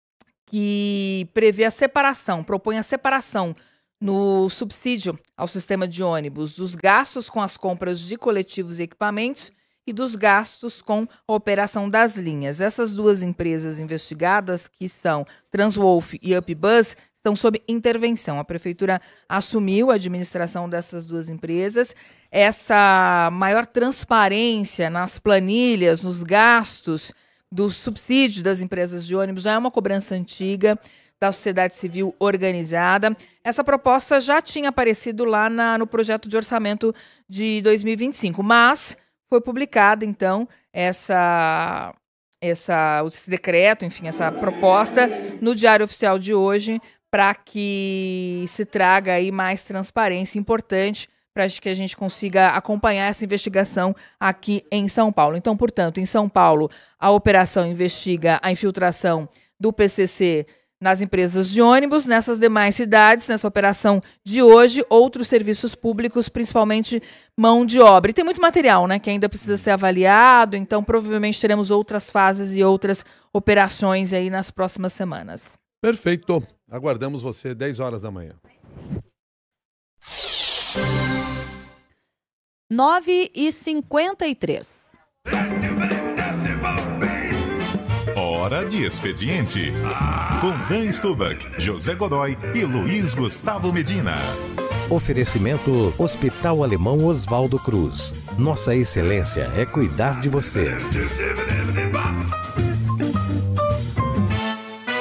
que prevê a separação, propõe a separação no subsídio ao sistema de ônibus dos gastos com as compras de coletivos e equipamentos e dos gastos com a operação das linhas. Essas duas empresas investigadas, que são Transwolf e UpBus, estão sob intervenção. A Prefeitura assumiu a administração dessas duas empresas. Essa maior transparência nas planilhas, nos gastos do subsídio das empresas de ônibus já é uma cobrança antiga da sociedade civil organizada. Essa proposta já tinha aparecido lá na, no projeto de orçamento de dois mil e vinte e cinco, mas foi publicada, então, essa, essa, esse decreto, enfim, essa proposta no Diário Oficial de hoje, para que se traga aí mais transparência importante para que a gente consiga acompanhar essa investigação aqui em São Paulo. Então, portanto, em São Paulo, a operação investiga a infiltração do P C C nas empresas de ônibus. Nessas demais cidades, nessa operação de hoje, outros serviços públicos, principalmente mão de obra. E tem muito material, né, que ainda precisa ser avaliado, então provavelmente teremos outras fases e outras operações aí nas próximas semanas. Perfeito. Aguardamos você dez horas da manhã. nove e cinquenta e três. Hora de expediente. Com Dan Stubach, José Godoy e Luiz Gustavo Medina. Oferecimento Hospital Alemão Oswaldo Cruz. Nossa excelência é cuidar de você.